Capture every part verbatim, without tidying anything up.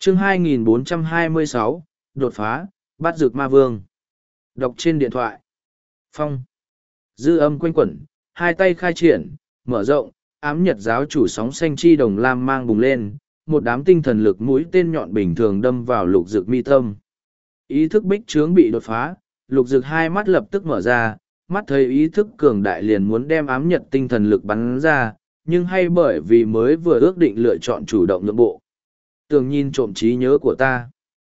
chương hai nghìn bốn trăm hai mươi sáu, đột phá, bắt dược ma vương. Đọc trên điện thoại. Phong. Dư âm quanh quẩn, hai tay khai triển, mở rộng, ám nhật giáo chủ sóng xanh chi đồng lam mang bùng lên, một đám tinh thần lực mũi tên nhọn bình thường đâm vào lục dực mi tâm. Ý thức bích trướng bị đột phá, lục dực hai mắt lập tức mở ra, mắt thấy ý thức cường đại liền muốn đem ám nhật tinh thần lực bắn ra, nhưng hay bởi vì mới vừa ước định lựa chọn chủ động nhượng bộ. Tường nhìn trộm trí nhớ của ta.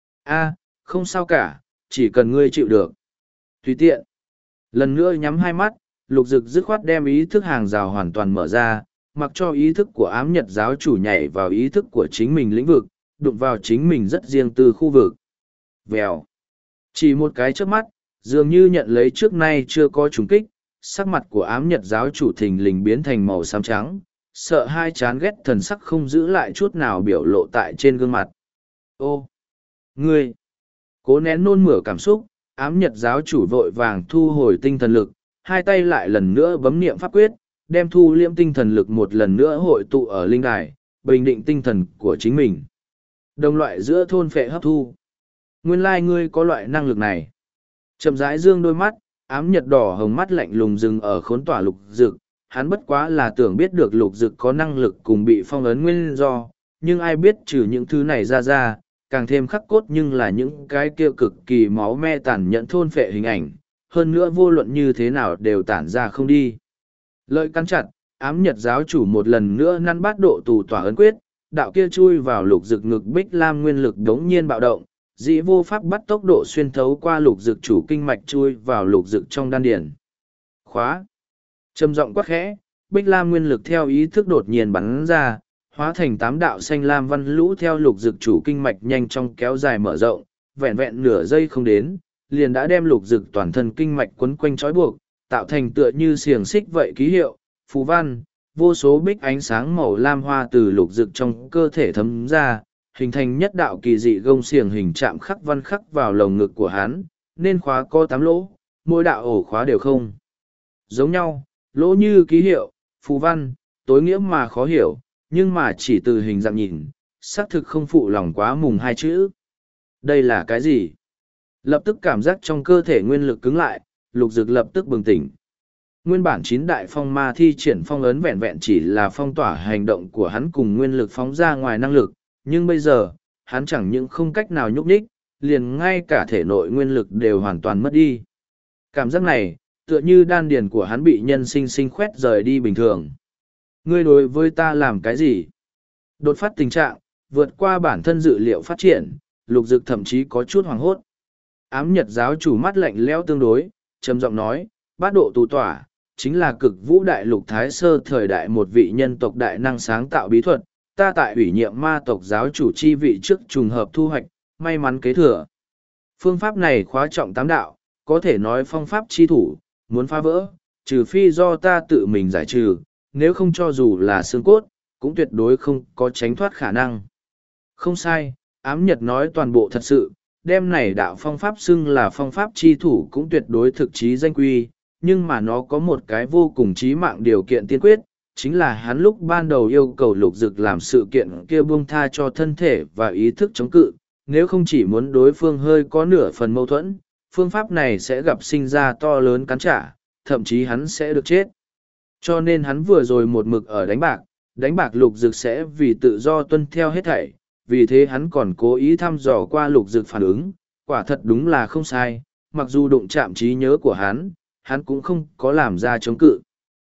A, không sao cả, chỉ cần ngươi chịu được. Tùy tiện. Lần nữa nhắm hai mắt, lục dực dứt khoát đem ý thức hàng rào hoàn toàn mở ra, mặc cho ý thức của ám nhật giáo chủ nhảy vào ý thức của chính mình lĩnh vực, đụng vào chính mình rất riêng tư khu vực. Vèo. Chỉ một cái chớp mắt, dường như nhận lấy trước nay chưa có trùng kích, sắc mặt của ám nhật giáo chủ thình lình biến thành màu xám trắng, sợ hai chán ghét thần sắc không giữ lại chút nào biểu lộ tại trên gương mặt. Ô! Ngươi! Cố nén nôn mửa cảm xúc, ám nhật giáo chủ vội vàng thu hồi tinh thần lực, hai tay lại lần nữa bấm niệm pháp quyết, đem thu liễm tinh thần lực một lần nữa hội tụ ở linh đài, bình định tinh thần của chính mình. Đồng loại giữa thôn phệ hấp thu. Nguyên lai ngươi có loại năng lực này. Chậm rãi dương đôi mắt, ám nhật đỏ hồng mắt lạnh lùng dừng ở khốn tỏa lục dực, hắn bất quá là tưởng biết được lục dực có năng lực cùng bị phong ấn nguyên do, nhưng ai biết trừ những thứ này ra ra, càng thêm khắc cốt nhưng là những cái kia cực kỳ máu me tàn nhẫn thôn phệ hình ảnh, hơn nữa vô luận như thế nào đều tản ra không đi. Lợi cắn chặt, ám nhật giáo chủ một lần nữa năn bát độ tù tỏa ấn quyết, đạo kia chui vào lục dực ngực bích lam nguyên lực đống nhiên bạo động, dĩ vô pháp bắt tốc độ xuyên thấu qua lục dực chủ kinh mạch chui vào lục dực trong đan điển. Khóa. Trầm giọng quát khẽ, bích lam nguyên lực theo ý thức đột nhiên bắn ra, hóa thành tám đạo xanh lam văn lũ theo lục dực chủ kinh mạch nhanh chóng kéo dài mở rộng, vẹn vẹn nửa giây không đến, liền đã đem lục dực toàn thân kinh mạch quấn quanh trói buộc, tạo thành tựa như xiềng xích vậy ký hiệu, phù văn, vô số bích ánh sáng màu lam hoa từ lục dực trong cơ thể thấm ra, hình thành nhất đạo kỳ dị gông xiềng hình chạm khắc văn khắc vào lồng ngực của hắn, nên khóa có tám lỗ, mỗi đạo ổ khóa đều không giống nhau, lỗ như ký hiệu, phù văn, tối nghĩa mà khó hiểu, nhưng mà chỉ từ hình dạng nhìn, xác thực không phụ lòng quá mùng hai chữ. Đây là cái gì? Lập tức cảm giác trong cơ thể nguyên lực cứng lại, lục dực lập tức bừng tỉnh. Nguyên bản chín đại phong ma thi triển phong ấn vẹn vẹn chỉ là phong tỏa hành động của hắn cùng nguyên lực phóng ra ngoài năng lực, nhưng bây giờ, hắn chẳng những không cách nào nhúc nhích, liền ngay cả thể nội nguyên lực đều hoàn toàn mất đi. Cảm giác này, tựa như đan điền của hắn bị nhân sinh sinh khoét rời đi bình thường. Ngươi đối với ta làm cái gì? Đột phát tình trạng, vượt qua bản thân dự liệu phát triển, lục dực thậm chí có chút hoảng hốt. Ám nhật giáo chủ mắt lạnh lẽo tương đối, trầm giọng nói, bát độ tù tỏa, chính là cực vũ đại lục thái sơ thời đại một vị nhân tộc đại năng sáng tạo bí thuật, ta tại ủy nhiệm ma tộc giáo chủ chi vị trước trùng hợp thu hoạch, may mắn kế thừa. Phương pháp này khóa trọng tám đạo, có thể nói phong pháp chi thủ, muốn phá vỡ, trừ phi do ta tự mình giải trừ, nếu không cho dù là xương cốt, cũng tuyệt đối không có tránh thoát khả năng. Không sai, ám nhật nói toàn bộ thật sự, đem này đạo phong pháp xưng là phong pháp chi thủ cũng tuyệt đối thực chí danh quy, nhưng mà nó có một cái vô cùng chí mạng điều kiện tiên quyết, chính là hắn lúc ban đầu yêu cầu lục dực làm sự kiện kia buông tha cho thân thể và ý thức chống cự, nếu không chỉ muốn đối phương hơi có nửa phần mâu thuẫn, phương pháp này sẽ gặp sinh ra to lớn cắn trả, thậm chí hắn sẽ được chết. Cho nên hắn vừa rồi một mực ở đánh bạc, đánh bạc lục dực sẽ vì tự do tuân theo hết thảy, vì thế hắn còn cố ý thăm dò qua lục dực phản ứng, quả thật đúng là không sai, mặc dù đụng chạm trí nhớ của hắn, hắn cũng không có làm ra chống cự.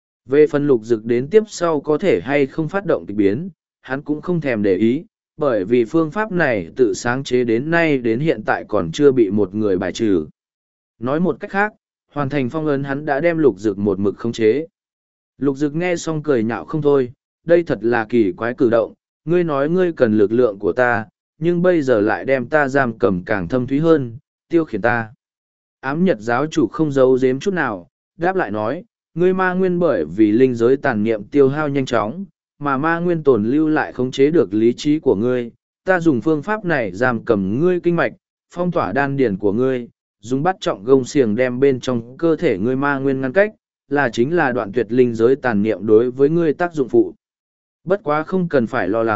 Về phần lục dực đến tiếp sau có thể hay không phát động kịch biến, hắn cũng không thèm để ý, bởi vì phương pháp này tự sáng chế đến nay đến hiện tại còn chưa bị một người bài trừ. Nói một cách khác, hoàn thành phong ấn hắn đã đem lục dực một mực khống chế. Lục dực nghe xong cười nhạo không thôi, đây thật là kỳ quái cử động, ngươi nói ngươi cần lực lượng của ta, nhưng bây giờ lại đem ta giam cầm càng thâm thúy hơn, tiêu khiển ta. Ám nhật giáo chủ không giấu giếm chút nào, đáp lại nói, ngươi ma nguyên bởi vì linh giới tàn niệm tiêu hao nhanh chóng, mà ma nguyên tồn lưu lại khống chế được lý trí của ngươi, ta dùng phương pháp này giam cầm ngươi kinh mạch, phong tỏa đan điển của ngươi, dùng bắt trọng gông xiềng đem bên trong cơ thể ngươi ma nguyên ngăn cách, là chính là đoạn tuyệt linh giới tàn niệm đối với ngươi tác dụng phụ. Bất quá không cần phải lo lắng,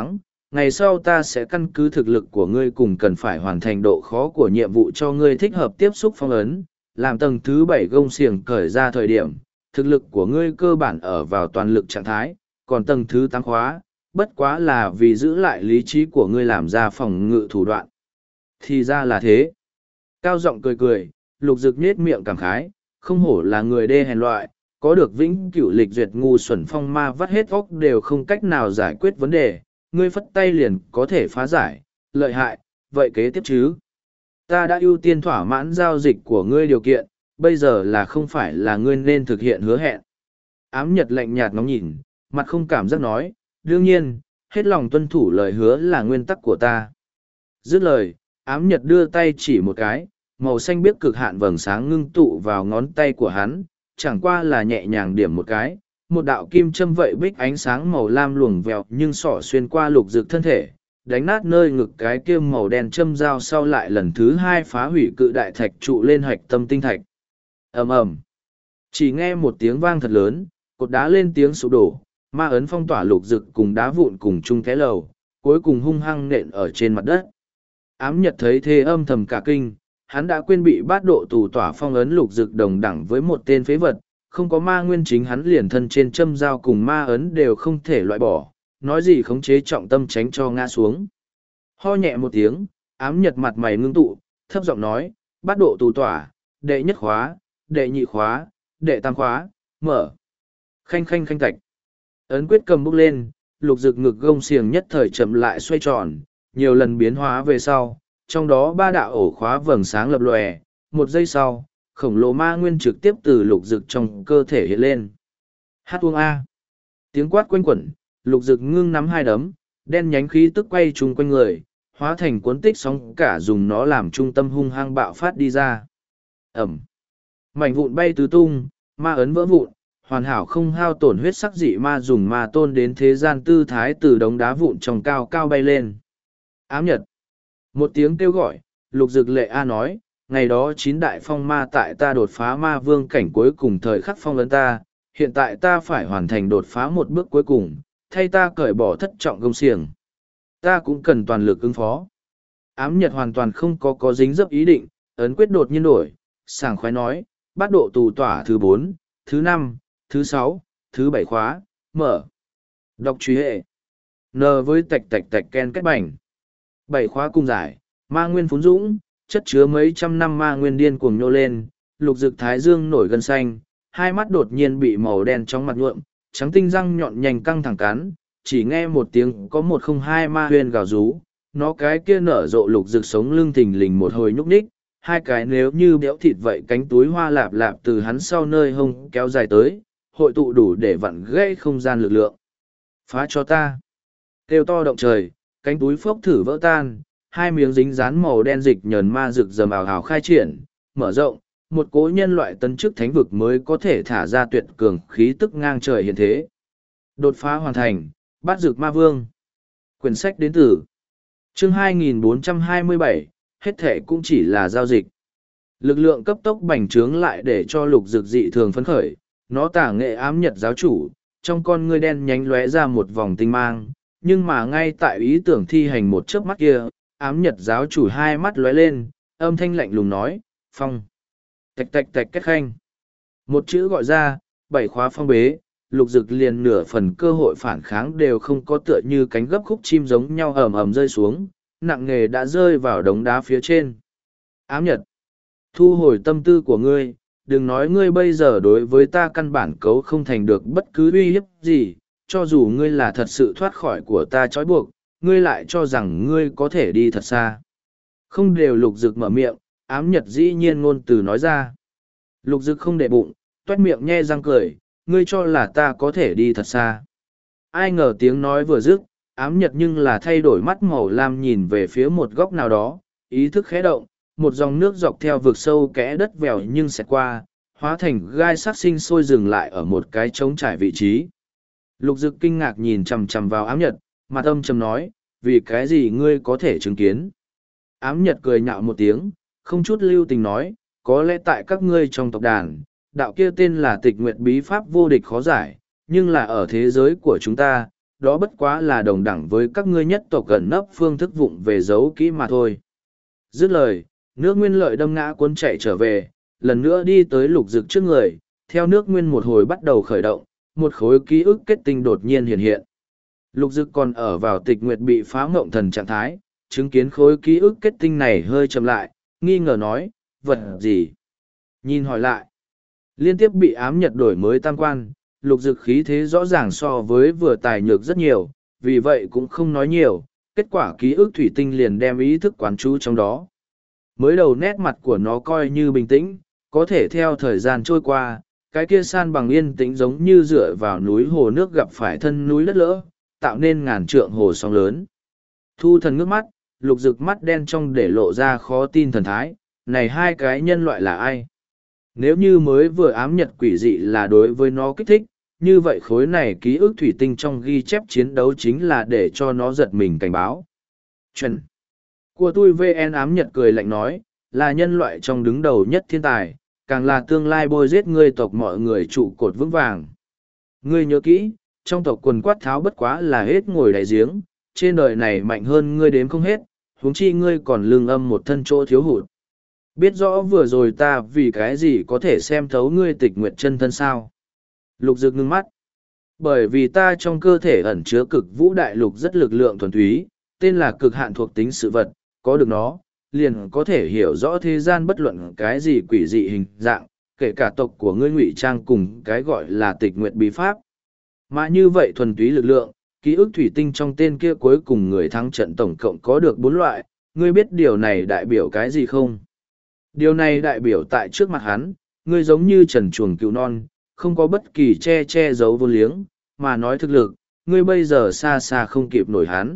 Ngày sau ta sẽ căn cứ thực lực của ngươi cùng cần phải hoàn thành độ khó của nhiệm vụ cho ngươi thích hợp tiếp xúc phong ấn, làm tầng thứ bảy gông xiềng cởi ra thời điểm, thực lực của ngươi cơ bản ở vào toàn lực trạng thái, còn tầng thứ tám khóa, bất quá là vì giữ lại lý trí của ngươi làm ra phòng ngự thủ đoạn. Thì ra là thế. Cao giọng cười cười, Lục Dực nhếch miệng cảm khái, không hổ là người đê hèn loại, có được vĩnh cửu lịch duyệt ngu xuẩn phong ma vắt hết óc đều không cách nào giải quyết vấn đề, ngươi phất tay liền có thể phá giải, lợi hại, vậy kế tiếp chứ. Ta đã ưu tiên thỏa mãn giao dịch của ngươi điều kiện, bây giờ là không phải là ngươi nên thực hiện hứa hẹn. Ám Nhật lạnh nhạt ngóng nhìn, mặt không cảm giác nói, đương nhiên, hết lòng tuân thủ lời hứa là nguyên tắc của ta. Dứt lời, Ám Nhật đưa tay chỉ một cái, màu xanh biếc cực hạn vầng sáng ngưng tụ vào ngón tay của hắn, chẳng qua là nhẹ nhàng điểm một cái, một đạo kim châm vậy bích ánh sáng màu lam luồng vèo nhưng xỏ xuyên qua Lục Dực thân thể, đánh nát nơi ngực cái kia màu đen châm dao sau lại lần thứ hai phá hủy cự đại thạch trụ lên hạch tâm tinh thạch. Ầm ầm. Chỉ nghe một tiếng vang thật lớn, cột đá lên tiếng sụp đổ, ma ấn phong tỏa Lục Dực cùng đá vụn cùng chung té lầu, cuối cùng hung hăng nện ở trên mặt đất. Ám Nhật thấy thế âm thầm cả kinh, hắn đã quên bị bát độ tù tỏa phong ấn Lục Dực đồng đẳng với một tên phế vật, không có ma nguyên chính hắn liền thân trên châm dao cùng ma ấn đều không thể loại bỏ, nói gì khống chế trọng tâm tránh cho ngã xuống. Ho nhẹ một tiếng, Ám Nhật mặt mày ngưng tụ, thấp giọng nói, bát độ tù tỏa, đệ nhất khóa, đệ nhị khóa, đệ tam khóa, mở. Khanh khanh khanh tạch. Ấn quyết cầm bút lên, Lục Dực ngực gông xiềng nhất thời chậm lại xoay tròn, nhiều lần biến hóa về sau, trong đó ba đạo ổ khóa vầng sáng lập lòe, một giây sau, khổng lồ ma nguyên trực tiếp từ Lục Dực trong cơ thể hiện lên. Hát uông A. Tiếng quát quanh quẩn, Lục Dực ngưng nắm hai đấm, đen nhánh khí tức quay chung quanh người, hóa thành cuốn tích sóng cả dùng nó làm trung tâm hung hăng bạo phát đi ra. Ẩm. Mảnh vụn bay tứ tung, ma ấn vỡ vụn, hoàn hảo không hao tổn huyết sắc dị ma dùng ma tôn đến thế gian tư thái từ đống đá vụn trong cao cao bay lên. Ám Nhật. Một tiếng kêu gọi, Lục Dực lệ A nói, ngày đó chín đại phong ma tại ta đột phá ma vương cảnh cuối cùng thời khắc phong ấn ta, hiện tại ta phải hoàn thành đột phá một bước cuối cùng, thay ta cởi bỏ thất trọng gông xiềng. Ta cũng cần toàn lực ứng phó. Ám Nhật hoàn toàn không có có dính dấp ý định, ấn quyết đột nhiên đổi, sảng khoái nói, bát độ tù tỏa thứ bốn, thứ năm, thứ sáu, thứ bảy khóa, mở. Đọc truy hệ. N với tạch tạch tạch ken kết bảnh. Bảy khóa cùng giải, ma nguyên phún dũng, chất chứa mấy trăm năm ma nguyên điên cuồng nhô lên, Lục Dực thái dương nổi gân xanh, hai mắt đột nhiên bị màu đen trong mặt nhuộm, trắng tinh răng nhọn nhanh căng thẳng cắn, chỉ nghe một tiếng có một không hai ma huyền gào rú, nó cái kia nở rộ Lục Dực sống lưng thình lình một hồi nhúc ních, hai cái nếu như béo thịt vậy cánh túi hoa lạp lạp từ hắn sau nơi hông kéo dài tới, hội tụ đủ để vặn gãy không gian lực lượng. Phá cho ta. Kêu to động trời, cánh túi phốc thử vỡ tan, hai miếng dính dán màu đen dịch nhờn ma rực rầm ảo ảo khai triển, mở rộng, một cố nhân loại tấn chức thánh vực mới có thể thả ra tuyệt cường khí tức ngang trời hiện thế. Đột phá hoàn thành, bát dược ma vương. Quyển sách đến từ chương hai nghìn bốn trăm hai mươi bảy, hết thể cũng chỉ là giao dịch. Lực lượng cấp tốc bành trướng lại để cho Lục Dực dị thường phấn khởi, nó tả nghệ ám nhật giáo chủ, trong con ngươi đen nhánh lóe ra một vòng tinh mang, nhưng mà ngay tại ý tưởng thi hành một chớp mắt kia, ám nhật giáo chủ hai mắt lóe lên, âm thanh lạnh lùng nói, phong. Tạch tạch tạch kết khanh. Một chữ gọi ra, bảy khóa phong bế, Lục Dực liền nửa phần cơ hội phản kháng đều không có, tựa như cánh gấp khúc chim giống nhau ầm ầm rơi xuống, nặng nề đã rơi vào đống đá phía trên. Ám nhật, thu hồi tâm tư của ngươi, đừng nói ngươi bây giờ đối với ta căn bản cấu không thành được bất cứ uy hiếp gì, cho dù ngươi là thật sự thoát khỏi của ta trói buộc, ngươi lại cho rằng ngươi có thể đi thật xa. Không đều Lục Dực mở miệng, ám nhật dĩ nhiên ngôn từ nói ra. Lục Dực không để bụng, toét miệng nhe răng cười, ngươi cho là ta có thể đi thật xa. Ai ngờ tiếng nói vừa dứt, ám nhật nhưng là thay đổi mắt màu lam nhìn về phía một góc nào đó, ý thức khẽ động, một dòng nước dọc theo vực sâu kẽ đất vèo nhưng sẽ qua, hóa thành gai sắc sinh sôi dừng lại ở một cái trống trải vị trí. Lục Dực kinh ngạc nhìn chằm chằm vào ám nhật, mặt âm trầm nói, vì cái gì ngươi có thể chứng kiến. Ám nhật cười nhạo một tiếng, không chút lưu tình nói, có lẽ tại các ngươi trong tộc đàn, đạo kia tên là Tịch Nguyệt bí pháp vô địch khó giải, nhưng là ở thế giới của chúng ta, đó bất quá là đồng đẳng với các ngươi nhất tộc gần nấp phương thức vụng về giấu kỹ mà thôi. Dứt lời, nước nguyên lợi đâm ngã cuốn chạy trở về, lần nữa đi tới lục dực trước người, theo nước nguyên một hồi bắt đầu khởi động, một khối ký ức kết tinh đột nhiên hiện hiện. Lục dực còn ở vào tịch nguyệt bị phá ngộng thần trạng thái, chứng kiến khối ký ức kết tinh này hơi chậm lại, nghi ngờ nói, vật gì? Nhìn hỏi lại, liên tiếp bị ám nhật đổi mới tam quan, lục dực khí thế rõ ràng so với vừa tài nhược rất nhiều, vì vậy cũng không nói nhiều, kết quả ký ức thủy tinh liền đem ý thức quán trú trong đó. Mới đầu nét mặt của nó coi như bình tĩnh, có thể theo thời gian trôi qua, cái kia san bằng yên tĩnh giống như dựa vào núi hồ nước gặp phải thân núi đất lỡ, tạo nên ngàn trượng hồ sóng lớn. Thu thần ngước mắt, lục rực mắt đen trong để lộ ra khó tin thần thái, này hai cái nhân loại là ai? Nếu như mới vừa ám nhật quỷ dị là đối với nó kích thích, như vậy khối này ký ức thủy tinh trong ghi chép chiến đấu chính là để cho nó giật mình cảnh báo. Chuẩn. Của tôi vê en ám nhật cười lạnh nói, là nhân loại trong đứng đầu nhất thiên tài, càng là tương lai bôi giết ngươi tộc mọi người trụ cột vững vàng. Ngươi nhớ kỹ, trong tộc quần quát tháo bất quá là hết ngồi đại giếng, trên đời này mạnh hơn ngươi đếm không hết, huống chi ngươi còn lương âm một thân chỗ thiếu hụt. Biết rõ vừa rồi ta vì cái gì có thể xem thấu ngươi tịch nguyệt chân thân sao. Lục dực ngưng mắt. Bởi vì ta trong cơ thể ẩn chứa cực vũ đại lục rất lực lượng thuần túy, tên là cực hạn thuộc tính sự vật, có được nó, liền có thể hiểu rõ thế gian bất luận cái gì quỷ dị hình dạng, kể cả tộc của ngươi ngụy trang cùng cái gọi là tịch nguyệt bí pháp. Mà như vậy thuần túy lực lượng, ký ức thủy tinh trong tên kia cuối cùng người thắng trận tổng cộng có được bốn loại, ngươi biết điều này đại biểu cái gì không? Điều này đại biểu tại trước mặt hắn, ngươi giống như trần chuồng cừu non, không có bất kỳ che che giấu vô liếng, mà nói thực lực, ngươi bây giờ xa xa không kịp nổi hắn.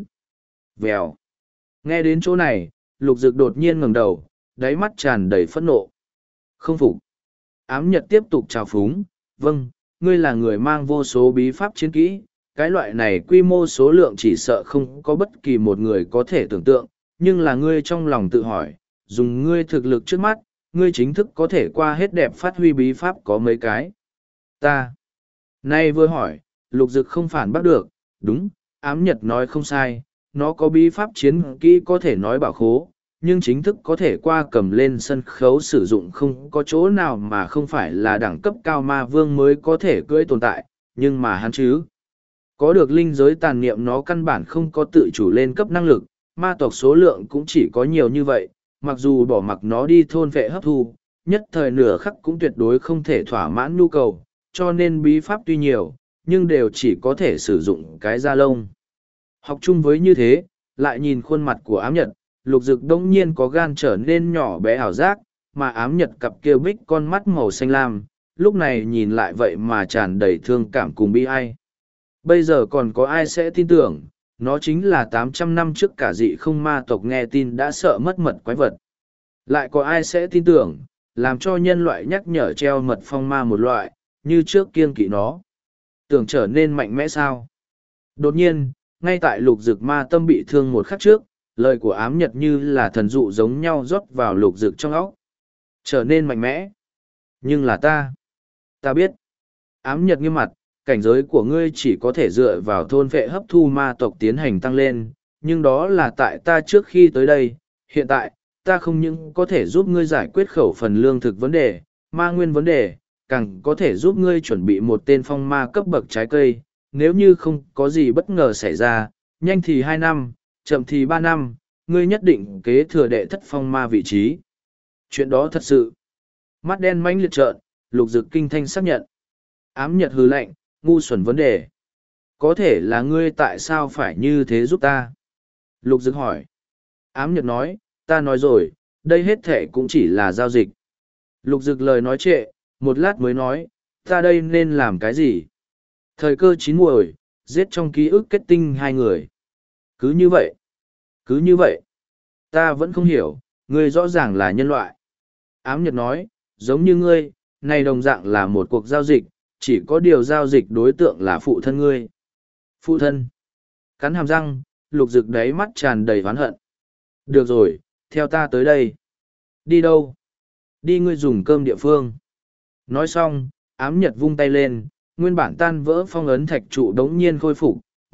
Vèo. Nghe đến chỗ này, lục dực đột nhiên ngẩng đầu, đáy mắt tràn đầy phẫn nộ. Không phục. Ám nhật tiếp tục chào phúng, vâng, ngươi là người mang vô số bí pháp chiến kỹ, cái loại này quy mô số lượng chỉ sợ không có bất kỳ một người có thể tưởng tượng, nhưng là ngươi trong lòng tự hỏi, dùng ngươi thực lực trước mắt, ngươi chính thức có thể qua hết đẹp phát huy bí pháp có mấy cái. Ta. Nay vừa hỏi, lục dực không phản bác được, đúng, ám nhật nói không sai, nó có bí pháp chiến kỹ có thể nói bảo khố, nhưng chính thức có thể qua cầm lên sân khấu sử dụng không có chỗ nào mà không phải là đẳng cấp cao ma vương mới có thể cưỡi tồn tại, nhưng mà hắn chứ. Có được linh giới tàn niệm nó căn bản không có tự chủ lên cấp năng lực, ma tộc số lượng cũng chỉ có nhiều như vậy, mặc dù bỏ mặc nó đi thôn vệ hấp thu, nhất thời nửa khắc cũng tuyệt đối không thể thỏa mãn nhu cầu, cho nên bí pháp tuy nhiều, nhưng đều chỉ có thể sử dụng cái da lông. Học chung với như thế, lại nhìn khuôn mặt của ám nhật, lục dực đông nhiên có gan trở nên nhỏ bé ảo giác, mà ám nhật cặp kia bích con mắt màu xanh lam, lúc này nhìn lại vậy mà tràn đầy thương cảm cùng bi ai. Bây giờ còn có ai sẽ tin tưởng, nó chính là tám trăm năm trước cả dị không ma tộc nghe tin đã sợ mất mật quái vật. Lại có ai sẽ tin tưởng, làm cho nhân loại nhắc nhở treo mật phong ma một loại, như trước kiêng kỵ nó. Tưởng trở nên mạnh mẽ sao? Đột nhiên, ngay tại lục dực ma tâm bị thương một khắc trước, lời của ám nhật như là thần dụ giống nhau rót vào lục dực trong óc. Trở nên mạnh mẽ. Nhưng là ta. Ta biết. Ám nhật nghiêm mặt, cảnh giới của ngươi chỉ có thể dựa vào thôn vệ hấp thu ma tộc tiến hành tăng lên, nhưng đó là tại ta trước khi tới đây. Hiện tại, ta không những có thể giúp ngươi giải quyết khẩu phần lương thực vấn đề, ma nguyên vấn đề, càng có thể giúp ngươi chuẩn bị một tên phong ma cấp bậc trái cây. Nếu như không có gì bất ngờ xảy ra, nhanh thì hai năm, chậm thì ba năm, ngươi nhất định kế thừa đệ thất phong ma vị trí. Chuyện đó thật sự. Mắt đen manh liệt trợn, lục dực kinh thanh xác nhận. Ám nhật hừ lạnh, ngu xuẩn vấn đề. Có thể là ngươi tại sao phải như thế giúp ta? Lục dực hỏi. Ám nhật nói, ta nói rồi, đây hết thể cũng chỉ là giao dịch. Lục dực lời nói trệ, một lát mới nói, ta đây nên làm cái gì? Thời cơ chín muồi, giết trong ký ức kết tinh hai người. Cứ như vậy. Cứ như vậy. Ta vẫn không hiểu, ngươi rõ ràng là nhân loại. Ám nhật nói, giống như ngươi, này đồng dạng là một cuộc giao dịch, chỉ có điều giao dịch đối tượng là phụ thân ngươi. Phụ thân. Cắn hàm răng, lục dực đáy mắt tràn đầy oán hận. Được rồi, theo ta tới đây. Đi đâu? Đi ngươi dùng cơm địa phương. Nói xong, ám nhật vung tay lên, nguyên bản tan vỡ phong ấn thạch trụ đống nhiên khôi phục,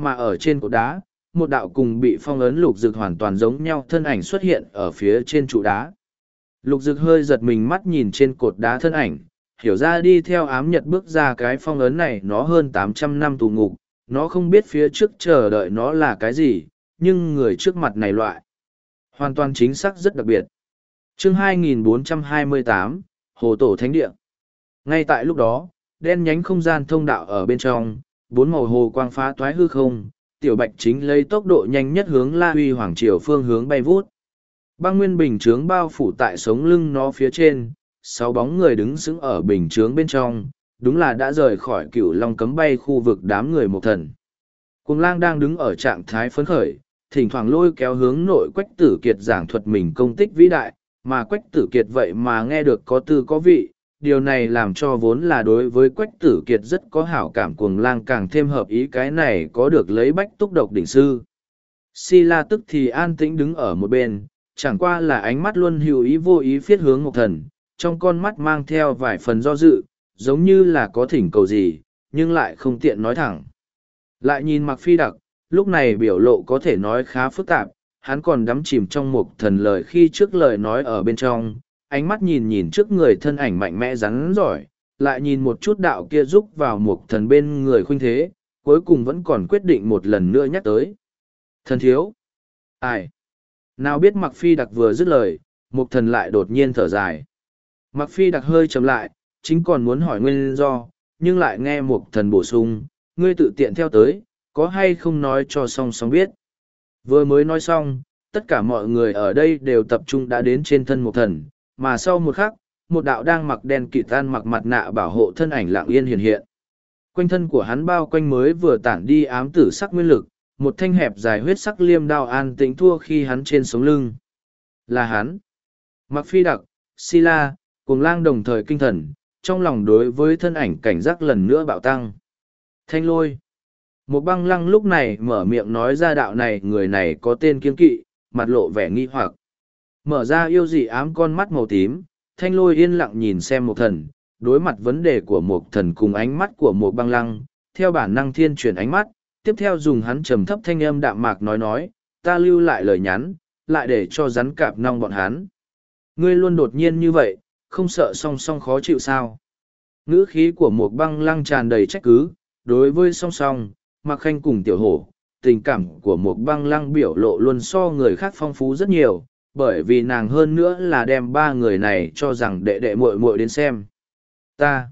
mà ở trên cột đá, một đạo cùng bị phong ấn lục dực hoàn toàn giống nhau thân ảnh xuất hiện ở phía trên trụ đá. Lục dực hơi giật mình mắt nhìn trên cột đá thân ảnh, hiểu ra đi theo ám nhật bước ra cái phong ấn này nó hơn tám trăm năm tù ngục, nó không biết phía trước chờ đợi nó là cái gì, nhưng người trước mặt này loại. Hoàn toàn chính xác rất đặc biệt. Chương hai nghìn bốn trăm hai mươi tám, Hồ Tổ Thánh Địa. Ngay tại lúc đó, đen nhánh không gian thông đạo ở bên trong, bốn màu hồ quang phá toái hư không, tiểu bạch chính lấy tốc độ nhanh nhất hướng La Huy Hoàng Triều phương hướng bay vút. Băng nguyên bình chướng bao phủ tại sống lưng nó phía trên, sáu bóng người đứng sững ở bình chướng bên trong, đúng là đã rời khỏi cựu long cấm bay khu vực đám người một thần. Cuồng lang đang đứng ở trạng thái phấn khởi, thỉnh thoảng lôi kéo hướng nội Quách Tử Kiệt giảng thuật mình công tích vĩ đại, mà Quách Tử Kiệt vậy mà nghe được có tư có vị, điều này làm cho vốn là đối với Quách Tử Kiệt rất có hảo cảm. Cuồng lang càng thêm hợp ý cái này có được lấy bách túc độc đỉnh sư. Si La tức thì an tĩnh đứng ở một bên, chẳng qua là ánh mắt luôn hữu ý vô ý phiết hướng một thần, trong con mắt mang theo vài phần do dự, giống như là có thỉnh cầu gì, nhưng lại không tiện nói thẳng. Lại nhìn Mạc Phi Đặc, lúc này biểu lộ có thể nói khá phức tạp, hắn còn đắm chìm trong một thần lời khi trước lời nói ở bên trong, ánh mắt nhìn nhìn trước người thân ảnh mạnh mẽ rắn giỏi, lại nhìn một chút đạo kia rúc vào một thần bên người khuynh thế, cuối cùng vẫn còn quyết định một lần nữa nhắc tới. Thần thiếu! Ai? Nào biết Mạc Phi Đặc vừa dứt lời, một thần lại đột nhiên thở dài. Mạc Phi Đặc hơi chậm lại, chính còn muốn hỏi nguyên do, nhưng lại nghe một thần bổ sung, ngươi tự tiện theo tới, có hay không nói cho song song biết. Vừa mới nói xong, tất cả mọi người ở đây đều tập trung đã đến trên thân một thần, mà sau một khắc, một đạo đang mặc đen kịt tan mặc mặt nạ bảo hộ thân ảnh lặng yên hiện hiện. Quanh thân của hắn bao quanh mới vừa tản đi ám tử sắc nguyên lực, một thanh hẹp dài huyết sắc liêm đao an tĩnh thua khi hắn trên sống lưng. Là hắn. Mạc Phi Đặc, Si La, Cuồng Lang đồng thời kinh thần, trong lòng đối với thân ảnh cảnh giác lần nữa bạo tăng. Thanh Lôi. Một băng lăng lúc này mở miệng nói ra đạo này người này có tên kiên kỵ, mặt lộ vẻ nghi hoặc. Mở ra yêu dị ám con mắt màu tím, Thanh Lôi yên lặng nhìn xem một thần, đối mặt vấn đề của một thần cùng ánh mắt của một băng lăng, theo bản năng thiên chuyển ánh mắt, tiếp theo dùng hắn trầm thấp thanh âm đạm mạc nói nói, ta lưu lại lời nhắn, lại để cho rắn cạp nong bọn hắn. Ngươi luôn đột nhiên như vậy, không sợ song song khó chịu sao? Ngữ khí của một băng lăng tràn đầy trách cứ, đối với song song, Mạc Khanh cùng tiểu hổ, tình cảm của một băng lăng biểu lộ luôn so người khác phong phú rất nhiều, bởi vì nàng hơn nữa là đem ba người này cho rằng đệ đệ muội muội đến xem. Ta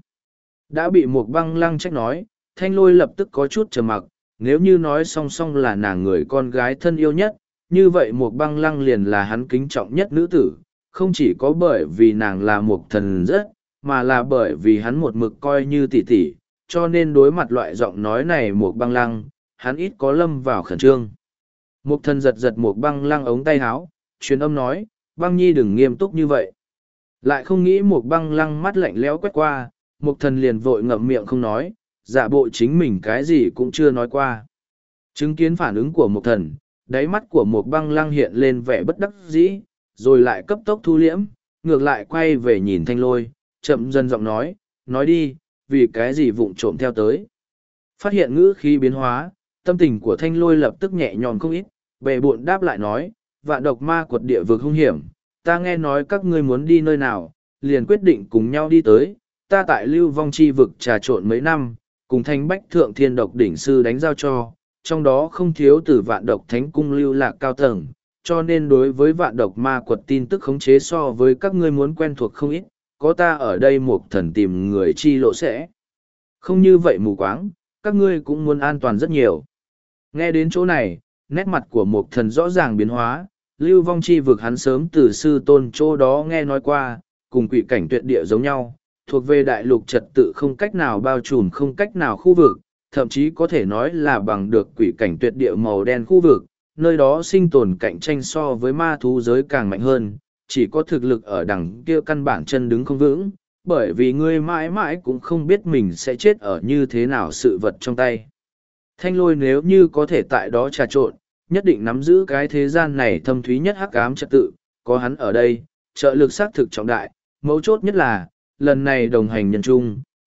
đã bị một băng lăng trách nói, Thanh Lôi lập tức có chút trầm mặc, nếu như nói song song là nàng người con gái thân yêu nhất, như vậy một băng lăng liền là hắn kính trọng nhất nữ tử, không chỉ có bởi vì nàng là một thần rất, mà là bởi vì hắn một mực coi như tỷ tỷ, cho nên đối mặt loại giọng nói này một băng lăng, hắn ít có lâm vào khẩn trương. Một thần giật giật một băng lăng ống tay áo, truyền âm nói, băng nhi đừng nghiêm túc như vậy. Lại không nghĩ một băng lăng mắt lạnh lẽo quét qua, một thần liền vội ngậm miệng không nói, giả bộ chính mình cái gì cũng chưa nói qua. Chứng kiến phản ứng của một thần, đáy mắt của một băng lăng hiện lên vẻ bất đắc dĩ, rồi lại cấp tốc thu liễm, ngược lại quay về nhìn Thanh Lôi, chậm dần giọng nói, nói đi, vì cái gì vụng trộm theo tới. Phát hiện ngữ khí biến hóa, tâm tình của Thanh Lôi lập tức nhẹ nhõm không ít, bệ bộn đáp lại nói, vạn độc ma quật địa vực hung hiểm, ta nghe nói các ngươi muốn đi nơi nào, liền quyết định cùng nhau đi tới, ta tại lưu vong chi vực trà trộn mấy năm, cùng thanh bách thượng thiên độc đỉnh sư đánh giao cho, trong đó không thiếu từ vạn độc thánh cung lưu lạc cao tầng, cho nên đối với vạn độc ma quật tin tức khống chế so với các ngươi muốn quen thuộc không ít, có ta ở đây một thần tìm người chi lộ sẽ. Không như vậy mù quáng, các ngươi cũng muốn an toàn rất nhiều. Nghe đến chỗ này, nét mặt của một thần rõ ràng biến hóa, lưu vong chi vực hắn sớm từ sư tôn chỗ đó nghe nói qua, cùng quỷ cảnh tuyệt địa giống nhau, thuộc về đại lục trật tự không cách nào bao trùm không cách nào khu vực, thậm chí có thể nói là bằng được quỷ cảnh tuyệt địa màu đen khu vực, nơi đó sinh tồn cạnh tranh so với ma thú giới càng mạnh hơn, chỉ có thực lực ở đằng kia căn bản chân đứng không vững, bởi vì ngươi mãi mãi cũng không biết mình sẽ chết ở như thế nào sự vật trong tay. Thanh Lôi nếu như có thể tại đó trà trộn, nhất định nắm giữ cái thế gian này thâm thúy nhất hắc ám trật tự, có hắn ở đây, trợ lực xác thực trọng đại, mấu chốt nhất là, lần này đồng hành nhân chung,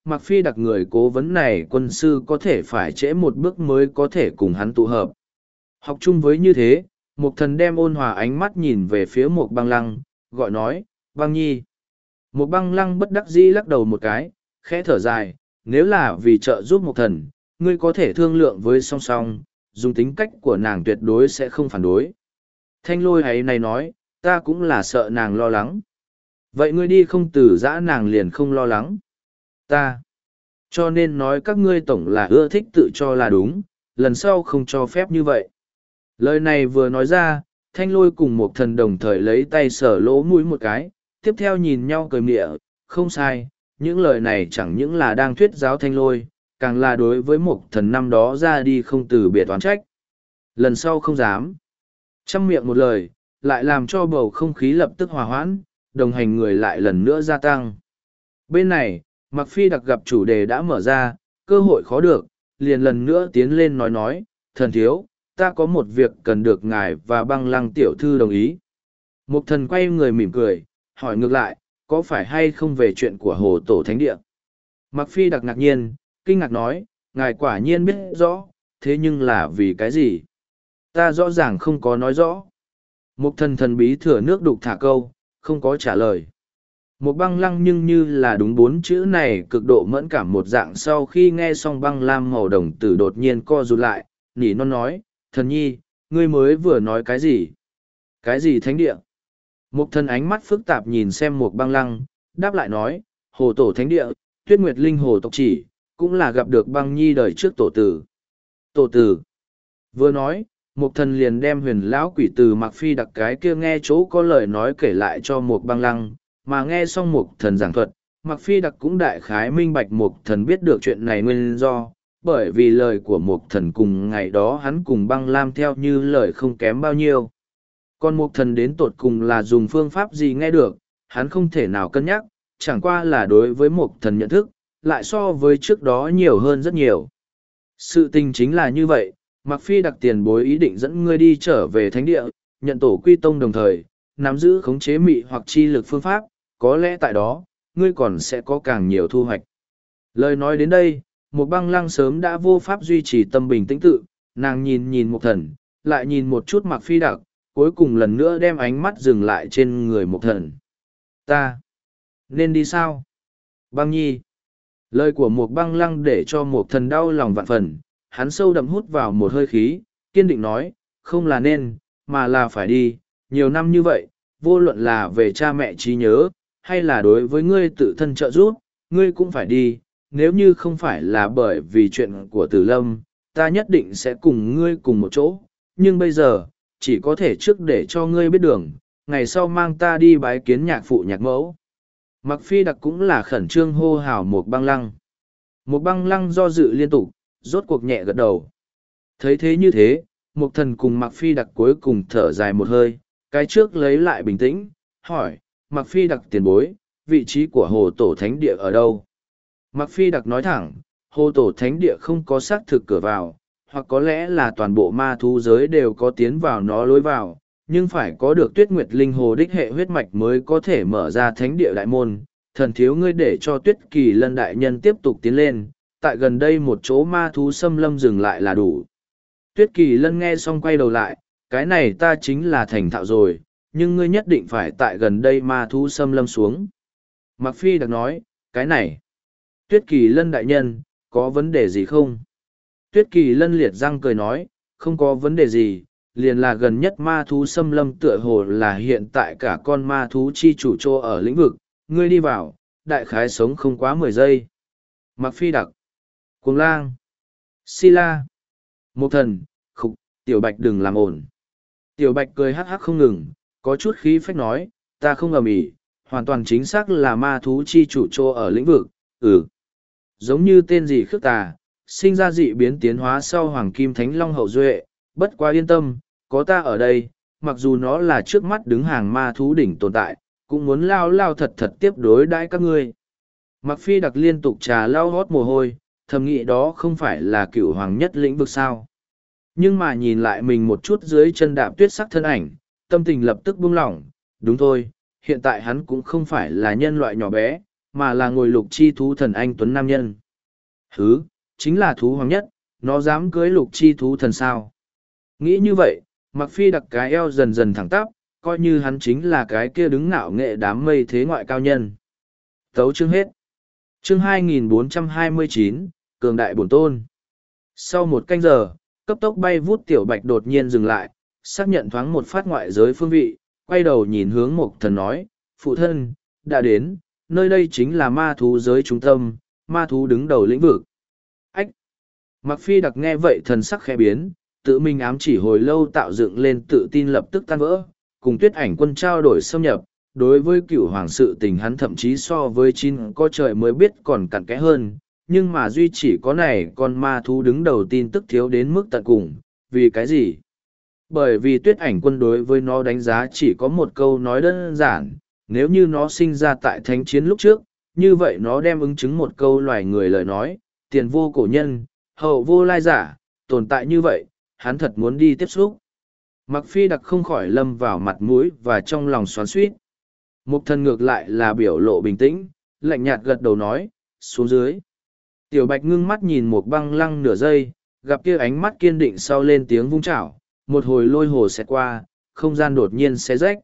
Mặc Phi đặc người cố vấn này quân sư có thể phải trễ một bước mới có thể cùng hắn tụ hợp. Học chung với như thế, Mục Thần đem ôn hòa ánh mắt nhìn về phía Mục Băng Lăng, gọi nói, Băng Nhi. Mục Băng Lăng bất đắc dĩ lắc đầu một cái, khẽ thở dài, nếu là vì trợ giúp Mục Thần, ngươi có thể thương lượng với song song, dùng tính cách của nàng tuyệt đối sẽ không phản đối. Thanh Lôi ấy này nói, ta cũng là sợ nàng lo lắng. Vậy ngươi đi không từ giã nàng liền không lo lắng. Ta. Cho nên nói các ngươi tổng là ưa thích tự cho là đúng, lần sau không cho phép như vậy. Lời này vừa nói ra, Thanh Lôi cùng Mục Thần đồng thời lấy tay sờ lỗ mũi một cái, tiếp theo nhìn nhau cười mịa, không sai, những lời này chẳng những là đang thuyết giáo Thanh Lôi, càng là đối với Mục Thần năm đó ra đi không từ biệt oán trách. Lần sau không dám. Trăm miệng một lời, lại làm cho bầu không khí lập tức hòa hoãn, đồng hành người lại lần nữa gia tăng. Bên này, Mặc Phi đặc gặp chủ đề đã mở ra, cơ hội khó được, liền lần nữa tiến lên nói nói, thần thiếu, ta có một việc cần được ngài và Băng Lăng tiểu thư đồng ý. Mục Thần quay người mỉm cười, hỏi ngược lại, có phải hay không về chuyện của Hồ Tổ Thánh Địa? Mặc Phi đặc ngạc nhiên, kinh ngạc nói, ngài quả nhiên biết rõ, thế nhưng là vì cái gì? Ta rõ ràng không có nói rõ. Mục Thần thần bí thừa nước đục thả câu, không có trả lời. Một Băng Lăng nhưng như là đúng bốn chữ này cực độ mẫn cảm một dạng, sau khi nghe xong băng lam màu đồng tử đột nhiên co rụt lại, nỉ non nói, thần nhi, ngươi mới vừa nói cái gì? Cái gì thánh địa? Một thần ánh mắt phức tạp nhìn xem một Băng Lăng, đáp lại nói, hồ tổ thánh địa, tuyết nguyệt linh hồ tộc chỉ, cũng là gặp được băng nhi đời trước tổ tử. Tổ tử. Vừa nói, một thần liền đem huyền lão quỷ từ Mặc Phi đặc cái kia nghe chỗ có lời nói kể lại cho một Băng Lăng, mà nghe xong Mục Thần giảng thuật, Mặc Phi đặc cũng đại khái minh bạch Mục Thần biết được chuyện này nguyên do, bởi vì lời của Mục Thần cùng ngày đó hắn cùng Băng Lam theo như lời không kém bao nhiêu. Còn Mục Thần đến tột cùng là dùng phương pháp gì nghe được, hắn không thể nào cân nhắc, chẳng qua là đối với Mục Thần nhận thức, lại so với trước đó nhiều hơn rất nhiều. Sự tình chính là như vậy, Mặc Phi đặc tiền bối ý định dẫn ngươi đi trở về thánh địa, nhận tổ quy tông đồng thời, nắm giữ khống chế mị hoặc chi lực phương pháp, có lẽ tại đó, ngươi còn sẽ có càng nhiều thu hoạch. Lời nói đến đây, một Băng Lăng sớm đã vô pháp duy trì tâm bình tĩnh tự, nàng nhìn nhìn Mục Thần, lại nhìn một chút Mặc Phi đặc, cuối cùng lần nữa đem ánh mắt dừng lại trên người Mục Thần. Ta, nên đi sao? Băng Nhi. Lời của một Băng Lăng để cho Mục Thần đau lòng vạn phần, hắn sâu đậm hút vào một hơi khí, kiên định nói, không là nên, mà là phải đi, nhiều năm như vậy, vô luận là về cha mẹ trí nhớ, hay là đối với ngươi tự thân trợ giúp, ngươi cũng phải đi, nếu như không phải là bởi vì chuyện của Tử Lâm, ta nhất định sẽ cùng ngươi cùng một chỗ, nhưng bây giờ, chỉ có thể trước để cho ngươi biết đường, ngày sau mang ta đi bái kiến nhạc phụ nhạc mẫu. Mặc Phi đặc cũng là khẩn trương hô hào một Băng Lăng. Một Băng Lăng do dự liên tục, rốt cuộc nhẹ gật đầu. Thấy thế như thế, Mục Thần cùng Mặc Phi đặc cuối cùng thở dài một hơi, cái trước lấy lại bình tĩnh, hỏi, Mặc Phi đặc tiền bối, vị trí của hồ tổ thánh địa ở đâu? Mặc Phi đặc nói thẳng, hồ tổ thánh địa không có xác thực cửa vào, hoặc có lẽ là toàn bộ ma thú giới đều có tiến vào nó lối vào, nhưng phải có được tuyết nguyệt linh hồ đích hệ huyết mạch mới có thể mở ra thánh địa đại môn. Thần thiếu ngươi để cho tuyết kỳ lân đại nhân tiếp tục tiến lên, tại gần đây một chỗ ma thú xâm lâm dừng lại là đủ. Tuyết kỳ lân nghe xong quay đầu lại, cái này ta chính là thành thạo rồi, nhưng ngươi nhất định phải tại gần đây ma thú xâm lâm xuống. Mặc Phi đặc nói, cái này, Tuyết kỳ lân đại nhân, có vấn đề gì không? Tuyết kỳ lân liệt răng cười nói, không có vấn đề gì, liền là gần nhất ma thú xâm lâm tựa hồ là hiện tại cả con ma thú chi chủ trô ở lĩnh vực, ngươi đi vào, đại khái sống không quá mười giây. Mặc Phi đặc, Cuồng Lang, Sila, Mục Thần, khục, Tiểu Bạch đừng làm ổn. Tiểu Bạch cười hắc hắc không ngừng, có chút khí phách nói, ta không ầm ĩ, hoàn toàn chính xác là ma thú chi chủ trô ở lĩnh vực, ừ. Giống như tên gì khước tà, sinh ra dị biến tiến hóa sau Hoàng Kim Thánh Long hậu duệ, bất quá yên tâm, có ta ở đây, mặc dù nó là trước mắt đứng hàng ma thú đỉnh tồn tại, cũng muốn lao lao thật thật tiếp đối đãi các ngươi. Mặc Phi đặc liên tục trà lao hót mồ hôi, thầm nghĩ đó không phải là cựu hoàng nhất lĩnh vực sao. Nhưng mà nhìn lại mình một chút dưới chân đạp tuyết sắc thân ảnh, tâm tình lập tức buông lỏng, đúng thôi, hiện tại hắn cũng không phải là nhân loại nhỏ bé, mà là ngồi lục chi thú thần anh tuấn nam nhân. Hứ, chính là thú hoàng nhất, nó dám cưới lục chi thú thần sao. Nghĩ như vậy, Mặc Phi đặc cái eo dần dần thẳng tắp, coi như hắn chính là cái kia đứng ngạo nghệ đám mây thế ngoại cao nhân. Tấu chương hết. Chương hai nghìn bốn trăm hai mươi chín, Cường Đại Bổn Tôn. Sau một canh giờ, cấp tốc bay vút tiểu bạch đột nhiên dừng lại, xác nhận thoáng một phát ngoại giới phương vị, quay đầu nhìn hướng Mộc Thần nói, phụ thân, đã đến, nơi đây chính là ma thú giới trung tâm, ma thú đứng đầu lĩnh vực. Ách! Mặc Phi đặc nghe vậy thần sắc khẽ biến, tự mình ám chỉ hồi lâu tạo dựng lên tự tin lập tức tan vỡ, cùng Tuyết Ảnh Quân trao đổi xâm nhập. Đối với cựu hoàng sự tình hắn thậm chí so với chín có trời mới biết còn cặn kẽ hơn, nhưng mà duy chỉ có này con ma thú đứng đầu tin tức thiếu đến mức tận cùng. Vì cái gì? Bởi vì Tuyết Ảnh Quân đối với nó đánh giá chỉ có một câu nói đơn giản, nếu như nó sinh ra tại thánh chiến lúc trước, như vậy nó đem ứng chứng một câu loài người lời nói, tiền vô cổ nhân, hậu vô lai giả, tồn tại như vậy, hắn thật muốn đi tiếp xúc. Mặc Phi đặc không khỏi lâm vào mặt mũi và trong lòng xoắn xuýt. Mục Thần ngược lại là biểu lộ bình tĩnh, lạnh nhạt gật đầu nói, xuống dưới. Tiểu Bạch ngưng mắt nhìn một băng lăng nửa giây, gặp kia ánh mắt kiên định sau lên tiếng vung chảo, một hồi lôi hồ xẹt qua, không gian đột nhiên xé rách.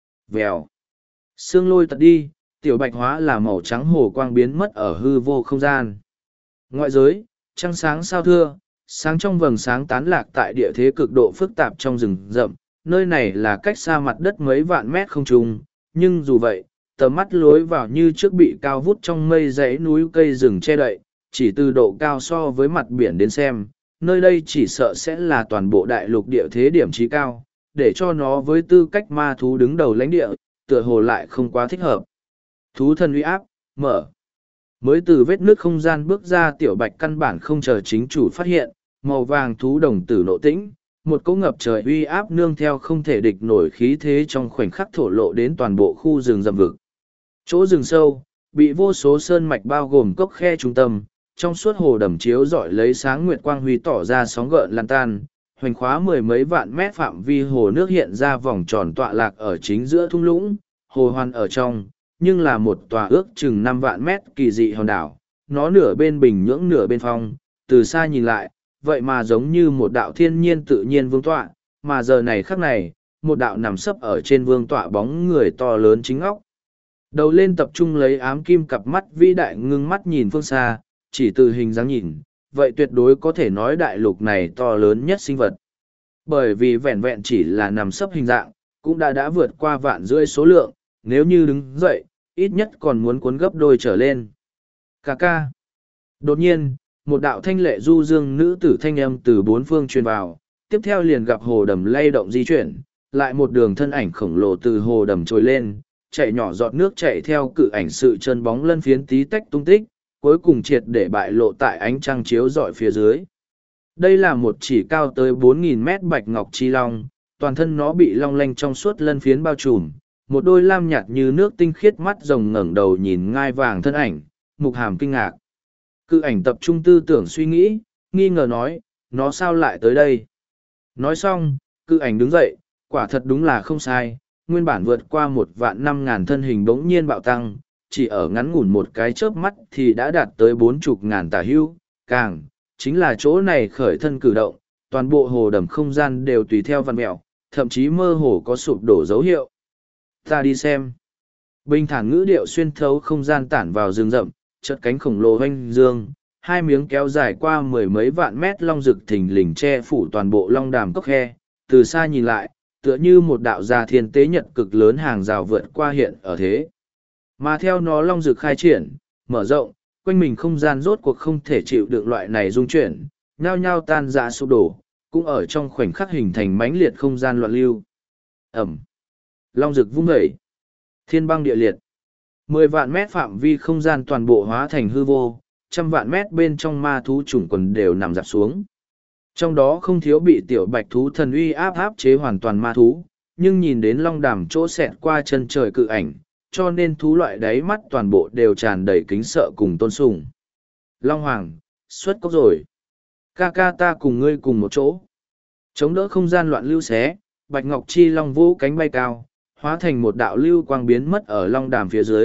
Vèo. Sương lôi tật đi, Tiểu Bạch hóa là màu trắng hồ quang biến mất ở hư vô không gian. Ngoại giới, trăng sáng sao thưa, sáng trong vầng sáng tán lạc tại địa thế cực độ phức tạp trong rừng rậm, nơi này là cách xa mặt đất mấy vạn mét không trung, nhưng dù vậy, tầm mắt lối vào như trước bị cao vút trong mây dãy núi cây rừng che đậy, chỉ từ độ cao so với mặt biển đến xem, nơi đây chỉ sợ sẽ là toàn bộ đại lục địa thế điểm trí cao, để cho nó với tư cách ma thú đứng đầu lãnh địa, tựa hồ lại không quá thích hợp. Thú thần uy áp, mở. Mới từ vết nước không gian bước ra Tiểu Bạch căn bản không chờ chính chủ phát hiện, màu vàng thú đồng tử nộ tĩnh, một cỗ ngập trời uy áp nương theo không thể địch nổi khí thế trong khoảnh khắc thổ lộ đến toàn bộ khu rừng rậm vực. Chỗ rừng sâu, bị vô số sơn mạch bao gồm cốc khe trung tâm, trong suốt hồ đầm chiếu rọi lấy sáng nguyệt quang huy tỏ ra sóng gợn lan tan, hoành khóa mười mấy vạn mét phạm vi hồ nước hiện ra vòng tròn tọa lạc ở chính giữa thung lũng, hồ hoàn ở trong, nhưng là một tòa ước chừng năm vạn mét kỳ dị hòn đảo, nó nửa bên bình nhưỡng nửa bên phong, từ xa nhìn lại, vậy mà giống như một đạo thiên nhiên tự nhiên vương tọa, mà giờ này khắc này, một đạo nằm sấp ở trên vương tọa bóng người to lớn chính óc. Đầu lên tập trung lấy ám kim cặp mắt vĩ đại ngưng mắt nhìn phương xa, chỉ từ hình dáng nhìn, vậy tuyệt đối có thể nói đại lục này to lớn nhất sinh vật. Bởi vì vẹn vẹn chỉ là nằm sấp hình dạng, cũng đã đã vượt qua vạn rưỡi số lượng, nếu như đứng dậy, ít nhất còn muốn cuốn gấp đôi trở lên. Cà ca. Đột nhiên, một đạo thanh lệ du dương nữ tử thanh âm từ bốn phương truyền vào, tiếp theo liền gặp hồ đầm lay động di chuyển, lại một đường thân ảnh khổng lồ từ hồ đầm trồi lên, chạy nhỏ giọt nước chạy theo cự ảnh sự chân bóng lân phiến tí tách tung tích, cuối cùng triệt để bại lộ tại ánh trăng chiếu rọi phía dưới. Đây là một chỉ cao tới bốn nghìn mét bạch ngọc chi long, toàn thân nó bị long lanh trong suốt lân phiến bao trùm, một đôi lam nhạt như nước tinh khiết mắt rồng ngẩng đầu nhìn ngai vàng thân ảnh, mục hàm kinh ngạc. Cự ảnh tập trung tư tưởng suy nghĩ, nghi ngờ nói, nó sao lại tới đây? Nói xong, cự ảnh đứng dậy, quả thật đúng là không sai, nguyên bản vượt qua một vạn năm ngàn thân hình bỗng nhiên bạo tăng, chỉ ở ngắn ngủn một cái chớp mắt thì đã đạt tới bốn chục ngàn tả hưu, càng, chính là chỗ này khởi thân cử động, toàn bộ hồ đầm không gian đều tùy theo văn mẹo, thậm chí mơ hồ có sụp đổ dấu hiệu. Ta đi xem. Bình thản ngữ điệu xuyên thấu không gian tản vào rừng rậm, chợt cánh khổng lồ hoanh dương, hai miếng kéo dài qua mười mấy vạn mét long rực thình lình che phủ toàn bộ long đàm cốc khe, từ xa nhìn lại, tựa như một đạo gia thiên tế nhật cực lớn hàng rào vượt qua hiện ở thế. Mà theo nó long rực khai triển, mở rộng, quanh mình không gian rốt cuộc không thể chịu được loại này dung chuyển, nhao nhao tan ra sụp đổ, cũng ở trong khoảnh khắc hình thành mãnh liệt không gian loạn lưu. Ẩm. Long rực vung dậy. Thiên băng địa liệt. Mười vạn mét phạm vi không gian toàn bộ hóa thành hư vô, trăm vạn mét bên trong ma thú chủng quần đều nằm dạp xuống. Trong đó không thiếu bị tiểu bạch thú thần uy áp áp chế hoàn toàn ma thú, nhưng nhìn đến long đàm chỗ xẹt qua chân trời cự ảnh, cho nên thú loại đáy mắt toàn bộ đều tràn đầy kính sợ cùng tôn sùng. Long Hoàng, xuất cốc rồi. Ca ca ta cùng ngươi cùng một chỗ. Chống đỡ không gian loạn lưu xé, Bạch Ngọc Chi Long vũ cánh bay cao, hóa thành một đạo lưu quang biến mất ở long đàm phía dưới,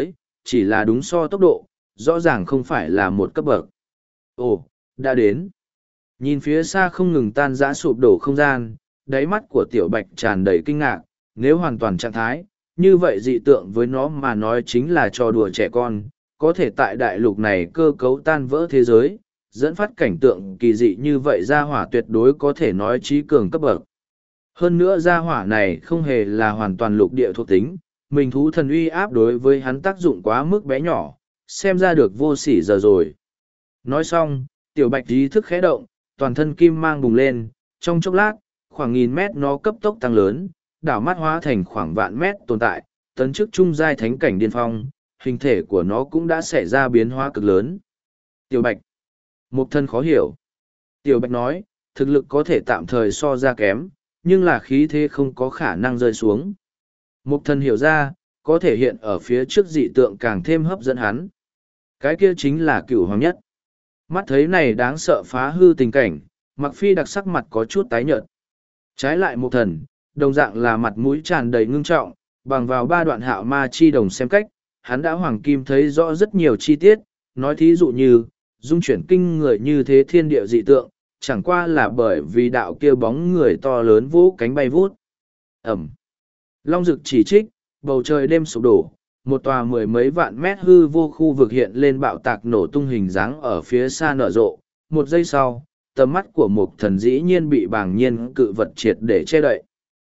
chỉ là đúng so tốc độ, rõ ràng không phải là một cấp bậc. Ồ, đã đến. Nhìn phía xa không ngừng tan rã sụp đổ không gian, đáy mắt của tiểu bạch tràn đầy kinh ngạc, nếu hoàn toàn trạng thái, như vậy dị tượng với nó mà nói chính là trò đùa trẻ con, có thể tại đại lục này cơ cấu tan vỡ thế giới, dẫn phát cảnh tượng kỳ dị như vậy gia hỏa tuyệt đối có thể nói trí cường cấp bậc. Hơn nữa gia hỏa này không hề là hoàn toàn lục địa thuộc tính, mình thú thần uy áp đối với hắn tác dụng quá mức bé nhỏ, xem ra được vô sỉ giờ rồi. Nói xong, tiểu bạch ý thức khẽ động, toàn thân kim mang bùng lên, trong chốc lát, khoảng nghìn mét nó cấp tốc tăng lớn, đảo mắt hóa thành khoảng vạn mét tồn tại, tấn chức trung giai thánh cảnh điên phong, hình thể của nó cũng đã xảy ra biến hóa cực lớn. Tiểu bạch, mục thân khó hiểu. Tiểu bạch nói, thực lực có thể tạm thời so ra kém, nhưng là khí thế không có khả năng rơi xuống. Mục thân hiểu ra, có thể hiện ở phía trước dị tượng càng thêm hấp dẫn hắn. Cái kia chính là cửu hoàng nhất. Mắt thấy này đáng sợ phá hư tình cảnh, Mặc Phi đặc sắc mặt có chút tái nhợt. Trái lại mục thần, đồng dạng là mặt mũi tràn đầy ngưng trọng, bằng vào ba đoạn hạo ma chi đồng xem cách, hắn đã hoàng kim thấy rõ rất nhiều chi tiết, nói thí dụ như, dung chuyển kinh người như thế thiên địa dị tượng, chẳng qua là bởi vì đạo kia bóng người to lớn vũ cánh bay vút. Ẩm. Long Dực chỉ trích, bầu trời đêm sụp đổ, một tòa mười mấy vạn mét hư vô khu vực hiện lên bạo tạc nổ tung hình dáng ở phía xa nở rộ. Một giây sau, tầm mắt của một thần dĩ nhiên bị bàng nhiên cự vật triệt để che đậy.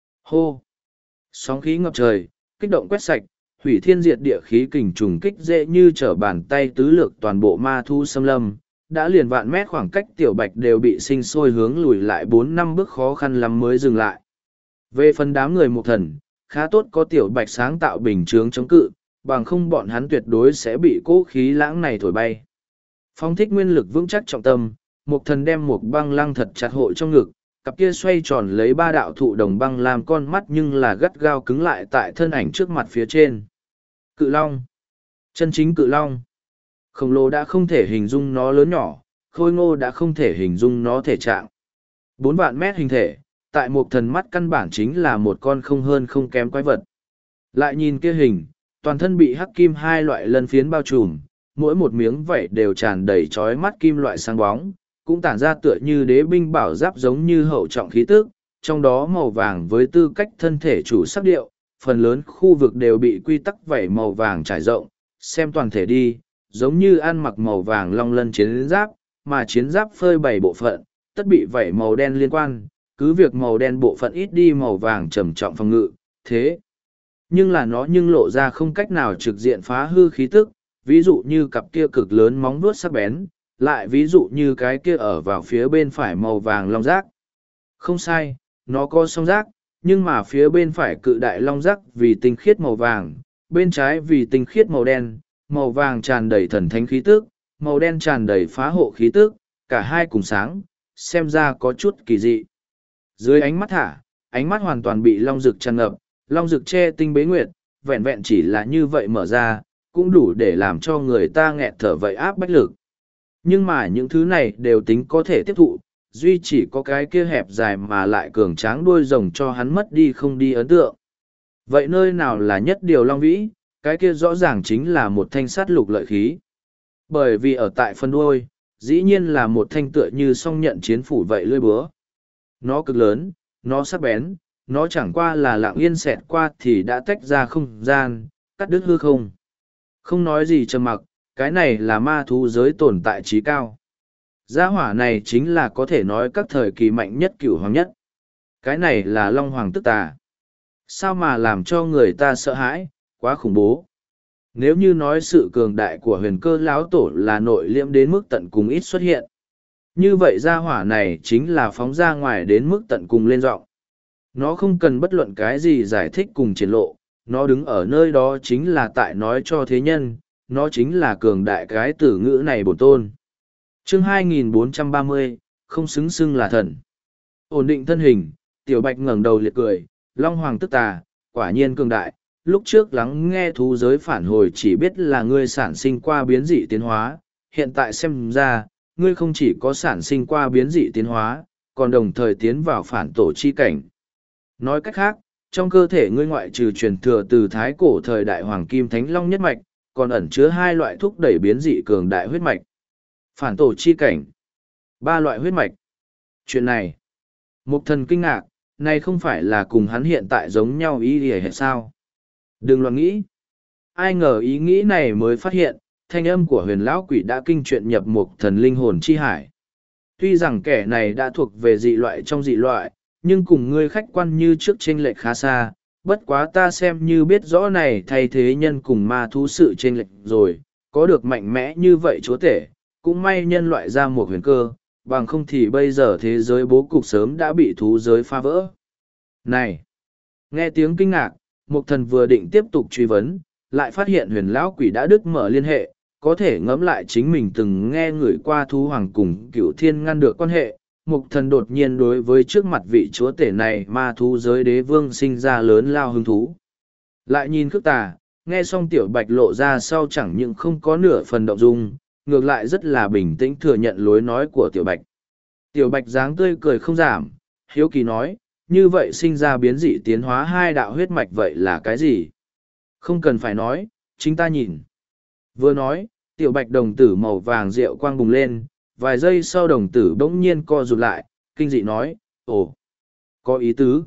Hô! Sóng khí ngập trời, kích động quét sạch, hủy thiên diệt địa khí kình trùng kích dễ như trở bàn tay tứ lược toàn bộ ma thu xâm lâm. Đã liền vạn mét khoảng cách tiểu bạch đều bị sinh sôi hướng lùi lại bốn năm bước khó khăn lắm mới dừng lại. Về phần đám người một thần, khá tốt có tiểu bạch sáng tạo bình chướng chống cự, bằng không bọn hắn tuyệt đối sẽ bị cố khí lãng này thổi bay. Phong thích nguyên lực vững chắc trọng tâm, một thần đem một băng lăng thật chặt hộ trong ngực, cặp kia xoay tròn lấy ba đạo thụ đồng băng làm con mắt nhưng là gắt gao cứng lại tại thân ảnh trước mặt phía trên. Cự long. Chân chính cự long. Khổng lồ đã không thể hình dung nó lớn nhỏ, khôi ngô đã không thể hình dung nó thể trạng. Bốn vạn mét hình thể, tại một thần mắt căn bản chính là một con không hơn không kém quái vật. Lại nhìn kia hình, toàn thân bị hắc kim hai loại lân phiến bao trùm, mỗi một miếng vảy đều tràn đầy trói mắt kim loại sáng bóng, cũng tản ra tựa như đế binh bảo giáp giống như hậu trọng khí tức, trong đó màu vàng với tư cách thân thể chủ sắc điệu, phần lớn khu vực đều bị quy tắc vảy màu vàng trải rộng, xem toàn thể đi, giống như ăn mặc màu vàng long lân chiến giáp, mà chiến giáp phơi bày bộ phận, tất bị vảy màu đen liên quan, cứ việc màu đen bộ phận ít đi màu vàng trầm trọng phòng ngự, thế. Nhưng là nó nhưng lộ ra không cách nào trực diện phá hư khí tức, ví dụ như cặp kia cực lớn móng vuốt sắc bén, lại ví dụ như cái kia ở vào phía bên phải màu vàng long giác. Không sai, nó có song giác, nhưng mà phía bên phải cự đại long giác vì tinh khiết màu vàng, bên trái vì tinh khiết màu đen, màu vàng tràn đầy thần thánh khí tức, màu đen tràn đầy phá hộ khí tức, cả hai cùng sáng, xem ra có chút kỳ dị. Dưới ánh mắt thả, ánh mắt hoàn toàn bị long rực tràn ngập, long rực che tinh bế nguyệt, vẹn vẹn chỉ là như vậy mở ra, cũng đủ để làm cho người ta nghẹt thở vậy áp bách lực. Nhưng mà những thứ này đều tính có thể tiếp thụ, duy chỉ có cái kia hẹp dài mà lại cường tráng đuôi rồng cho hắn mất đi không đi ấn tượng. Vậy nơi nào là nhất điều long vĩ, cái kia rõ ràng chính là một thanh sắt lục lợi khí. Bởi vì ở tại phân đuôi, dĩ nhiên là một thanh tựa như song nhận chiến phủ vậy lưỡi búa. Nó cực lớn, nó sắc bén, nó chẳng qua là lặng yên xẹt qua thì đã tách ra không gian, cắt đứt hư không. Không nói gì trầm mặc, cái này là ma thú giới tồn tại trí cao. Gia hỏa này chính là có thể nói các thời kỳ mạnh nhất cửu hoàng nhất. Cái này là Long Hoàng tức tà. Sao mà làm cho người ta sợ hãi, quá khủng bố. Nếu như nói sự cường đại của huyền cơ lão tổ là nội liễm đến mức tận cùng ít xuất hiện. Như vậy gia hỏa này chính là phóng ra ngoài đến mức tận cùng lên giọng. Nó không cần bất luận cái gì giải thích cùng triển lộ, nó đứng ở nơi đó chính là tại nói cho thế nhân, nó chính là cường đại cái tử ngữ này bổn tôn. Chương hai nghìn bốn trăm ba mươi, không xứng xưng là thần. Ổn định thân hình, tiểu bạch ngẩng đầu liệt cười, Long Hoàng tức tà, quả nhiên cường đại, lúc trước lắng nghe thú giới phản hồi chỉ biết là ngươi sản sinh qua biến dị tiến hóa, hiện tại xem ra, ngươi không chỉ có sản sinh qua biến dị tiến hóa, còn đồng thời tiến vào phản tổ chi cảnh. Nói cách khác, trong cơ thể ngươi ngoại trừ truyền thừa từ thái cổ thời đại hoàng kim thánh long nhất mạch, còn ẩn chứa hai loại thúc đẩy biến dị cường đại huyết mạch. Phản tổ chi cảnh. Ba loại huyết mạch. Chuyện này. Mục thần kinh ngạc, này không phải là cùng hắn hiện tại giống nhau ý ý hay sao? Đừng loạn nghĩ. Ai ngờ ý nghĩ này mới phát hiện, thanh âm của huyền lão quỷ đã kinh chuyện nhập mục thần linh hồn chi hải. Tuy rằng kẻ này đã thuộc về dị loại trong dị loại, nhưng cùng ngươi khách quan như trước chênh lệch khá xa, bất quá ta xem như biết rõ này thay thế nhân cùng ma thú sự chênh lệch rồi, có được mạnh mẽ như vậy chúa tể, cũng may nhân loại ra một huyền cơ, bằng không thì bây giờ thế giới bố cục sớm đã bị thú giới phá vỡ. Này! Nghe tiếng kinh ngạc, Mục Thần vừa định tiếp tục truy vấn, lại phát hiện huyền lão quỷ đã đứt mở liên hệ, có thể ngẫm lại chính mình từng nghe người qua thú hoàng cùng cựu thiên ngăn được quan hệ. Mục Thần đột nhiên đối với trước mặt vị chúa tể này ma thú giới đế vương sinh ra lớn lao hứng thú. Lại nhìn Khước Tà, nghe xong Tiểu Bạch lộ ra sau chẳng những không có nửa phần động dung, ngược lại rất là bình tĩnh thừa nhận lối nói của Tiểu Bạch. Tiểu Bạch dáng tươi cười không giảm, hiếu kỳ nói, như vậy sinh ra biến dị tiến hóa hai đạo huyết mạch vậy là cái gì? Không cần phải nói, chính ta nhìn. Vừa nói, Tiểu Bạch đồng tử màu vàng rượu quang bùng lên, vài giây sau đồng tử bỗng nhiên co rụt lại, kinh dị nói, ồ, có ý tứ.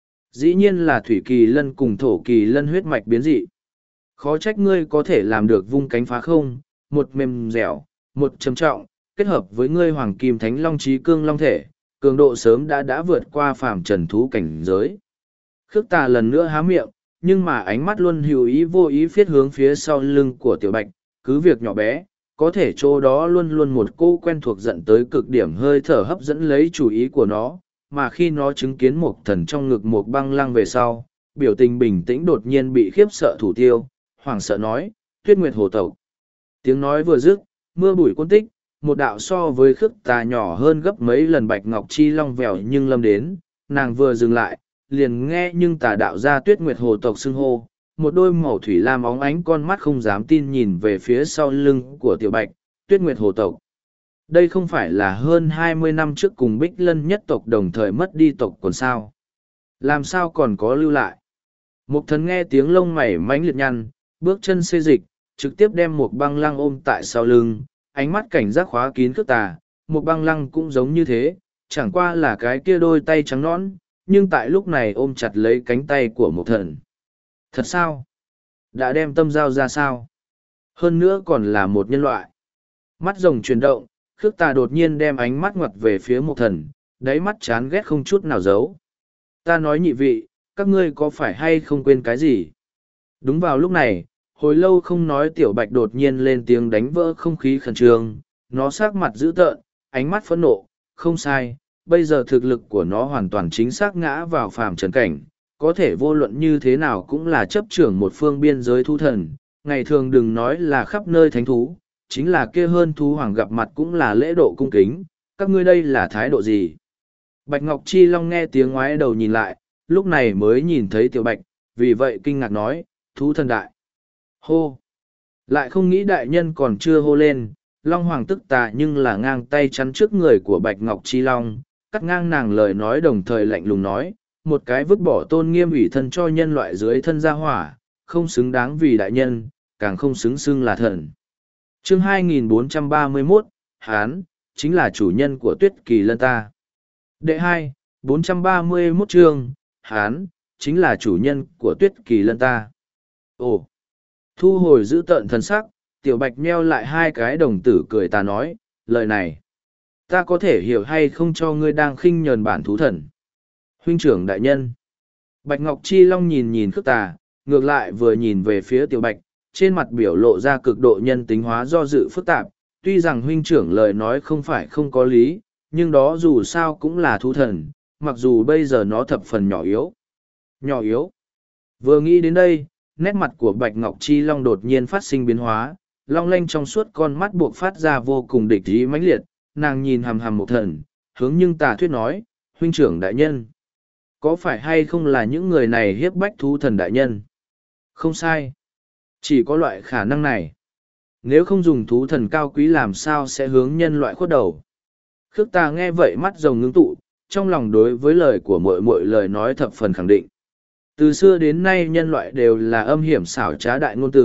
Dĩ nhiên là thủy kỳ lân cùng thổ kỳ lân huyết mạch biến dị. Khó trách ngươi có thể làm được vung cánh phá không, một mềm dẻo, một trầm trọng, kết hợp với ngươi hoàng kim thánh long trí cương long thể, cường độ sớm đã đã vượt qua phàm trần thú cảnh giới. Khước Tà lần nữa há miệng, nhưng mà ánh mắt luôn hữu ý vô ý phiết hướng phía sau lưng của Tiểu Bạch, cứ việc nhỏ bé, có thể chỗ đó luôn luôn một cô quen thuộc dẫn tới cực điểm hơi thở hấp dẫn lấy chủ ý của nó, mà khi nó chứng kiến một thần trong ngực một băng lăng về sau, biểu tình bình tĩnh đột nhiên bị khiếp sợ thủ tiêu, hoảng sợ nói, Tuyết Nguyệt Hồ Tộc. Tiếng nói vừa dứt, mưa bụi cuốn tích, một đạo so với Khước Tà nhỏ hơn gấp mấy lần Bạch Ngọc Chi Long vèo nhưng lâm đến, nàng vừa dừng lại, liền nghe nhưng tà đạo ra Tuyết Nguyệt Hồ Tộc xưng hô, một đôi màu thủy lam óng ánh con mắt không dám tin nhìn về phía sau lưng của Tiểu Bạch, Tuyết Nguyệt Hồ Tộc. Đây không phải là hơn hai mươi năm trước cùng Bích Lân nhất tộc đồng thời mất đi tộc còn sao? Làm sao còn có lưu lại? Mục Thần nghe tiếng lông mày mãnh liệt nhăn, bước chân xê dịch, trực tiếp đem một băng lăng ôm tại sau lưng, ánh mắt cảnh giác khóa kín Khước Tà. Một băng lăng cũng giống như thế, chẳng qua là cái kia đôi tay trắng nõn, nhưng tại lúc này ôm chặt lấy cánh tay của Mục Thần. Thật sao? Đã đem tâm giao ra sao? Hơn nữa còn là một nhân loại. Mắt rồng chuyển động, Khước Tà đột nhiên đem ánh mắt ngoặt về phía Mục Thần, đáy mắt chán ghét không chút nào giấu. Ta nói nhị vị, các ngươi có phải hay không quên cái gì? Đúng vào lúc này, hồi lâu không nói Tiểu Bạch đột nhiên lên tiếng đánh vỡ không khí khẩn trương, nó sắc mặt dữ tợn, ánh mắt phẫn nộ, không sai, bây giờ thực lực của nó hoàn toàn chính xác ngã vào phàm trần cảnh, có thể vô luận như thế nào cũng là chấp trưởng một phương biên giới thú thần, ngày thường đừng nói là khắp nơi thánh thú, chính là kia hơn thú hoàng gặp mặt cũng là lễ độ cung kính, các ngươi đây là thái độ gì? Bạch Ngọc Chi Long nghe tiếng ngoái đầu nhìn lại, lúc này mới nhìn thấy Tiểu Bạch, vì vậy kinh ngạc nói, thú thần đại. Hô! Lại không nghĩ đại nhân còn chưa hô lên, Long Hoàng tức tà nhưng là ngang tay chắn trước người của Bạch Ngọc Chi Long, cắt ngang nàng lời nói đồng thời lạnh lùng nói, một cái vứt bỏ tôn nghiêm ủy thân cho nhân loại dưới thân gia hỏa, không xứng đáng vì đại nhân, càng không xứng xưng là thần. Chương hai nghìn bốn trăm ba mươi mốt, Hán, chính là chủ nhân của Tuyết Kỳ Lân ta. Đệ hai, bốn trăm ba mươi mốt chương, Hán, chính là chủ nhân của Tuyết Kỳ Lân ta. Ồ! Thu hồi giữ tợn thần sắc, Tiểu Bạch meo lại hai cái đồng tử cười ta nói, lời này, ta có thể hiểu hay không cho ngươi đang khinh nhờn bản thú thần. Huynh trưởng đại nhân. Bạch Ngọc Chi Long nhìn nhìn Khước Tà, ngược lại vừa nhìn về phía Tiểu Bạch, trên mặt biểu lộ ra cực độ nhân tính hóa do dự phức tạp, tuy rằng huynh trưởng lời nói không phải không có lý, nhưng đó dù sao cũng là thú thần, mặc dù bây giờ nó thập phần nhỏ yếu. Nhỏ yếu. Vừa nghĩ đến đây, nét mặt của Bạch Ngọc Chi Long đột nhiên phát sinh biến hóa, long lanh trong suốt con mắt buộc phát ra vô cùng địch ý mãnh liệt, nàng nhìn hằm hằm Mục Thần, hướng nhưng tà thuyết nói, huynh trưởng đại nhân. Có phải hay không là những người này hiếp bách thú thần đại nhân? Không sai. Chỉ có loại khả năng này. Nếu không dùng thú thần cao quý làm sao sẽ hướng nhân loại khuất đầu. Khước Tà nghe vậy mắt rồng ngưng tụ, trong lòng đối với lời của muội muội lời nói thập phần khẳng định. Từ xưa đến nay nhân loại đều là âm hiểm xảo trá đại ngôn tử,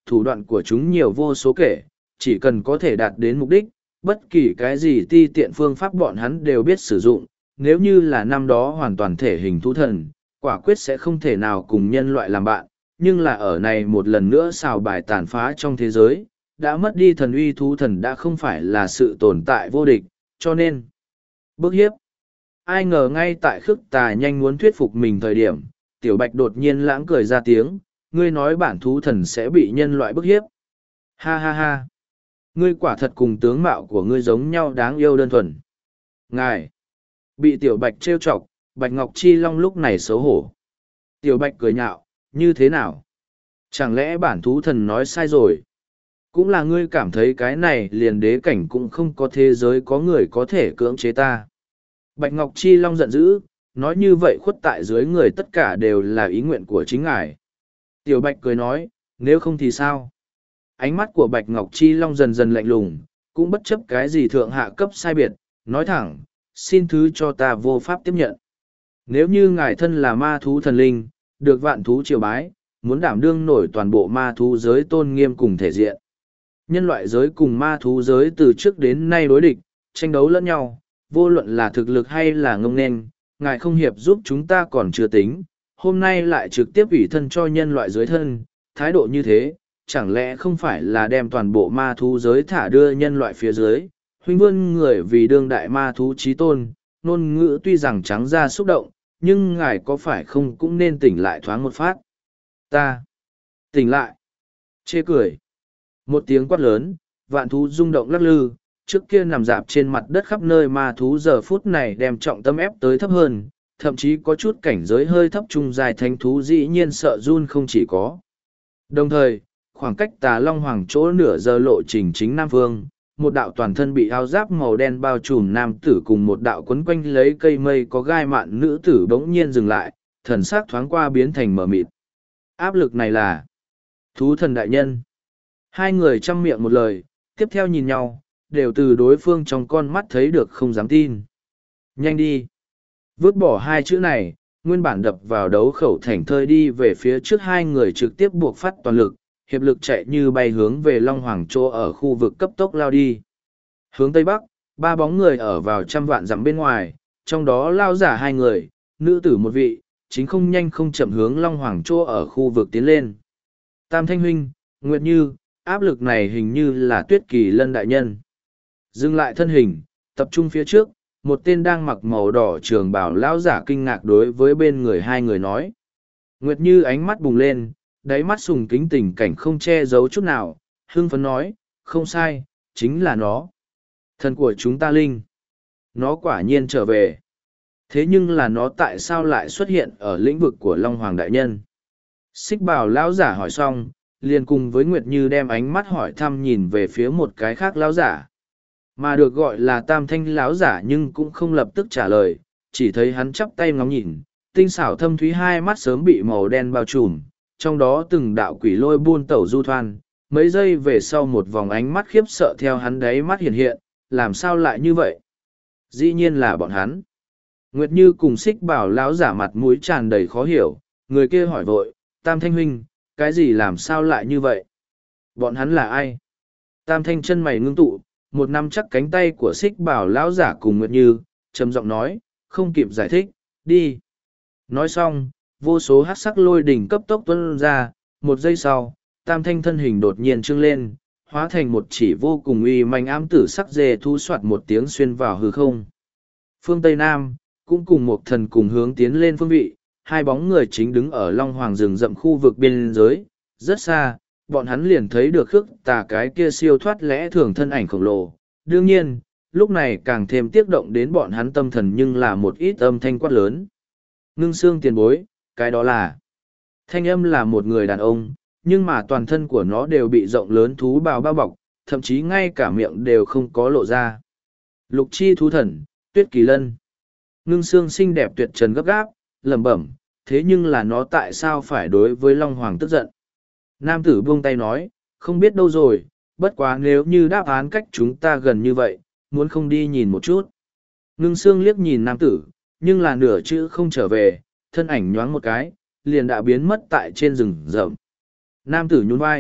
thủ đoạn của chúng nhiều vô số kể, chỉ cần có thể đạt đến mục đích, bất kỳ cái gì ti tiện phương pháp bọn hắn đều biết sử dụng, nếu như là năm đó hoàn toàn thể hình thú thần, quả quyết sẽ không thể nào cùng nhân loại làm bạn, nhưng là ở này một lần nữa xào bài tàn phá trong thế giới, đã mất đi thần uy thú thần đã không phải là sự tồn tại vô địch, cho nên bức hiếp. Ai ngờ ngay tại khước tà nhanh muốn thuyết phục mình thời điểm, tiểu bạch đột nhiên lãng cười ra tiếng, ngươi nói bản thú thần sẽ bị nhân loại bức hiếp. Ha ha ha. Ngươi quả thật cùng tướng mạo của ngươi giống nhau đáng yêu đơn thuần. Ngài. Bị tiểu bạch trêu chọc, Bạch Ngọc Chi Long lúc này xấu hổ. Tiểu bạch cười nhạo, như thế nào? Chẳng lẽ bản thú thần nói sai rồi? Cũng là ngươi cảm thấy cái này liền đế cảnh cũng không có thế giới có người có thể cưỡng chế ta. Bạch Ngọc Chi Long giận dữ, nói như vậy khuất tại dưới người tất cả đều là ý nguyện của chính ngài. Tiểu Bạch cười nói, nếu không thì sao? Ánh mắt của Bạch Ngọc Chi Long dần dần lạnh lùng, cũng bất chấp cái gì thượng hạ cấp sai biệt, nói thẳng, xin thứ cho ta vô pháp tiếp nhận. Nếu như ngài thân là ma thú thần linh, được vạn thú triều bái, muốn đảm đương nổi toàn bộ ma thú giới tôn nghiêm cùng thể diện. Nhân loại giới cùng ma thú giới từ trước đến nay đối địch, tranh đấu lẫn nhau, vô luận là thực lực hay là ngông nên, ngài không hiệp giúp chúng ta còn chưa tính, hôm nay lại trực tiếp ủy thân cho nhân loại giới thân, thái độ như thế, chẳng lẽ không phải là đem toàn bộ ma thú giới thả đưa nhân loại phía dưới, huynh vươn người vì đương đại ma thú trí tôn, ngôn ngữ tuy rằng trắng ra xúc động, nhưng ngài có phải không cũng nên tỉnh lại thoáng một phát. Ta. Tỉnh lại. Chê cười. Một tiếng quát lớn, vạn thú rung động lắc lư, trước kia nằm dạp trên mặt đất khắp nơi ma thú giờ phút này đem trọng tâm ép tới thấp hơn, thậm chí có chút cảnh giới hơi thấp trung dài thánh thú dĩ nhiên sợ run không chỉ có. Đồng thời, khoảng cách tà long hoàng chỗ nửa giờ lộ trình chính Nam Vương, một đạo toàn thân bị áo giáp màu đen bao trùm nam tử cùng một đạo quấn quanh lấy cây mây có gai mạn nữ tử bỗng nhiên dừng lại, thần sắc thoáng qua biến thành mờ mịt. Áp lực này là thú thần đại nhân. Hai người chăm miệng một lời, tiếp theo nhìn nhau, đều từ đối phương trong con mắt thấy được không dám tin. Nhanh đi! Vứt bỏ hai chữ này, nguyên bản đập vào đấu khẩu thành thơi đi về phía trước hai người trực tiếp buộc phát toàn lực, hiệp lực chạy như bay hướng về Long Hoàng Chỗ ở khu vực cấp tốc lao đi. Hướng Tây Bắc, ba bóng người ở vào trăm vạn dặm bên ngoài, trong đó lao giả hai người, nữ tử một vị, chính không nhanh không chậm hướng Long Hoàng Chỗ ở khu vực tiến lên. Tam Thanh Huynh, Nguyệt Như, áp lực này hình như là Tuyết Kỳ Lân đại nhân. Dừng lại thân hình, tập trung phía trước, một tên đang mặc màu đỏ trường bào lão giả kinh ngạc đối với bên người hai người nói. Nguyệt Như ánh mắt bùng lên, đáy mắt sùng kính tình cảnh không che giấu chút nào, hưng phấn nói, không sai, chính là nó. Thần của chúng ta linh. Nó quả nhiên trở về. Thế nhưng là nó tại sao lại xuất hiện ở lĩnh vực của Long Hoàng Đại Nhân? Xích bào lão giả hỏi xong, liền cùng với Nguyệt Như đem ánh mắt hỏi thăm nhìn về phía một cái khác lão giả. Mà được gọi là tam thanh lão giả nhưng cũng không lập tức trả lời, chỉ thấy hắn chắp tay ngóng nhìn, tinh xảo thâm thúy hai mắt sớm bị màu đen bao trùm, trong đó từng đạo quỷ lôi buôn tẩu du thoan, mấy giây về sau một vòng ánh mắt khiếp sợ theo hắn đáy mắt hiện hiện, làm sao lại như vậy? Dĩ nhiên là bọn hắn. Nguyệt Như cùng Xích bảo lão giả mặt mũi tràn đầy khó hiểu, người kia hỏi vội, Tam Thanh huynh, cái gì làm sao lại như vậy? Bọn hắn là ai? Tam Thanh chân mày ngưng tụ, một năm chắc cánh tay của Xích bảo lão giả cùng Nguyệt Như, trầm giọng nói, không kịp giải thích, đi. Nói xong, vô số hát sắc lôi đỉnh cấp tốc tuôn ra, một giây sau, Tam Thanh thân hình đột nhiên trưng lên, hóa thành một chỉ vô cùng uy manh ám tử sắc dê thu soạt một tiếng xuyên vào hư không. Phương Tây Nam, cũng cùng một thần cùng hướng tiến lên phương vị, hai bóng người chính đứng ở Long Hoàng rừng rậm khu vực biên giới, rất xa, bọn hắn liền thấy được khước tà cái kia siêu thoát lẽ thường thân ảnh khổng lồ. Đương nhiên, lúc này càng thêm tiếc động đến bọn hắn tâm thần nhưng là một ít âm thanh quát lớn. Ngưng xương tiền bối, cái đó là... Thanh âm là một người đàn ông, nhưng mà toàn thân của nó đều bị rộng lớn thú bào bao bọc, thậm chí ngay cả miệng đều không có lộ ra. Lục chi thú thần, Tuyết Kỳ Lân. Ngưng xương xinh đẹp tuyệt trần gấp gáp, lẩm bẩm, thế nhưng là nó tại sao phải đối với Long Hoàng tức giận? Nam tử buông tay nói, không biết đâu rồi, bất quá nếu như đáp án cách chúng ta gần như vậy, muốn không đi nhìn một chút. Ngưng xương liếc nhìn nam tử, nhưng là nửa chữ không trở về, thân ảnh nhoáng một cái, liền đã biến mất tại trên rừng rậm. Nam tử nhún vai,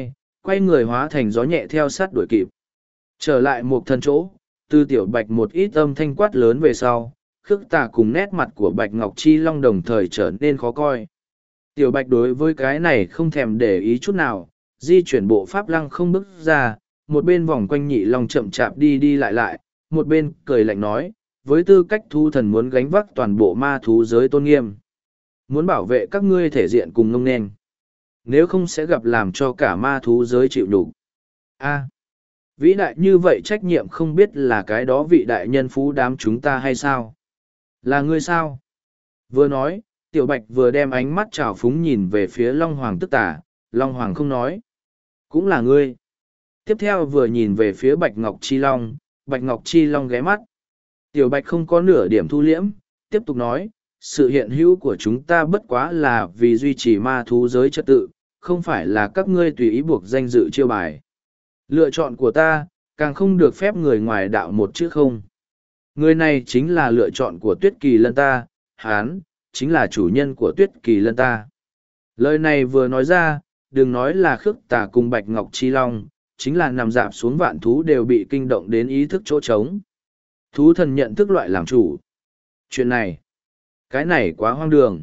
quay người hóa thành gió nhẹ theo sát đuổi kịp. Trở lại một thần chỗ, từ tiểu bạch một ít âm thanh quát lớn về sau, khước tà cùng nét mặt của bạch ngọc chi long đồng thời trở nên khó coi. Tiểu bạch đối với cái này không thèm để ý chút nào, di chuyển bộ pháp lăng không bước ra, một bên vòng quanh nhị long chậm chạp đi đi lại lại, một bên cười lạnh nói, với tư cách thú thần muốn gánh vác toàn bộ ma thú giới tôn nghiêm. Muốn bảo vệ các ngươi thể diện cùng ngông nên. Nếu không sẽ gặp làm cho cả ma thú giới chịu nhục. A, vĩ đại như vậy trách nhiệm không biết là cái đó vị đại nhân phú đám chúng ta hay sao? Là ngươi sao? Vừa nói, tiểu bạch vừa đem ánh mắt trào phúng nhìn về phía Long Hoàng tức tả, Long Hoàng không nói. Cũng là ngươi. Tiếp theo vừa nhìn về phía Bạch Ngọc Chi Long, Bạch Ngọc Chi Long ghé mắt. Tiểu bạch không có nửa điểm thu liễm, tiếp tục nói, sự hiện hữu của chúng ta bất quá là vì duy trì ma thú giới trật tự, không phải là các ngươi tùy ý buộc danh dự chiêu bài. Lựa chọn của ta, càng không được phép người ngoài đạo một chữ không. Người này chính là lựa chọn của Tuyết Kỳ Lân ta, hán, chính là chủ nhân của Tuyết Kỳ Lân ta. Lời này vừa nói ra, đừng nói là khước tà cùng Bạch Ngọc Chi Long, chính là nằm dạp xuống vạn thú đều bị kinh động đến ý thức chỗ trống. Thú thần nhận thức loại làm chủ. Chuyện này, cái này quá hoang đường.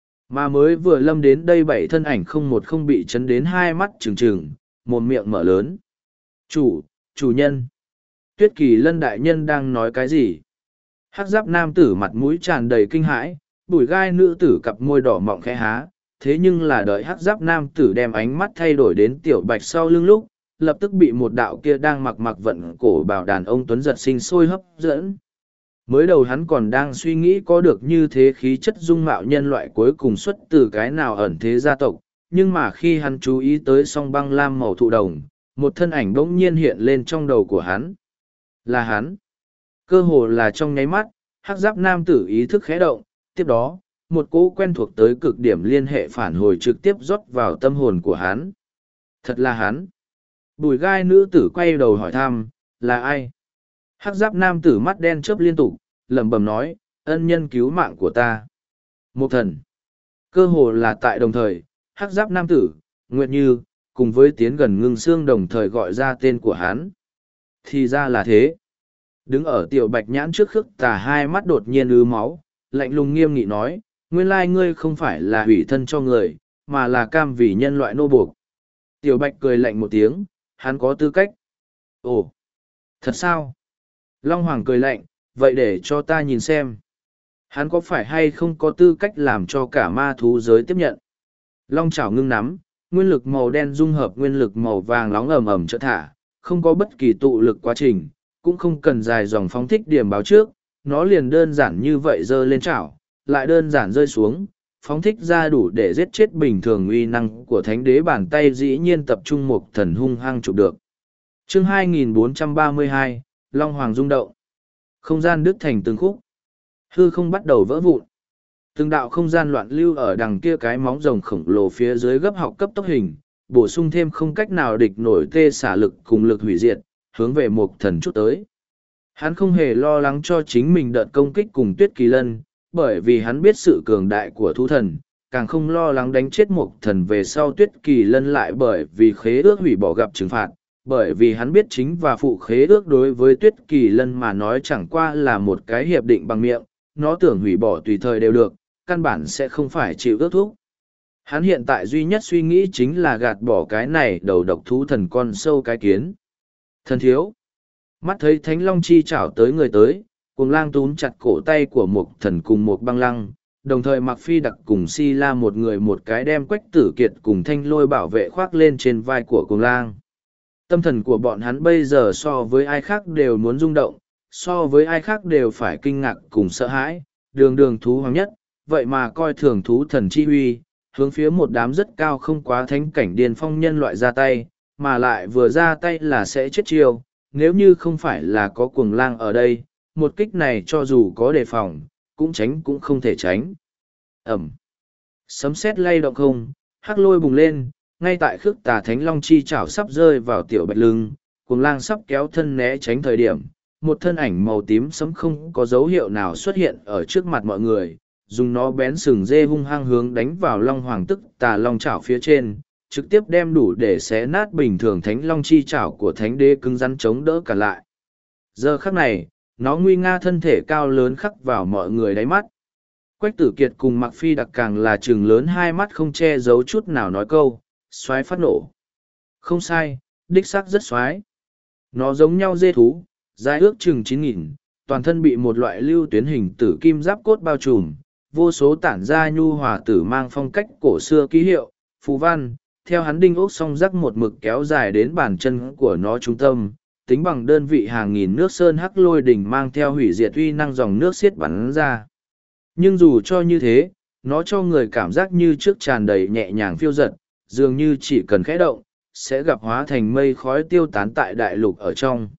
Mà mới vừa lâm đến đây bảy thân ảnh không một không bị chấn đến hai mắt trừng trừng, mồm miệng mở lớn. Chủ, chủ nhân. Tuyết Kỳ Lân đại nhân đang nói cái gì? Hắc giáp nam tử mặt mũi tràn đầy kinh hãi, bùi gai nữ tử cặp môi đỏ mọng khẽ há. Thế nhưng là đợi hắc giáp nam tử đem ánh mắt thay đổi đến tiểu bạch sau lưng lúc, lập tức bị một đạo kia đang mặc mặc vận cổ bảo đàn ông tuấn giật sinh sôi hấp dẫn. Mới đầu hắn còn đang suy nghĩ có được như thế khí chất dung mạo nhân loại cuối cùng xuất từ cái nào ẩn thế gia tộc, nhưng mà khi hắn chú ý tới song băng lam màu thụ đồng, một thân ảnh bỗng nhiên hiện lên trong đầu của hắn. Là hắn. Cơ hồ là trong nháy mắt, hắc giáp nam tử ý thức khẽ động, tiếp đó, một cỗ quen thuộc tới cực điểm liên hệ phản hồi trực tiếp rót vào tâm hồn của hắn. Thật là hắn. Bùi gai nữ tử quay đầu hỏi thăm, là ai? Hắc giáp nam tử mắt đen chớp liên tục, lẩm bẩm nói, ân nhân cứu mạng của ta. Một thần. Cơ hồ là tại đồng thời, hắc giáp nam tử, Nguyệt Như, cùng với tiến gần ngưng xương đồng thời gọi ra tên của hắn. Thì ra là thế. Đứng ở tiểu bạch nhãn trước khước tà hai mắt đột nhiên ứ máu, lạnh lùng nghiêm nghị nói, nguyên lai ngươi không phải là hủy thân cho người, mà là cam vì nhân loại nô buộc. Tiểu bạch cười lạnh một tiếng, hắn có tư cách. Ồ, thật sao? Long Hoàng cười lạnh, vậy để cho ta nhìn xem. Hắn có phải hay không có tư cách làm cho cả ma thú giới tiếp nhận? Long chảo ngưng nắm, nguyên lực màu đen dung hợp nguyên lực màu vàng nóng ầm ầm chợt thả, không có bất kỳ tụ lực quá trình, cũng không cần dài dòng phóng thích điểm báo trước, nó liền đơn giản như vậy giơ lên chảo, lại đơn giản rơi xuống, phóng thích ra đủ để giết chết bình thường uy năng của thánh đế bàn tay dĩ nhiên tập trung một thần hung hăng chụp được. Chương hai nghìn bốn trăm ba mươi hai, Long Hoàng rung động. Không gian đứt thành từng khúc. Hư không bắt đầu vỡ vụn. Từng đạo không gian loạn lưu ở đằng kia cái móng rồng khổng lồ phía dưới gấp học cấp tốc hình, bổ sung thêm không cách nào địch nổi tê xả lực cùng lực hủy diệt, hướng về một thần chút tới. Hắn không hề lo lắng cho chính mình đợt công kích cùng Tuyết Kỳ Lân, bởi vì hắn biết sự cường đại của thú thần, càng không lo lắng đánh chết một thần về sau Tuyết Kỳ Lân lại bởi vì khế ước hủy bỏ gặp trừng phạt, bởi vì hắn biết chính và phụ khế ước đối với Tuyết Kỳ Lân mà nói chẳng qua là một cái hiệp định bằng miệng, nó tưởng hủy bỏ tùy thời đều được, căn bản sẽ không phải chịu ước thúc. Hắn hiện tại duy nhất suy nghĩ chính là gạt bỏ cái này đầu độc thú thần con sâu cái kiến. Thần thiếu. Mắt thấy Thánh Long chi chảo tới người tới, cuồng lang túm chặt cổ tay của một thần cùng một băng lăng, đồng thời mặc phi đặc cùng si la một người một cái đem quách tử kiệt cùng thanh lôi bảo vệ khoác lên trên vai của cuồng lang. Tâm thần của bọn hắn bây giờ so với ai khác đều muốn rung động, so với ai khác đều phải kinh ngạc cùng sợ hãi, đường đường thú hoàng nhất, vậy mà coi thường thú thần chi huy, hướng phía một đám rất cao không quá thánh cảnh điên phong nhân loại ra tay, mà lại vừa ra tay là sẽ chết chiêu, nếu như không phải là có cuồng lang ở đây, một kích này cho dù có đề phòng, cũng tránh cũng không thể tránh. Ẩm. Sấm sét lay động không, hắc lôi bùng lên, ngay tại khước tà Thánh Long chi chảo sắp rơi vào tiểu bạch lưng, cuồng lang sắp kéo thân né tránh thời điểm, một thân ảnh màu tím sấm không có dấu hiệu nào xuất hiện ở trước mặt mọi người, dùng nó bén sừng dê hung hăng hướng đánh vào Long Hoàng tức tà Long chảo phía trên, trực tiếp đem đủ để xé nát bình thường thánh long chi chảo của thánh đế cứng rắn chống đỡ cả lại. Giờ khắc này, nó nguy nga thân thể cao lớn khắc vào mọi người đáy mắt. Quách Tử Kiệt cùng Mặc Phi Đặc càng là trừng lớn hai mắt không che giấu chút nào nói câu, xoái phát nổ. Không sai, đích xác rất xoái. Nó giống nhau dê thú, dài ước chừng chín nghìn, toàn thân bị một loại lưu tuyến hình tử kim giáp cốt bao trùm, vô số tản ra nhu hòa tử mang phong cách cổ xưa ký hiệu, phù văn, theo hắn đinh ốc song rắc một mực kéo dài đến bàn chân của nó trung tâm, tính bằng đơn vị hàng nghìn nước sơn hắc lôi đỉnh mang theo hủy diệt uy năng dòng nước xiết bắn ra. Nhưng dù cho như thế, nó cho người cảm giác như trước tràn đầy nhẹ nhàng phiêu giật, dường như chỉ cần khẽ động, sẽ gặp hóa thành mây khói tiêu tán tại đại lục ở trong.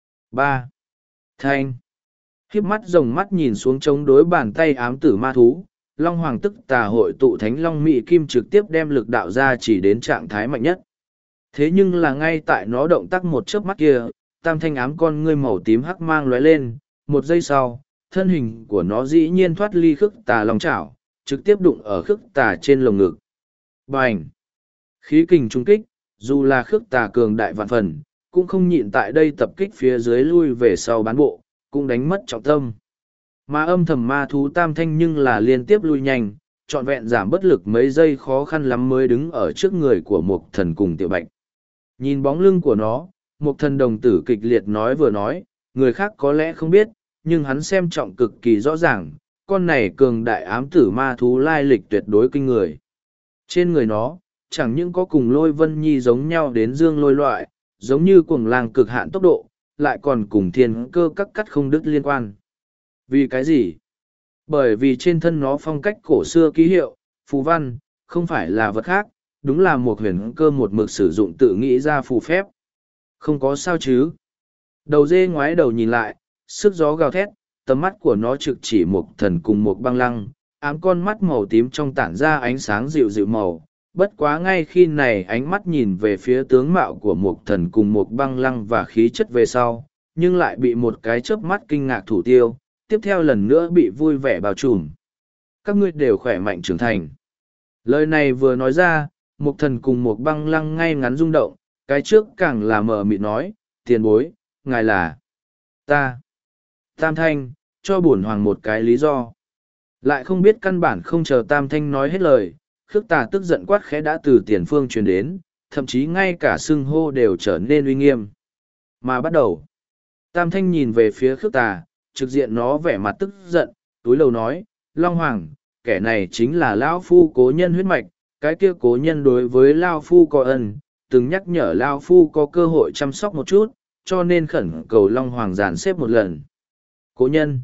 ba. Thanh. Khiếp mắt rồng mắt nhìn xuống chống đối bàn tay ám tử ma thú, Long Hoàng tức tà hội tụ thánh Long Mị Kim trực tiếp đem lực đạo ra chỉ đến trạng thái mạnh nhất. Thế nhưng là ngay tại nó động tác một chớp mắt kia, tam thanh ám con ngươi màu tím hắc mang lóe lên, một giây sau, thân hình của nó dĩ nhiên thoát ly khước tà long chảo, trực tiếp đụng ở khước tà trên lồng ngực. Bành! Khí kình trung kích, dù là khước tà cường đại vạn phần, cũng không nhịn tại đây tập kích phía dưới lui về sau bán bộ, cũng đánh mất trọng tâm. Mà âm thầm ma thú tam thanh nhưng là liên tiếp lui nhanh, trọn vẹn giảm bất lực mấy giây khó khăn lắm mới đứng ở trước người của một thần cùng tiểu bạch. Nhìn bóng lưng của nó, một thần đồng tử kịch liệt nói vừa nói, người khác có lẽ không biết, nhưng hắn xem trọng cực kỳ rõ ràng, con này cường đại ám tử ma thú lai lịch tuyệt đối kinh người. Trên người nó, chẳng những có cùng lôi vân nhi giống nhau đến dương lôi loại, giống như cuồng lang cực hạn tốc độ, lại còn cùng thiên cơ các cắt không đứt liên quan. Vì cái gì? Bởi vì trên thân nó phong cách cổ xưa ký hiệu, phù văn, không phải là vật khác, đúng là một huyền cơ một mực sử dụng tự nghĩ ra phù phép. Không có sao chứ. Đầu dê ngoái đầu nhìn lại, sức gió gào thét, tầm mắt của nó trực chỉ một thần cùng một băng lăng, ám con mắt màu tím trong tản ra ánh sáng dịu dịu màu. Bất quá ngay khi này ánh mắt nhìn về phía tướng mạo của một thần cùng một băng lăng và khí chất về sau, nhưng lại bị một cái chớp mắt kinh ngạc thủ tiêu, tiếp theo lần nữa bị vui vẻ bao trùm. Các ngươi đều khỏe mạnh trưởng thành. Lời này vừa nói ra, một thần cùng một băng lăng ngay ngắn rung động, cái trước càng là mờ mịt nói, tiền bối, ngài là ta. Tam thanh, cho bổn hoàng một cái lý do. Lại không biết căn bản không chờ tam thanh nói hết lời, khước tà tức giận quát khẽ đã từ tiền phương truyền đến, thậm chí ngay cả xưng hô đều trở nên uy nghiêm. Mà bắt đầu, tam thanh nhìn về phía khước tà, trực diện nó vẻ mặt tức giận, túi lầu nói, Long Hoàng, kẻ này chính là Lao Phu cố nhân huyết mạch, cái kia cố nhân đối với Lao Phu có ân, từng nhắc nhở Lao Phu có cơ hội chăm sóc một chút, cho nên khẩn cầu Long Hoàng dàn xếp một lần. Cố nhân,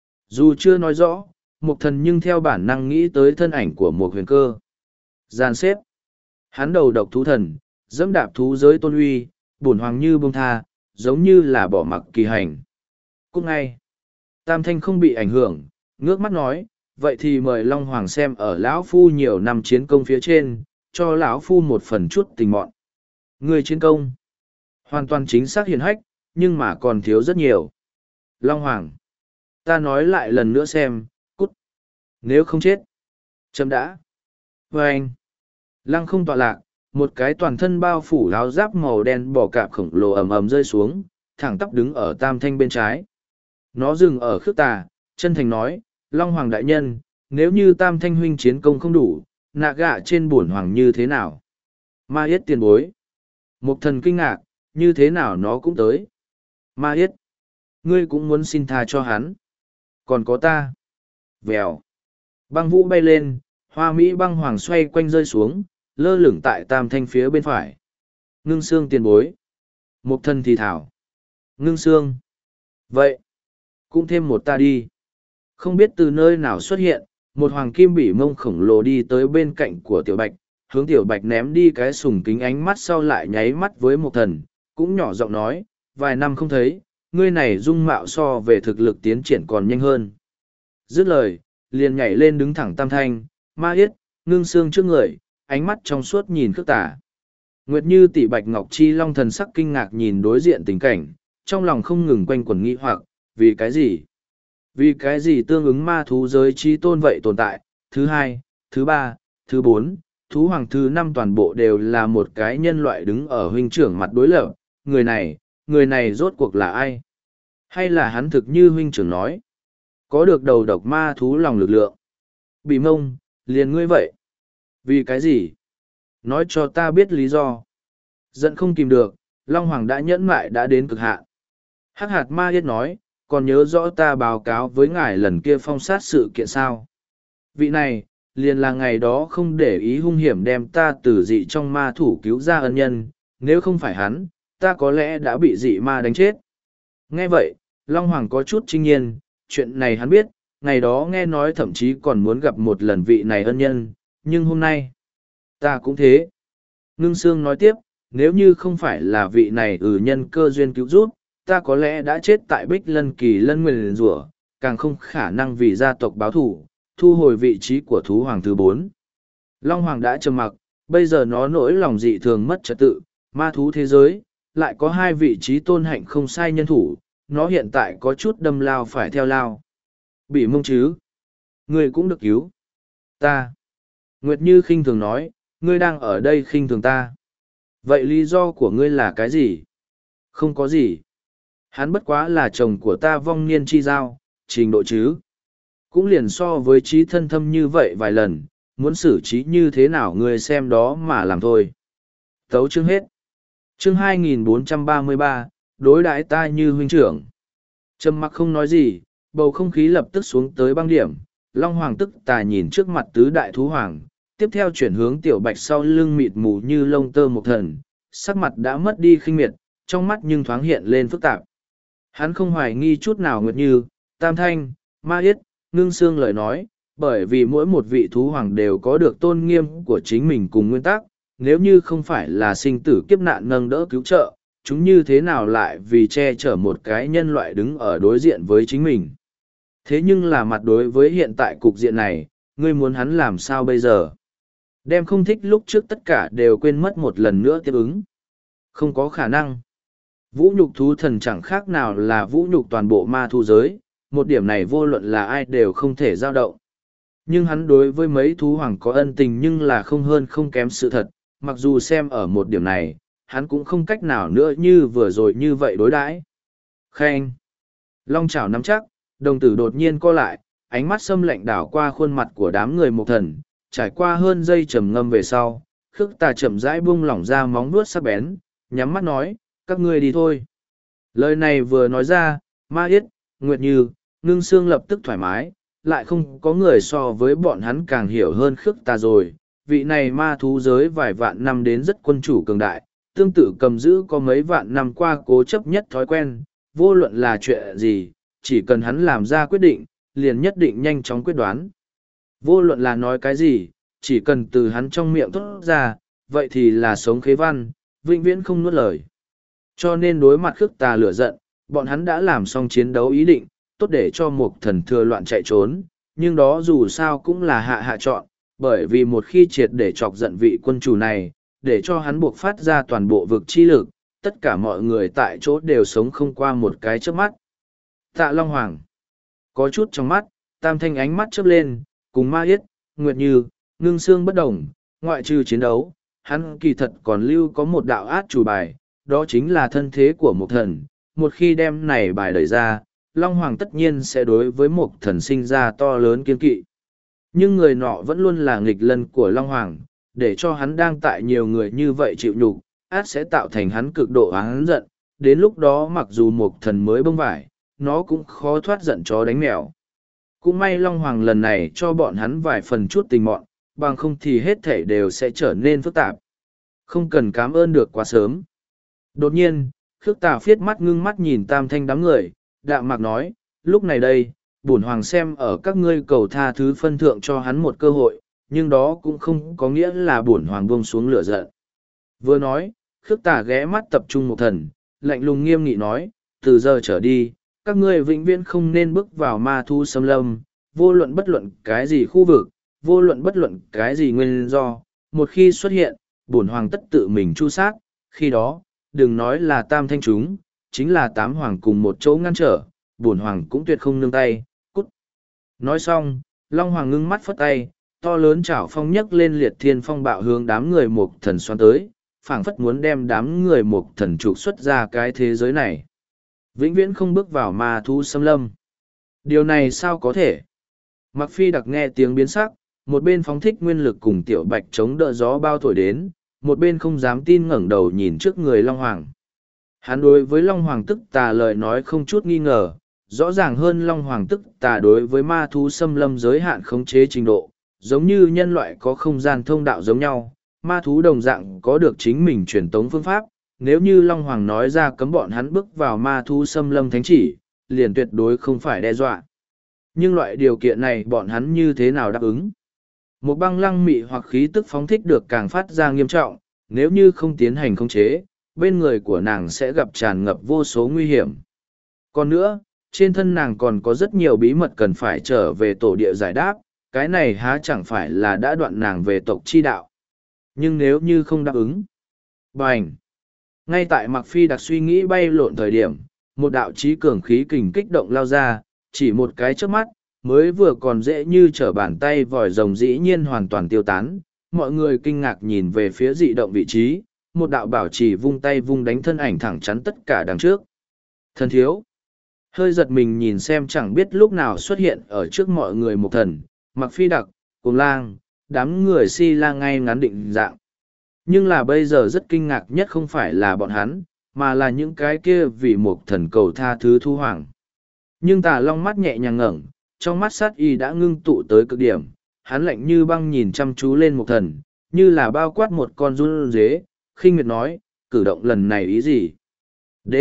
dù chưa nói rõ, một thần nhưng theo bản năng nghĩ tới thân ảnh của một huyền cơ. Dàn xếp, hắn đầu độc thú thần, dẫm đạp thú giới tôn uy, bổn hoàng như bông tha, giống như là bỏ mặc kỳ hành. Cũng ngay, tam thanh không bị ảnh hưởng, ngước mắt nói, vậy thì mời Long Hoàng xem ở lão Phu nhiều năm chiến công phía trên, cho lão Phu một phần chút tình mọn. Người chiến công, hoàn toàn chính xác hiển hách, nhưng mà còn thiếu rất nhiều. Long Hoàng, ta nói lại lần nữa xem, cút. Nếu không chết, chấm đã. Và anh, lăng không tọa lạc, một cái toàn thân bao phủ áo giáp màu đen bò cạp khổng lồ ầm ầm rơi xuống, thẳng tắp đứng ở tam thanh bên trái. Nó dừng ở khước tà, chân thành nói, Long Hoàng đại nhân, nếu như tam thanh huynh chiến công không đủ, nạ gạ trên bổn hoàng như thế nào? Ma yết tiền bối. Một thần kinh ngạc, như thế nào nó cũng tới. Ma yết, ngươi cũng muốn xin tha cho hắn. Còn có ta. Vèo. Băng vũ bay lên, hoa mỹ băng hoàng xoay quanh rơi xuống, lơ lửng tại tam thanh phía bên phải. Ngưng xương tiền bối. Một thần thì thảo. Ngưng xương. Vậy, cũng thêm một ta đi. Không biết từ nơi nào xuất hiện, một hoàng kim bỉ mông khổng lồ đi tới bên cạnh của tiểu bạch, hướng tiểu bạch ném đi cái sùng kính ánh mắt sau lại nháy mắt với một thần, cũng nhỏ giọng nói, vài năm không thấy, ngươi này dung mạo so về thực lực tiến triển còn nhanh hơn. Dứt lời, liền nhảy lên đứng thẳng tam thanh, ma yết, ngưng xương trước người, ánh mắt trong suốt nhìn khước tả. Nguyệt Như tỷ bạch ngọc chi long thần sắc kinh ngạc nhìn đối diện tình cảnh, trong lòng không ngừng quanh quẩn nghĩ hoặc, vì cái gì? Vì cái gì tương ứng ma thú giới trí tôn vậy tồn tại, thứ hai, thứ ba, thứ bốn, thú hoàng thứ năm toàn bộ đều là một cái nhân loại đứng ở huynh trưởng mặt đối lập, người này, người này rốt cuộc là ai? Hay là hắn thực như huynh trưởng nói? Có được đầu độc ma thú lòng lực lượng? Bị mông, liền ngươi vậy. Vì cái gì? Nói cho ta biết lý do. Giận không kìm được, Long Hoàng đã nhẫn mại đã đến cực hạn. Hắc hạt ma yết nói, còn nhớ rõ ta báo cáo với ngài lần kia phong sát sự kiện sao? Vị này, liền là ngày đó không để ý hung hiểm đem ta từ dị trong ma thủ cứu ra ân nhân, nếu không phải hắn, ta có lẽ đã bị dị ma đánh chết. Nghe vậy, Long Hoàng có chút chinh nhiên, chuyện này hắn biết, ngày đó nghe nói thậm chí còn muốn gặp một lần vị này ân nhân, nhưng hôm nay, ta cũng thế. Ngưng Sương nói tiếp, nếu như không phải là vị này ừ nhân cơ duyên cứu giúp, ta có lẽ đã chết tại Bích Lân Kỳ Lân Nguyền Rủa, càng không khả năng vì gia tộc báo thù, thu hồi vị trí của thú hoàng thứ bốn. Long Hoàng đã trầm mặc, bây giờ nó nỗi lòng dị thường mất trật tự, ma thú thế giới, lại có hai vị trí tôn hạnh không sai nhân thủ, nó hiện tại có chút đâm lao phải theo lao. Bị mông chứ? Ngươi cũng được cứu. Ta. Nguyệt Như khinh thường nói, ngươi đang ở đây khinh thường ta. Vậy lý do của ngươi là cái gì? Không có gì. Hắn bất quá là chồng của ta vong niên chi giao, trình độ chứ. Cũng liền so với trí thân thâm như vậy vài lần, muốn xử trí như thế nào ngươi xem đó mà làm thôi. Tấu chương hết. Chương hai nghìn bốn trăm ba mươi ba, đối đãi ta như huynh trưởng. Trầm mặc không nói gì, bầu không khí lập tức xuống tới băng điểm. Long Hoàng tức tà nhìn trước mặt tứ đại thú hoàng, tiếp theo chuyển hướng tiểu bạch sau lưng mịt mù như lông tơ một thần, sắc mặt đã mất đi khinh miệt, trong mắt nhưng thoáng hiện lên phức tạp. Hắn không hoài nghi chút nào Nguyệt Như, Tam Thanh, Ma Yết, Ngưng Sương lời nói, bởi vì mỗi một vị thú hoàng đều có được tôn nghiêm của chính mình cùng nguyên tắc, nếu như không phải là sinh tử kiếp nạn nâng đỡ cứu trợ, chúng như thế nào lại vì che chở một cái nhân loại đứng ở đối diện với chính mình. Thế nhưng là mặt đối với hiện tại cục diện này, ngươi muốn hắn làm sao bây giờ? Đem không thích lúc trước tất cả đều quên mất một lần nữa tiếp ứng. Không có khả năng. Vũ nhục thú thần chẳng khác nào là vũ nhục toàn bộ ma thu giới, một điểm này vô luận là ai đều không thể giao động. Nhưng hắn đối với mấy thú hoàng có ân tình nhưng là không hơn không kém sự thật, mặc dù xem ở một điểm này, hắn cũng không cách nào nữa như vừa rồi như vậy đối đãi. Khen! Long chảo nắm chắc, đồng tử đột nhiên co lại, ánh mắt xâm lạnh đảo qua khuôn mặt của đám người một thần, trải qua hơn giây trầm ngâm về sau, khước tà chậm rãi buông lỏng ra móng vuốt sắc bén, nhắm mắt nói, các ngươi đi thôi. Lời này vừa nói ra, Ma Yết, Nguyệt Như, Ngưng Sương lập tức thoải mái, lại không có người so với bọn hắn càng hiểu hơn khước tà rồi. Vị này ma thú giới vài vạn năm đến rất quân chủ cường đại, tương tự cầm giữ có mấy vạn năm qua cố chấp nhất thói quen, vô luận là chuyện gì, chỉ cần hắn làm ra quyết định, liền nhất định nhanh chóng quyết đoán. Vô luận là nói cái gì, chỉ cần từ hắn trong miệng thốt ra, vậy thì là sống khế văn, vĩnh viễn không nuốt lời. Cho nên đối mặt khước tà lửa giận, bọn hắn đã làm xong chiến đấu ý định, tốt để cho một thần thừa loạn chạy trốn, nhưng đó dù sao cũng là hạ hạ chọn, bởi vì một khi triệt để chọc giận vị quân chủ này, để cho hắn buộc phát ra toàn bộ vực chi lực, tất cả mọi người tại chỗ đều sống không qua một cái chớp mắt. Tạ Long Hoàng có chút trong mắt, Tam Thanh ánh mắt chớp lên, cùng Ma Yết, Nguyệt Như, Ngưng Sương bất đồng, ngoại trừ chiến đấu, hắn kỳ thật còn lưu có một đạo át chủ bài, đó chính là thân thế của một thần. Một khi đem này bài đẩy ra, Long Hoàng tất nhiên sẽ đối với một thần sinh ra to lớn kiên kỵ. Nhưng người nọ vẫn luôn là nghịch lân của Long Hoàng, để cho hắn đang tại nhiều người như vậy chịu nhục, át sẽ tạo thành hắn cực độ oán giận, đến lúc đó mặc dù một thần mới bông vải, nó cũng khó thoát giận chó đánh mèo. Cũng may Long Hoàng lần này cho bọn hắn vài phần chút tình mọn, bằng không thì hết thể đều sẽ trở nên phức tạp. Không cần cảm ơn được quá sớm. Đột nhiên, khước tà phiết mắt ngưng mắt nhìn Tam Thanh đám người, đạm mạc nói, lúc này đây, bổn hoàng xem ở các ngươi cầu tha thứ phân thượng cho hắn một cơ hội, nhưng đó cũng không có nghĩa là bổn hoàng buông xuống lửa giận. Vừa nói, khước tà ghé mắt tập trung một thần, lạnh lùng nghiêm nghị nói, từ giờ trở đi, các ngươi vĩnh viễn không nên bước vào ma thu xâm lâm, vô luận bất luận cái gì khu vực, vô luận bất luận cái gì nguyên do, một khi xuất hiện, bổn hoàng tất tự mình chu sát, khi đó, đừng nói là Tam Thanh chúng, chính là tám hoàng cùng một chỗ ngăn trở, bổn hoàng cũng tuyệt không nương tay, cút. Nói xong, Long Hoàng ngưng mắt phất tay, to lớn chảo phong nhấc lên liệt thiên phong bạo hướng đám người mục thần xoắn tới, phảng phất muốn đem đám người mục thần trục xuất ra cái thế giới này. Vĩnh viễn không bước vào ma thú xâm lâm. Điều này sao có thể? Mặc Phi Đặc nghe tiếng biến sắc, một bên phóng thích nguyên lực cùng tiểu bạch chống đỡ gió bao thổi đến, một bên không dám tin ngẩng đầu nhìn trước người Long Hoàng. Hắn đối với Long Hoàng tức tà lời nói không chút nghi ngờ, rõ ràng hơn Long Hoàng tức tà đối với ma thú xâm lâm giới hạn khống chế trình độ, giống như nhân loại có không gian thông đạo giống nhau, ma thú đồng dạng có được chính mình truyền tống phương pháp. Nếu như Long Hoàng nói ra cấm bọn hắn bước vào ma thú xâm lâm thánh chỉ, liền tuyệt đối không phải đe dọa. Nhưng loại điều kiện này bọn hắn như thế nào đáp ứng? Một băng lăng mị hoặc khí tức phóng thích được càng phát ra nghiêm trọng, nếu như không tiến hành khống chế, bên người của nàng sẽ gặp tràn ngập vô số nguy hiểm. Còn nữa, trên thân nàng còn có rất nhiều bí mật cần phải trở về tổ địa giải đáp, cái này há chẳng phải là đã đoạn nàng về tộc chi đạo. Nhưng nếu như không đáp ứng, bành! Ngay tại Mặc Phi Đặc suy nghĩ bay lộn thời điểm, một đạo chí cường khí kình kích động lao ra, chỉ một cái chớp mắt, mới vừa còn dễ như trở bàn tay vòi rồng dĩ nhiên hoàn toàn tiêu tán. Mọi người kinh ngạc nhìn về phía dị động vị trí, một đạo bảo trì vung tay vung đánh thân ảnh thẳng chắn tất cả đằng trước. Thần thiếu! Hơi giật mình nhìn xem chẳng biết lúc nào xuất hiện ở trước mọi người một thần, Mặc Phi Đặc, Cuồng Lang, đám người si lang ngay ngắn định dạng. Nhưng là bây giờ rất kinh ngạc nhất không phải là bọn hắn, mà là những cái kia vì một thần cầu tha thứ thu hoàng. Nhưng Tà Long mắt nhẹ nhàng ngẩng, trong mắt sát y đã ngưng tụ tới cực điểm, hắn lạnh như băng nhìn chăm chú lên một thần, như là bao quát một con run dế, khinh miệt nói, cử động lần này ý gì? D.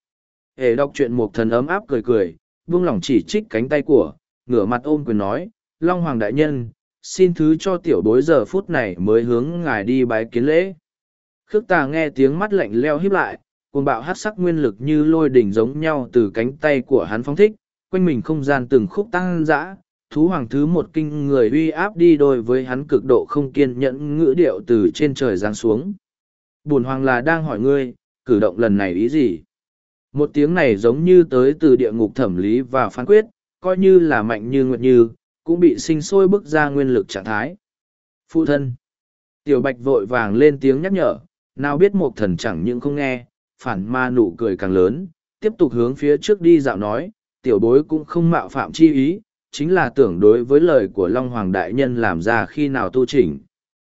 Hề đọc truyện một thần ấm áp cười cười, buông lỏng chỉ trích cánh tay của, ngửa mặt ôm quyền nói, Long Hoàng đại nhân, xin thứ cho tiểu bối giờ phút này mới hướng ngài đi bái kiến lễ. Khước Tà nghe tiếng mắt lạnh leo híp lại, cuồng bạo hát sắc nguyên lực như lôi đỉnh giống nhau từ cánh tay của hắn phóng thích, quanh mình không gian từng khúc tăng dã, thú hoàng thứ một kinh người uy áp đi đôi với hắn cực độ không kiên nhẫn ngữ điệu từ trên trời giáng xuống. Bổn hoàng là đang hỏi ngươi, cử động lần này ý gì? Một tiếng này giống như tới từ địa ngục thẩm lý và phán quyết, coi như là mạnh như nguyệt như, cũng bị sinh sôi bức ra nguyên lực trạng thái. Phụ thân! Tiểu Bạch vội vàng lên tiếng nhắc nhở, nào biết một thần chẳng những không nghe, phản ma nụ cười càng lớn, tiếp tục hướng phía trước đi dạo nói, tiểu bối cũng không mạo phạm chi ý, chính là tưởng đối với lời của Long Hoàng Đại Nhân làm ra khi nào tu chỉnh.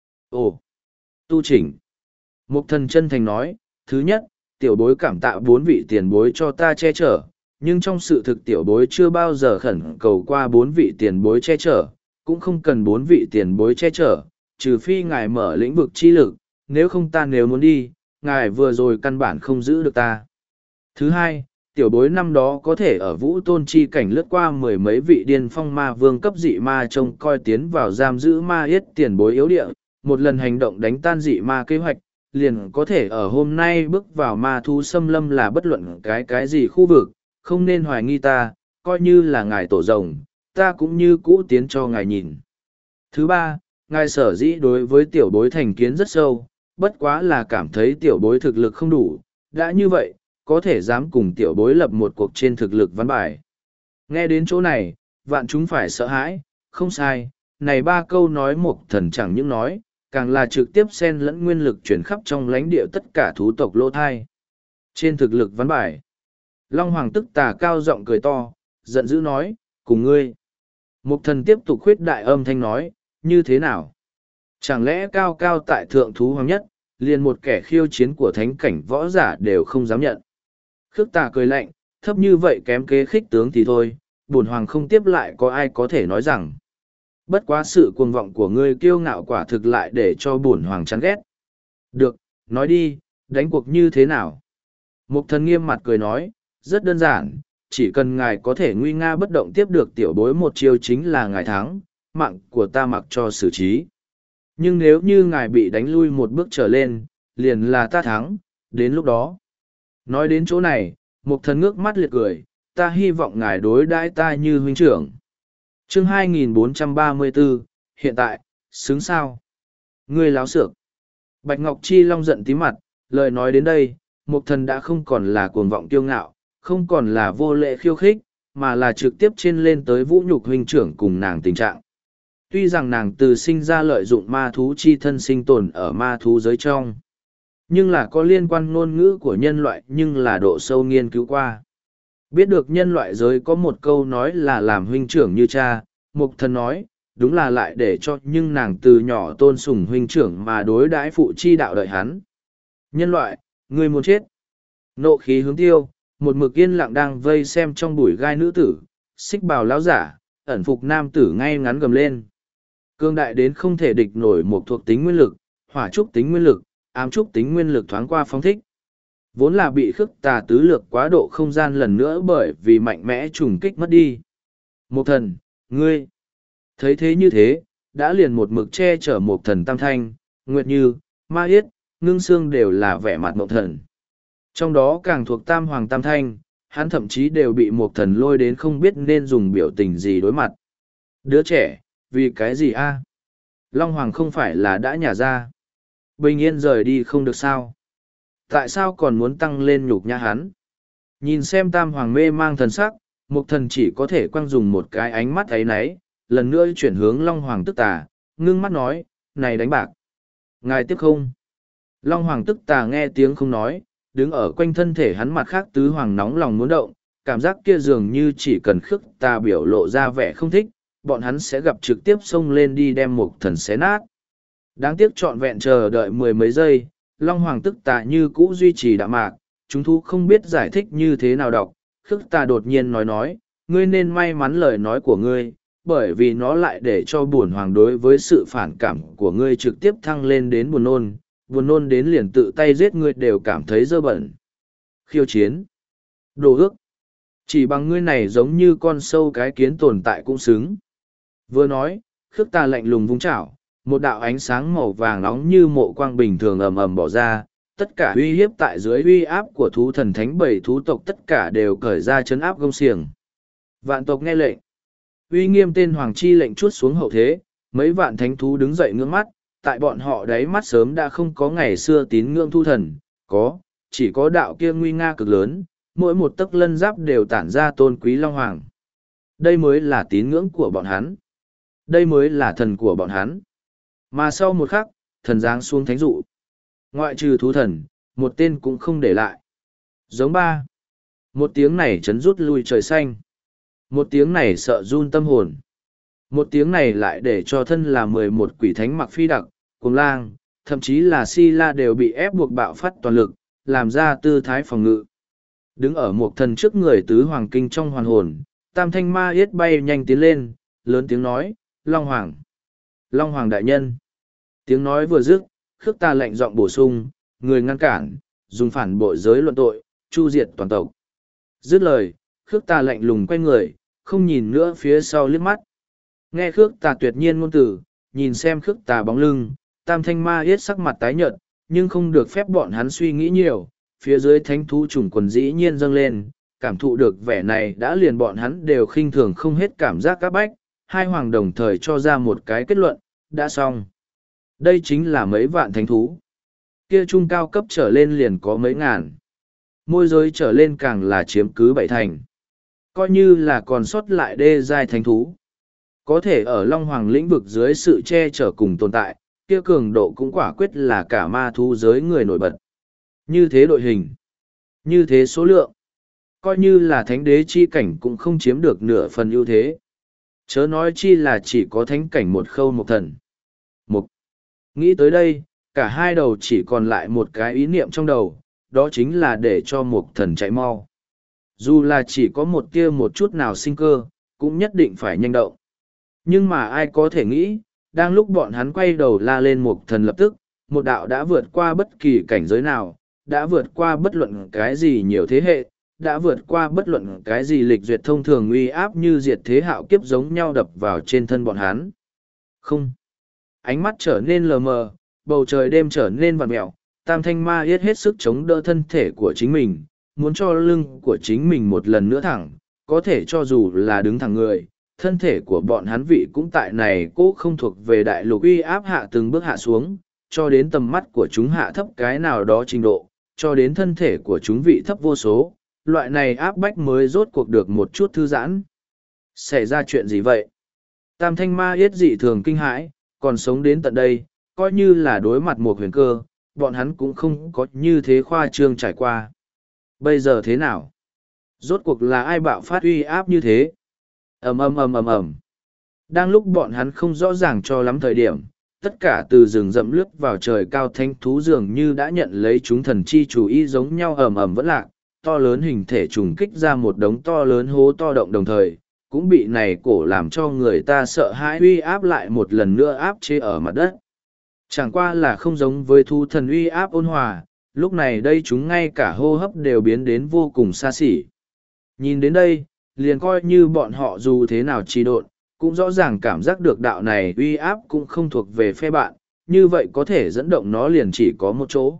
Ồ! Tu chỉnh! Một thần chân thành nói, thứ nhất, tiểu bối cảm tạ bốn vị tiền bối cho ta che chở, nhưng trong sự thực tiểu bối chưa bao giờ khẩn cầu qua bốn vị tiền bối che chở, cũng không cần bốn vị tiền bối che chở, trừ phi ngài mở lĩnh vực chi lực, nếu không ta nếu muốn đi, ngài vừa rồi căn bản không giữ được ta. Thứ hai, tiểu bối năm đó có thể ở vũ tôn chi cảnh lướt qua mười mấy vị điên phong ma vương cấp dị ma trông coi tiến vào giam giữ ma yết tiền bối yếu địa, một lần hành động đánh tan dị ma kế hoạch, liền có thể ở hôm nay bước vào ma thú xâm lâm là bất luận cái cái gì khu vực, không nên hoài nghi ta, coi như là ngài tổ rồng, ta cũng như cũ tiến cho ngài nhìn. Thứ ba, ngài sở dĩ đối với tiểu bối thành kiến rất sâu, bất quá là cảm thấy tiểu bối thực lực không đủ, đã như vậy, có thể dám cùng tiểu bối lập một cuộc trên thực lực văn bài. Nghe đến chỗ này, vạn chúng phải sợ hãi, không sai, này ba câu nói một thần chẳng những nói, càng là trực tiếp xen lẫn nguyên lực chuyển khắp trong lãnh địa tất cả thú tộc lỗ thai. Trên thực lực văn bài, Long Hoàng tức tà cao giọng cười to, giận dữ nói, cùng ngươi. Mục thần tiếp tục khuyết đại âm thanh nói, như thế nào? Chẳng lẽ cao cao tại thượng thú hoàng nhất, liền một kẻ khiêu chiến của thánh cảnh võ giả đều không dám nhận. Khước tà cười lạnh, thấp như vậy kém kế khích tướng thì thôi, bổn hoàng không tiếp lại có ai có thể nói rằng. Bất quá sự cuồng vọng của ngươi kiêu ngạo quả thực lại để cho bổn hoàng chán ghét. Được, nói đi, đánh cuộc như thế nào? Mục thần nghiêm mặt cười nói, rất đơn giản, chỉ cần ngài có thể nguy nga bất động tiếp được tiểu bối một chiêu chính là ngài thắng, mạng của ta mặc cho xử trí. Nhưng nếu như ngài bị đánh lui một bước trở lên, liền là ta thắng, đến lúc đó. Nói đến chỗ này, mục thần ngước mắt liệt cười, ta hy vọng ngài đối đãi ta như huynh trưởng. Chương hai nghìn bốn trăm ba mươi bốn, hiện tại, xứng sao? Ngươi láo xược. Bạch Ngọc Chi Long giận tí mặt, lời nói đến đây, mục thần đã không còn là cuồng vọng kiêu ngạo, không còn là vô lệ khiêu khích, mà là trực tiếp trên lên tới vũ nhục huynh trưởng cùng nàng tình trạng. Tuy rằng nàng từ sinh ra lợi dụng ma thú chi thân sinh tồn ở ma thú giới trong, nhưng là có liên quan ngôn ngữ của nhân loại nhưng là độ sâu nghiên cứu qua. Biết được nhân loại giới có một câu nói là làm huynh trưởng như cha, Mục Thần nói, đúng là lại để cho nhưng nàng từ nhỏ tôn sùng huynh trưởng mà đối đãi phụ chi đạo đợi hắn. Nhân loại, người muốn chết. Nộ khí hướng tiêu, một mực yên lặng đang vây xem trong bụi gai nữ tử, xích bào lão giả, ẩn phục nam tử ngay ngắn gầm lên. Cương đại đến không thể địch nổi một thuộc tính nguyên lực, hỏa trúc tính nguyên lực, ám trúc tính nguyên lực thoáng qua phóng thích. Vốn là bị khước tà tứ lược quá độ không gian lần nữa bởi vì mạnh mẽ trùng kích mất đi. Một thần, ngươi. Thấy thế như thế, đã liền một mực che chở một thần tam thanh, nguyệt như, ma yết, ngưng xương đều là vẻ mặt mộng thần. Trong đó càng thuộc tam hoàng tam thanh, hắn thậm chí đều bị một thần lôi đến không biết nên dùng biểu tình gì đối mặt. Đứa trẻ, vì cái gì a? Long Hoàng không phải là đã nhả ra. Bình yên rời đi không được sao? Tại sao còn muốn tăng lên nhục nhã hắn? Nhìn xem tam hoàng mê mang thần sắc, một thần chỉ có thể quăng dùng một cái ánh mắt ấy náy, lần nữa chuyển hướng Long Hoàng tức tà, ngưng mắt nói, này đánh bạc. Ngài tiếp không? Long Hoàng tức tà nghe tiếng không nói, đứng ở quanh thân thể hắn mặt khác tứ hoàng nóng lòng muốn động, cảm giác kia dường như chỉ cần khước tà biểu lộ ra vẻ không thích, bọn hắn sẽ gặp trực tiếp xông lên đi đem một thần xé nát. Đáng tiếc trọn vẹn chờ đợi mười mấy giây, Long Hoàng tức tà như cũ duy trì đạm mạc, chúng thu không biết giải thích như thế nào đọc, khước tà đột nhiên nói nói, ngươi nên may mắn lời nói của ngươi, bởi vì nó lại để cho buồn hoàng đối với sự phản cảm của ngươi trực tiếp thăng lên đến buồn nôn, buồn nôn đến liền tự tay giết ngươi đều cảm thấy dơ bẩn. Khiêu chiến. Đồ ước. Chỉ bằng ngươi này giống như con sâu cái kiến tồn tại cũng xứng. Vừa nói, khước tà lạnh lùng vung chảo, một đạo ánh sáng màu vàng nóng như mộ quang bình thường ầm ầm bỏ ra, tất cả uy hiếp tại dưới uy áp của thú thần thánh bảy thú tộc tất cả đều cởi ra chấn áp gông xiềng. Vạn tộc nghe lệnh. Uy nghiêm tên hoàng chi lệnh chuốt xuống hậu thế, mấy vạn thánh thú đứng dậy ngưỡng mắt, tại bọn họ đáy mắt sớm đã không có ngày xưa tín ngưỡng thu thần, có, chỉ có đạo kia nguy nga cực lớn, mỗi một tấc lân giáp đều tản ra tôn quý long hoàng. Đây mới là tín ngưỡng của bọn hắn. Đây mới là thần của bọn hắn. Mà sau một khắc, thần giáng xuống thánh dụ. Ngoại trừ thú thần, một tên cũng không để lại. Giống ba. Một tiếng này chấn rút lui trời xanh. Một tiếng này sợ run tâm hồn. Một tiếng này lại để cho thân là mười một quỷ thánh mặc phi đặc, cuồng lang, thậm chí là si la đều bị ép buộc bạo phát toàn lực, làm ra tư thái phòng ngự. Đứng ở một thần trước người tứ hoàng kinh trong hoàn hồn, tam thanh ma yết bay nhanh tiến lên, lớn tiếng nói, Long Hoàng. Long Hoàng đại nhân. Tiếng nói vừa dứt, khước ta lệnh giọng bổ sung, người ngăn cản, dùng phản bội giới luận tội, chu diệt toàn tộc. Dứt lời, khước ta lạnh lùng quay người, không nhìn nữa phía sau liếc mắt. Nghe khước tà tuyệt nhiên ngôn từ, nhìn xem khước tà bóng lưng, tam thanh ma yết sắc mặt tái nhợt, nhưng không được phép bọn hắn suy nghĩ nhiều, phía dưới thánh thú trùng quần dĩ nhiên dâng lên, cảm thụ được vẻ này đã liền bọn hắn đều khinh thường không hết cảm giác các bách, hai hoàng đồng thời cho ra một cái kết luận, đã xong. Đây chính là mấy vạn thánh thú. Kia trung cao cấp trở lên liền có mấy ngàn. Môi giới trở lên càng là chiếm cứ bảy thành. Coi như là còn sót lại đê giai thánh thú. Có thể ở Long Hoàng lĩnh vực dưới sự che chở cùng tồn tại, kia cường độ cũng quả quyết là cả ma thú giới người nổi bật. Như thế đội hình, như thế số lượng, coi như là thánh đế chi cảnh cũng không chiếm được nửa phần ưu thế. Chớ nói chi là chỉ có thánh cảnh một khâu một thần. Một. Nghĩ tới đây, cả hai đầu chỉ còn lại một cái ý niệm trong đầu, đó chính là để cho một thần chạy mau. Dù là chỉ có một tia một chút nào sinh cơ, cũng nhất định phải nhanh động. Nhưng mà ai có thể nghĩ, đang lúc bọn hắn quay đầu la lên một thần lập tức, một đạo đã vượt qua bất kỳ cảnh giới nào, đã vượt qua bất luận cái gì nhiều thế hệ, đã vượt qua bất luận cái gì lịch duyệt thông thường uy áp như diệt thế hạo kiếp giống nhau đập vào trên thân bọn hắn. Không. Ánh mắt trở nên lờ mờ, bầu trời đêm trở nên vặn mẹo, tam thanh ma yết hết sức chống đỡ thân thể của chính mình, muốn cho lưng của chính mình một lần nữa thẳng, có thể cho dù là đứng thẳng người, thân thể của bọn hắn vị cũng tại này cố không thuộc về đại lục uy áp hạ từng bước hạ xuống, cho đến tầm mắt của chúng hạ thấp cái nào đó trình độ, cho đến thân thể của chúng vị thấp vô số, loại này áp bách mới rốt cuộc được một chút thư giãn. Xảy ra chuyện gì vậy? Tam thanh ma yết dị thường kinh hãi, còn sống đến tận đây, coi như là đối mặt một huyền cơ, bọn hắn cũng không có như thế khoa trương trải qua. Bây giờ thế nào? Rốt cuộc là ai bạo phát uy áp như thế? Ầm ầm ầm ầm ầm. Đang lúc bọn hắn không rõ ràng cho lắm thời điểm, tất cả từ rừng rậm lướt vào trời cao thanh thú dường như đã nhận lấy chúng thần chi chủ ý giống nhau ầm ầm vẫn lạc, to lớn hình thể trùng kích ra một đống to lớn hố to động đồng thời, cũng bị này cổ làm cho người ta sợ hãi uy áp lại một lần nữa áp chế ở mặt đất. Chẳng qua là không giống với thu thần uy áp ôn hòa, lúc này đây chúng ngay cả hô hấp đều biến đến vô cùng xa xỉ. Nhìn đến đây, liền coi như bọn họ dù thế nào trì độn, cũng rõ ràng cảm giác được đạo này uy áp cũng không thuộc về phe bạn, như vậy có thể dẫn động nó liền chỉ có một chỗ.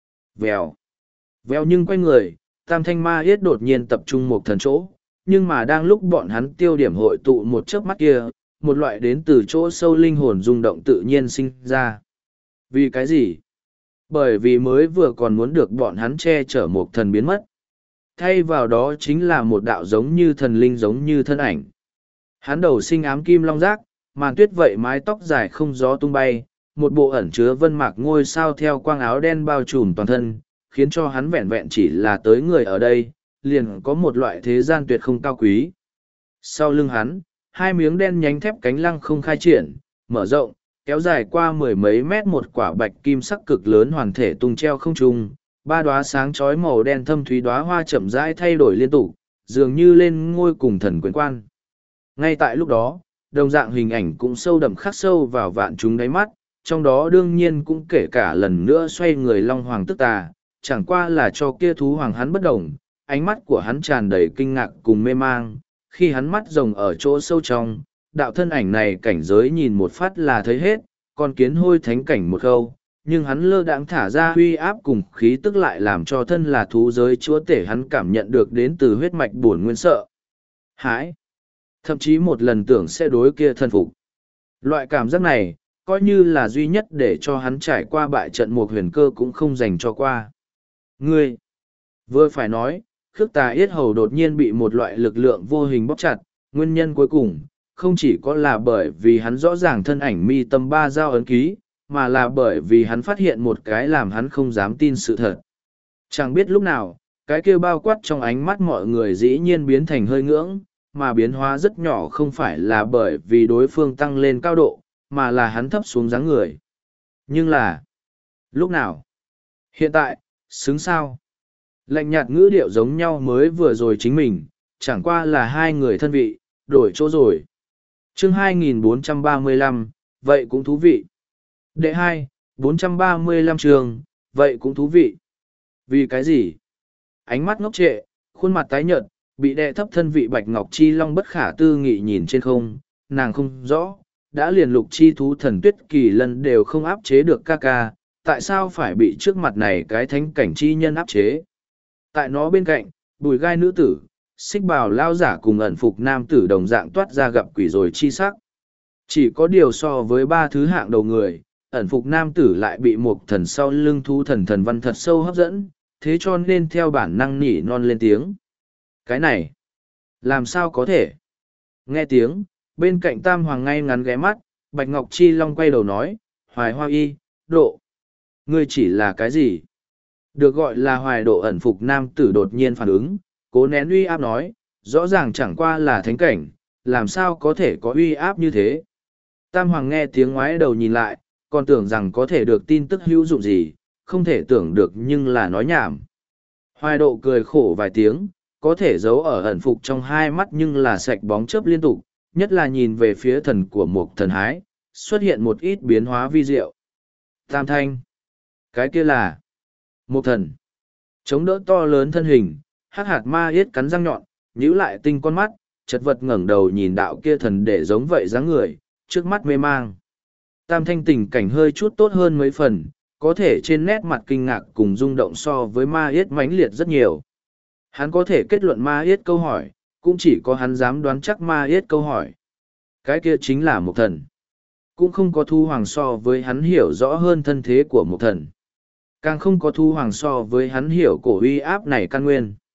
Vèo. Vèo nhưng quay người, tam thanh ma yết đột nhiên tập trung một thần chỗ, nhưng mà đang lúc bọn hắn tiêu điểm hội tụ một chớp mắt kia, một loại đến từ chỗ sâu linh hồn rung động tự nhiên sinh ra. Vì cái gì? Bởi vì mới vừa còn muốn được bọn hắn che chở một thần biến mất. Thay vào đó chính là một đạo giống như thần linh giống như thân ảnh. Hắn đầu sinh ám kim long giác, màn tuyết vậy mái tóc dài không gió tung bay, một bộ ẩn chứa vân mạc ngôi sao theo quang áo đen bao trùm toàn thân, khiến cho hắn vẹn vẹn chỉ là tới người ở đây, liền có một loại thế gian tuyệt không cao quý. Sau lưng hắn, hai miếng đen nhánh thép cánh lăng không khai triển, mở rộng, kéo dài qua mười mấy mét một quả bạch kim sắc cực lớn hoàn thể tung treo không trung, ba đóa sáng chói màu đen thâm thúy đóa hoa chậm rãi thay đổi liên tục, dường như lên ngôi cùng thần quyền quan. Ngay tại lúc đó, đồng dạng hình ảnh cũng sâu đậm khắc sâu vào vạn chúng đáy mắt, trong đó đương nhiên cũng kể cả lần nữa xoay người long hoàng tức tà, chẳng qua là cho kia thú hoàng hắn bất đồng, ánh mắt của hắn tràn đầy kinh ngạc cùng mê mang, khi hắn mắt rồng ở chỗ sâu trong, đạo thân ảnh này cảnh giới nhìn một phát là thấy hết, còn kiến hôi thánh cảnh một câu, nhưng hắn lơ đãng thả ra huy áp cùng khí tức lại làm cho thân là thú giới chúa tể hắn cảm nhận được đến từ huyết mạch buồn nguyên sợ. Hãi! Thậm chí một lần tưởng sẽ đối kia thân phục. Loại cảm giác này, coi như là duy nhất để cho hắn trải qua bại trận một huyền cơ cũng không dành cho qua. Ngươi! Vừa phải nói, khước tà yết hầu đột nhiên bị một loại lực lượng vô hình bóp chặt, nguyên nhân cuối cùng, không chỉ có là bởi vì hắn rõ ràng thân ảnh mi tâm ba dao ấn ký, mà là bởi vì hắn phát hiện một cái làm hắn không dám tin sự thật. Chẳng biết lúc nào, cái kêu bao quát trong ánh mắt mọi người dĩ nhiên biến thành hơi ngưỡng, mà biến hóa rất nhỏ không phải là bởi vì đối phương tăng lên cao độ, mà là hắn thấp xuống dáng người. Nhưng là, lúc nào? Hiện tại, xứng sao? Lạnh nhạt ngữ điệu giống nhau mới vừa rồi chính mình, chẳng qua là hai người thân vị, đổi chỗ rồi. Chương hai nghìn bốn trăm ba mươi lăm, vậy cũng thú vị. Đệ hai, bốn trăm ba mươi lăm trường, vậy cũng thú vị. Vì cái gì? Ánh mắt ngốc trệ, khuôn mặt tái nhợt, bị đè thấp thân vị bạch ngọc chi long bất khả tư nghị nhìn trên không, nàng không rõ, đã liền lục chi thú thần tuyết kỳ lần đều không áp chế được ca ca, tại sao phải bị trước mặt này cái thánh cảnh chi nhân áp chế? Tại nó bên cạnh, bùi gai nữ tử, xích bào lao giả cùng ẩn phục nam tử đồng dạng toát ra gặp quỷ rồi chi sắc. Chỉ có điều so với ba thứ hạng đầu người, ẩn phục nam tử lại bị một thần sau lưng thú thần thần văn thật sâu hấp dẫn, thế cho nên theo bản năng nỉ non lên tiếng. Cái này, làm sao có thể? Nghe tiếng, bên cạnh tam hoàng ngay ngắn ghé mắt, bạch ngọc chi long quay đầu nói, hoài hoa y, độ. Ngươi chỉ là cái gì? Được gọi là hoài độ ẩn phục nam tử đột nhiên phản ứng, cố nén uy áp nói, rõ ràng chẳng qua là thánh cảnh, làm sao có thể có uy áp như thế. Tam hoàng nghe tiếng ngoái đầu nhìn lại, còn tưởng rằng có thể được tin tức hữu dụng gì, không thể tưởng được nhưng là nói nhảm. Hoài độ cười khổ vài tiếng, có thể giấu ở ẩn phục trong hai mắt nhưng là sạch bóng chớp liên tục, nhất là nhìn về phía thần của một thần hái, xuất hiện một ít biến hóa vi diệu. Tam thanh. Cái kia là một thần. Chống đỡ to lớn thân hình, hắc hạt ma yết cắn răng nhọn, nhíu lại tinh con mắt, chật vật ngẩng đầu nhìn đạo kia thần để giống vậy dáng người, trước mắt mê mang. Tam thanh tình cảnh hơi chút tốt hơn mấy phần, có thể trên nét mặt kinh ngạc cùng rung động so với ma yết mãnh liệt rất nhiều. Hắn có thể kết luận ma yết câu hỏi, cũng chỉ có hắn dám đoán chắc ma yết câu hỏi. Cái kia chính là một thần. Cũng không có thu hoàng so với hắn hiểu rõ hơn thân thế của một thần. Càng không có thu hoàng so với hắn hiểu cổ uy áp này căn nguyên.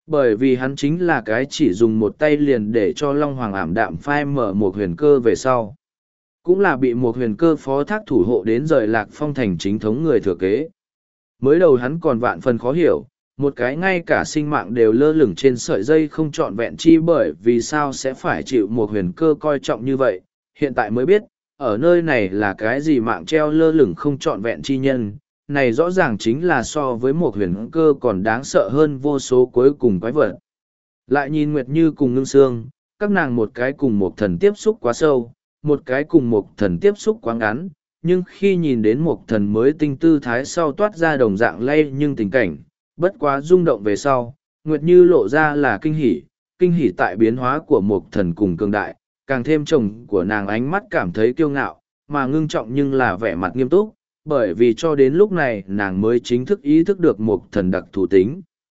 Bởi vì hắn chính là cái chỉ dùng một tay liền để cho Long Hoàng ảm đạm phai mở một huyền cơ về sau. Cũng là bị một huyền cơ phó thác thủ hộ đến rời Lạc Phong thành chính thống người thừa kế. Mới đầu hắn còn vạn phần khó hiểu, một cái ngay cả sinh mạng đều lơ lửng trên sợi dây không trọn vẹn chi bởi vì sao sẽ phải chịu một huyền cơ coi trọng như vậy. Hiện tại mới biết, ở nơi này là cái gì mạng treo lơ lửng không trọn vẹn chi nhân, này rõ ràng chính là so với một huyền cơ còn đáng sợ hơn vô số cuối cùng quái vật. Lại nhìn Nguyệt Như cùng Ngưng Sương, các nàng một cái cùng một thần tiếp xúc quá sâu, một cái cùng một thần tiếp xúc quá ngắn, nhưng khi nhìn đến một thần mới tinh tư thái sau toát ra đồng dạng lay nhưng tình cảnh, bất quá rung động về sau, Nguyệt Như lộ ra là kinh hỉ, kinh hỉ tại biến hóa của một thần cùng cường đại, càng thêm chồng của nàng ánh mắt cảm thấy kiêu ngạo, mà ngưng trọng nhưng là vẻ mặt nghiêm túc, bởi vì cho đến lúc này nàng mới chính thức ý thức được một thần đặc thù tính.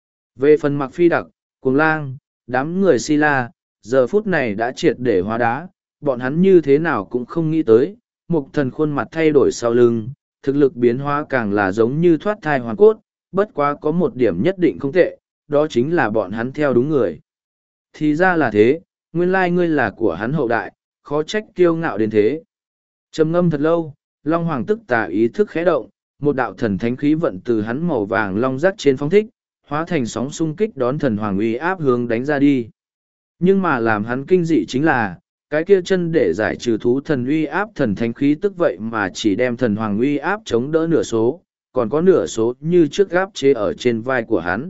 Về phần Mặc Phi Đặc, Cuồng Lang, đám người Si La, giờ phút này đã triệt để hóa đá, bọn hắn như thế nào cũng không nghĩ tới, một thần khuôn mặt thay đổi sau lưng, thực lực biến hóa càng là giống như thoát thai hoàn cốt, bất quá có một điểm nhất định không tệ, đó chính là bọn hắn theo đúng người. Thì ra là thế, nguyên lai ngươi là của hắn hậu đại, khó trách kiêu ngạo đến thế. Trầm ngâm thật lâu, Long Hoàng tức tà ý thức khẽ động, một đạo thần thánh khí vận từ hắn màu vàng long rắc trên phóng thích, hóa thành sóng xung kích đón thần hoàng uy áp hướng đánh ra đi. Nhưng mà làm hắn kinh dị chính là, cái kia chân để giải trừ thú thần uy áp thần thánh khí tức vậy mà chỉ đem thần hoàng uy áp chống đỡ nửa số, còn có nửa số như trước gáp chế ở trên vai của hắn.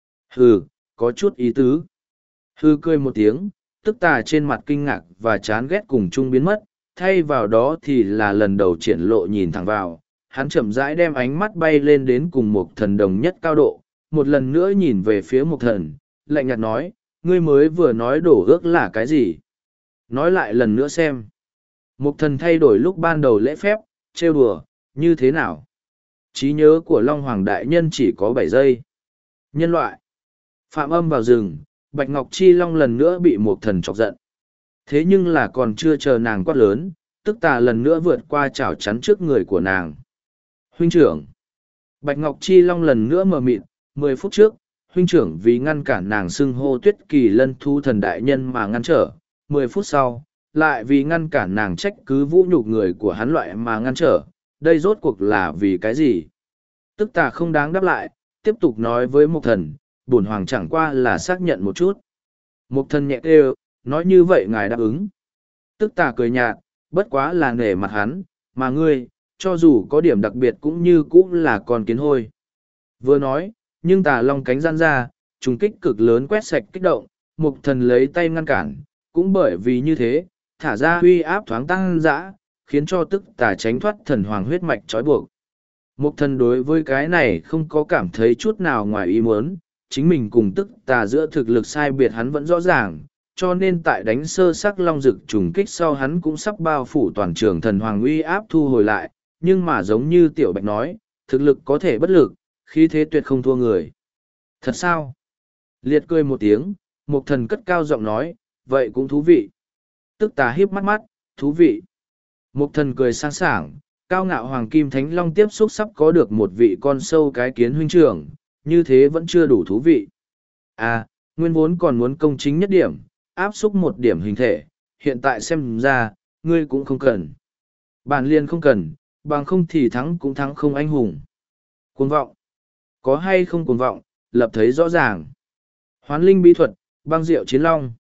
Hừ, có chút ý tứ. Hừ cười một tiếng, tức tà trên mặt kinh ngạc và chán ghét cùng chung biến mất, thay vào đó thì là lần đầu triển lộ nhìn thẳng vào, hắn chậm rãi đem ánh mắt bay lên đến cùng một thần đồng nhất cao độ, một lần nữa nhìn về phía một thần, lạnh nhạt nói, ngươi mới vừa nói đổ ước là cái gì? Nói lại lần nữa xem. Một thần thay đổi lúc ban đầu lễ phép, trêu đùa, như thế nào? Trí nhớ của Long Hoàng Đại Nhân chỉ có bảy giây. Nhân loại. Phạm âm vào rừng, Bạch Ngọc Chi Long lần nữa bị một thần chọc giận. Thế nhưng là còn chưa chờ nàng quát lớn, tức tà lần nữa vượt qua chảo chắn trước người của nàng. Huynh trưởng. Bạch Ngọc Chi Long lần nữa mờ mịt, mười phút trước, huynh trưởng vì ngăn cản nàng xưng hô Tuyết Kỳ Lân Thu Thần Đại Nhân mà ngăn trở. Mười phút sau, lại vì ngăn cản nàng trách cứ vũ nhục người của hắn loại mà ngăn trở. Đây rốt cuộc là vì cái gì? Tức tà không đáng đáp lại, tiếp tục nói với Mộc Thần, bổn hoàng chẳng qua là xác nhận một chút. Mộc Thần nhẹ kêu, nói như vậy ngài đáp ứng. Tức tà cười nhạt, bất quá là nể mặt hắn, mà ngươi, cho dù có điểm đặc biệt cũng như cũng là con kiến hôi. Vừa nói, nhưng tà long cánh gian ra, trùng kích cực lớn quét sạch kích động, Mộc Thần lấy tay ngăn cản, cũng bởi vì như thế, thả ra huy áp thoáng tăng dã, khiến cho tức tà tránh thoát thần hoàng huyết mạch trói buộc. Mộc Thần đối với cái này không có cảm thấy chút nào ngoài ý muốn, chính mình cùng tức tà giữa thực lực sai biệt hắn vẫn rõ ràng, cho nên tại đánh sơ sắc long dực trùng kích sau hắn cũng sắp bao phủ toàn trường thần hoàng uy áp thu hồi lại, nhưng mà giống như Tiểu Bạch nói, thực lực có thể bất lực, khí thế tuyệt không thua người. Thật sao? Liệt cười một tiếng, Mộc Thần cất cao giọng nói, vậy cũng thú vị. Tức tà hiếp mắt mắt, thú vị. Mộc Thần cười sang sảng, cao ngạo hoàng kim thánh long tiếp xúc sắp có được một vị con sâu cái kiến huynh trưởng, như thế vẫn chưa đủ thú vị. À, nguyên vốn còn muốn công chính nhất điểm, áp xúc một điểm hình thể, hiện tại xem ra, ngươi cũng không cần. Bản liên không cần, bằng không thì thắng cũng thắng không anh hùng. Cuồng vọng. Có hay không cuồng vọng, lập thấy rõ ràng. Hoán linh bí thuật, băng diệu chiến long.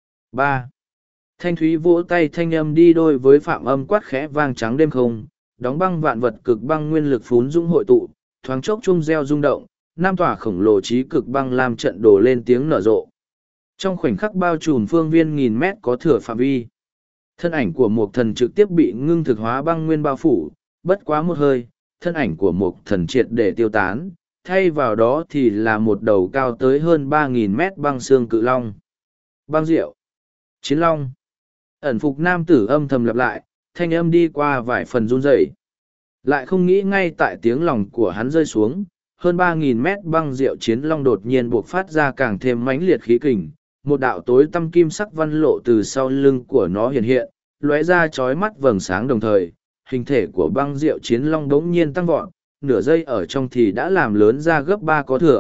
ba. Thanh thúy vỗ tay thanh âm đi đôi với phạm âm quát khẽ vang trắng đêm không, đóng băng vạn vật cực băng nguyên lực phún dũng hội tụ, thoáng chốc chung reo rung động, nam tỏa khổng lồ trí cực băng làm trận đổ lên tiếng nở rộ. Trong khoảnh khắc bao trùm phương viên nghìn mét có thừa phạm vi, thân ảnh của một thần trực tiếp bị ngưng thực hóa băng nguyên bao phủ, bất quá một hơi, thân ảnh của một thần triệt để tiêu tán, thay vào đó thì là một đầu cao tới hơn ba nghìn mét băng xương cự long. Băng diệu, chiến long. Ẩn phục nam tử âm thầm lặp lại, thanh âm đi qua vài phần run rẩy. Lại không nghĩ ngay tại tiếng lòng của hắn rơi xuống, hơn ba nghìn mét băng diệu chiến long đột nhiên buộc phát ra càng thêm mãnh liệt khí kình, một đạo tối tăm kim sắc văn lộ từ sau lưng của nó hiện hiện, lóe ra chói mắt vầng sáng đồng thời, hình thể của băng diệu chiến long đống nhiên tăng vọt, nửa giây ở trong thì đã làm lớn ra gấp ba có thừa,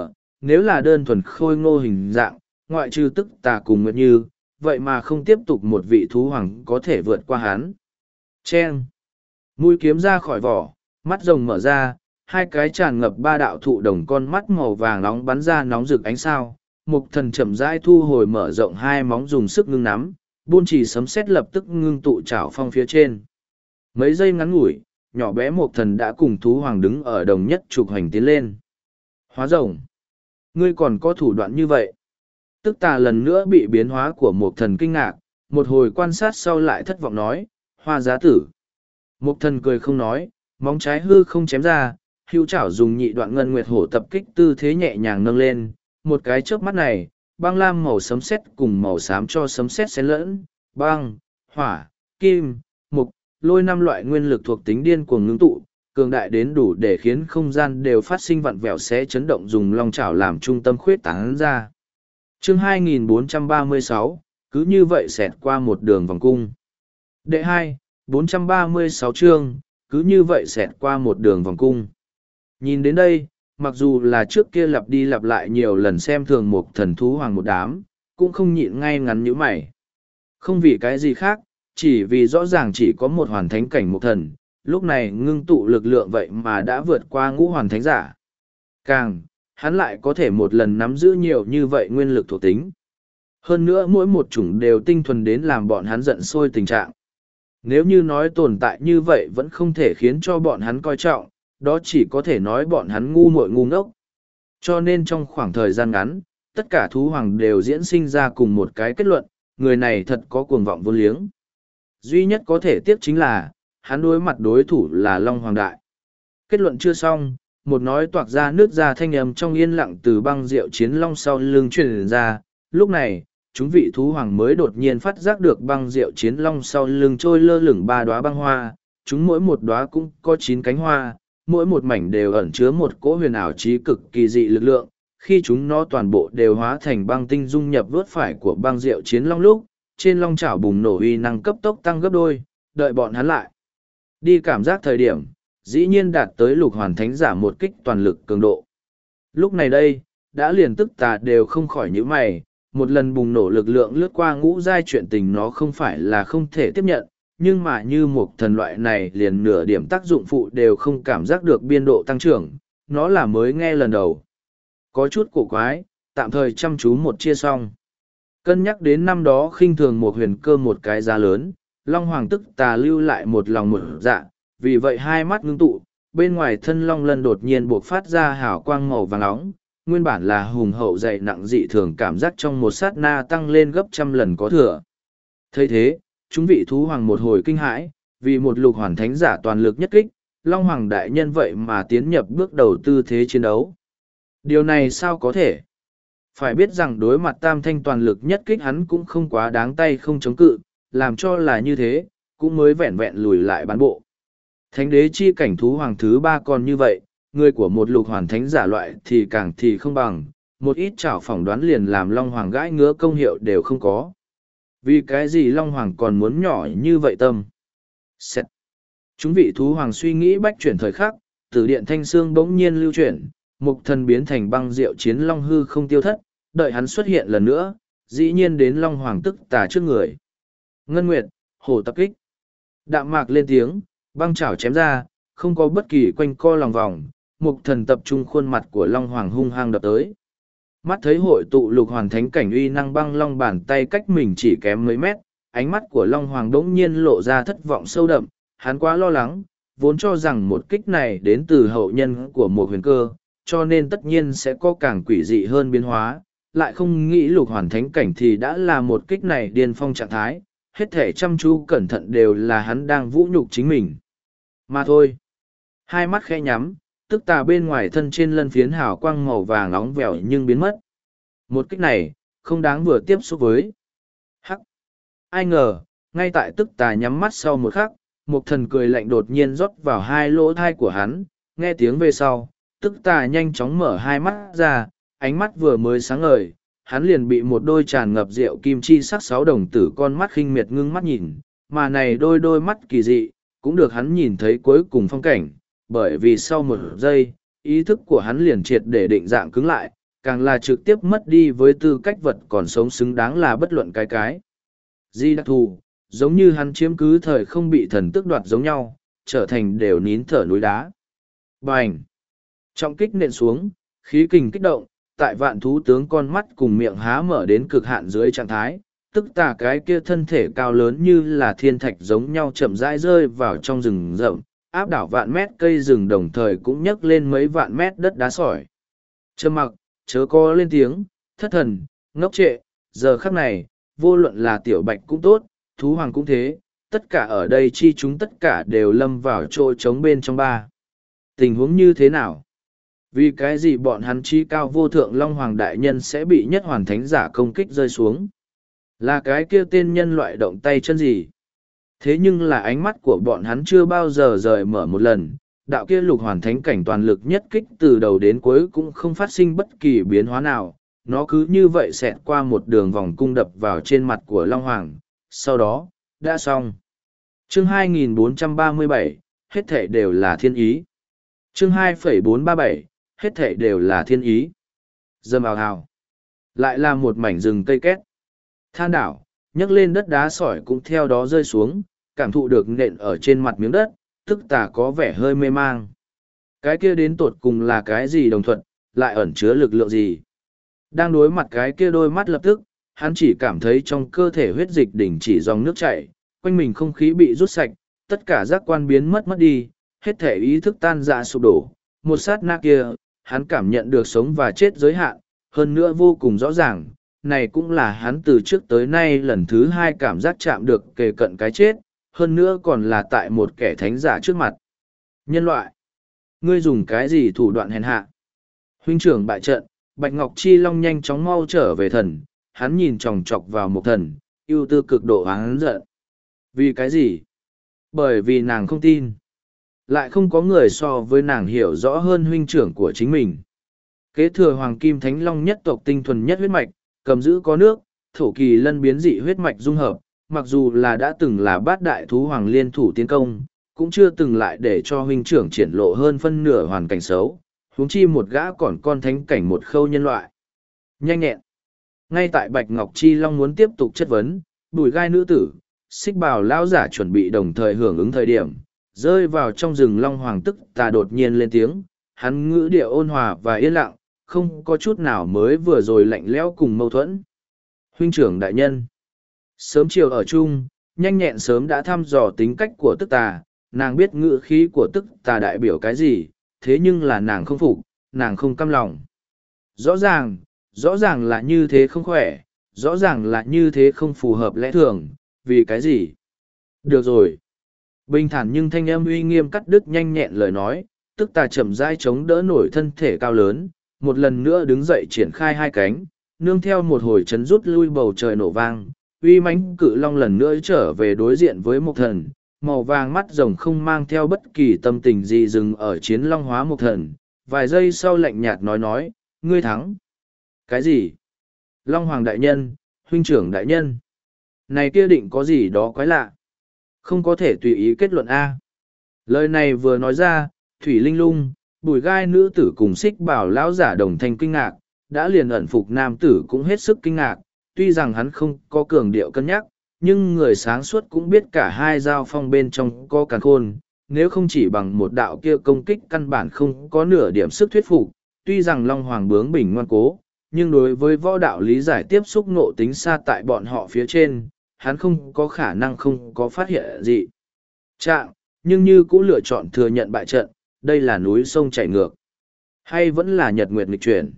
nếu là đơn thuần khôi ngô hình dạng, ngoại trừ tức tà cùng Nguyệt Như, vậy mà không tiếp tục một vị thú hoàng có thể vượt qua hắn. Chen! Mũi kiếm ra khỏi vỏ, mắt rồng mở ra, hai cái tràn ngập ba đạo thụ đồng con mắt màu vàng nóng bắn ra nóng rực ánh sao. Mục thần chậm rãi thu hồi mở rộng hai móng dùng sức ngưng nắm, buôn chỉ sấm sét lập tức ngưng tụ trảo phong phía trên. Mấy giây ngắn ngủi, nhỏ bé mục thần đã cùng thú hoàng đứng ở đồng nhất trục hành tiến lên. Hóa rồng! Ngươi còn có thủ đoạn như vậy? Tức tà lần nữa bị biến hóa của mục thần kinh ngạc, một hồi quan sát sau lại thất vọng nói, hoa giá tử. Mục thần cười không nói, móng trái hư không chém ra, hữu chảo dùng nhị đoạn ngân nguyệt hổ tập kích tư thế nhẹ nhàng nâng lên, một cái chớp mắt này, băng lam màu sấm sét cùng màu xám cho sấm sét xen lẫn, băng, hỏa, kim, mục, lôi năm loại nguyên lực thuộc tính điên cuồng ngưng tụ, cường đại đến đủ để khiến không gian đều phát sinh vặn vẹo xé chấn động, dùng long chảo làm trung tâm khuyết tán ra. Chương hai nghìn bốn trăm ba mươi sáu, cứ như vậy xẹt qua một đường vòng cung. Đệ hai, bốn trăm ba mươi sáu chương, cứ như vậy xẹt qua một đường vòng cung. Nhìn đến đây, mặc dù là trước kia lặp đi lặp lại nhiều lần xem thường một thần thú hoàng một đám, cũng không nhịn ngay ngắn như mày. Không vì cái gì khác, chỉ vì rõ ràng chỉ có một hoàn thánh cảnh một thần, lúc này ngưng tụ lực lượng vậy mà đã vượt qua ngũ hoàn thánh giả. Càng, hắn lại có thể một lần nắm giữ nhiều như vậy nguyên lực thuộc tính. Hơn nữa mỗi một chủng đều tinh thuần đến làm bọn hắn giận sôi tình trạng. Nếu như nói tồn tại như vậy vẫn không thể khiến cho bọn hắn coi trọng, đó chỉ có thể nói bọn hắn ngu muội ngu ngốc. Cho nên trong khoảng thời gian ngắn, tất cả thú hoàng đều diễn sinh ra cùng một cái kết luận, người này thật có cuồng vọng vô liếng. Duy nhất có thể tiếp chính là, hắn đối mặt đối thủ là Long Hoàng Đại. Kết luận chưa xong, một nói toạc ra nước ra thanh âm trong yên lặng từ băng rượu chiến long sau lưng truyền ra. Lúc này, chúng vị thú hoàng mới đột nhiên phát giác được băng rượu chiến long sau lưng trôi lơ lửng ba đóa băng hoa, chúng mỗi một đóa cũng có chín cánh hoa, mỗi một mảnh đều ẩn chứa một cỗ huyền ảo trí cực kỳ dị lực lượng. Khi chúng nó toàn bộ đều hóa thành băng tinh dung nhập vớt phải của băng rượu chiến long lúc, trên long chảo bùng nổ uy năng cấp tốc tăng gấp đôi, đợi bọn hắn lại. Đi cảm giác thời điểm, dĩ nhiên đạt tới lục hoàn thánh giả một kích toàn lực cường độ. Lúc này đây, đã liền tức tà đều không khỏi những mày, một lần bùng nổ lực lượng lướt qua ngũ giai chuyện tình nó không phải là không thể tiếp nhận, nhưng mà như một thần loại này liền nửa điểm tác dụng phụ đều không cảm giác được biên độ tăng trưởng, nó là mới nghe lần đầu. Có chút cổ quái, tạm thời chăm chú một chia xong. Cân nhắc đến năm đó khinh thường một huyền cơ một cái giá lớn, Long Hoàng tức tà lưu lại một lòng một dạ, vì vậy hai mắt ngưng tụ, bên ngoài thân Long Lân đột nhiên buộc phát ra hào quang màu vàng nóng, nguyên bản là hùng hậu dày nặng dị thường cảm giác trong một sát na tăng lên gấp trăm lần có thừa. thấy thế, chúng vị thú hoàng một hồi kinh hãi, vì một lục hoàn thánh giả toàn lực nhất kích, Long Hoàng đại nhân vậy mà tiến nhập bước đầu tư thế chiến đấu. Điều này sao có thể? Phải biết rằng đối mặt tam thanh toàn lực nhất kích hắn cũng không quá đáng tay không chống cự, làm cho là như thế, cũng mới vẹn vẹn lùi lại bán bộ. Thánh đế chi cảnh thú hoàng thứ ba còn như vậy, người của một lục hoàn thánh giả loại thì càng thì không bằng, một ít chảo phỏng đoán liền làm Long Hoàng gãi ngứa công hiệu đều không có. Vì cái gì Long Hoàng còn muốn nhỏ như vậy tâm? Xét. Chúng vị thú hoàng suy nghĩ bách chuyển thời khắc, tử điện thanh xương bỗng nhiên lưu chuyển, mục thần biến thành băng diệu chiến long hư không tiêu thất, đợi hắn xuất hiện lần nữa, dĩ nhiên đến Long Hoàng tức tà trước người. Ngân Nguyệt, hổ tập kích. Đạm mạc lên tiếng, băng chảo chém ra, không có bất kỳ quanh co lòng vòng, mục thần tập trung khuôn mặt của Long Hoàng hung hăng đập tới. Mắt thấy hội tụ lục hoàn thánh cảnh uy năng băng long bàn tay cách mình chỉ kém mấy mét, ánh mắt của Long Hoàng đỗng nhiên lộ ra thất vọng sâu đậm, hắn quá lo lắng, vốn cho rằng một kích này đến từ hậu nhân của một huyền cơ, cho nên tất nhiên sẽ có càng quỷ dị hơn biến hóa, lại không nghĩ lục hoàn thánh cảnh thì đã là một kích này điên phong trạng thái, hết thể chăm chú cẩn thận đều là hắn đang vũ nhục chính mình. Mà thôi, hai mắt khẽ nhắm, tức tà bên ngoài thân trên lân phiến hào quang màu vàng nóng vèo nhưng biến mất. Một kích này, không đáng vừa tiếp xúc với. Hắc! Ai ngờ, ngay tại tức tà nhắm mắt sau một khắc, một thần cười lạnh đột nhiên rót vào hai lỗ thai của hắn, nghe tiếng về sau, tức tà nhanh chóng mở hai mắt ra, ánh mắt vừa mới sáng ngời, hắn liền bị một đôi tràn ngập rượu kim chi sắc sáu đồng tử con mắt khinh miệt ngưng mắt nhìn, mà này đôi đôi mắt kỳ dị, cũng được hắn nhìn thấy cuối cùng phong cảnh, bởi vì sau một giây, ý thức của hắn liền triệt để định dạng cứng lại, càng là trực tiếp mất đi với tư cách vật còn sống xứng đáng là bất luận cái cái. Di đặc thù, giống như hắn chiếm cứ thời không bị thần tước đoạt giống nhau, trở thành đều nín thở núi đá. Bành! Trọng kích nện xuống, khí kình kích động, tại vạn thú tướng con mắt cùng miệng há mở đến cực hạn dưới trạng thái, tức tà cái kia thân thể cao lớn như là thiên thạch giống nhau chậm rãi rơi vào trong rừng rậm, áp đảo vạn mét cây rừng đồng thời cũng nhấc lên mấy vạn mét đất đá sỏi. Trầm mặc, chớ có lên tiếng, thất thần, ngốc trệ, giờ khắc này, vô luận là tiểu bạch cũng tốt, thú hoàng cũng thế, tất cả ở đây chi chúng tất cả đều lâm vào chỗ trống bên trong ba. Tình huống như thế nào? Vì cái gì bọn hắn chi cao vô thượng Long Hoàng Đại Nhân sẽ bị nhất hoàn thánh giả công kích rơi xuống? Là cái kia tên nhân loại động tay chân gì? Thế nhưng là ánh mắt của bọn hắn chưa bao giờ rời mở một lần, đạo kia lục hoàn thánh cảnh toàn lực nhất kích từ đầu đến cuối cũng không phát sinh bất kỳ biến hóa nào, nó cứ như vậy xẹt qua một đường vòng cung đập vào trên mặt của Long Hoàng, sau đó, đã xong. Chương hai nghìn bốn trăm ba mươi bảy, hết thể đều là thiên ý. Chương hai nghìn bốn trăm ba mươi bảy, hết thể đều là thiên ý. Dâm ào hào. Lại là một mảnh rừng cây két. Than đảo, nhấc lên đất đá sỏi cũng theo đó rơi xuống, cảm thụ được nện ở trên mặt miếng đất, tức tà có vẻ hơi mê mang. Cái kia đến tột cùng là cái gì đồng thuận, lại ẩn chứa lực lượng gì? Đang đối mặt cái kia đôi mắt lập tức, hắn chỉ cảm thấy trong cơ thể huyết dịch đỉnh chỉ dòng nước chảy, quanh mình không khí bị rút sạch, tất cả giác quan biến mất mất đi, hết thể ý thức tan rã sụp đổ. Một sát na kia, hắn cảm nhận được sống và chết giới hạn, hơn nữa vô cùng rõ ràng, này cũng là hắn từ trước tới nay lần thứ hai cảm giác chạm được kề cận cái chết, hơn nữa còn là tại một kẻ thánh giả trước mặt. Nhân loại, ngươi dùng cái gì thủ đoạn hèn hạ? Huynh trưởng bại trận, Bạch Ngọc Chi Long nhanh chóng mau trở về thần, hắn nhìn chòng chọc vào một thần, ưu tư cực độ hắn giận. Vì cái gì? Bởi vì nàng không tin. Lại không có người so với nàng hiểu rõ hơn huynh trưởng của chính mình. Kế thừa Hoàng Kim Thánh Long nhất tộc tinh thuần nhất huyết mạch, cầm giữ có nước, thổ kỳ lân biến dị huyết mạch dung hợp, mặc dù là đã từng là bát đại thú hoàng liên thủ tiến công, cũng chưa từng lại để cho huynh trưởng triển lộ hơn phân nửa hoàn cảnh xấu, huống chi một gã còn con thánh cảnh một khâu nhân loại. Nhanh nhẹn. Ngay tại Bạch Ngọc Chi Long muốn tiếp tục chất vấn, bùi gai nữ tử, xích bào lão giả chuẩn bị đồng thời hưởng ứng thời điểm, rơi vào trong rừng Long Hoàng tức tà đột nhiên lên tiếng, hắn ngữ địa ôn hòa và yên lặng, không có chút nào mới vừa rồi lạnh lẽo cùng mâu thuẫn. Huynh trưởng đại nhân. Sớm chiều ở chung, nhanh nhẹn sớm đã thăm dò tính cách của tức tà, nàng biết ngữ khí của tức tà đại biểu cái gì, thế nhưng là nàng không phục, nàng không căm lòng. Rõ ràng, rõ ràng là như thế không khỏe, rõ ràng là như thế không phù hợp lẽ thường, vì cái gì? Được rồi. Bình thản nhưng thanh âm uy nghiêm cắt đứt nhanh nhẹn lời nói, tức tà chậm rãi chống đỡ nổi thân thể cao lớn, một lần nữa đứng dậy triển khai hai cánh, nương theo một hồi chấn rút lui bầu trời nổ vang, uy mãnh cự long lần nữa trở về đối diện với một thần, màu vàng mắt rồng không mang theo bất kỳ tâm tình gì dừng ở chiến long hóa một thần, vài giây sau lạnh nhạt nói nói, ngươi thắng. Cái gì? Long Hoàng đại nhân, huynh trưởng đại nhân. Này kia định có gì đó quái lạ. Không có thể tùy ý kết luận A. Lời này vừa nói ra, Thủy Linh Lung, bùi gai nữ tử cùng xích bảo lão giả đồng thanh kinh ngạc, đã liền ẩn phục nam tử cũng hết sức kinh ngạc, tuy rằng hắn không có cường điệu cân nhắc, nhưng người sáng suốt cũng biết cả hai giao phong bên trong có càn khôn, nếu không chỉ bằng một đạo kia công kích căn bản không có nửa điểm sức thuyết phục, tuy rằng Long Hoàng bướng bỉnh ngoan cố, nhưng đối với võ đạo lý giải tiếp xúc nộ tính xa tại bọn họ phía trên, hắn không có khả năng không có phát hiện gì. Trạng, nhưng như cũng lựa chọn thừa nhận bại trận, đây là núi sông chảy ngược. Hay vẫn là nhật nguyệt nghịch chuyển.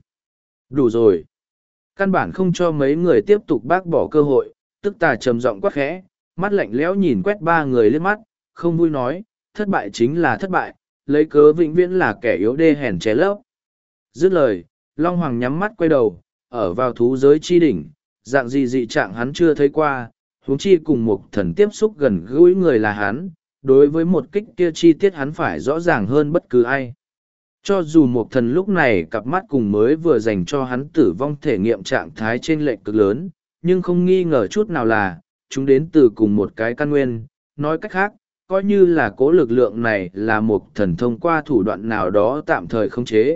Đủ rồi. Căn bản không cho mấy người tiếp tục bác bỏ cơ hội, tức tà trầm giọng quát khẽ, mắt lạnh lẽo nhìn quét ba người lên mắt, không vui nói, thất bại chính là thất bại, lấy cớ vĩnh viễn là kẻ yếu đê hèn ché lấp. Dứt lời, Long Hoàng nhắm mắt quay đầu, ở vào thú giới chi đỉnh, dạng gì dị trạng hắn chưa thấy qua, huống chi cùng một thần tiếp xúc gần gũi người là hắn, đối với một kích kia chi tiết hắn phải rõ ràng hơn bất cứ ai. Cho dù một thần lúc này cặp mắt cùng mới vừa dành cho hắn tử vong thể nghiệm trạng thái trên lệch cực lớn, nhưng không nghi ngờ chút nào là, chúng đến từ cùng một cái căn nguyên, nói cách khác, coi như là cố lực lượng này là một thần thông qua thủ đoạn nào đó tạm thời khống chế,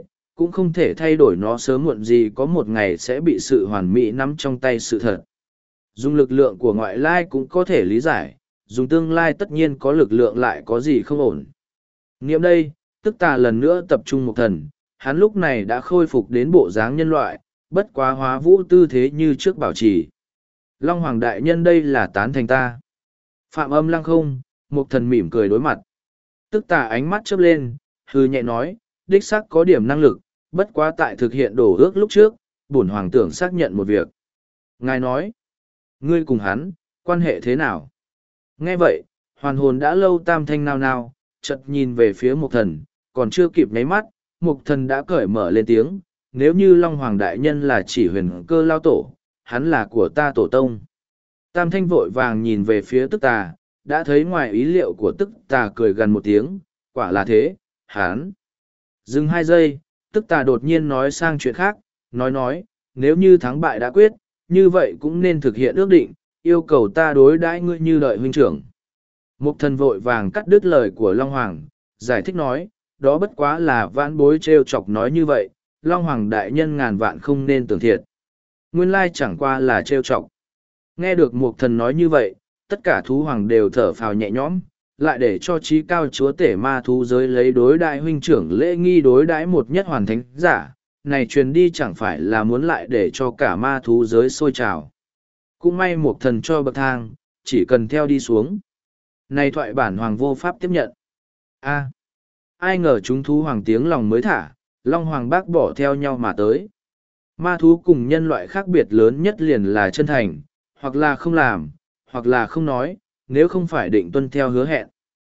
cũng không thể thay đổi nó sớm muộn gì có một ngày sẽ bị sự hoàn mỹ nắm trong tay sự thật. Dùng lực lượng của ngoại lai cũng có thể lý giải, dùng tương lai tất nhiên có lực lượng lại có gì không ổn. Nghiệm đây, tức tà lần nữa tập trung một thần, hắn lúc này đã khôi phục đến bộ dáng nhân loại, bất quá hóa vũ tư thế như trước bảo trì. Long Hoàng đại nhân đây là tán thành ta. Phạm âm lăng không, một thần mỉm cười đối mặt. Tức tà ánh mắt chớp lên, hư nhẹ nói, đích xác có điểm năng lực, bất quá tại thực hiện đổ ước lúc trước, bổn hoàng tưởng xác nhận một việc. Ngài nói, ngươi cùng hắn, quan hệ thế nào? Nghe vậy, hoàn hồn đã lâu tam thanh nao nao, chợt nhìn về phía mục thần, còn chưa kịp nháy mắt, mục thần đã cởi mở lên tiếng, nếu như Long Hoàng đại nhân là chỉ huyền cơ lao tổ, hắn là của ta tổ tông. Tam thanh vội vàng nhìn về phía tức tà, đã thấy ngoài ý liệu của tức tà cười gần một tiếng, quả là thế, hắn. Dừng hai giây, tức tà đột nhiên nói sang chuyện khác, nói nói, nếu như thắng bại đã quyết, như vậy cũng nên thực hiện ước định, yêu cầu ta đối đãi ngươi như đợi huynh trưởng. Mục thần vội vàng cắt đứt lời của Long Hoàng, giải thích nói, đó bất quá là vãn bối trêu chọc nói như vậy, Long Hoàng đại nhân ngàn vạn không nên tưởng thiệt. Nguyên lai chẳng qua là trêu chọc. Nghe được mục thần nói như vậy, tất cả thú hoàng đều thở phào nhẹ nhõm, lại để cho trí cao chúa tể ma thú giới lấy đối đại huynh trưởng lễ nghi đối đãi một nhất hoàn thánh giả, này truyền đi chẳng phải là muốn lại để cho cả ma thú giới sôi trào. Cũng may một thần cho bậc thang, chỉ cần theo đi xuống. Này thoại bản hoàng vô pháp tiếp nhận. A, ai ngờ chúng thú hoàng tiếng lòng mới thả, Long Hoàng bác bỏ theo nhau mà tới. Ma thú cùng nhân loại khác biệt lớn nhất liền là chân thành, hoặc là không làm, hoặc là không nói, nếu không phải định tuân theo hứa hẹn.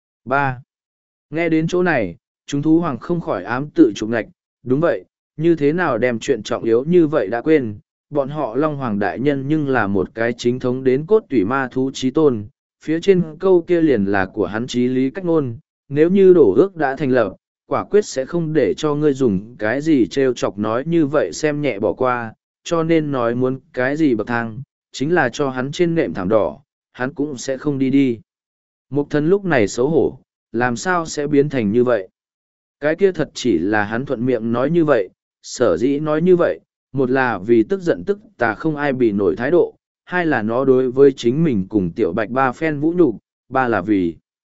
ba. Nghe đến chỗ này, chúng thú hoàng không khỏi ám tự trục ngạch, đúng vậy, như thế nào đem chuyện trọng yếu như vậy đã quên, bọn họ Long Hoàng đại nhân nhưng là một cái chính thống đến cốt tủy ma thú trí tôn, phía trên câu kia liền là của hắn trí lý cách ngôn, nếu như đổ ước đã thành lập, quả quyết sẽ không để cho ngươi dùng cái gì trêu chọc nói như vậy xem nhẹ bỏ qua, cho nên nói muốn cái gì bậc thang, chính là cho hắn trên nệm thảm đỏ, hắn cũng sẽ không đi đi. Mục thần lúc này xấu hổ, làm sao sẽ biến thành như vậy? Cái kia thật chỉ là hắn thuận miệng nói như vậy, sở dĩ nói như vậy, một là vì tức giận tức tà không ai bị nổi thái độ, hai là nó đối với chính mình cùng tiểu bạch ba phen vũ nhục, ba là vì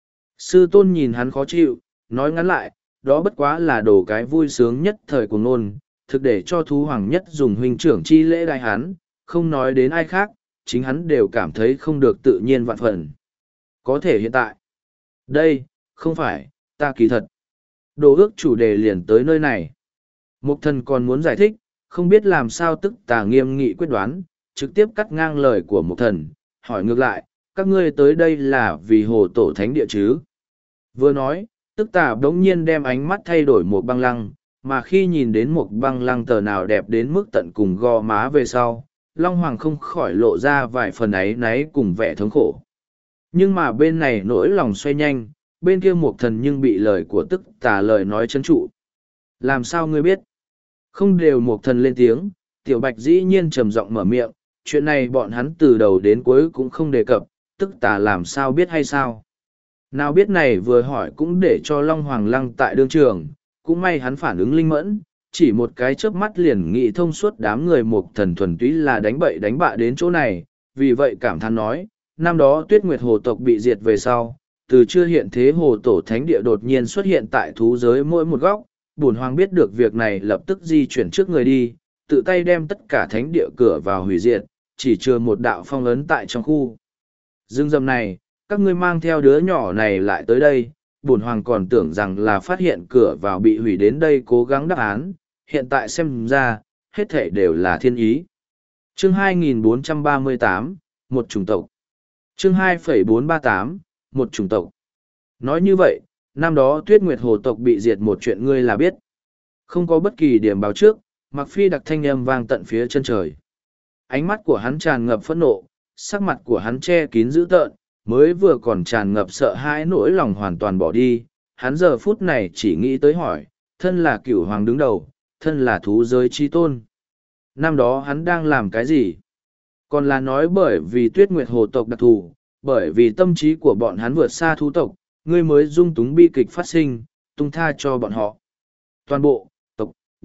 sư tôn nhìn hắn khó chịu, nói ngắn lại, đó bất quá là đồ cái vui sướng nhất thời của nôn, thực để cho thú hoàng nhất dùng huynh trưởng chi lễ đại hắn, không nói đến ai khác, chính hắn đều cảm thấy không được tự nhiên vạn phần. Có thể hiện tại, đây, không phải, ta kỳ thật. Đồ ước chủ đề liền tới nơi này. Mục thần còn muốn giải thích, không biết làm sao tức tà nghiêm nghị quyết đoán, trực tiếp cắt ngang lời của mục thần, hỏi ngược lại, các ngươi tới đây là vì hồ tổ thánh địa chứ? Vừa nói, tức tà đống nhiên đem ánh mắt thay đổi một băng lăng, mà khi nhìn đến một băng lăng tờ nào đẹp đến mức tận cùng gò má về sau, Long Hoàng không khỏi lộ ra vài phần ấy náy cùng vẻ thống khổ. Nhưng mà bên này nỗi lòng xoay nhanh, bên kia mục thần nhưng bị lời của tức tà lời nói chấn trụ. Làm sao ngươi biết? Không đều mục thần lên tiếng, tiểu bạch dĩ nhiên trầm giọng mở miệng, chuyện này bọn hắn từ đầu đến cuối cũng không đề cập, tức tà làm sao biết hay sao? Nào biết này vừa hỏi cũng để cho Long Hoàng lăng tại đương trường, cũng may hắn phản ứng linh mẫn, chỉ một cái chớp mắt liền nghĩ thông suốt đám người mục thần thuần túy là đánh bậy đánh bạ đến chỗ này, vì vậy cảm thán nói, năm đó Tuyết Nguyệt hồ tộc bị diệt về sau, từ chưa hiện thế hồ tổ thánh địa đột nhiên xuất hiện tại thú giới mỗi một góc, bổn hoàng biết được việc này lập tức di chuyển trước người đi, tự tay đem tất cả thánh địa cửa vào hủy diệt, chỉ chừa một đạo phong ấn tại trong khu rừng rậm này, các ngươi mang theo đứa nhỏ này lại tới đây, bổn hoàng còn tưởng rằng là phát hiện cửa vào bị hủy đến đây cố gắng đáp án, hiện tại xem ra, hết thể đều là thiên ý. Chương hai nghìn bốn trăm ba mươi tám, một chủng tộc. Chương hai phẩy bốn ba tám, một chủng tộc. Nói như vậy, năm đó Tuyết Nguyệt hồ tộc bị diệt một chuyện ngươi là biết. Không có bất kỳ điểm báo trước, Mặc Phi đặc thanh âm vang tận phía chân trời. Ánh mắt của hắn tràn ngập phẫn nộ, sắc mặt của hắn che kín dữ tợn, mới vừa còn tràn ngập sợ hãi nỗi lòng hoàn toàn bỏ đi. Hắn giờ phút này chỉ nghĩ tới hỏi, thân là cửu hoàng đứng đầu, thân là thú giới chi tôn. Năm đó hắn đang làm cái gì? Còn là nói bởi vì Tuyết Nguyệt hồ tộc đặc thù, bởi vì tâm trí của bọn hắn vượt xa thú tộc, ngươi mới dung túng bi kịch phát sinh, tung tha cho bọn họ. Toàn bộ, tộc,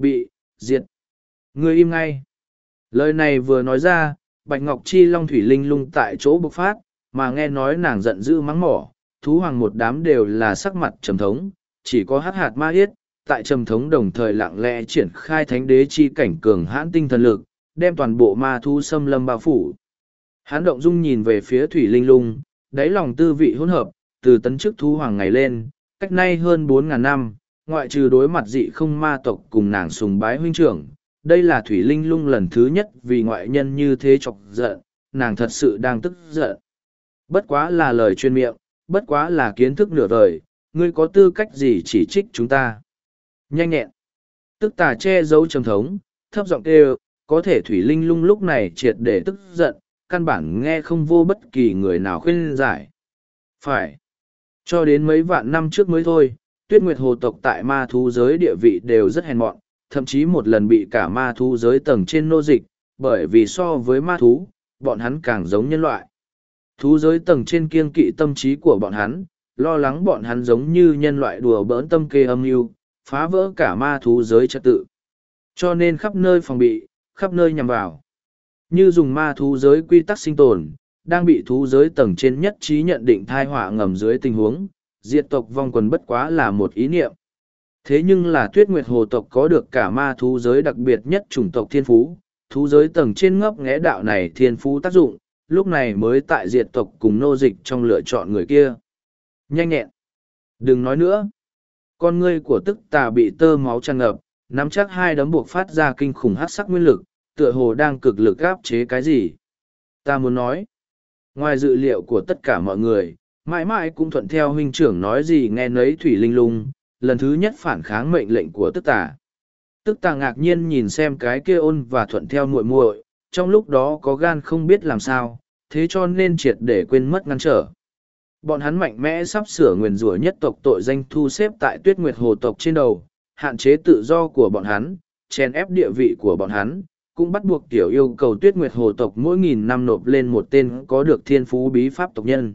bị, diệt. Ngươi im ngay. Lời này vừa nói ra, Bạch Ngọc Chi Long Thủy Linh Lung tại chỗ bộc phát, mà nghe nói nàng giận dữ mắng mỏ, thú hoàng một đám đều là sắc mặt trầm thống, chỉ có hắc hạt ma yết, tại trầm thống đồng thời lặng lẽ triển khai thánh đế chi cảnh cường hãn tinh thần lực, đem toàn bộ ma thú xâm lâm bao phủ. Hán động dung nhìn về phía Thủy Linh Lung, đáy lòng tư vị hỗn hợp, từ tấn chức thú hoàng ngày lên, cách nay hơn bốn ngàn năm, ngoại trừ đối mặt dị không ma tộc cùng nàng sùng bái huynh trưởng, đây là Thủy Linh Lung lần thứ nhất vì ngoại nhân như thế chọc giận, nàng thật sự đang tức giận. Bất quá là lời chuyên miệng, bất quá là kiến thức nửa đời, ngươi có tư cách gì chỉ trích chúng ta. Nhanh nhẹn. Tức tà che giấu trầm thống, thấp giọng kêu, có thể Thủy Linh Lung lúc này triệt để tức giận, căn bản nghe không vô bất kỳ người nào khuyên giải. Phải. Cho đến mấy vạn năm trước mới thôi, Tuyết Nguyệt Hồ tộc tại ma thú giới địa vị đều rất hèn mọn, thậm chí một lần bị cả ma thú giới tầng trên nô dịch, bởi vì so với ma thú, bọn hắn càng giống nhân loại. Thú giới tầng trên kiêng kỵ tâm trí của bọn hắn, lo lắng bọn hắn giống như nhân loại đùa bỡn tâm kê âm mưu, phá vỡ cả ma thú giới trật tự. Cho nên khắp nơi phòng bị, khắp nơi nhằm vào. Như dùng ma thú giới quy tắc sinh tồn, đang bị thú giới tầng trên nhất trí nhận định thai họa ngầm dưới tình huống, diệt tộc vong quần bất quá là một ý niệm. Thế nhưng là Tuyết Nguyệt Hồ tộc có được cả ma thú giới đặc biệt nhất chủng tộc thiên phú, thú giới tầng trên ngấp nghé đạo này thiên phú tác dụng, lúc này mới tại diệt tộc cùng nô dịch trong lựa chọn người kia. Nhanh nhẹn. Đừng nói nữa. Con ngươi của tức tà bị tơ máu tràn ngập, nắm chắc hai đấm buộc phát ra kinh khủng hắc sắc nguyên lực, tựa hồ đang cực lực áp chế cái gì. Ta muốn nói. Ngoài dự liệu của tất cả mọi người, mãi mãi cũng thuận theo huynh trưởng nói gì nghe nấy Thủy Linh Lung, lần thứ nhất phản kháng mệnh lệnh của tức tà. Tức tà ngạc nhiên nhìn xem cái kia ôn và thuận theo muội muội, trong lúc đó có gan không biết làm sao, thế cho nên triệt để quên mất ngăn trở. Bọn hắn mạnh mẽ sắp sửa nguyền rủa nhất tộc tội danh thu xếp tại Tuyết Nguyệt Hồ tộc trên đầu, hạn chế tự do của bọn hắn, chèn ép địa vị của bọn hắn, cũng bắt buộc tiểu yêu cầu Tuyết Nguyệt Hồ tộc mỗi nghìn năm nộp lên một tên có được thiên phú bí pháp tộc nhân.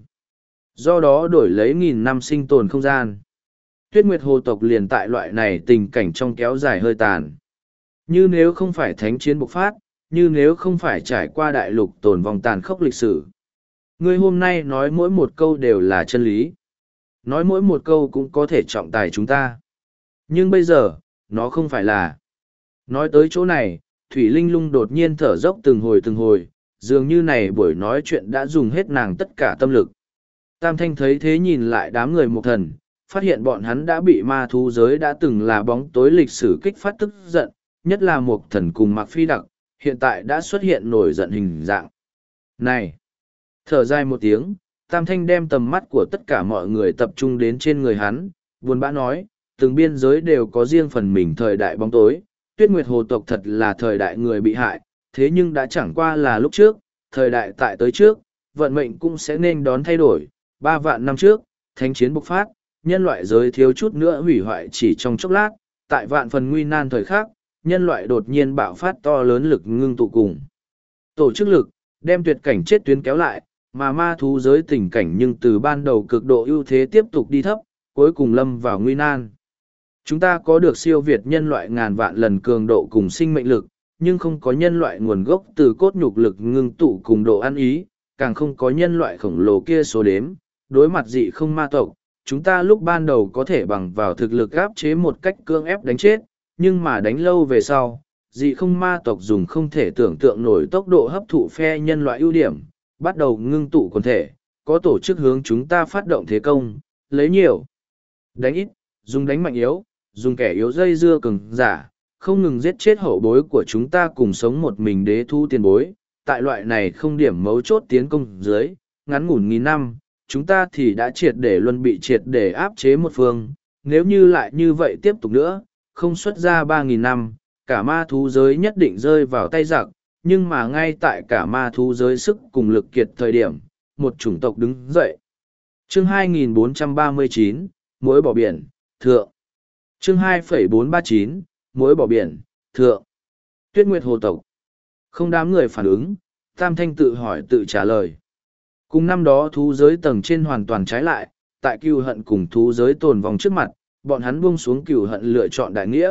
Do đó đổi lấy nghìn năm sinh tồn không gian. Tuyết Nguyệt Hồ tộc liền tại loại này tình cảnh trong kéo dài hơi tàn. Như nếu không phải thánh chiến bộc phát, như nếu không phải trải qua đại lục tồn vong tàn khốc lịch sử. Ngươi hôm nay nói mỗi một câu đều là chân lý. Nói mỗi một câu cũng có thể trọng tài chúng ta. Nhưng bây giờ, nó không phải là. Nói tới chỗ này, Thủy Linh Lung đột nhiên thở dốc từng hồi từng hồi, dường như này buổi nói chuyện đã dùng hết nàng tất cả tâm lực. Tam Thanh thấy thế nhìn lại đám người một thần, phát hiện bọn hắn đã bị ma thú giới đã từng là bóng tối lịch sử kích phát tức giận, nhất là một thần cùng Mạc Phi Đặc, hiện tại đã xuất hiện nổi giận hình dạng. Này! Thở dài một tiếng, Tam Thanh đem tầm mắt của tất cả mọi người tập trung đến trên người hắn, buồn bã nói, từng biên giới đều có riêng phần mình thời đại bóng tối, Tuyết Nguyệt Hồ tộc thật là thời đại người bị hại, thế nhưng đã chẳng qua là lúc trước, thời đại tại tới trước, vận mệnh cũng sẽ nên đón thay đổi. Ba vạn năm trước, thánh chiến bộc phát, nhân loại giới thiếu chút nữa hủy hoại chỉ trong chốc lát, tại vạn phần nguy nan thời khắc, nhân loại đột nhiên bạo phát to lớn lực ngưng tụ cùng. Tổ chức lực, đem tuyệt cảnh chết tuyến kéo lại, mà ma thú giới tình cảnh nhưng từ ban đầu cực độ ưu thế tiếp tục đi thấp, cuối cùng lâm vào nguy nan. Chúng ta có được siêu việt nhân loại ngàn vạn lần cường độ cùng sinh mệnh lực, nhưng không có nhân loại nguồn gốc từ cốt nhục lực ngưng tụ cùng độ ăn ý, càng không có nhân loại khổng lồ kia số đếm. Đối mặt dị không ma tộc, chúng ta lúc ban đầu có thể bằng vào thực lực áp chế một cách cưỡng ép đánh chết, nhưng mà đánh lâu về sau, dị không ma tộc dùng không thể tưởng tượng nổi tốc độ hấp thụ phe nhân loại ưu điểm, bắt đầu ngưng tụ quần thể, có tổ chức hướng chúng ta phát động thế công, lấy nhiều, đánh ít, dùng đánh mạnh yếu, dùng kẻ yếu dây dưa cường giả, không ngừng giết chết hậu bối của chúng ta cùng sống một mình đế thu tiền bối, tại loại này không điểm mấu chốt tiến công dưới, ngắn ngủn nghìn năm, chúng ta thì đã triệt để luân bị triệt để áp chế một phương, nếu như lại như vậy tiếp tục nữa, không xuất ra ba nghìn năm, cả ma thú giới nhất định rơi vào tay giặc, nhưng mà ngay tại cả ma thú giới sức cùng lực kiệt thời điểm, một chủng tộc đứng dậy. Chương hai nghìn bốn trăm ba mươi chín, Muối bỏ biển, Thượng. Chương hai nghìn bốn trăm ba mươi chín, Muối bỏ biển, Thượng. Tuyết Nguyệt Hồ tộc. Không đám người phản ứng, Tam Thanh tự hỏi tự trả lời. Cùng năm đó thú giới tầng trên hoàn toàn trái lại, tại cừu hận cùng thú giới tồn vong trước mặt, bọn hắn buông xuống cừu hận lựa chọn đại nghĩa,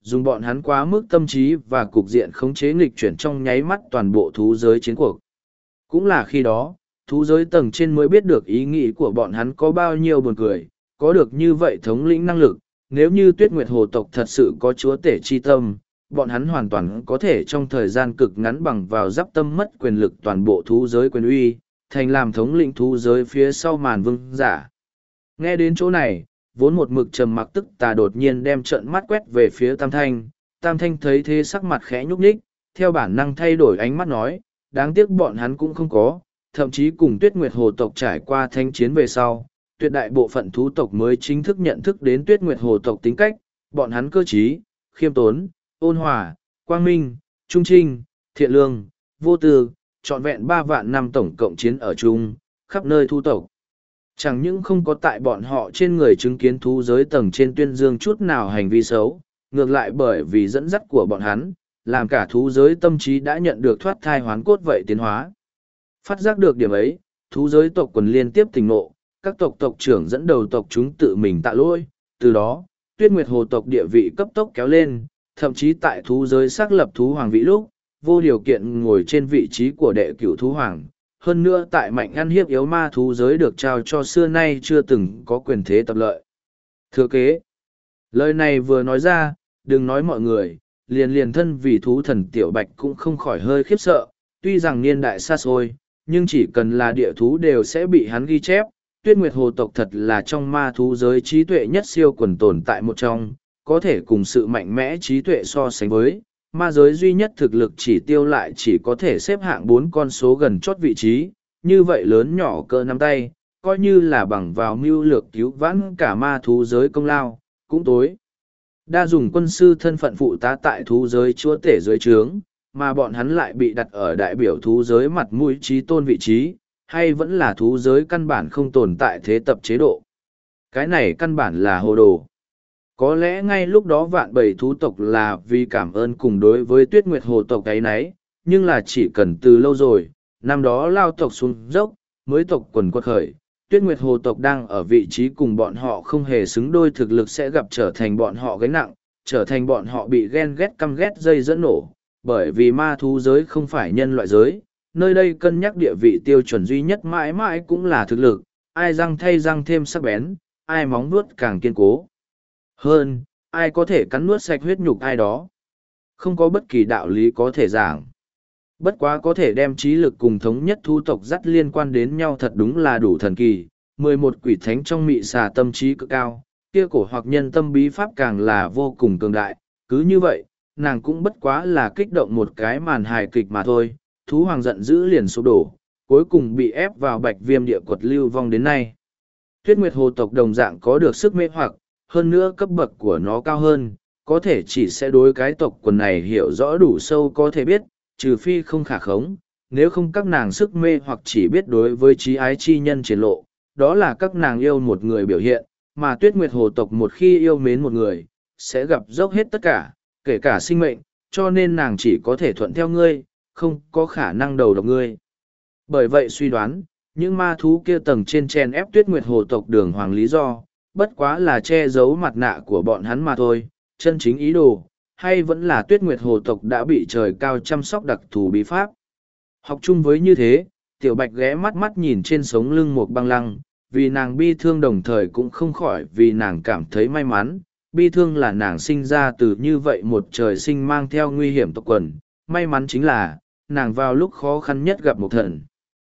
dùng bọn hắn quá mức tâm trí và cục diện khống chế nghịch chuyển trong nháy mắt toàn bộ thú giới chiến cuộc. Cũng là khi đó, thú giới tầng trên mới biết được ý nghĩ của bọn hắn có bao nhiêu buồn cười, có được như vậy thống lĩnh năng lực, nếu như Tuyết Nguyệt Hồ tộc thật sự có chúa tể chi tâm, bọn hắn hoàn toàn có thể trong thời gian cực ngắn bằng vào giáp tâm mất quyền lực toàn bộ thú giới quyền uy, thành làm thống lĩnh thú giới phía sau màn vương giả. Nghe đến chỗ này, vốn một mực trầm mặc tức tà đột nhiên đem trận mắt quét về phía Tam Thanh, Tam Thanh thấy thế sắc mặt khẽ nhúc nhích, theo bản năng thay đổi ánh mắt nói, đáng tiếc bọn hắn cũng không có, thậm chí cùng Tuyết Nguyệt Hồ tộc trải qua thanh chiến về sau, tuyệt đại bộ phận thú tộc mới chính thức nhận thức đến Tuyết Nguyệt Hồ tộc tính cách, bọn hắn cơ trí, khiêm tốn, ôn hòa, quang minh, trung trinh, thiện lương, vô tư, trọn vẹn ba vạn năm tổng cộng chiến ở chung, khắp nơi thu tộc. Chẳng những không có tại bọn họ trên người chứng kiến thú giới tầng trên tuyên dương chút nào hành vi xấu, ngược lại bởi vì dẫn dắt của bọn hắn, làm cả thú giới tâm trí đã nhận được thoát thai hoán cốt vậy tiến hóa. Phát giác được điểm ấy, thú giới tộc quần liên tiếp tỉnh ngộ, các tộc tộc trưởng dẫn đầu tộc chúng tự mình tạ lỗi, từ đó, Tuyết Nguyệt Hồ tộc địa vị cấp tốc kéo lên, thậm chí tại thú giới xác lập thú hoàng vị lúc, vô điều kiện ngồi trên vị trí của đệ cửu thú hoàng. Hơn nữa tại mạnh ăn hiếp yếu ma thú giới được trao cho xưa nay chưa từng có quyền thế tập lợi. Thừa kế. Lời này vừa nói ra, đừng nói mọi người, liền liền thân vì thú thần tiểu bạch cũng không khỏi hơi khiếp sợ, tuy rằng niên đại xa xôi, nhưng chỉ cần là địa thú đều sẽ bị hắn ghi chép. Tuyết Nguyệt Hồ tộc thật là trong ma thú giới trí tuệ nhất siêu quần tồn tại một trong, có thể cùng sự mạnh mẽ trí tuệ so sánh với. Ma giới duy nhất thực lực chỉ tiêu lại chỉ có thể xếp hạng bốn con số gần chót vị trí, như vậy lớn nhỏ cỡ nắm tay, coi như là bằng vào mưu lược cứu vãn cả ma thú giới công lao, cũng tối. Đa dùng quân sư thân phận phụ tá tại thú giới chúa tể dưới trướng, mà bọn hắn lại bị đặt ở đại biểu thú giới mặt mũi trí tôn vị trí, hay vẫn là thú giới căn bản không tồn tại thế tập chế độ. Cái này căn bản là hồ đồ. Có lẽ ngay lúc đó vạn bầy thú tộc là vì cảm ơn cùng đối với Tuyết Nguyệt Hồ tộc cái nấy, nhưng là chỉ cần từ lâu rồi, năm đó lao tộc xuống dốc, mới tộc quần quật khởi, Tuyết Nguyệt Hồ tộc đang ở vị trí cùng bọn họ không hề xứng đôi thực lực sẽ gặp trở thành bọn họ gánh nặng, trở thành bọn họ bị ghen ghét căm ghét dây dẫn nổ, bởi vì ma thú giới không phải nhân loại giới, nơi đây cân nhắc địa vị tiêu chuẩn duy nhất mãi mãi cũng là thực lực, ai răng thay răng thêm sắc bén, ai móng nuốt càng kiên cố. Hơn, ai có thể cắn nuốt sạch huyết nhục ai đó. Không có bất kỳ đạo lý có thể giảng. Bất quá có thể đem trí lực cùng thống nhất thu tộc dắt liên quan đến nhau thật đúng là đủ thần kỳ. Mười một quỷ thánh trong mị xà tâm trí cực cao, kia cổ hoặc nhân tâm bí pháp càng là vô cùng cường đại. Cứ như vậy, nàng cũng bất quá là kích động một cái màn hài kịch mà thôi. Thú hoàng giận dữ liền sụp đổ, cuối cùng bị ép vào bạch viêm địa quật lưu vong đến nay. Tuyết Nguyệt Hồ tộc đồng dạng có được sức mê hoặc, hơn nữa cấp bậc của nó cao hơn, có thể chỉ sẽ đối cái tộc quần này hiểu rõ đủ sâu có thể biết, trừ phi không khả khống, nếu không các nàng sức mê hoặc chỉ biết đối với trí ái chi nhân triển lộ, đó là các nàng yêu một người biểu hiện, mà Tuyết Nguyệt Hồ tộc một khi yêu mến một người, sẽ gặp dốc hết tất cả, kể cả sinh mệnh, cho nên nàng chỉ có thể thuận theo ngươi, không có khả năng đầu độc ngươi. Bởi vậy suy đoán, những ma thú kia tầng trên chen ép Tuyết Nguyệt Hồ tộc đường hoàng lý do, bất quá là che giấu mặt nạ của bọn hắn mà thôi, chân chính ý đồ, hay vẫn là Tuyết Nguyệt Hồ tộc đã bị trời cao chăm sóc đặc thù bí pháp. Học chung với như thế, Tiểu Bạch ghé mắt mắt nhìn trên sống lưng một băng lăng, vì nàng bi thương đồng thời cũng không khỏi vì nàng cảm thấy may mắn, bi thương là nàng sinh ra từ như vậy một trời sinh mang theo nguy hiểm tộc quần, may mắn chính là, nàng vào lúc khó khăn nhất gặp một thần.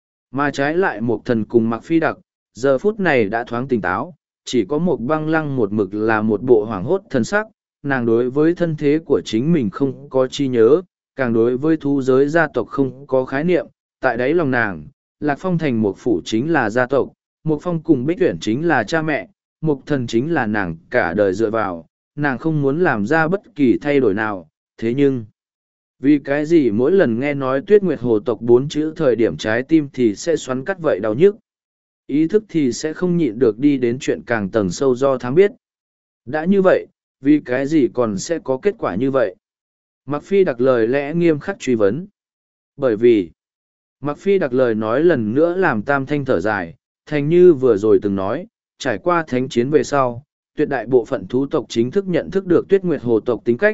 Mà trái lại một thần cùng Mạc Phi Đặc, giờ phút này đã thoáng tỉnh táo, chỉ có một băng lăng một mực là một bộ hoảng hốt thân sắc, nàng đối với thân thế của chính mình không có chi nhớ, càng đối với thú giới gia tộc không có khái niệm, tại đáy lòng nàng, Lạc Phong thành một phủ chính là gia tộc, một phong cùng Bích Tuyển chính là cha mẹ, một thần chính là nàng cả đời dựa vào, nàng không muốn làm ra bất kỳ thay đổi nào, thế nhưng, vì cái gì mỗi lần nghe nói Tuyết Nguyệt Hồ tộc bốn chữ thời điểm trái tim thì sẽ xoắn cắt vậy đau nhức. Ý thức thì sẽ không nhịn được đi đến chuyện càng tầng sâu do thám biết. Đã như vậy, vì cái gì còn sẽ có kết quả như vậy? Mạc Phi Đặc lời lẽ nghiêm khắc truy vấn. Bởi vì, Mạc Phi Đặc lời nói lần nữa làm Tam Thanh thở dài, thành như vừa rồi từng nói, trải qua thánh chiến về sau, tuyệt đại bộ phận thú tộc chính thức nhận thức được Tuyết Nguyệt Hồ tộc tính cách,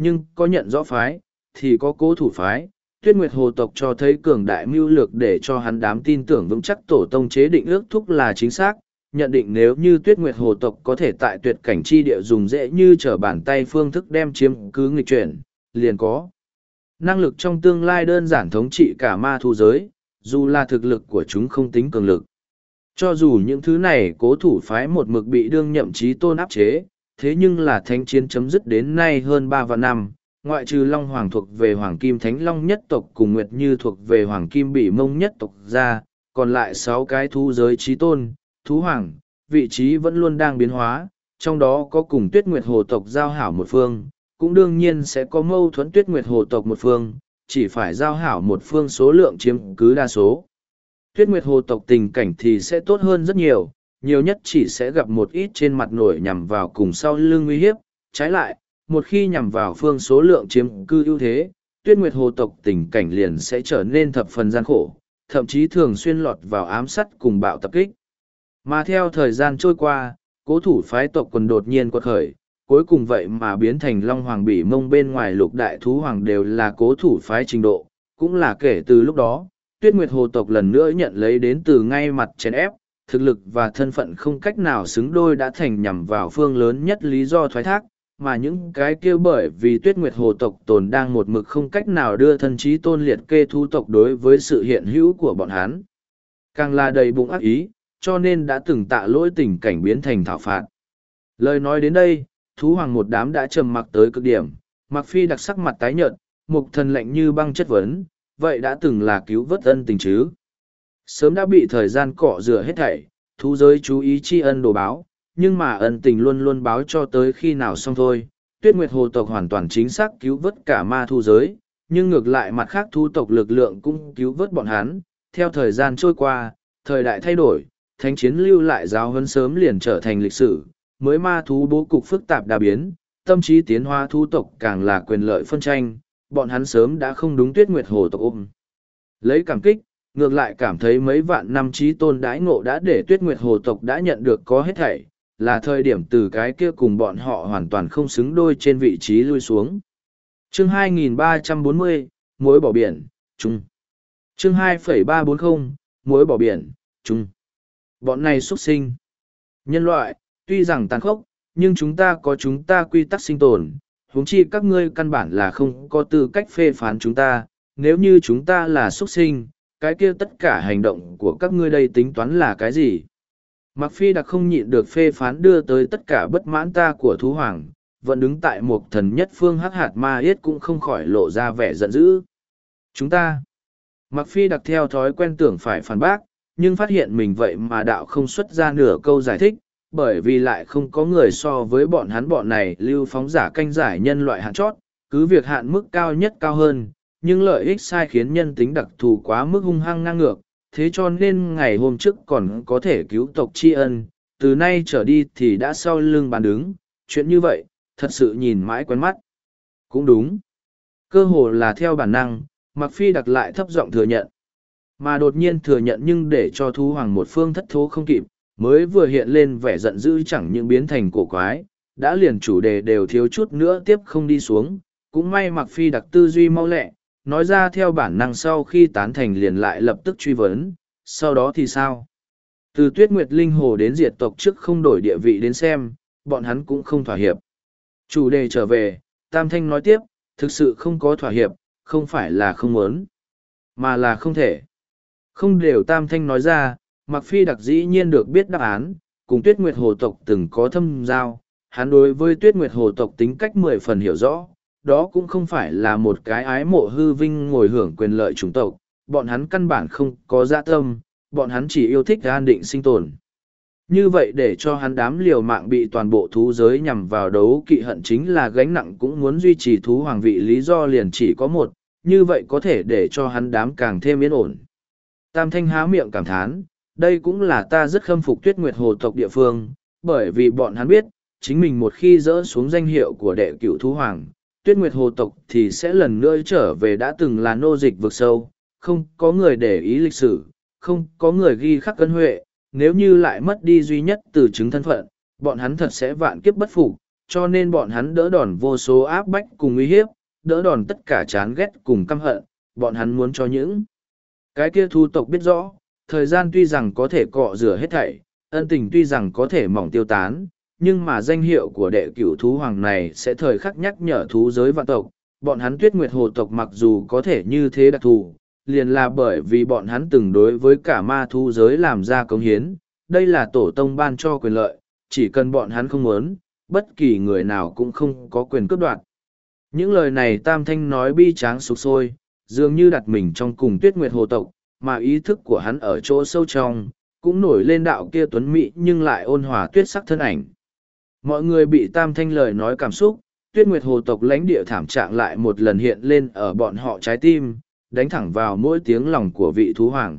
nhưng có nhận rõ phái, thì có cố thủ phái. Tuyết Nguyệt Hồ tộc cho thấy cường đại mưu lược để cho hắn đám tin tưởng vững chắc tổ tông chế định ước thúc là chính xác, nhận định nếu như Tuyết Nguyệt Hồ tộc có thể tại tuyệt cảnh chi địa dùng dễ như trở bàn tay phương thức đem chiếm cứ nghịch chuyển, liền có năng lực trong tương lai đơn giản thống trị cả ma thu giới, dù là thực lực của chúng không tính cường lực. Cho dù những thứ này cố thủ phái một mực bị đương nhậm chí tôn áp chế, thế nhưng là thánh chiến chấm dứt đến nay hơn ba vạn năm, ngoại trừ Long Hoàng thuộc về Hoàng Kim Thánh Long nhất tộc cùng Nguyệt Như thuộc về Hoàng Kim Bỉ Mông nhất tộc ra, còn lại sáu cái thú giới chí tôn, thú hoàng, vị trí vẫn luôn đang biến hóa, trong đó có cùng Tuyết Nguyệt Hồ tộc giao hảo một phương, cũng đương nhiên sẽ có mâu thuẫn Tuyết Nguyệt Hồ tộc một phương, chỉ phải giao hảo một phương số lượng chiếm cứ đa số. Tuyết Nguyệt Hồ tộc tình cảnh thì sẽ tốt hơn rất nhiều, nhiều nhất chỉ sẽ gặp một ít trên mặt nổi nhằm vào cùng sau lưng uy hiếp, trái lại, một khi nhằm vào phương số lượng chiếm cư ưu thế, Tuyết Nguyệt Hồ tộc tình cảnh liền sẽ trở nên thập phần gian khổ, thậm chí thường xuyên lọt vào ám sát cùng bạo tập kích. Mà theo thời gian trôi qua, cố thủ phái tộc quần đột nhiên quật khởi, cuối cùng vậy mà biến thành Long Hoàng Bỉ Mông bên ngoài lục đại thú hoàng đều là cố thủ phái trình độ, cũng là kể từ lúc đó, Tuyết Nguyệt Hồ tộc lần nữa nhận lấy đến từ ngay mặt chèn ép, thực lực và thân phận không cách nào xứng đôi đã thành nhằm vào phương lớn nhất lý do thoái thác, mà những cái kia bởi vì Tuyết Nguyệt Hồ tộc tồn đang một mực không cách nào đưa thân trí tôn liệt kê thu tộc đối với sự hiện hữu của bọn hắn. Càng là đầy bụng ác ý, cho nên đã từng tạ lỗi tình cảnh biến thành thảo phạt. Lời nói đến đây, thú hoàng một đám đã trầm mặc tới cực điểm, Mặc Phi đặc sắc mặt tái nhợt, mục thần lạnh như băng chất vấn, vậy đã từng là cứu vớt ân tình chứ? Sớm đã bị thời gian cọ rửa hết thảy, thú giới chú ý tri ân đồ báo, nhưng mà ân tình luôn luôn báo cho tới khi nào xong thôi. Tuyết Nguyệt Hồ tộc hoàn toàn chính xác cứu vớt cả ma thu giới, nhưng ngược lại mặt khác thu tộc lực lượng cũng cứu vớt bọn hắn. Theo thời gian trôi qua, thời đại thay đổi, thánh chiến lưu lại giáo huấn sớm liền trở thành lịch sử, mới ma thú bố cục phức tạp đa biến, tâm trí tiến hóa thu tộc càng là quyền lợi phân tranh, bọn hắn sớm đã không đúng Tuyết Nguyệt Hồ tộc ôm. Lấy cảm kích, ngược lại cảm thấy mấy vạn năm trí tôn đãi ngộ đã để Tuyết Nguyệt Hồ tộc đã nhận được có hết thảy, là thời điểm từ cái kia cùng bọn họ hoàn toàn không xứng đôi trên vị trí lui xuống. Chương hai nghìn ba trăm bốn mươi, Muối bỏ biển, Trung. Chương hai phẩy ba trăm bốn mươi, Muối bỏ biển, Trung. Bọn này xuất sinh. Nhân loại, tuy rằng tàn khốc, nhưng chúng ta có chúng ta quy tắc sinh tồn, huống chi các ngươi căn bản là không có tư cách phê phán chúng ta, nếu như chúng ta là xuất sinh, cái kia tất cả hành động của các ngươi đây tính toán là cái gì? Mặc Phi đặc không nhịn được phê phán đưa tới tất cả bất mãn ta của thú hoàng, vẫn đứng tại một thần nhất phương hắc hạt ma yết cũng không khỏi lộ ra vẻ giận dữ. Chúng ta, Mặc Phi đặc theo thói quen tưởng phải phản bác, nhưng phát hiện mình vậy mà đạo không xuất ra nửa câu giải thích, bởi vì lại không có người so với bọn hắn bọn này lưu phóng giả canh giải nhân loại hạn chót, cứ việc hạn mức cao nhất cao hơn, nhưng lợi ích sai khiến nhân tính đặc thù quá mức hung hăng ngang ngược, thế cho nên ngày hôm trước còn có thể cứu tộc tri ân, từ nay trở đi thì đã sau lưng bàn đứng, chuyện như vậy, thật sự nhìn mãi quen mắt. Cũng đúng. Cơ hồ là theo bản năng, Mặc Phi đặc lại thấp giọng thừa nhận. Mà đột nhiên thừa nhận nhưng để cho thú hoàng một phương thất thố không kịp, mới vừa hiện lên vẻ giận dữ chẳng những biến thành cổ quái, đã liền chủ đề đều thiếu chút nữa tiếp không đi xuống, cũng may Mặc Phi đặc tư duy mau lẹ, nói ra theo bản năng sau khi tán thành liền lại lập tức truy vấn, sau đó thì sao? Từ Tuyết Nguyệt Linh Hồ đến diệt tộc trước không đổi địa vị đến xem, bọn hắn cũng không thỏa hiệp. Chủ đề trở về, Tam Thanh nói tiếp, thực sự không có thỏa hiệp, không phải là không muốn, mà là không thể. Không đều Tam Thanh nói ra, Mặc Phi đặc dĩ nhiên được biết đáp án, cùng Tuyết Nguyệt Hồ tộc từng có thâm giao, hắn đối với Tuyết Nguyệt Hồ tộc tính cách mười phần hiểu rõ, đó cũng không phải là một cái ái mộ hư vinh ngồi hưởng quyền lợi chủng tộc, bọn hắn căn bản không có dạ tâm, bọn hắn chỉ yêu thích an định sinh tồn. Như vậy để cho hắn đám liều mạng bị toàn bộ thú giới nhằm vào đấu kỵ hận chính là gánh nặng cũng muốn duy trì thú hoàng vị lý do liền chỉ có một, như vậy có thể để cho hắn đám càng thêm yên ổn. Tam Thanh há miệng cảm thán, đây cũng là ta rất khâm phục Tuyết Nguyệt Hồ tộc địa phương, bởi vì bọn hắn biết, chính mình một khi dỡ xuống danh hiệu của đệ cửu thú hoàng, Tuyết Nguyệt Hồ tộc thì sẽ lần nữa trở về đã từng là nô dịch vực sâu, không có người để ý lịch sử, không có người ghi khắc ân huệ, nếu như lại mất đi duy nhất từ chứng thân phận, bọn hắn thật sẽ vạn kiếp bất phục, cho nên bọn hắn đỡ đòn vô số áp bách cùng uy hiếp, đỡ đòn tất cả chán ghét cùng căm hận, bọn hắn muốn cho những cái kia thú tộc biết rõ, thời gian tuy rằng có thể cọ rửa hết thảy, ân tình tuy rằng có thể mỏng tiêu tán, nhưng mà danh hiệu của đệ cửu thú hoàng này sẽ thời khắc nhắc nhở thú giới vạn tộc, bọn hắn Tuyết Nguyệt Hồ tộc mặc dù có thể như thế đặc thù, liền là bởi vì bọn hắn từng đối với cả ma thú giới làm ra cống hiến, đây là tổ tông ban cho quyền lợi, chỉ cần bọn hắn không muốn, bất kỳ người nào cũng không có quyền cướp đoạt. Những lời này Tam Thanh nói bi tráng sục sôi, dường như đặt mình trong cùng Tuyết Nguyệt Hồ tộc, mà ý thức của hắn ở chỗ sâu trong, cũng nổi lên đạo kia tuấn mỹ nhưng lại ôn hòa tuyết sắc thân ảnh. Mọi người bị Tam Thanh lời nói cảm xúc, Tuyết Nguyệt Hồ tộc lãnh địa thảm trạng lại một lần hiện lên ở bọn họ trái tim, đánh thẳng vào mỗi tiếng lòng của vị thú hoàng.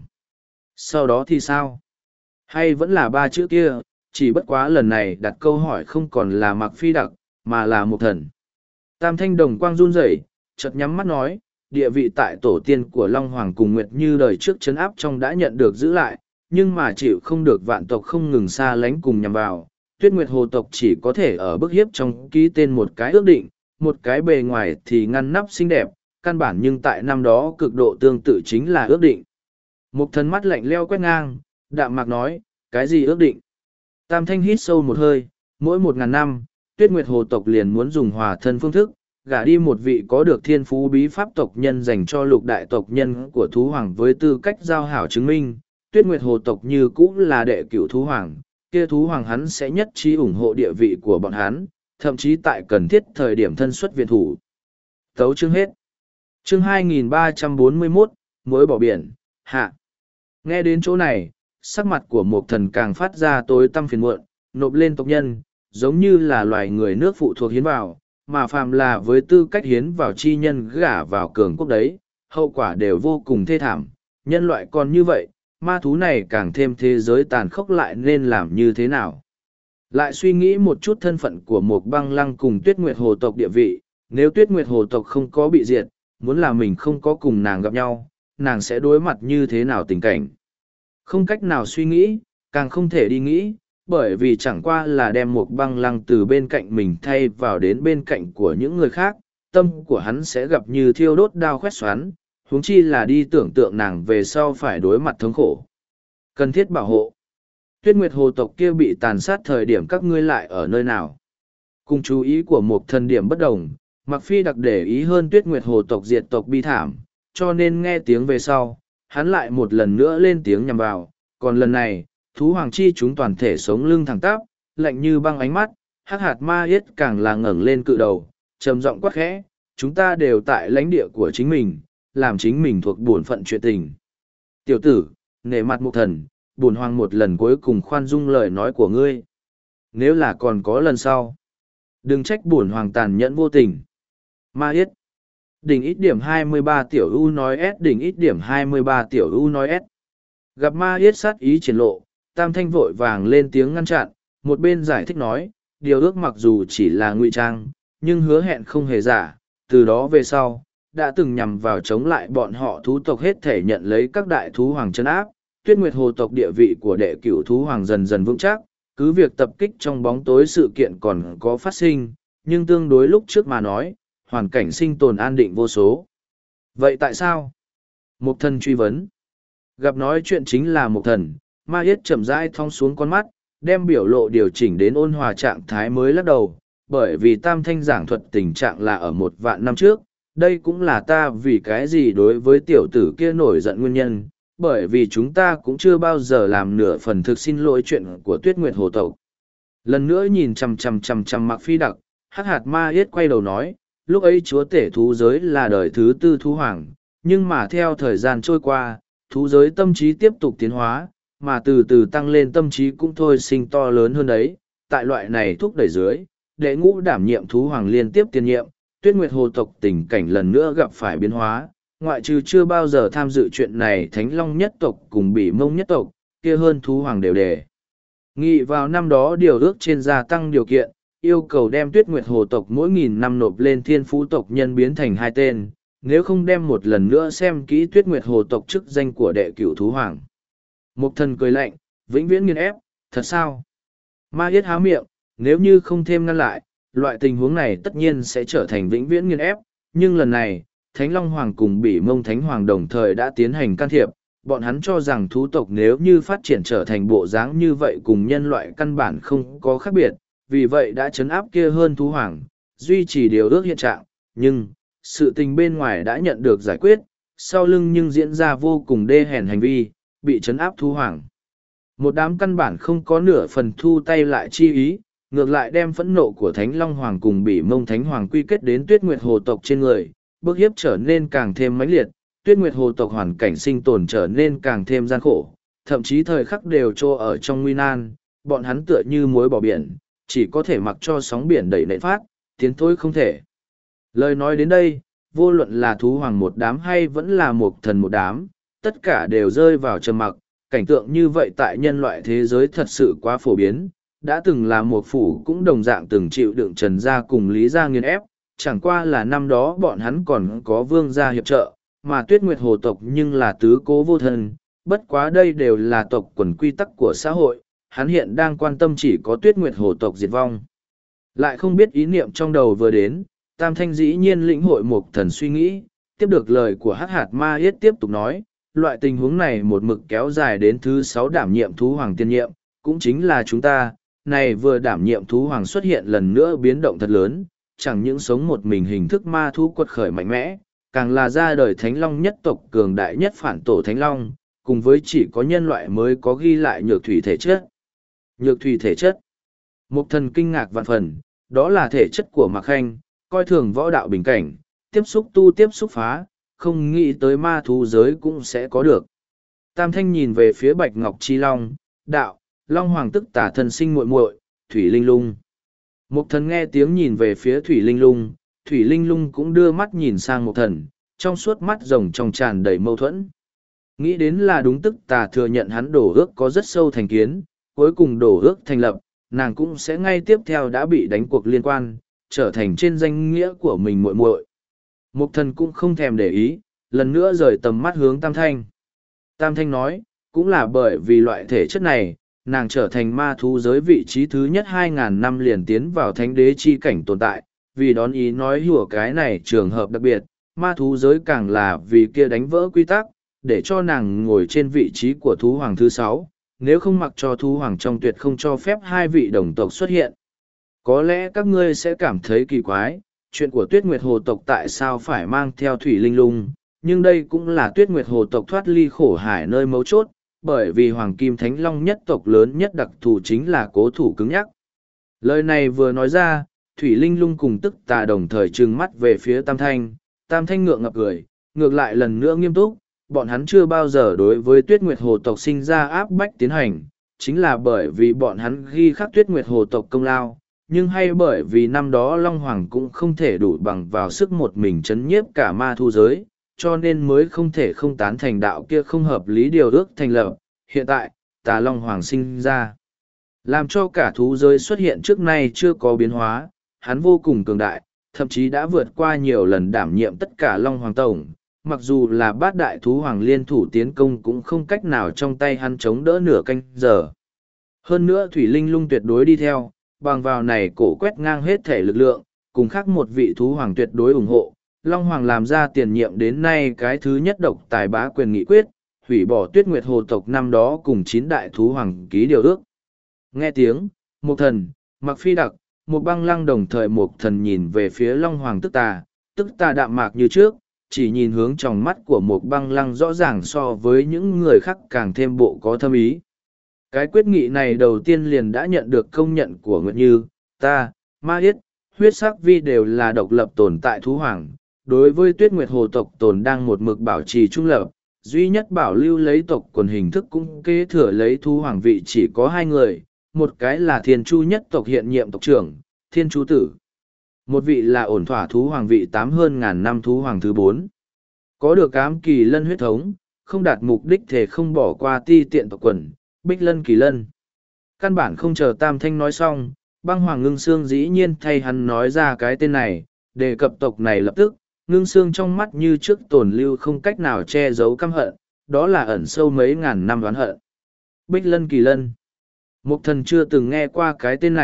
Sau đó thì sao? Hay vẫn là ba chữ kia, chỉ bất quá lần này đặt câu hỏi không còn là Mạc Phi Đặc, mà là một thần. Tam Thanh đồng quang run rẩy, chợt nhắm mắt nói, địa vị tại tổ tiên của Long Hoàng cùng Nguyệt Như đời trước chấn áp trong đã nhận được giữ lại, nhưng mà chịu không được vạn tộc không ngừng xa lánh cùng nhằm vào. Tuyết Nguyệt Hồ tộc chỉ có thể ở bức hiếp trong ký tên một cái ước định, một cái bề ngoài thì ngăn nắp xinh đẹp, căn bản nhưng tại năm đó cực độ tương tự chính là ước định. Một thần mắt lạnh leo quét ngang, đạm mạc nói, cái gì ước định? Tam Thanh hít sâu một hơi, mỗi một ngàn năm, Tuyết Nguyệt Hồ tộc liền muốn dùng hòa thân phương thức, gả đi một vị có được thiên phú bí pháp tộc nhân dành cho lục đại tộc nhân của thú hoàng với tư cách giao hảo chứng minh. Tuyết Nguyệt Hồ tộc như cũ là đệ cửu thú hoàng, kia thú hoàng hắn sẽ nhất trí ủng hộ địa vị của bọn hắn, thậm chí tại cần thiết thời điểm thân xuất viện thủ. Tấu chương hết. Chương hai nghìn ba trăm bốn mươi mốt, muối bỏ biển, hạ. Nghe đến chỗ này, sắc mặt của một thần càng phát ra tối tăm phiền muộn, nộp lên tộc nhân, giống như là loài người nước phụ thuộc hiến vào, mà phàm là với tư cách hiến vào chi nhân gả vào cường quốc đấy, hậu quả đều vô cùng thê thảm. Nhân loại còn như vậy, ma thú này càng thêm thế giới tàn khốc lại nên làm như thế nào. Lại suy nghĩ một chút thân phận của một băng lăng cùng Tuyết Nguyệt Hồ tộc địa vị, nếu Tuyết Nguyệt Hồ tộc không có bị diệt, muốn là mình không có cùng nàng gặp nhau, nàng sẽ đối mặt như thế nào tình cảnh. Không cách nào suy nghĩ, càng không thể đi nghĩ, bởi vì chẳng qua là đem một băng lăng từ bên cạnh mình thay vào đến bên cạnh của những người khác, tâm của hắn sẽ gặp như thiêu đốt đao khoét xoắn, huống chi là đi tưởng tượng nàng về sau phải đối mặt thống khổ. Cần thiết bảo hộ. Tuyết Nguyệt Hồ tộc kia bị tàn sát thời điểm các ngươi lại ở nơi nào? Cùng chú ý của một thần điểm bất đồng, Mạc Phi đặc để ý hơn Tuyết Nguyệt Hồ tộc diệt tộc bi thảm, cho nên nghe tiếng về sau, hắn lại một lần nữa lên tiếng nhằm vào, còn lần này, thú hoàng chi chúng toàn thể sống lưng thẳng tắp, lạnh như băng ánh mắt, hắc hạt ma yết càng là ngẩng lên cự đầu, trầm giọng quát khẽ, chúng ta đều tại lãnh địa của chính mình, làm chính mình thuộc bổn phận chuyện tình. Tiểu tử, nể mặt một thần, bổn hoàng một lần cuối cùng khoan dung lời nói của ngươi. Nếu là còn có lần sau, đừng trách bổn hoàng tàn nhẫn vô tình. Ma yết. Đỉnh ít điểm hai mươi ba tiểu U nói S đỉnh ít điểm hai mươi ba tiểu U nói S. Gặp ma yết sát ý triển lộ, Tam Thanh vội vàng lên tiếng ngăn chặn, một bên giải thích nói, điều ước mặc dù chỉ là ngụy trang, nhưng hứa hẹn không hề giả, từ đó về sau, đã từng nhằm vào chống lại bọn họ thú tộc hết thể nhận lấy các đại thú hoàng chân áp, Tuyết Nguyệt Hồ tộc địa vị của đệ cửu thú hoàng dần dần vững chắc, cứ việc tập kích trong bóng tối sự kiện còn có phát sinh, nhưng tương đối lúc trước mà nói, hoàn cảnh sinh tồn an định vô số. Vậy tại sao? Mục thần truy vấn. Gặp nói chuyện chính là mục thần, ma yết chậm rãi thong xuống con mắt, đem biểu lộ điều chỉnh đến ôn hòa trạng thái mới lắc đầu, bởi vì Tam Thanh giảng thuật tình trạng là ở một vạn năm trước, đây cũng là ta vì cái gì đối với tiểu tử kia nổi giận nguyên nhân, bởi vì chúng ta cũng chưa bao giờ làm nửa phần thực xin lỗi chuyện của Tuyết Nguyệt Hồ tộc. Lần nữa nhìn chằm chằm chằm chằm Mạc Phi đặc, hắc hạt ma yết quay đầu nói, lúc ấy chúa tể thú giới là đời thứ tư thú hoàng, nhưng mà theo thời gian trôi qua, thú giới tâm trí tiếp tục tiến hóa, mà từ từ tăng lên tâm trí cũng thôi sinh to lớn hơn đấy. Tại loại này thúc đẩy dưới, đệ ngũ đảm nhiệm thú hoàng liên tiếp tiền nhiệm, Tuyết Nguyệt Hồ tộc tình cảnh lần nữa gặp phải biến hóa, ngoại trừ chưa bao giờ tham dự chuyện này Thánh Long nhất tộc cùng Bỉ Mông nhất tộc, kia hơn thú hoàng đều đề. Nghị vào năm đó điều ước trên gia tăng điều kiện, yêu cầu đem Tuyết Nguyệt Hồ tộc mỗi nghìn năm nộp lên thiên phú tộc nhân biến thành hai tên, nếu không đem một lần nữa xem kỹ Tuyết Nguyệt Hồ tộc chức danh của đệ cửu thú hoàng. Mục thần cười lạnh, vĩnh viễn nghiền ép, thật sao? Ma yết há miệng, nếu như không thêm ngăn lại, loại tình huống này tất nhiên sẽ trở thành vĩnh viễn nghiên ép, nhưng lần này, Thánh Long Hoàng cùng Bỉ Mông Thánh Hoàng đồng thời đã tiến hành can thiệp, bọn hắn cho rằng thú tộc nếu như phát triển trở thành bộ dáng như vậy cùng nhân loại căn bản không có khác biệt, vì vậy đã chấn áp kia hơn thú hoàng, duy trì điều ước hiện trạng, nhưng, sự tình bên ngoài đã nhận được giải quyết, sau lưng nhưng diễn ra vô cùng đê hèn hành vi, bị chấn áp thú hoàng. Một đám căn bản không có nửa phần thu tay lại chi ý, ngược lại đem phẫn nộ của Thánh Long Hoàng cùng Bỉ Mông Thánh Hoàng quy kết đến Tuyết Nguyệt Hồ tộc trên người, bức hiếp trở nên càng thêm mãnh liệt, Tuyết Nguyệt Hồ tộc hoàn cảnh sinh tồn trở nên càng thêm gian khổ, thậm chí thời khắc đều trô ở trong nguy nan, bọn hắn tựa như muối bỏ biển, chỉ có thể mặc cho sóng biển đẩy nện phát, tiến thối không thể. Lời nói đến đây, vô luận là thú hoàng một đám hay vẫn là một thần một đám, tất cả đều rơi vào trầm mặc, cảnh tượng như vậy tại nhân loại thế giới thật sự quá phổ biến, đã từng là một phủ cũng đồng dạng từng chịu đựng Trần gia cùng Lý gia nghiền ép, chẳng qua là năm đó bọn hắn còn có vương gia hiệp trợ, mà Tuyết Nguyệt Hồ tộc nhưng là tứ cố vô thân, bất quá đây đều là tộc quần quy tắc của xã hội, hắn hiện đang quan tâm chỉ có Tuyết Nguyệt Hồ tộc diệt vong. Lại không biết ý niệm trong đầu vừa đến, Tam Thanh dĩ nhiên lĩnh hội một thần suy nghĩ, tiếp được lời của Hắc Hạt Ma Yết tiếp tục nói, loại tình huống này một mực kéo dài đến thứ sáu đảm nhiệm thú hoàng tiên nhiệm, cũng chính là chúng ta, này vừa đảm nhiệm thú hoàng xuất hiện lần nữa biến động thật lớn, chẳng những sống một mình hình thức ma thú quật khởi mạnh mẽ, càng là ra đời Thánh Long nhất tộc cường đại nhất phản tổ Thánh Long, cùng với chỉ có nhân loại mới có ghi lại nhược thủy thể chất. Nhược thủy thể chất. Một thần kinh ngạc vạn phần, đó là thể chất của Mạc Khanh, coi thường võ đạo bình cảnh, tiếp xúc tu tiếp xúc phá, không nghĩ tới ma thú giới cũng sẽ có được. Tam Thanh nhìn về phía Bạch Ngọc Chi Long, đạo, Long Hoàng tức tả thân sinh muội muội, Thủy Linh Lung. Một thần nghe tiếng nhìn về phía Thủy Linh Lung, Thủy Linh Lung cũng đưa mắt nhìn sang một thần, trong suốt mắt rồng trong tràn đầy mâu thuẫn. Nghĩ đến là đúng, tức tà thừa nhận hắn đổ ước có rất sâu thành kiến, cuối cùng đổ ước thành lập, nàng cũng sẽ ngay tiếp theo đã bị đánh cuộc liên quan, trở thành trên danh nghĩa của mình muội muội. Mục thần cũng không thèm để ý, lần nữa rời tầm mắt hướng Tam Thanh. Tam Thanh nói, cũng là bởi vì loại thể chất này, nàng trở thành ma thú giới vị trí thứ nhất hai ngàn năm liền tiến vào thánh đế chi cảnh tồn tại, vì đón ý nói hùa cái này trường hợp đặc biệt, ma thú giới càng là vì kia đánh vỡ quy tắc, để cho nàng ngồi trên vị trí của thú hoàng thứ sáu, nếu không mặc cho thú hoàng trong tuyệt không cho phép hai vị đồng tộc xuất hiện. Có lẽ các ngươi sẽ cảm thấy kỳ quái, chuyện của Tuyết Nguyệt Hồ tộc tại sao phải mang theo Thủy Linh Lung, nhưng đây cũng là Tuyết Nguyệt Hồ tộc thoát ly khổ hải nơi mấu chốt, bởi vì Hoàng Kim Thánh Long nhất tộc lớn nhất đặc thù chính là cố thủ cứng nhắc. Lời này vừa nói ra, Thủy Linh Lung cùng tức tà đồng thời trừng mắt về phía Tam Thanh, Tam Thanh ngượng ngập cười, ngược lại lần nữa nghiêm túc, bọn hắn chưa bao giờ đối với Tuyết Nguyệt Hồ tộc sinh ra áp bách tiến hành, chính là bởi vì bọn hắn ghi khắc Tuyết Nguyệt Hồ tộc công lao, nhưng hay bởi vì năm đó Long Hoàng cũng không thể đủ bằng vào sức một mình chấn nhiếp cả ma thu giới, cho nên mới không thể không tán thành đạo kia không hợp lý điều ước thành lập. Hiện tại, tà Long Hoàng sinh ra, làm cho cả thú giới xuất hiện trước nay chưa có biến hóa, hắn vô cùng cường đại, thậm chí đã vượt qua nhiều lần đảm nhiệm tất cả Long Hoàng Tổng. Mặc dù là bát đại thú hoàng liên thủ tiến công cũng không cách nào trong tay hắn chống đỡ nửa canh giờ. Hơn nữa Thủy Linh Lung tuyệt đối đi theo, bằng vào này cổ quét ngang hết thể lực lượng, cùng khác một vị thú hoàng tuyệt đối ủng hộ. Long Hoàng làm ra tiền nhiệm đến nay cái thứ nhất độc tài bá quyền nghị quyết, hủy bỏ Tuyết Nguyệt Hồ tộc năm đó cùng chín đại thú hoàng ký điều ước. Nghe tiếng, một thần, Mặc Phi Đặc, một băng lăng đồng thời một thần nhìn về phía Long Hoàng tức tà, tức tà đạm mạc như trước, chỉ nhìn hướng trong mắt của một băng lăng rõ ràng so với những người khác càng thêm bộ có thâm ý. Cái quyết nghị này đầu tiên liền đã nhận được công nhận của Nguyệt Như, ta, Ma Yết, huyết sắc vi đều là độc lập tồn tại thú hoàng. Đối với Tuyết Nguyệt Hồ tộc tồn đang một mực bảo trì trung lập, duy nhất bảo lưu lấy tộc quần hình thức cũng kế thừa lấy thú hoàng vị chỉ có hai người, một cái là Thiên Chu nhất tộc hiện nhiệm tộc trưởng, Thiên Chu Tử. Một vị là ổn thỏa thú hoàng vị tám hơn ngàn năm thú hoàng thứ bốn. Có được ám kỳ lân huyết thống, không đạt mục đích thể không bỏ qua ti tiện tộc quần, Bích Lân Kỳ Lân. Căn bản không chờ Tam Thanh nói xong, băng hoàng ngưng xương dĩ nhiên thay hắn nói ra cái tên này, đề cập tộc này lập tức, ngưng xương trong mắt như trước tồn lưu không cách nào che giấu căm hận, đó là ẩn sâu mấy ngàn năm đoán hận. Bích Lân Kỳ Lân. Mục thần chưa từng nghe qua cái tên này,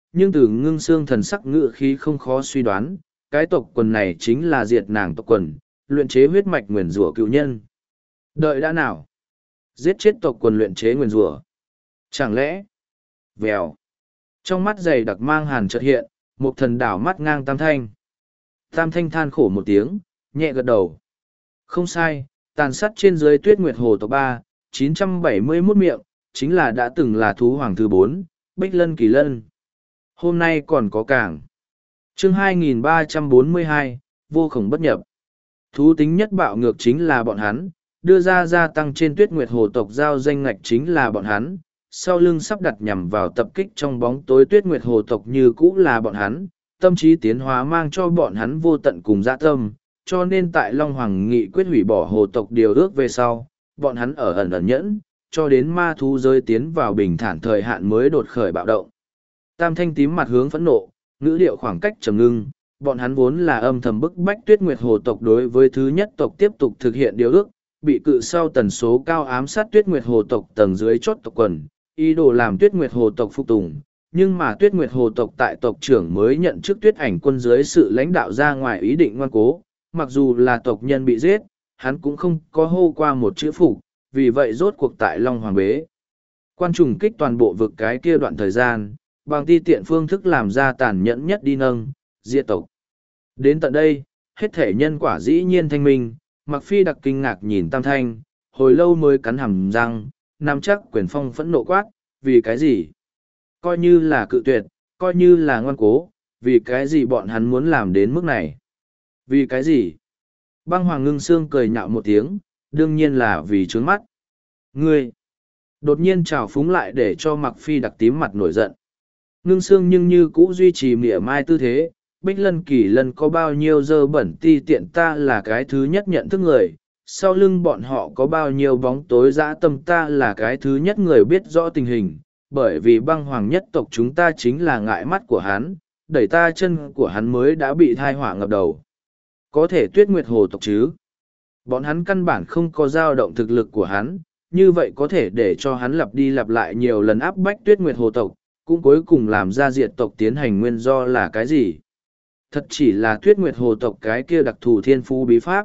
nhưng từ ngưng xương thần sắc ngự khí không khó suy đoán, cái tộc quần này chính là diệt nàng tộc quần, luyện chế huyết mạch nguyền rủa cựu nhân. Đợi đã nào? Giết chết tộc quần luyện chế nguyền rủa. Chẳng lẽ? Vèo. Trong mắt dày đặc mang hàn chợt hiện, một thần đảo mắt ngang Tam Thanh. Tam Thanh than khổ một tiếng, nhẹ gật đầu. Không sai, tàn sát trên dưới Tuyết Nguyệt Hồ tộc ba, chín trăm bảy mươi mốt miệng, chính là đã từng là thú hoàng thứ bốn, Bích Lân Kỳ Lân. Hôm nay còn có cảng. Chương hai nghìn ba trăm bốn mươi hai, vô khổng bất nhập. Thú tính nhất bạo ngược chính là bọn hắn, đưa ra gia tăng trên Tuyết Nguyệt Hồ tộc giao danh ngạch chính là bọn hắn, sau lưng sắp đặt nhằm vào tập kích trong bóng tối Tuyết Nguyệt Hồ tộc như cũ là bọn hắn, tâm trí tiến hóa mang cho bọn hắn vô tận cùng dã tâm, cho nên tại Long Hoàng nghị quyết hủy bỏ hồ tộc điều ước về sau, bọn hắn ở ẩn ẩn nhẫn, cho đến ma thú rơi tiến vào bình thản thời hạn mới đột khởi bạo động. Tam Thanh tím mặt hướng phẫn nộ, ngữ điệu khoảng cách trầm ngưng, bọn hắn vốn là âm thầm bức bách Tuyết Nguyệt Hồ tộc đối với thứ nhất tộc tiếp tục thực hiện điều ước, bị cự sau tần số cao ám sát Tuyết Nguyệt Hồ tộc tầng dưới chốt tộc quần, ý đồ làm Tuyết Nguyệt Hồ tộc phục tùng. Nhưng mà Tuyết Nguyệt Hồ tộc tại tộc trưởng mới nhận chức Tuyết Ảnh quân dưới sự lãnh đạo ra ngoài ý định ngoan cố, mặc dù là tộc nhân bị giết, hắn cũng không có hô qua một chữ phục, vì vậy rốt cuộc tại Long Hoàng bế. Quan trùng kích toàn bộ vực cái kia đoạn thời gian, bằng ti tiện phương thức làm ra tàn nhẫn nhất đi nâng, diệt tộc. Đến tận đây, hết thể nhân quả dĩ nhiên thanh minh, Mặc Phi đặc kinh ngạc nhìn Tam Thanh, hồi lâu mới cắn hàm răng, nắm chắc quyền phong phẫn nộ quát, vì cái gì? Coi như là cự tuyệt, coi như là ngoan cố, vì cái gì bọn hắn muốn làm đến mức này? Vì cái gì? Băng Hoàng Ngưng Xương cười nhạo một tiếng, đương nhiên là vì trướng mắt. Ngươi! Đột nhiên trào phúng lại để cho Mặc Phi đặc tím mặt nổi giận. Ngưng Xương nhưng như cũ duy trì mỉa mai tư thế, Bích Lân Kỳ Lân có bao nhiêu dơ bẩn ti tiện ta là cái thứ nhất nhận thức người, sau lưng bọn họ có bao nhiêu bóng tối dã tâm ta là cái thứ nhất người biết rõ tình hình, bởi vì băng hoàng nhất tộc chúng ta chính là ngại mắt của hắn, đẩy ta chân của hắn mới đã bị thai họa ngập đầu. Có thể Tuyết Nguyệt Hồ tộc chứ? Bọn hắn căn bản không có dao động thực lực của hắn, như vậy có thể để cho hắn lặp đi lặp lại nhiều lần áp bách Tuyết Nguyệt Hồ tộc, cũng cuối cùng làm ra diệt tộc tiến hành nguyên do là cái gì? Thật chỉ là Tuyết Nguyệt Hồ tộc cái kia đặc thù thiên phú bí pháp.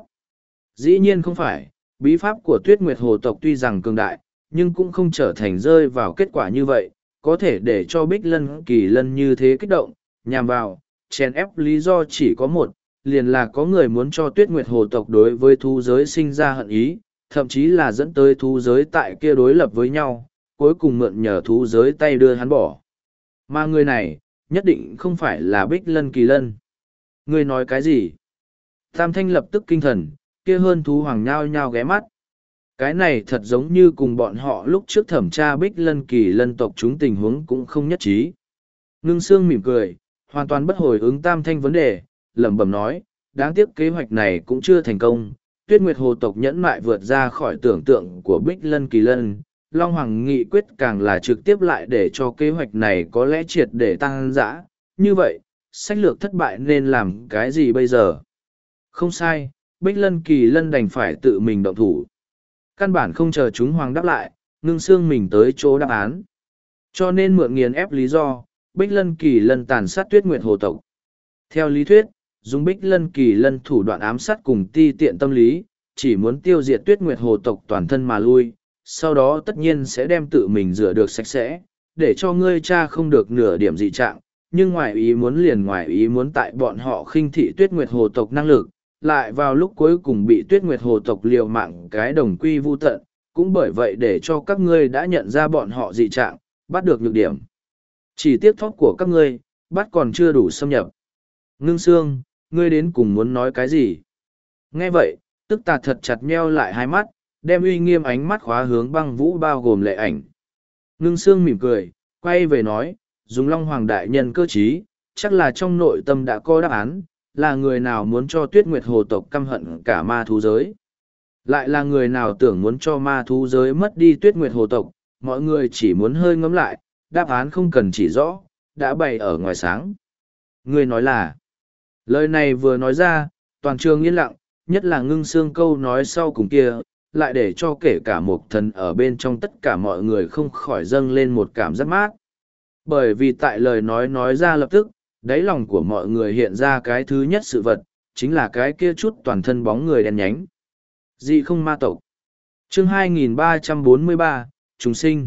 Dĩ nhiên không phải, bí pháp của Tuyết Nguyệt Hồ tộc tuy rằng cường đại, nhưng cũng không trở thành rơi vào kết quả như vậy, có thể để cho Bích Lân Kỳ Lân như thế kích động, nhằm vào, chèn ép lý do chỉ có một, liền là có người muốn cho Tuyết Nguyệt Hồ tộc đối với thú giới sinh ra hận ý, thậm chí là dẫn tới thú giới tại kia đối lập với nhau, cuối cùng mượn nhờ thú giới tay đưa hắn bỏ. Mà người này, nhất định không phải là Bích Lân Kỳ Lân. Người nói cái gì? Tam Thanh lập tức kinh thần, kia hơn thú hoàng nhao nhao ghé mắt. Cái này thật giống như cùng bọn họ lúc trước thẩm tra Bích Lân Kỳ Lân tộc chúng tình huống cũng không nhất trí. Ngưng Xương mỉm cười, hoàn toàn bất hồi ứng Tam Thanh vấn đề, lẩm bẩm nói, đáng tiếc kế hoạch này cũng chưa thành công. Tuyết Nguyệt Hồ tộc nhẫn mại vượt ra khỏi tưởng tượng của Bích Lân Kỳ Lân, Long Hoàng nghị quyết càng là trực tiếp lại để cho kế hoạch này có lẽ triệt để tăng dã. Như vậy, sách lược thất bại nên làm cái gì bây giờ? Không sai, Bích Lân Kỳ Lân đành phải tự mình động thủ. Căn bản không chờ chúng hoàng đáp lại, Ngưng Xương mình tới chỗ đáp án. Cho nên mượn nghiền ép lý do, Bích Lân Kỳ Lân tàn sát Tuyết Nguyệt Hồ tộc. Theo lý thuyết, dùng Bích Lân Kỳ Lân thủ đoạn ám sát cùng ti tiện tâm lý, chỉ muốn tiêu diệt Tuyết Nguyệt Hồ tộc toàn thân mà lui, sau đó tất nhiên sẽ đem tự mình rửa được sạch sẽ, để cho ngươi cha không được nửa điểm dị trạng. Nhưng ngoài ý muốn liền ngoài ý muốn tại bọn họ khinh thị Tuyết Nguyệt Hồ tộc năng lực, lại vào lúc cuối cùng bị Tuyết Nguyệt Hồ tộc liều mạng cái đồng quy vu tận, cũng bởi vậy để cho các ngươi đã nhận ra bọn họ dị trạng, bắt được nhược điểm. Chỉ tiếc thóp của các ngươi, bắt còn chưa đủ xâm nhập. Ngưng Xương, ngươi đến cùng muốn nói cái gì? Nghe vậy, tức tà thật chặt nheo lại hai mắt, đem uy nghiêm ánh mắt khóa hướng Băng Vũ bao gồm Lệ Ảnh. Ngưng Xương mỉm cười, quay về nói, dùng Long Hoàng đại nhân cơ trí, chắc là trong nội tâm đã có đáp án, là người nào muốn cho Tuyết Nguyệt Hồ tộc căm hận cả ma thú giới. Lại là người nào tưởng muốn cho ma thú giới mất đi Tuyết Nguyệt Hồ tộc, mọi người chỉ muốn hơi ngẫm lại, đáp án không cần chỉ rõ, đã bày ở ngoài sáng. Người nói là, lời này vừa nói ra, toàn trường yên lặng, nhất là Ngưng Xương câu nói sau cùng kia, lại để cho kể cả một thần ở bên trong tất cả mọi người không khỏi dâng lên một cảm giác mát. Bởi vì tại lời nói nói ra lập tức, đáy lòng của mọi người hiện ra cái thứ nhất sự vật, chính là cái kia chút toàn thân bóng người đen nhánh. Dị không ma tộc. Chương hai nghìn ba trăm bốn mươi ba, Chúng sinh.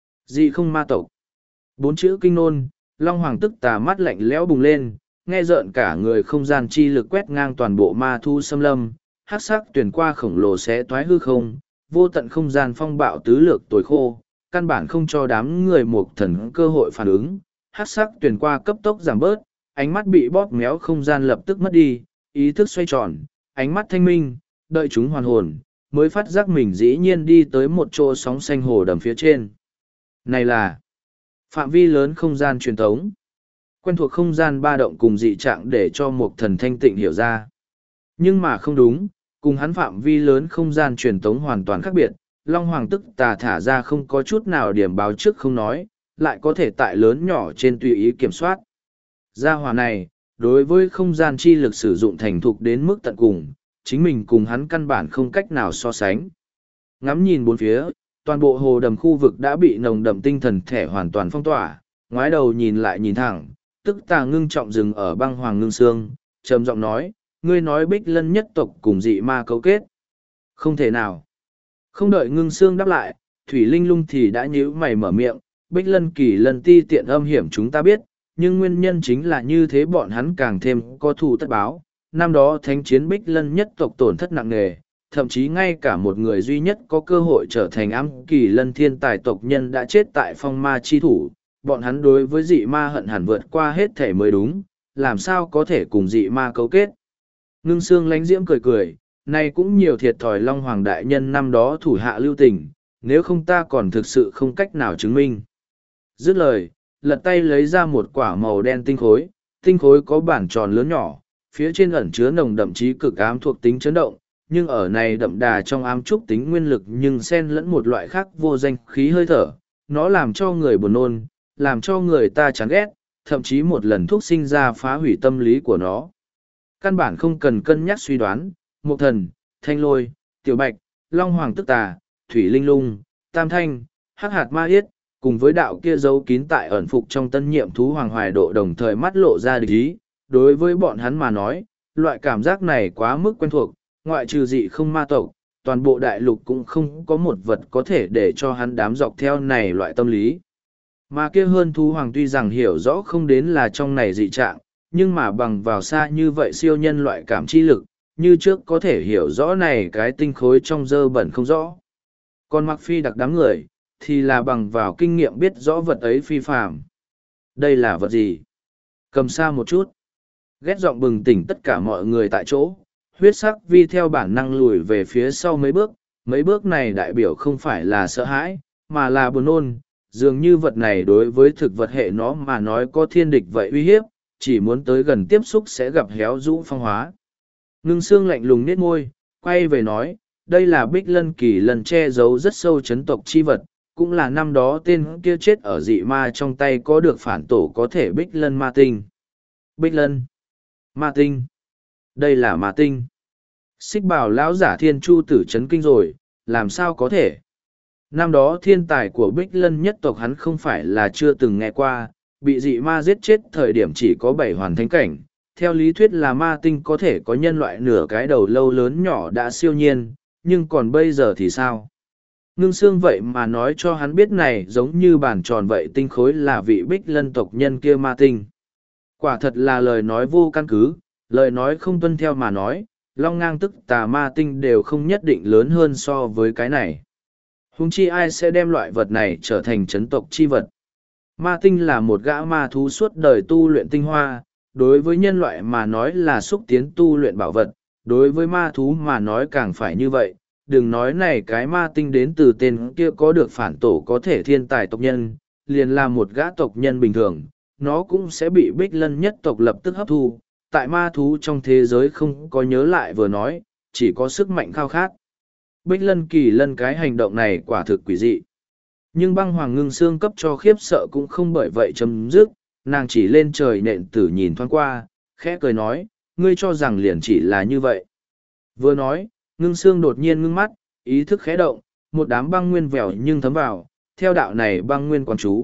Dị không ma tộc. Bốn chữ kinh nôn, Long Hoàng tức tà mắt lạnh lẽo bùng lên, nghe rợn cả người không gian chi lực quét ngang toàn bộ ma thu xâm lâm, hắc sắc tuyển qua khổng lồ xé toái hư không, vô tận không gian phong bạo tứ lược tối khô, căn bản không cho đám người một thần cơ hội phản ứng, hắc sắc tuyển qua cấp tốc giảm bớt, ánh mắt bị bóp méo không gian lập tức mất đi, ý thức xoay tròn, ánh mắt thanh minh, đợi chúng hoàn hồn, mới phát giác mình dĩ nhiên đi tới một chỗ sóng xanh hồ đầm phía trên. Này là phạm vi lớn không gian truyền thống. Quen thuộc không gian ba động cùng dị trạng để cho một thần thanh tịnh hiểu ra. Nhưng mà không đúng, cùng hắn phạm vi lớn không gian truyền thống hoàn toàn khác biệt. Long Hoàng tức tà thả ra không có chút nào điểm báo trước không nói, lại có thể tại lớn nhỏ trên tùy ý kiểm soát. Gia hỏa này, đối với không gian chi lực sử dụng thành thục đến mức tận cùng, chính mình cùng hắn căn bản không cách nào so sánh. Ngắm nhìn bốn phía, toàn bộ hồ đầm khu vực đã bị nồng đậm tinh thần thể hoàn toàn phong tỏa, ngoái đầu nhìn lại nhìn thẳng, tức tà ngưng trọng dừng ở băng hoàng ngưng xương, trầm giọng nói, ngươi nói Bích Lân nhất tộc cùng dị ma cấu kết. Không thể nào. Không đợi ngưng xương đáp lại, Thủy Linh Lung thì đã nhíu mày mở miệng, Bích Lân kỳ lần ti tiện âm hiểm chúng ta biết, nhưng nguyên nhân chính là như thế bọn hắn càng thêm có thù tất báo. Năm đó thánh chiến Bích Lân nhất tộc tổn thất nặng nề, thậm chí ngay cả một người duy nhất có cơ hội trở thành ám kỳ lân thiên tài tộc nhân đã chết tại phong ma chi thủ, bọn hắn đối với dị ma hận hẳn vượt qua hết thể mới đúng, làm sao có thể cùng dị ma cấu kết. Ngưng xương lánh diễm cười cười, này cũng nhiều thiệt thòi Long Hoàng đại nhân năm đó thủ hạ lưu tình, nếu không ta còn thực sự không cách nào chứng minh. Dứt lời, lật tay lấy ra một quả màu đen tinh khối, tinh khối có bản tròn lớn nhỏ, phía trên ẩn chứa nồng đậm chí cực ám thuộc tính chấn động, nhưng ở này đậm đà trong ám trúc tính nguyên lực nhưng xen lẫn một loại khác vô danh khí hơi thở, nó làm cho người buồn nôn, làm cho người ta chán ghét, thậm chí một lần thuốc sinh ra phá hủy tâm lý của nó. Căn bản không cần cân nhắc suy đoán, Mộc Thần, Thanh Lôi, Tiểu Bạch, Long Hoàng Tức Tà, Thủy Linh Lung, Tam Thanh, Hắc Hạt Ma Yết, cùng với đạo kia giấu kín tại ẩn phục trong tân nhiệm thú Hoàng Hoài Độ đồng thời mắt lộ ra địch ý. Đối với bọn hắn mà nói, loại cảm giác này quá mức quen thuộc, ngoại trừ dị không ma tộc, toàn bộ đại lục cũng không có một vật có thể để cho hắn đám dọc theo này loại tâm lý. Mà kia hơn thú hoàng tuy rằng hiểu rõ không đến là trong này dị trạng, nhưng mà bằng vào xa như vậy siêu nhân loại cảm chi lực, như trước có thể hiểu rõ này cái tinh khối trong dơ bẩn không rõ. Còn Mặc Phi đặc đám người, thì là bằng vào kinh nghiệm biết rõ vật ấy phi phàm. Đây là vật gì? Cầm xa một chút. Ghét giọng bừng tỉnh tất cả mọi người tại chỗ, huyết sắc vi theo bản năng lùi về phía sau mấy bước, mấy bước này đại biểu không phải là sợ hãi, mà là buồn nôn, dường như vật này đối với thực vật hệ nó mà nói có thiên địch vậy uy hiếp, chỉ muốn tới gần tiếp xúc sẽ gặp héo rũ phong hóa. Ngưng xương lạnh lùng nết môi, quay về nói, đây là Bích Lân kỳ lần che giấu rất sâu chấn tộc chi vật, cũng là năm đó tên kia chết ở dị ma trong tay có được phản tổ có thể Bích Lân ma tinh. Bích Lân ma tinh. Đây là ma tinh. Xích bảo lão giả thiên chu tử chấn kinh rồi, làm sao có thể? Năm đó thiên tài của Bích Lân nhất tộc hắn không phải là chưa từng nghe qua, bị dị ma giết chết thời điểm chỉ có bảy hoàn thánh cảnh. Theo lý thuyết là ma tinh có thể có nhân loại nửa cái đầu lâu lớn nhỏ đã siêu nhiên, nhưng còn bây giờ thì sao? Ngưng xương vậy mà nói cho hắn biết này giống như bản tròn vậy tinh khối là vị Bích Lân tộc nhân kia ma tinh. Quả thật là lời nói vô căn cứ, lời nói không tuân theo mà nói, long ngang tức tà ma tinh đều không nhất định lớn hơn so với cái này. Huống chi ai sẽ đem loại vật này trở thành chấn tộc chi vật. Ma tinh là một gã ma thú suốt đời tu luyện tinh hoa, đối với nhân loại mà nói là xúc tiến tu luyện bảo vật, đối với ma thú mà nói càng phải như vậy. Đừng nói này cái ma tinh đến từ tên kia có được phản tổ có thể thiên tài tộc nhân, liền là một gã tộc nhân bình thường, nó cũng sẽ bị Bích Lân nhất tộc lập tức hấp thu. Tại ma thú trong thế giới không có nhớ lại vừa nói, chỉ có sức mạnh khao khát. Bích Lân kỳ lân cái hành động này quả thực quỷ dị. Nhưng băng hoàng ngưng xương cấp cho khiếp sợ cũng không bởi vậy chấm dứt, nàng chỉ lên trời nện tử nhìn thoáng qua, khẽ cười nói, ngươi cho rằng liền chỉ là như vậy. Vừa nói, ngưng xương đột nhiên ngưng mắt, ý thức khẽ động, một đám băng nguyên vèo nhưng thấm vào, theo đạo này băng nguyên quán chú,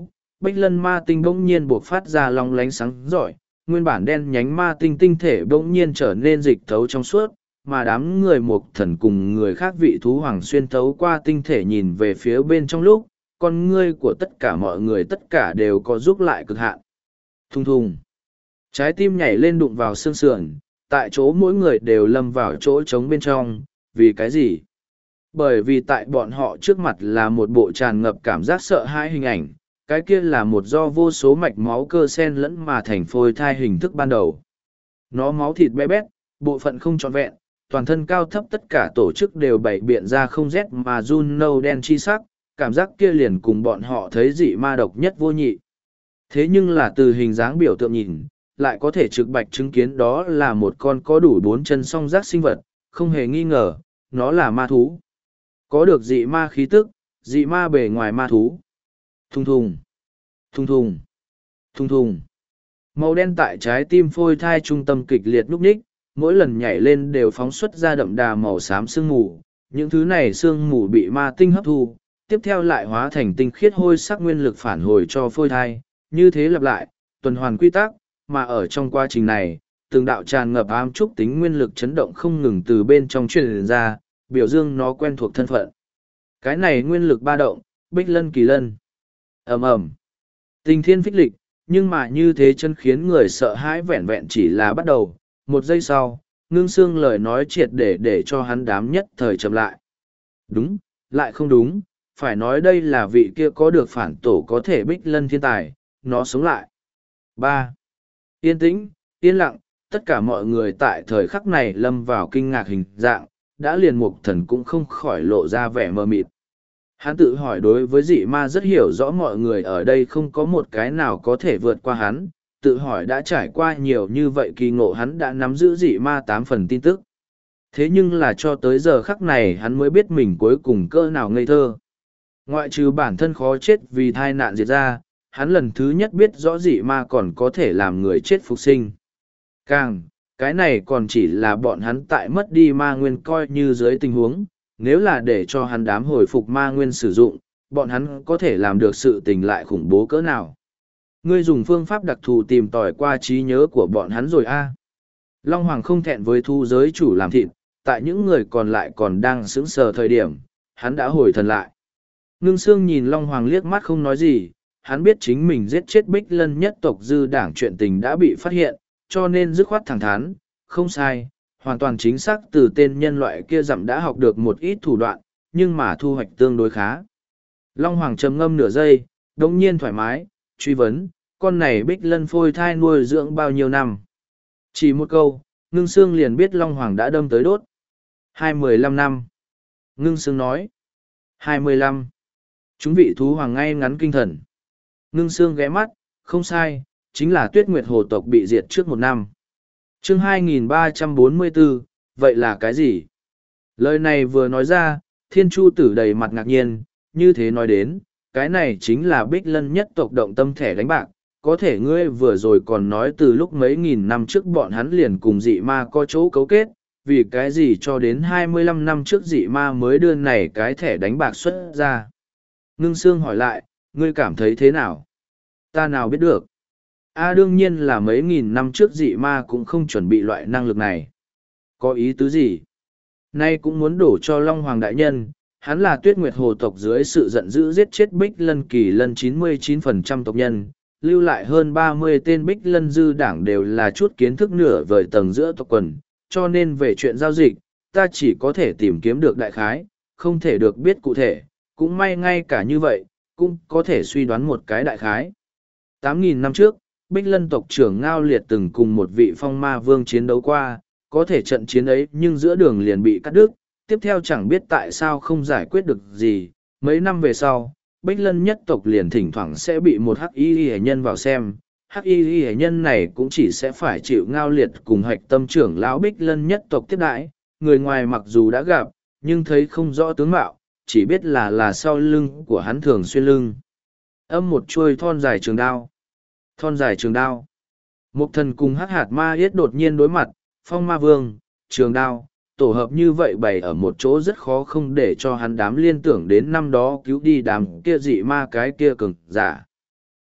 Bích Lân ma tinh bỗng nhiên buộc phát ra long lánh sáng rọi, nguyên bản đen nhánh ma tinh tinh thể bỗng nhiên trở nên dịch thấu trong suốt, mà đám người Mộc Thần cùng người khác vị thú hoàng xuyên thấu qua tinh thể nhìn về phía bên trong lúc, con ngươi của tất cả mọi người tất cả đều có giúp lại cực hạn. Thùng thùng. Trái tim nhảy lên đụng vào xương sườn, tại chỗ mỗi người đều lâm vào chỗ trống bên trong, vì cái gì? Bởi vì tại bọn họ trước mặt là một bộ tràn ngập cảm giác sợ hãi hình ảnh, cái kia là một do vô số mạch máu cơ sen lẫn mà thành phôi thai hình thức ban đầu. Nó máu thịt bé bét, bộ phận không trọn vẹn, toàn thân cao thấp tất cả tổ chức đều bày biện ra không rét mà run nâu đen chi sắc, cảm giác kia liền cùng bọn họ thấy dị ma độc nhất vô nhị. Thế nhưng là từ hình dáng biểu tượng nhìn, lại có thể trực bạch chứng kiến đó là một con có đủ bốn chân song giác sinh vật, không hề nghi ngờ, nó là ma thú. Có được dị ma khí tức, dị ma bề ngoài ma thú. Thùng thùng, thùng thùng, thùng thùng. Màu đen tại trái tim phôi thai trung tâm kịch liệt núp ních, mỗi lần nhảy lên đều phóng xuất ra đậm đà màu xám sương mù. Những thứ này sương mù bị ma tinh hấp thu, tiếp theo lại hóa thành tinh khiết hôi sắc nguyên lực phản hồi cho phôi thai, như thế lặp lại, tuần hoàn quy tắc, mà ở trong quá trình này, từng đạo tràn ngập ám trúc tính nguyên lực chấn động không ngừng từ bên trong truyền ra, biểu dương nó quen thuộc thân phận. Cái này nguyên lực ba động, Bích Lân Kỳ Lân. Ầm ầm. Tình thiên phích lịch, nhưng mà như thế chân khiến người sợ hãi vẹn vẹn chỉ là bắt đầu. Một giây sau, Ngưng Xương lời nói triệt để để cho hắn đám nhất thời chậm lại. Đúng, lại không đúng, phải nói đây là vị kia có được phản tổ có thể Bích Lân thiên tài, nó sống lại. ba. Yên tĩnh, yên lặng, tất cả mọi người tại thời khắc này lâm vào kinh ngạc hình dạng, đã liền Mộc Thần cũng không khỏi lộ ra vẻ mờ mịt. Hắn tự hỏi đối với dị ma rất hiểu rõ mọi người ở đây không có một cái nào có thể vượt qua hắn, tự hỏi đã trải qua nhiều như vậy kỳ ngộ hắn đã nắm giữ dị ma tám phần tin tức. Thế nhưng là cho tới giờ khắc này hắn mới biết mình cuối cùng cỡ nào ngây thơ. Ngoại trừ bản thân khó chết vì thai nạn diệt ra, hắn lần thứ nhất biết rõ dị ma còn có thể làm người chết phục sinh. Càng, cái này còn chỉ là bọn hắn tại mất đi ma nguyên coi như dưới tình huống, nếu là để cho hắn đám hồi phục ma nguyên sử dụng, bọn hắn có thể làm được sự tình lại khủng bố cỡ nào. Ngươi dùng phương pháp đặc thù tìm tòi qua trí nhớ của bọn hắn rồi a. Long Hoàng không thẹn với thu giới chủ làm thịt, tại những người còn lại còn đang sững sờ thời điểm, hắn đã hồi thần lại. Ngưng Xương nhìn Long Hoàng liếc mắt không nói gì, hắn biết chính mình giết chết Bích Lân nhất tộc dư đảng chuyện tình đã bị phát hiện, cho nên dứt khoát thẳng thắn, không sai, hoàn toàn chính xác từ tên nhân loại kia dặm đã học được một ít thủ đoạn, nhưng mà thu hoạch tương đối khá. Long Hoàng trầm ngâm nửa giây, đồng nhiên thoải mái, truy vấn, con này Bích Lân phôi thai nuôi dưỡng bao nhiêu năm? Chỉ một câu, Ngưng Xương liền biết Long Hoàng đã đâm tới đốt. Hai mười lăm năm. Ngưng Xương nói. Hai mươi lăm. Chúng vị thú hoàng ngay ngắn kinh thần. Ngưng Xương ghé mắt, không sai, chính là Tuyết Nguyệt Hồ tộc bị diệt trước một năm. Chương hai nghìn ba trăm bốn mươi bốn, vậy là cái gì? Lời này vừa nói ra, Thiên Chu Tử đầy mặt ngạc nhiên, như thế nói đến, cái này chính là Bích Lân nhất tộc động tâm thẻ đánh bạc. Có thể ngươi vừa rồi còn nói từ lúc mấy nghìn năm trước bọn hắn liền cùng dị ma có chỗ cấu kết, vì cái gì cho đến hai mươi lăm năm trước dị ma mới đưa này cái thẻ đánh bạc xuất ra. Ngưng Xương hỏi lại, ngươi cảm thấy thế nào? Ta nào biết được? A à, đương nhiên là mấy nghìn năm trước dị ma cũng không chuẩn bị loại năng lực này. Có ý tứ gì? Nay cũng muốn đổ cho Long Hoàng đại nhân, hắn là Tuyết Nguyệt Hồ tộc dưới sự giận dữ giết chết Bích Lân Kỳ Lân chín mươi chín phần trăm tộc nhân, lưu lại hơn ba mươi tên Bích Lân dư đảng đều là chút kiến thức nửa vời tầng giữa tộc quần, cho nên về chuyện giao dịch, ta chỉ có thể tìm kiếm được đại khái, không thể được biết cụ thể, cũng may ngay cả như vậy, cũng có thể suy đoán một cái đại khái. tám nghìn năm trước, Bích Lân tộc trưởng Ngao Liệt từng cùng một vị phong ma vương chiến đấu qua, có thể trận chiến ấy nhưng giữa đường liền bị cắt đứt, tiếp theo chẳng biết tại sao không giải quyết được gì. Mấy năm về sau, Bích Lân nhất tộc liền thỉnh thoảng sẽ bị một hắc y hệ nhân vào xem. Hắc y hệ nhân này cũng chỉ sẽ phải chịu Ngao Liệt cùng hạch tâm trưởng lão Bích Lân nhất tộc tiếp đãi, người ngoài mặc dù đã gặp, nhưng thấy không rõ tướng mạo, chỉ biết là là sau lưng của hắn thường xuyên lưng âm một chuôi thon dài trường đao. Thon dài trường đao. Mộc Thần cùng hắc hạt ma yết đột nhiên đối mặt, phong ma vương, trường đao, tổ hợp như vậy bày ở một chỗ rất khó không để cho hắn đám liên tưởng đến năm đó cứu đi đám kia dị ma cái kia cường giả.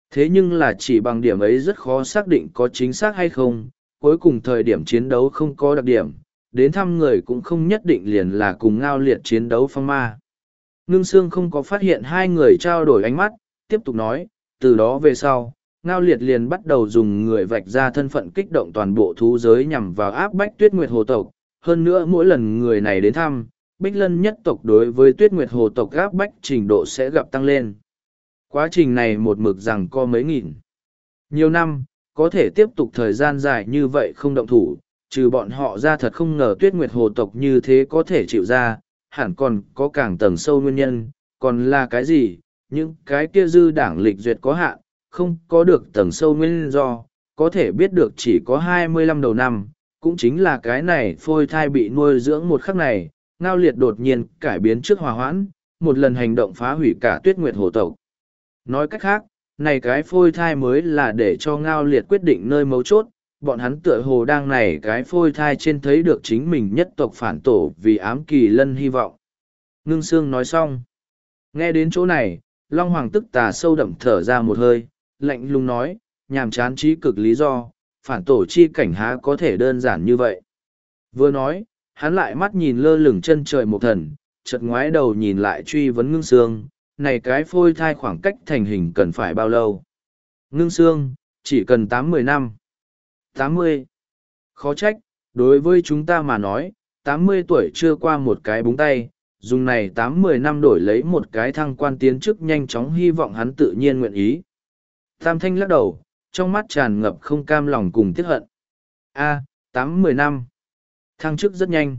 Thế nhưng là chỉ bằng điểm ấy rất khó xác định có chính xác hay không, cuối cùng thời điểm chiến đấu không có đặc điểm, đến thăm người cũng không nhất định liền là cùng Ngao Liệt chiến đấu phong ma. Ngưng Sương không có phát hiện hai người trao đổi ánh mắt, tiếp tục nói, từ đó về sau, Ngao Liệt liền bắt đầu dùng người vạch ra thân phận kích động toàn bộ thú giới nhằm vào áp bách Tuyết Nguyệt Hồ tộc. Hơn nữa mỗi lần người này đến thăm, Bích Lân nhất tộc đối với Tuyết Nguyệt Hồ tộc áp bách trình độ sẽ gặp tăng lên. Quá trình này một mực rằng có mấy nghìn. Nhiều năm, có thể tiếp tục thời gian dài như vậy không động thủ, trừ bọn họ ra thật không ngờ Tuyết Nguyệt Hồ tộc như thế có thể chịu ra, hẳn còn có càng tầng sâu nguyên nhân, còn là cái gì, những cái kia dư đảng lịch duyệt có hạn, không có được tầng sâu nguyên do, có thể biết được chỉ có hai mươi lăm đầu năm, cũng chính là cái này phôi thai bị nuôi dưỡng một khắc này, Ngao Liệt đột nhiên cải biến trước hòa hoãn, một lần hành động phá hủy cả Tuyết Nguyệt Hồ tộc. Nói cách khác, này cái phôi thai mới là để cho Ngao Liệt quyết định nơi mấu chốt, bọn hắn tựa hồ đang này cái phôi thai trên thấy được chính mình nhất tộc phản tổ vì ám kỳ lân hy vọng. Ngưng Sương nói xong. Nghe đến chỗ này, Long Hoàng tức tà sâu đậm thở ra một hơi, lạnh lùng nói, nhàm chán trí cực lý do, phản tổ chi cảnh há có thể đơn giản như vậy. Vừa nói, hắn lại mắt nhìn lơ lửng chân trời một thần, chợt ngoái đầu nhìn lại truy vấn Ngưng Sương, này cái phôi thai khoảng cách thành hình cần phải bao lâu? Ngưng Sương, chỉ cần tám mươi năm. tám mươi. Khó trách, đối với chúng ta mà nói, tám mươi tuổi chưa qua một cái búng tay, dùng này tám mươi năm đổi lấy một cái thăng quan tiến chức nhanh chóng, hy vọng hắn tự nhiên nguyện ý. Tam Thanh lắc đầu, trong mắt tràn ngập không cam lòng cùng tiếc hận. A, tám mươi năm. Thăng chức rất nhanh.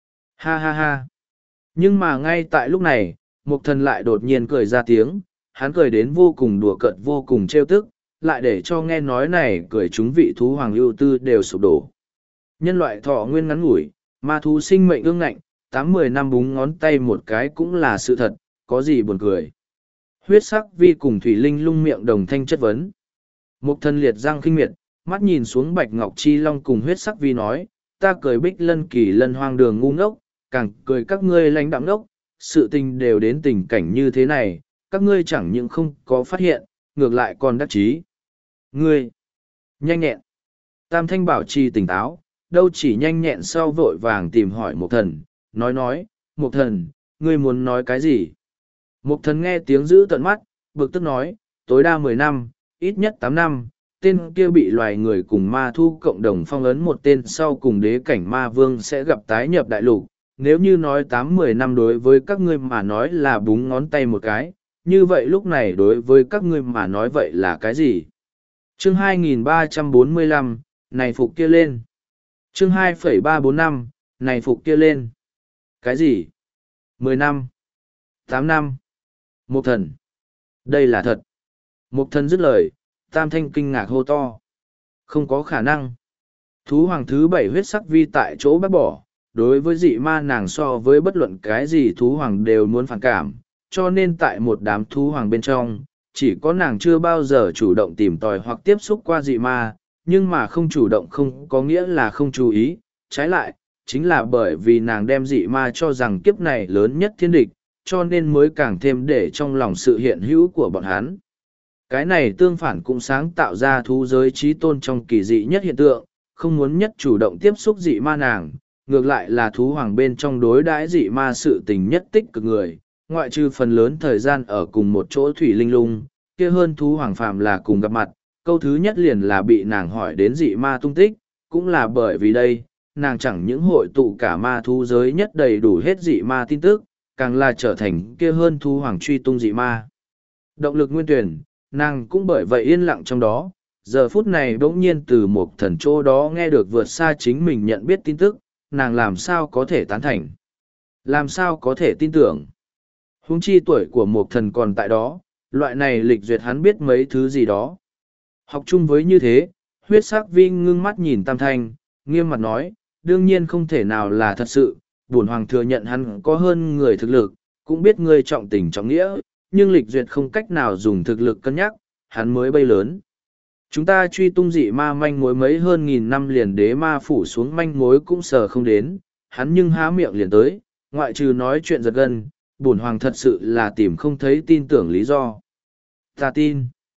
Ha ha ha. Nhưng mà ngay tại lúc này, Mục Thần lại đột nhiên cười ra tiếng, hắn cười đến vô cùng đùa cợt vô cùng trêu tức, lại để cho nghe nói này cười chúng vị thú hoàng ưu tư đều sụp đổ. Nhân loại thọ nguyên ngắn ngủi, ma thú sinh mệnh ương ngạnh, tám mười năm búng ngón tay một cái cũng là sự thật, có gì buồn cười. Huyết sắc vi cùng Thủy Linh lung miệng đồng thanh chất vấn. Mục Thần liệt răng khinh miệt, mắt nhìn xuống Bạch Ngọc Chi Long cùng huyết sắc vi nói, ta cười Bích Lân Kỳ Lân hoang đường ngu ngốc, càng cười các ngươi lãnh đạm ngốc, sự tình đều đến tình cảnh như thế này, các ngươi chẳng những không có phát hiện, ngược lại còn đắc chí. Ngươi, nhanh nhẹn. Tam Thanh bảo trì tỉnh táo, đâu chỉ nhanh nhẹn sau vội vàng tìm hỏi Mục Thần, nói nói, Mục Thần, ngươi muốn nói cái gì? Mục Thần nghe tiếng giữ tận mắt, bực tức nói, tối đa mười năm, ít nhất tám năm, tên kia bị loài người cùng ma thu cộng đồng phong ấn một tên sau cùng đế cảnh ma vương sẽ gặp tái nhập đại lục. Nếu như nói tám mười năm đối với các ngươi mà nói là búng ngón tay một cái, như vậy lúc này đối với các ngươi mà nói vậy là cái gì? Chương hai nghìn ba trăm bốn mươi lăm, này phục kia lên. Chương hai phẩy ba bốn năm, này phục kia lên. Cái gì? Mười năm? Tám năm? Mục Thần. Đây là thật. Mục Thần dứt lời, Tam Thanh kinh ngạc hô to. Không có khả năng. Thú hoàng thứ bảy huyết sắc vi tại chỗ bác bỏ, đối với dị ma nàng so với bất luận cái gì thú hoàng đều muốn phản cảm, cho nên tại một đám thú hoàng bên trong, chỉ có nàng chưa bao giờ chủ động tìm tòi hoặc tiếp xúc qua dị ma, nhưng mà không chủ động không có nghĩa là không chú ý, trái lại, chính là bởi vì nàng đem dị ma cho rằng kiếp này lớn nhất thiên địch, cho nên mới càng thêm để trong lòng sự hiện hữu của bọn hắn. Cái này tương phản cũng sáng tạo ra thú giới trí tôn trong kỳ dị nhất hiện tượng, không muốn nhất chủ động tiếp xúc dị ma nàng, ngược lại là thú hoàng bên trong đối đãi dị ma sự tình nhất tích cực người, ngoại trừ phần lớn thời gian ở cùng một chỗ Thủy Linh lung, kia hơn thú hoàng phàm là cùng gặp mặt, câu thứ nhất liền là bị nàng hỏi đến dị ma tung tích, cũng là bởi vì đây, nàng chẳng những hội tụ cả ma thú giới nhất đầy đủ hết dị ma tin tức, càng là trở thành kia hơn thú hoàng truy tung dị ma. Động lực nguyên tuyển, nàng cũng bởi vậy yên lặng trong đó, giờ phút này bỗng nhiên từ một thần chỗ đó nghe được vượt xa chính mình nhận biết tin tức, nàng làm sao có thể tán thành, làm sao có thể tin tưởng. Huống chi tuổi của một thần còn tại đó, loại này lịch duyệt hắn biết mấy thứ gì đó. Học chung với như thế, huyết sắc vi ngưng mắt nhìn Tam Thanh, nghiêm mặt nói, đương nhiên không thể nào là thật sự, bổn hoàng thừa nhận hắn có hơn người thực lực, cũng biết ngươi trọng tình trọng nghĩa, nhưng lịch duyệt không cách nào dùng thực lực cân nhắc, hắn mới bay lớn. Chúng ta truy tung dị ma manh mối mấy hơn nghìn năm liền đế ma phủ xuống manh mối cũng sờ không đến, hắn nhưng há miệng liền tới, ngoại trừ nói chuyện giật gân, bổn hoàng thật sự là tìm không thấy tin tưởng lý do. Ta tin.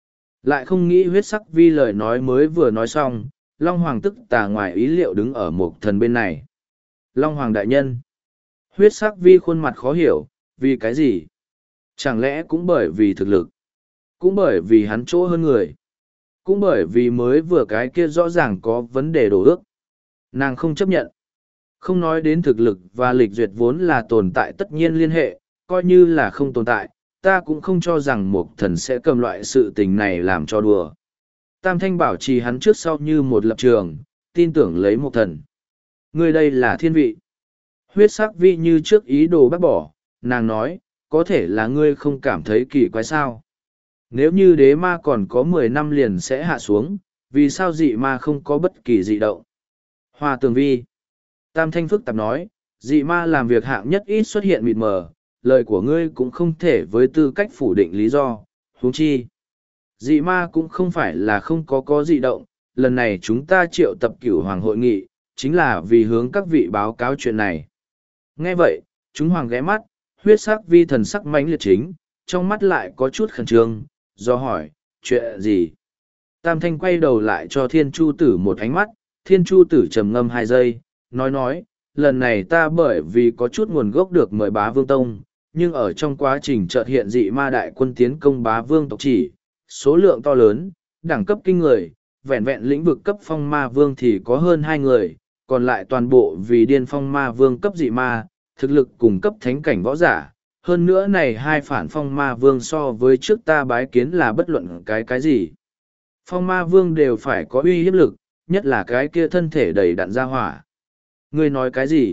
Lại không nghĩ huyết sắc vi lời nói mới vừa nói xong, Long Hoàng tức tà ngoài ý liệu đứng ở một thần bên này. Long Hoàng đại nhân. Huyết sắc vi khuôn mặt khó hiểu, vì cái gì? Chẳng lẽ cũng bởi vì thực lực? Cũng bởi vì hắn chỗ hơn người? Cũng bởi vì mới vừa cái kia rõ ràng có vấn đề đổ ước? Nàng không chấp nhận. Không nói đến thực lực và lịch duyệt vốn là tồn tại tất nhiên liên hệ, coi như là không tồn tại, ta cũng không cho rằng một thần sẽ cầm loại sự tình này làm cho đùa. Tam Thanh bảo trì hắn trước sau như một lập trường, tin tưởng lấy một thần. Ngươi đây là thiên vị. Huyết sắc vi như trước ý đồ bác bỏ, nàng nói, có thể là ngươi không cảm thấy kỳ quái sao. Nếu như đế ma còn có mười năm liền sẽ hạ xuống, vì sao dị ma không có bất kỳ dị động? Hoa tường vi. Tam Thanh phức tạp nói, dị ma làm việc hạng nhất ít xuất hiện mịt mờ, lời của ngươi cũng không thể với tư cách phủ định lý do, huống chi. Dị ma cũng không phải là không có có dị động, lần này chúng ta triệu tập cửu hoàng hội nghị, chính là vì hướng các vị báo cáo chuyện này. Nghe vậy, chúng hoàng ghé mắt, huyết sắc vi thần sắc mãnh liệt chính, trong mắt lại có chút khẩn trương, do hỏi, chuyện gì? Tam Thanh quay đầu lại cho Thiên Chu Tử một ánh mắt, Thiên Chu Tử trầm ngâm hai giây, nói nói, lần này ta bởi vì có chút nguồn gốc được mời bá vương tông, nhưng ở trong quá trình chợt hiện dị ma đại quân tiến công bá vương tộc chỉ, số lượng to lớn, đẳng cấp kinh người, vẹn vẹn lĩnh vực cấp phong ma vương thì có hơn hai người, còn lại toàn bộ vì điên phong ma vương cấp dị ma, thực lực cùng cấp thánh cảnh võ giả. Hơn nữa này hai phản phong ma vương so với trước ta bái kiến là bất luận cái cái gì. Phong ma vương đều phải có uy hiếp lực, nhất là cái kia thân thể đầy đạn ra hỏa. Ngươi nói cái gì?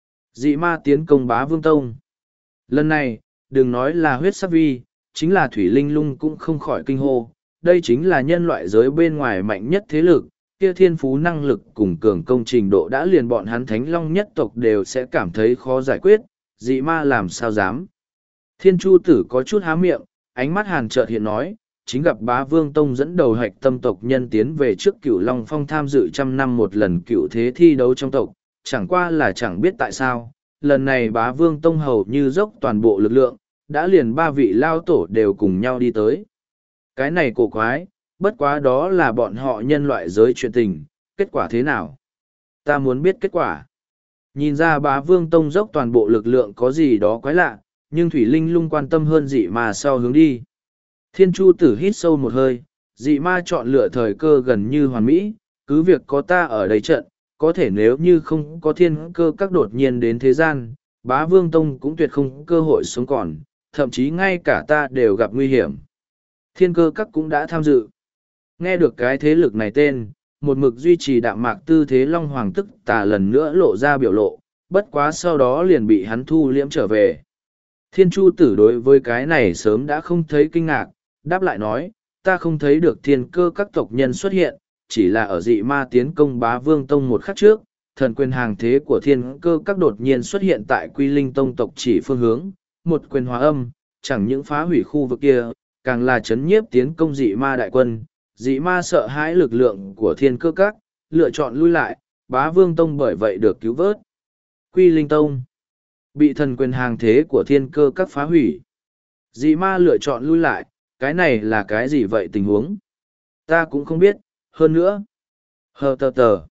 Dị ma tiến công bá vương tông. Lần này, đừng nói là huyết sắc vi, chính là thủy linh lung cũng không khỏi kinh hô. Đây chính là nhân loại giới bên ngoài mạnh nhất thế lực, kia thiên phú năng lực cùng cường công trình độ đã liền bọn hắn thánh long nhất tộc đều sẽ cảm thấy khó giải quyết, dị ma làm sao dám. Thiên Chu Tử có chút há miệng, ánh mắt hàn chợt hiện nói, chính gặp bá vương tông dẫn đầu hạch tâm tộc nhân tiến về trước cửu long phong tham dự trăm năm một lần cửu thế thi đấu trong tộc, chẳng qua là chẳng biết tại sao, lần này bá vương tông hầu như dốc toàn bộ lực lượng, đã liền ba vị lao tổ đều cùng nhau đi tới. Cái này cổ quái, bất quá đó là bọn họ nhân loại giới chuyện tình, kết quả thế nào? Ta muốn biết kết quả. Nhìn ra bá vương tông dốc toàn bộ lực lượng có gì đó quái lạ, nhưng Thủy Linh lung quan tâm hơn dị ma sau hướng đi. Thiên Chu Tử hít sâu một hơi, dị ma chọn lựa thời cơ gần như hoàn mỹ, cứ việc có ta ở đây trận, có thể nếu như không có thiên cơ các đột nhiên đến thế gian, bá vương tông cũng tuyệt không cơ hội sống còn, thậm chí ngay cả ta đều gặp nguy hiểm. Thiên cơ các cũng đã tham dự. Nghe được cái thế lực này tên, một mực duy trì đạm mạc tư thế Long Hoàng tức tà lần nữa lộ ra biểu lộ, bất quá sau đó liền bị hắn thu liễm trở về. Thiên Chu Tử đối với cái này sớm đã không thấy kinh ngạc, đáp lại nói, ta không thấy được thiên cơ các tộc nhân xuất hiện, chỉ là ở dị ma tiến công bá vương tông một khắc trước, thần quyền hàng thế của thiên cơ các đột nhiên xuất hiện tại quy linh tông tộc chỉ phương hướng, một quyền hóa âm, chẳng những phá hủy khu vực kia, càng là chấn nhiếp tiến công dị ma đại quân, dị ma sợ hãi lực lượng của thiên cơ các, lựa chọn lui lại, bá vương tông bởi vậy được cứu vớt. Quy linh tông bị thần quyền hàng thế của thiên cơ các phá hủy. Dị ma lựa chọn lui lại, cái này là cái gì vậy tình huống? Ta cũng không biết, hơn nữa. Hờ tờ tờ.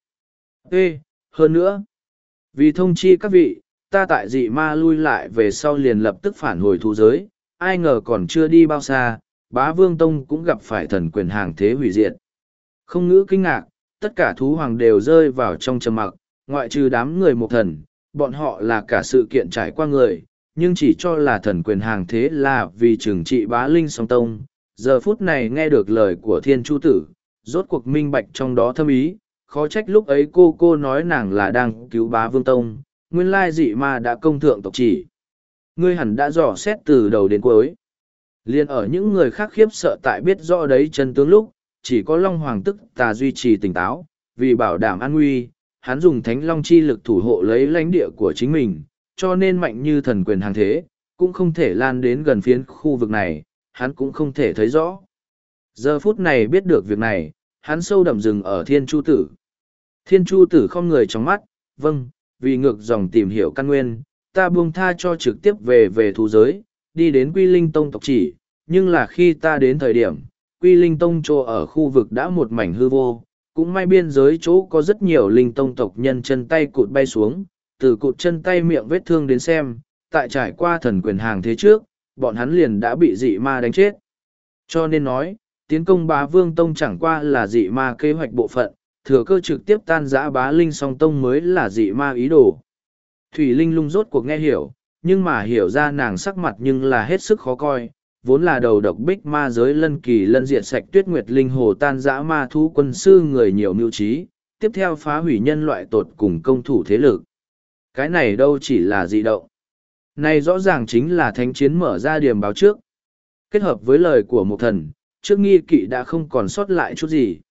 Ê, hơn nữa. Vì thông chi các vị, ta tại dị ma lui lại về sau liền lập tức phản hồi thú giới, ai ngờ còn chưa đi bao xa, bá vương tông cũng gặp phải thần quyền hàng thế hủy diệt. Không ngữ kinh ngạc, tất cả thú hoàng đều rơi vào trong trầm mặc, ngoại trừ đám người một thần, bọn họ là cả sự kiện trải qua người, nhưng chỉ cho là thần quyền hàng thế là vì trừng trị bá linh song tông. Giờ phút này nghe được lời của Thiên Chu Tử, rốt cuộc minh bạch trong đó thâm ý, khó trách lúc ấy cô cô nói nàng là đang cứu bá vương tông, nguyên lai dị ma đã công thượng tộc chỉ. Ngươi hẳn đã dò xét từ đầu đến cuối. Liên ở những người khác khiếp sợ tại biết rõ đấy chân tướng lúc, chỉ có Long Hoàng tức tà duy trì tỉnh táo, vì bảo đảm an nguy, hắn dùng thánh long chi lực thủ hộ lấy lãnh địa của chính mình, cho nên mạnh như thần quyền hàng thế, cũng không thể lan đến gần phiến khu vực này, hắn cũng không thể thấy rõ. Giờ phút này biết được việc này, hắn sâu đậm rừng ở Thiên Chu Tử. Thiên Chu Tử không người trong mắt, vâng, vì ngược dòng tìm hiểu căn nguyên, ta buông tha cho trực tiếp về về thú giới, đi đến Quy Linh Tông tộc chỉ, nhưng là khi ta đến thời điểm, Quy Linh Tông chỗ ở khu vực đã một mảnh hư vô, cũng may biên giới chỗ có rất nhiều linh tông tộc nhân chân tay cụt bay xuống, từ cụt chân tay miệng vết thương đến xem, tại trải qua thần quyền hàng thế trước, bọn hắn liền đã bị dị ma đánh chết. Cho nên nói, tiến công Bá Vương Tông chẳng qua là dị ma kế hoạch bộ phận, thừa cơ trực tiếp tan rã Bá Linh Song Tông mới là dị ma ý đồ. Thủy Linh Lung rốt cuộc nghe hiểu, nhưng mà hiểu ra nàng sắc mặt nhưng là hết sức khó coi, vốn là đầu độc bích ma giới lân kỳ lân diệt sạch tuyết nguyệt linh hồ tan dã ma thú quân sư người nhiều mưu trí, tiếp theo phá hủy nhân loại tột cùng công thủ thế lực. Cái này đâu chỉ là dị động. Này rõ ràng chính là thánh chiến mở ra điểm báo trước. Kết hợp với lời của một thần, trước nghi kỵ đã không còn sót lại chút gì.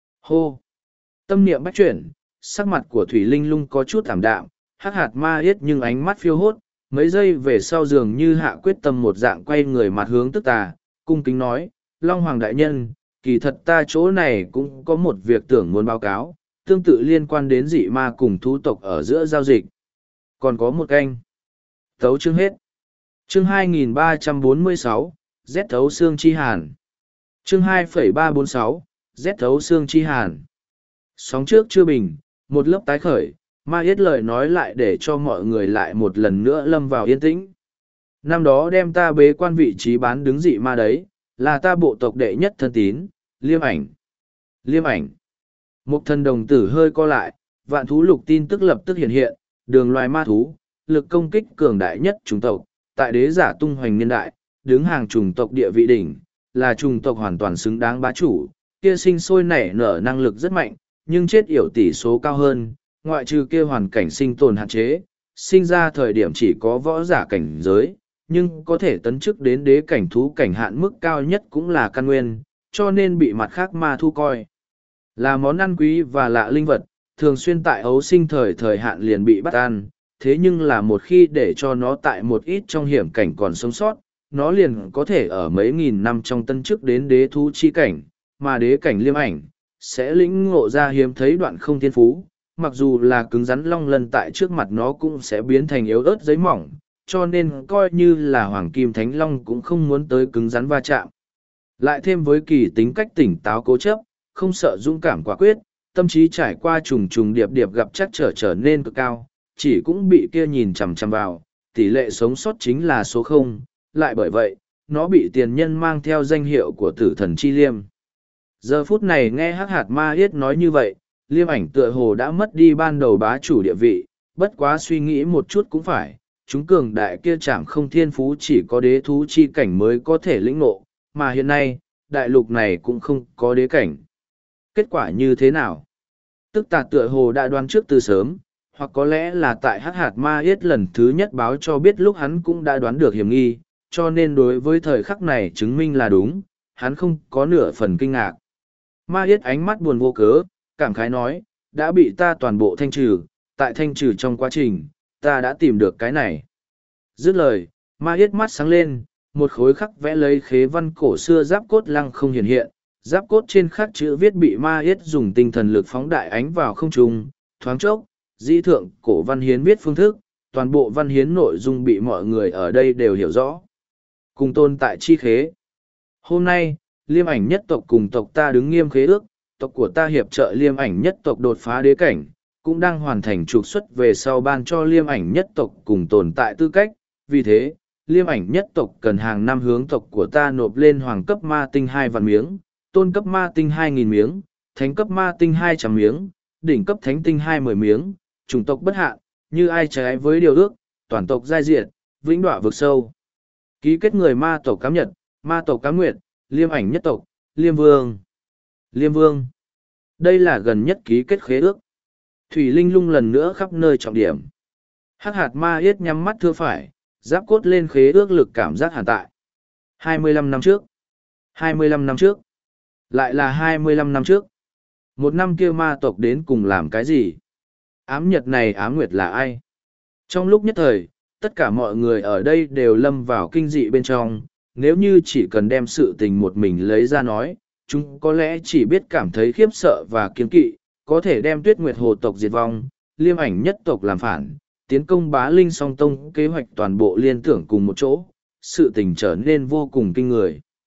Hô! Tâm niệm bách chuyển, sắc mặt của Thủy Linh Lung có chút thảm đạm, hắc hạt ma yết nhưng ánh mắt phiêu hốt, mấy giây về sau dường như hạ quyết tâm một dạng quay người mặt hướng tức tà, cung kính nói, Long Hoàng Đại Nhân, kỳ thật ta chỗ này cũng có một việc tưởng muốn báo cáo, tương tự liên quan đến dị ma cùng thú tộc ở giữa giao dịch. Còn có một canh. Thấu chương hết. Chương hai nghìn ba trăm bốn mươi sáu, rét thấu xương chi hàn. Chương hai phẩy ba bốn sáu, rét thấu xương chi hàn. Sóng trước chưa bình, một lớp tái khởi, ma yết lời nói lại để cho mọi người lại một lần nữa lâm vào yên tĩnh. Năm đó đem ta bế quan vị trí bán đứng dị ma đấy, là ta bộ tộc đệ nhất thân tín, Liêm Ảnh. Liêm Ảnh. Một thần đồng tử hơi co lại, vạn thú lục tin tức lập tức hiện hiện, đường loài ma thú, lực công kích cường đại nhất chủng tộc, tại đế giả tung hoành niên đại, đứng hàng chủng tộc địa vị đỉnh, là chủng tộc hoàn toàn xứng đáng bá chủ, kia sinh sôi nảy nở năng lực rất mạnh, nhưng chết yểu tỷ số cao hơn, ngoại trừ kia hoàn cảnh sinh tồn hạn chế, sinh ra thời điểm chỉ có võ giả cảnh giới, nhưng có thể tấn chức đến đế cảnh thú cảnh hạn mức cao nhất cũng là căn nguyên, cho nên bị mặt khác ma thu coi. Là món ăn quý và lạ linh vật, thường xuyên tại ấu sinh thời thời hạn liền bị bắt ăn, thế nhưng là một khi để cho nó tại một ít trong hiểm cảnh còn sống sót, nó liền có thể ở mấy nghìn năm trong tân chức đến đế thú chi cảnh, mà đế cảnh Liêm Ảnh, sẽ lĩnh ngộ ra hiếm thấy đoạn không thiên phú, mặc dù là cứng rắn long lân tại trước mặt nó cũng sẽ biến thành yếu ớt giấy mỏng, cho nên coi như là hoàng kim thánh long cũng không muốn tới cứng rắn va chạm. Lại thêm với kỳ tính cách tỉnh táo cố chấp, không sợ dũng cảm quả quyết, tâm trí trải qua trùng trùng điệp điệp gặp chắc trở trở nên cực cao, chỉ cũng bị kia nhìn chằm chằm vào, tỷ lệ sống sót chính là số không, lại bởi vậy, nó bị tiền nhân mang theo danh hiệu của tử thần chi liêm. Giờ phút này nghe hắc hạt ma yết nói như vậy, Liêm Ảnh tựa hồ đã mất đi ban đầu bá chủ địa vị, bất quá suy nghĩ một chút cũng phải, chúng cường đại kia chẳng không thiên phú chỉ có đế thú chi cảnh mới có thể lĩnh ngộ, mà hiện nay, đại lục này cũng không có đế cảnh. Kết quả như thế nào? Tức tà tựa hồ đã đoán trước từ sớm, hoặc có lẽ là tại hắc hạt ma yết lần thứ nhất báo cho biết lúc hắn cũng đã đoán được hiểm nghi, cho nên đối với thời khắc này chứng minh là đúng, hắn không có nửa phần kinh ngạc. Ma yết ánh mắt buồn vô cớ, cảm khái nói, đã bị ta toàn bộ thanh trừ, tại thanh trừ trong quá trình, ta đã tìm được cái này. Dứt lời, ma yết mắt sáng lên, một khối khắc vẽ lấy khế văn cổ xưa giáp cốt lăng không hiện hiện, giáp cốt trên khắc chữ viết bị ma yết dùng tinh thần lực phóng đại ánh vào không trung, thoáng chốc, dĩ thượng cổ văn hiến viết phương thức, toàn bộ văn hiến nội dung bị mọi người ở đây đều hiểu rõ. Cùng tồn tại chi khế. Hôm nay, Liêm Ảnh nhất tộc cùng tộc ta đứng nghiêm khế ước, tộc của ta hiệp trợ Liêm Ảnh nhất tộc đột phá đế cảnh, cũng đang hoàn thành trục xuất về sau ban cho Liêm Ảnh nhất tộc cùng tồn tại tư cách. Vì thế, Liêm Ảnh nhất tộc cần hàng năm hướng tộc của ta nộp lên hoàng cấp ma tinh hai vạn miếng, tôn cấp ma tinh hai nghìn miếng, thánh cấp ma tinh hai trăm miếng, đỉnh cấp thánh tinh hai mươi miếng, chủng tộc bất hạn, như ai trái với điều ước, toàn tộc giai diệt, vĩnh đọa vực sâu. Ký kết người ma tộc cám nhật, ma tộc cám nguyệt, Liêm Ảnh nhất tộc, Liêm Vương. Liêm Vương. Đây là gần nhất ký kết khế ước. Thủy Linh Lung lần nữa khắp nơi trọng điểm. Hắc hạt ma yết nhắm mắt thưa phải, giáp cốt lên khế ước lực cảm giác hàn tại. hai mươi lăm năm trước. hai mươi lăm năm trước. Lại là hai mươi lăm năm trước. Một năm kia ma tộc đến cùng làm cái gì? Ám nhật này ám nguyệt là ai? Trong lúc nhất thời, tất cả mọi người ở đây đều lâm vào kinh dị bên trong. Nếu như chỉ cần đem sự tình một mình lấy ra nói, chúng có lẽ chỉ biết cảm thấy khiếp sợ và kiêng kỵ, có thể đem Tuyết Nguyệt Hồ tộc diệt vong, Liêm Ảnh nhất tộc làm phản, tiến công Bá Linh Song Tông kế hoạch toàn bộ liên tưởng cùng một chỗ, sự tình trở nên vô cùng kinh người.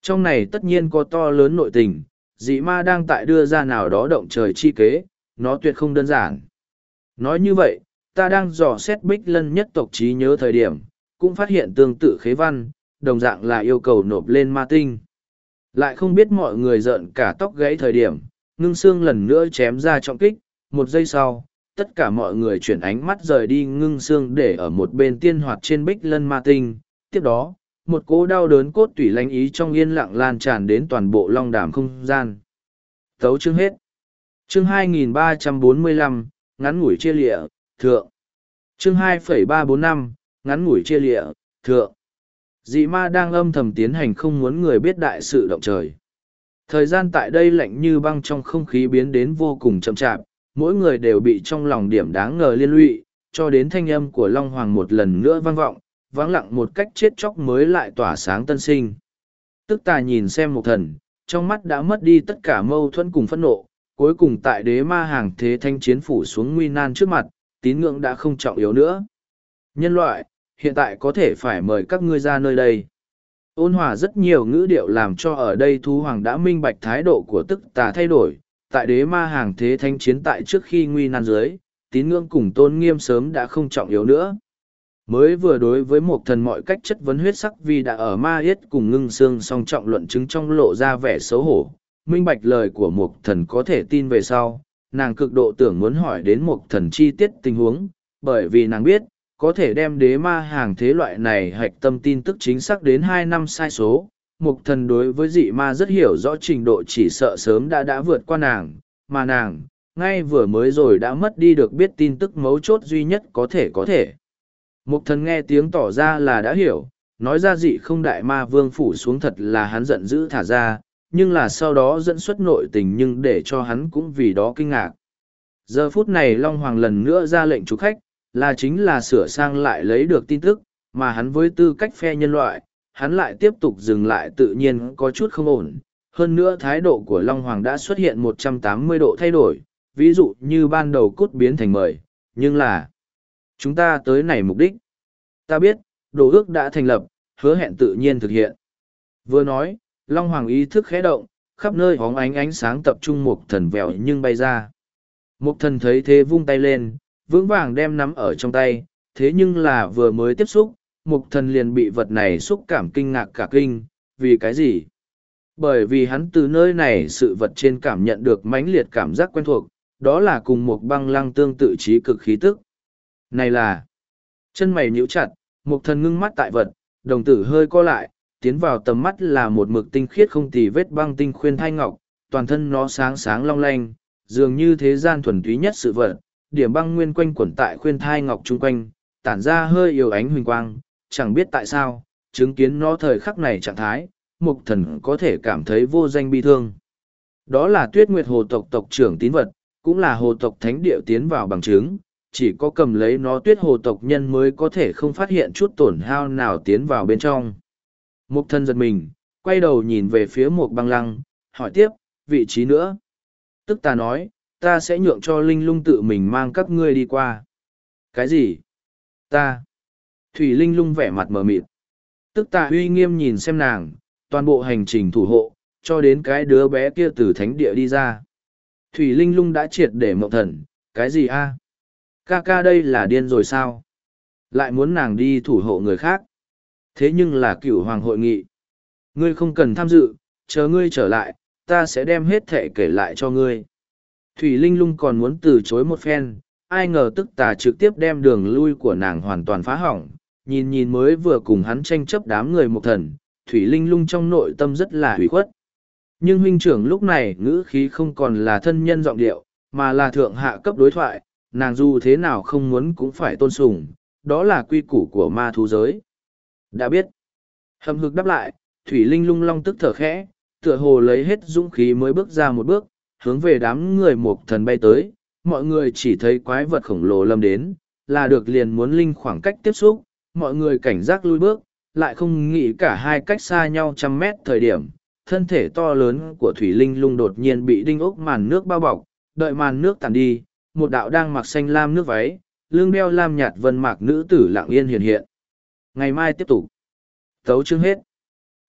Trong này tất nhiên có to lớn nội tình, dị ma đang tại đưa ra nào đó động trời chi kế, nó tuyệt không đơn giản. Nói như vậy, ta đang dò xét Bích Lân nhất tộc trí nhớ thời điểm, cũng phát hiện tương tự khế văn, đồng dạng là yêu cầu nộp lên ma tinh. Lại không biết mọi người giận cả tóc gãy thời điểm, ngưng xương lần nữa chém ra trọng kích, một giây sau, tất cả mọi người chuyển ánh mắt rời đi ngưng xương để ở một bên tiên hoạt trên Bích Lân ma tinh. Tiếp đó, một cỗ đau đớn cốt tủy lánh ý trong yên lặng lan tràn đến toàn bộ long đàm không gian. Tấu chương hết. Chương hai nghìn ba trăm bốn mươi lăm, ngắn ngủi chia lịa, thượng. Chương hai phẩy ba bốn năm, ngắn ngủi chia lịa, thượng. Dị ma đang âm thầm tiến hành không muốn người biết đại sự động trời. Thời gian tại đây lạnh như băng trong không khí biến đến vô cùng chậm chạp, mỗi người đều bị trong lòng điểm đáng ngờ liên lụy, cho đến thanh âm của Long Hoàng một lần nữa vang vọng, vắng lặng một cách chết chóc mới lại tỏa sáng tân sinh. Tức Tà nhìn xem Mục Thần, trong mắt đã mất đi tất cả mâu thuẫn cùng phẫn nộ, cuối cùng tại đế ma hàng thế thanh chiến phủ xuống nguy nan trước mặt, tín ngưỡng đã không trọng yếu nữa. Nhân loại, hiện tại có thể phải mời các ngươi ra nơi đây. Ôn hòa rất nhiều ngữ điệu làm cho ở đây thú hoàng đã minh bạch thái độ của Tức Tà thay đổi, tại đế ma hàng thế thanh chiến tại trước khi nguy nan dưới, tín ngưỡng cùng tôn nghiêm sớm đã không trọng yếu nữa. Mới vừa đối với một thần mọi cách chất vấn huyết sắc vì đã ở ma yết cùng ngưng xương song trọng luận chứng trong lộ ra vẻ xấu hổ, minh bạch lời của một thần có thể tin về sau, nàng cực độ tưởng muốn hỏi đến một thần chi tiết tình huống, bởi vì nàng biết, có thể đem đế ma hàng thế loại này hạch tâm tin tức chính xác đến hai năm sai số. Mục thần đối với dị ma rất hiểu rõ trình độ chỉ sợ sớm đã đã vượt qua nàng, mà nàng, ngay vừa mới rồi đã mất đi được biết tin tức mấu chốt duy nhất có thể có thể. Mục thần nghe tiếng tỏ ra là đã hiểu, nói ra dị không đại ma vương phủ xuống thật là hắn giận dữ thả ra, nhưng là sau đó dẫn xuất nội tình nhưng để cho hắn cũng vì đó kinh ngạc. Giờ phút này Long Hoàng lần nữa ra lệnh chủ khách, là chính là sửa sang lại lấy được tin tức, mà hắn với tư cách phe nhân loại, hắn lại tiếp tục dừng lại tự nhiên có chút không ổn. Hơn nữa thái độ của Long Hoàng đã xuất hiện một trăm tám mươi độ thay đổi, ví dụ như ban đầu cút biến thành mời, nhưng là chúng ta tới này mục đích. Ta biết, đồ ước đã thành lập, hứa hẹn tự nhiên thực hiện. Vừa nói, Long Hoàng ý thức khẽ động, khắp nơi hóng ánh ánh sáng tập trung một thần vèo nhưng bay ra. Một thần thấy thế vung tay lên, vững vàng đem nắm ở trong tay, thế nhưng là vừa mới tiếp xúc, mục thần liền bị vật này xúc cảm kinh ngạc cả kinh, vì cái gì? Bởi vì hắn từ nơi này sự vật trên cảm nhận được mãnh liệt cảm giác quen thuộc, đó là cùng một băng lăng tương tự trí cực khí tức. Này là, chân mày nhíu chặt, mục thần ngưng mắt tại vật, đồng tử hơi co lại, tiến vào tầm mắt là một mực tinh khiết không tì vết băng tinh khuyên thai ngọc, toàn thân nó sáng sáng long lanh, dường như thế gian thuần túy nhất sự vật, điểm băng nguyên quanh quẩn tại khuyên thai ngọc chung quanh, tản ra hơi yếu ánh huỳnh quang, chẳng biết tại sao, chứng kiến nó thời khắc này trạng thái, mục thần có thể cảm thấy vô danh bi thương. Đó là Tuyết Nguyệt Hồ tộc tộc trưởng tín vật, cũng là hồ tộc thánh địa tiến vào bằng chứng, chỉ có cầm lấy nó Tuyết Hồ tộc nhân mới có thể không phát hiện chút tổn hao nào tiến vào bên trong. Mục thần giật mình, quay đầu nhìn về phía một băng lăng, hỏi tiếp, vị trí nữa. Tức ta nói, ta sẽ nhượng cho Linh Lung tự mình mang các ngươi đi qua. Cái gì? Ta. Thủy Linh Lung vẻ mặt mờ mịt. Tức ta uy nghiêm nhìn xem nàng, toàn bộ hành trình thủ hộ, cho đến cái đứa bé kia từ thánh địa đi ra. Thủy Linh Lung đã triệt để mộng thần, cái gì a? Ca ca đây là điên rồi sao? Lại muốn nàng đi thủ hộ người khác. Thế nhưng là cửu hoàng hội nghị. Ngươi không cần tham dự, chờ ngươi trở lại, ta sẽ đem hết thệ kể lại cho ngươi. Thủy Linh Lung còn muốn từ chối một phen, ai ngờ tức tà trực tiếp đem đường lui của nàng hoàn toàn phá hỏng, nhìn nhìn mới vừa cùng hắn tranh chấp đám người một thần, Thủy Linh Lung trong nội tâm rất là hủy khuất. Nhưng huynh trưởng lúc này ngữ khí không còn là thân nhân giọng điệu, mà là thượng hạ cấp đối thoại, nàng dù thế nào không muốn cũng phải tôn sùng, đó là quy củ của ma thú giới. Đã biết. Hầm hực đáp lại, Thủy Linh Lung long tức thở khẽ, tựa hồ lấy hết dũng khí mới bước ra một bước, hướng về đám người một thần bay tới, mọi người chỉ thấy quái vật khổng lồ lâm đến, là được liền muốn linh khoảng cách tiếp xúc, mọi người cảnh giác lui bước, lại không nghĩ cả hai cách xa nhau trăm mét thời điểm, thân thể to lớn của Thủy Linh Lung đột nhiên bị đinh ốc màn nước bao bọc, đợi màn nước tàn đi, một đạo đang mặc xanh lam nước váy, lưng đeo lam nhạt vân mạc nữ tử lặng yên hiện hiện. Ngày mai tiếp tục. Tấu chương hết.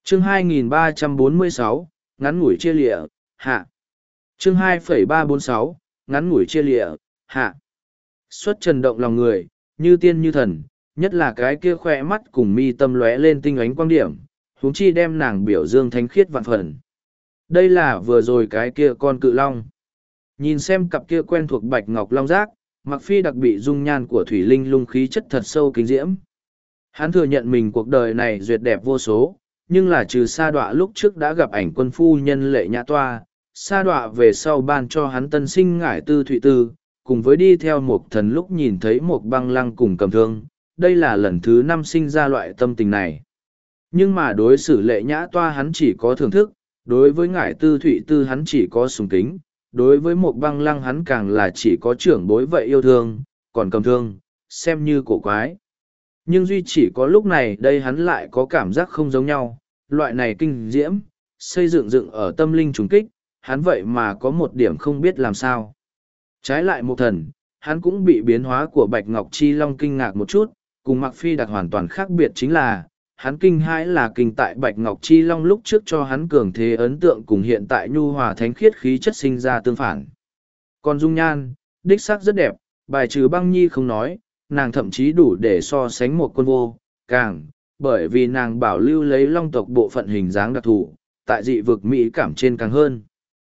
Chương hai nghìn ba trăm bốn mươi sáu, ngắn ngủi chia lịa, hạ. Chương hai nghìn ba trăm bốn mươi sáu, ngắn ngủi chia lịa, hạ. Xuất trần động lòng người, như tiên như thần, nhất là cái kia khoe mắt cùng mi tâm lóe lên tinh ánh quang điểm, huống chi đem nàng biểu dương thánh khiết vạn phần. Đây là vừa rồi cái kia con cự long. Nhìn xem cặp kia quen thuộc bạch ngọc long giác, Mặc Phi đặc bị dung nhan của Thủy Linh Lung khí chất thật sâu kinh diễm. Hắn thừa nhận mình cuộc đời này duyệt đẹp vô số, nhưng là trừ sa đọa lúc trước đã gặp ảnh quân phu nhân lệ nhã toa, sa đọa về sau ban cho hắn tân sinh ngải tư thụy tư, cùng với đi theo một thần lúc nhìn thấy một băng lăng cùng cầm thương, đây là lần thứ năm sinh ra loại tâm tình này. Nhưng mà đối xử lệ nhã toa hắn chỉ có thưởng thức, đối với ngải tư thụy tư hắn chỉ có sùng kính, đối với một băng lăng hắn càng là chỉ có trưởng bối vậy yêu thương, còn cầm thương, xem như cổ quái. Nhưng duy chỉ có lúc này đây hắn lại có cảm giác không giống nhau, loại này kinh diễm, xây dựng dựng ở tâm linh trùng kích, hắn vậy mà có một điểm không biết làm sao. Trái lại một thần, hắn cũng bị biến hóa của Bạch Ngọc Chi Long kinh ngạc một chút, cùng Mặc Phi đặc hoàn toàn khác biệt chính là, hắn kinh hãi là kinh tại Bạch Ngọc Chi Long lúc trước cho hắn cường thế ấn tượng cùng hiện tại nhu hòa thánh khiết khí chất sinh ra tương phản. Còn dung nhan, đích sắc rất đẹp, bài trừ băng nhi không nói, nàng thậm chí đủ để so sánh một quân vô, càng, bởi vì nàng bảo lưu lấy long tộc bộ phận hình dáng đặc thù, tại dị vực mỹ cảm trên càng hơn.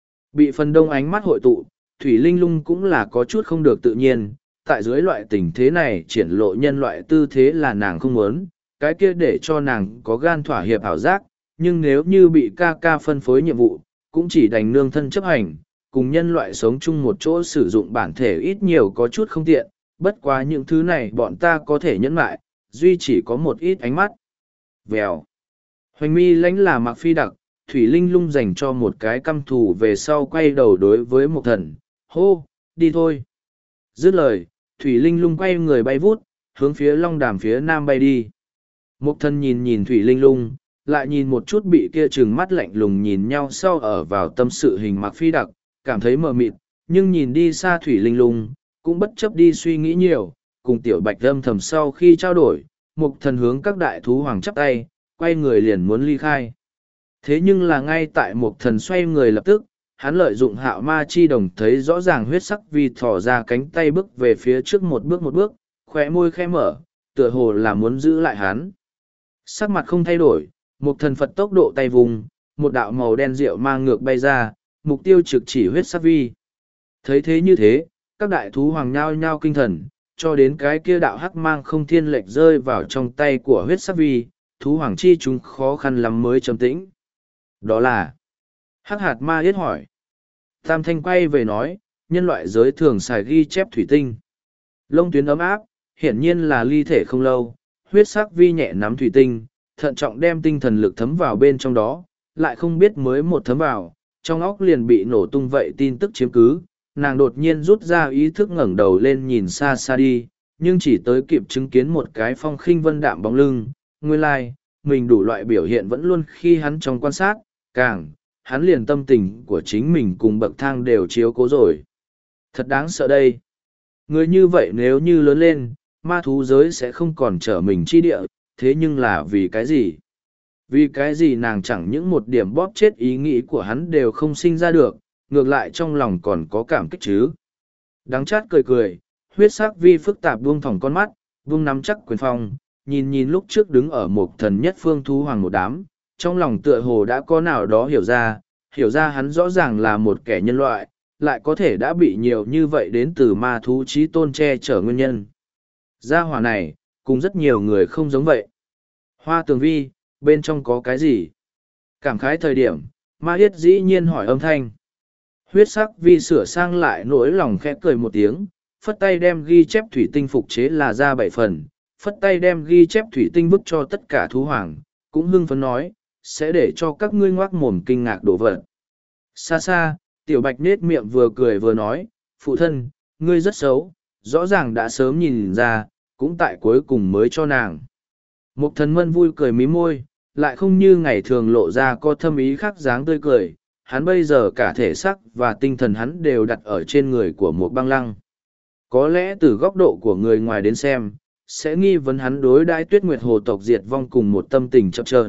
Bị phần đông ánh mắt hội tụ, Thủy Linh Lung cũng là có chút không được tự nhiên, tại dưới loại tình thế này triển lộ nhân loại tư thế là nàng không muốn, cái kia để cho nàng có gan thỏa hiệp ảo giác, nhưng nếu như bị ca ca phân phối nhiệm vụ, cũng chỉ đành nương thân chấp hành, cùng nhân loại sống chung một chỗ sử dụng bản thể ít nhiều có chút không tiện, bất quá những thứ này bọn ta có thể nhẫn lại, duy chỉ có một ít ánh mắt. Vèo. Hoành mi lãnh là Mặc Phi đặc, Thủy Linh Lung dành cho một cái căm thù về sau quay đầu đối với một thần, hô, đi thôi. Dứt lời, Thủy Linh Lung quay người bay vút, hướng phía long đàm phía nam bay đi. Một thần nhìn nhìn Thủy Linh Lung, lại nhìn một chút bị kia trừng mắt lạnh lùng nhìn nhau sau ở vào tâm sự hình Mặc Phi đặc, cảm thấy mờ mịt, nhưng nhìn đi xa Thủy Linh Lung, cũng bất chấp đi suy nghĩ nhiều, cùng tiểu bạch âm thầm sau khi trao đổi, một thần hướng các đại thú hoàng chắp tay, quay người liền muốn ly khai. Thế nhưng là ngay tại một thần xoay người lập tức, hắn lợi dụng hạo ma chi đồng thấy rõ ràng huyết sắc vì thỏ ra cánh tay bước về phía trước một bước một bước, khóe môi khẽ mở, tựa hồ là muốn giữ lại hắn. Sắc mặt không thay đổi, một thần Phật tốc độ tay vùng, một đạo màu đen rượu mang ngược bay ra, mục tiêu trực chỉ huyết sắc vi. Thấy thế như thế, các đại thú hoàng nhao nhao kinh thần, cho đến cái kia đạo hắc mang không thiên lệch rơi vào trong tay của huyết sắc vi, thú hoàng chi chúng khó khăn lắm mới trầm tĩnh. Đó là hắc hạt ma yết hỏi. Tam thanh quay về nói, nhân loại giới thường xài ghi chép thủy tinh. Lông tuyến ấm áp, hiển nhiên là ly thể không lâu, huyết sắc vi nhẹ nắm thủy tinh, thận trọng đem tinh thần lực thấm vào bên trong đó, lại không biết mới một thấm vào, trong óc liền bị nổ tung vậy tin tức chiếm cứ. Nàng đột nhiên rút ra ý thức ngẩng đầu lên nhìn xa xa đi, nhưng chỉ tới kịp chứng kiến một cái phong khinh vân đạm bóng lưng, nguyên lai, like, mình đủ loại biểu hiện vẫn luôn khi hắn trong quan sát, càng, hắn liền tâm tình của chính mình cùng bậc thang đều chiếu cố rồi. Thật đáng sợ đây. Người như vậy nếu như lớn lên, ma thú giới sẽ không còn trở mình chi địa, thế nhưng là vì cái gì? Vì cái gì nàng chẳng những một điểm bóp chết ý nghĩ của hắn đều không sinh ra được, ngược lại trong lòng còn có cảm kích chứ. Đắng chát cười cười, huyết sắc vi phức tạp buông thòng con mắt, buông nắm chắc quyền phong, nhìn nhìn lúc trước đứng ở một thần nhất phương thú hoàng một đám, trong lòng tựa hồ đã có nào đó hiểu ra, hiểu ra hắn rõ ràng là một kẻ nhân loại, lại có thể đã bị nhiều như vậy đến từ ma thú trí tôn che chở nguyên nhân. Gia hỏa này, cùng rất nhiều người không giống vậy. Hoa tường vi, bên trong có cái gì? Cảm khái thời điểm, ma yết dĩ nhiên hỏi âm thanh. Huyết sắc vi sửa sang lại nỗi lòng khẽ cười một tiếng, phất tay đem ghi chép thủy tinh phục chế là ra bảy phần, phất tay đem ghi chép thủy tinh bức cho tất cả thú hoàng, cũng hưng phấn nói, sẽ để cho các ngươi ngoác mồm kinh ngạc đổ vật. Xa xa, tiểu bạch nết miệng vừa cười vừa nói, phụ thân, ngươi rất xấu, rõ ràng đã sớm nhìn ra, cũng tại cuối cùng mới cho nàng. Một thần mân vui cười mí môi, lại không như ngày thường lộ ra có thâm ý khác dáng tươi cười, hắn bây giờ cả thể xác và tinh thần hắn đều đặt ở trên người của một băng lăng. Có lẽ từ góc độ của người ngoài đến xem, sẽ nghi vấn hắn đối đãi Tuyết Nguyệt Hồ tộc diệt vong cùng một tâm tình chập chờn,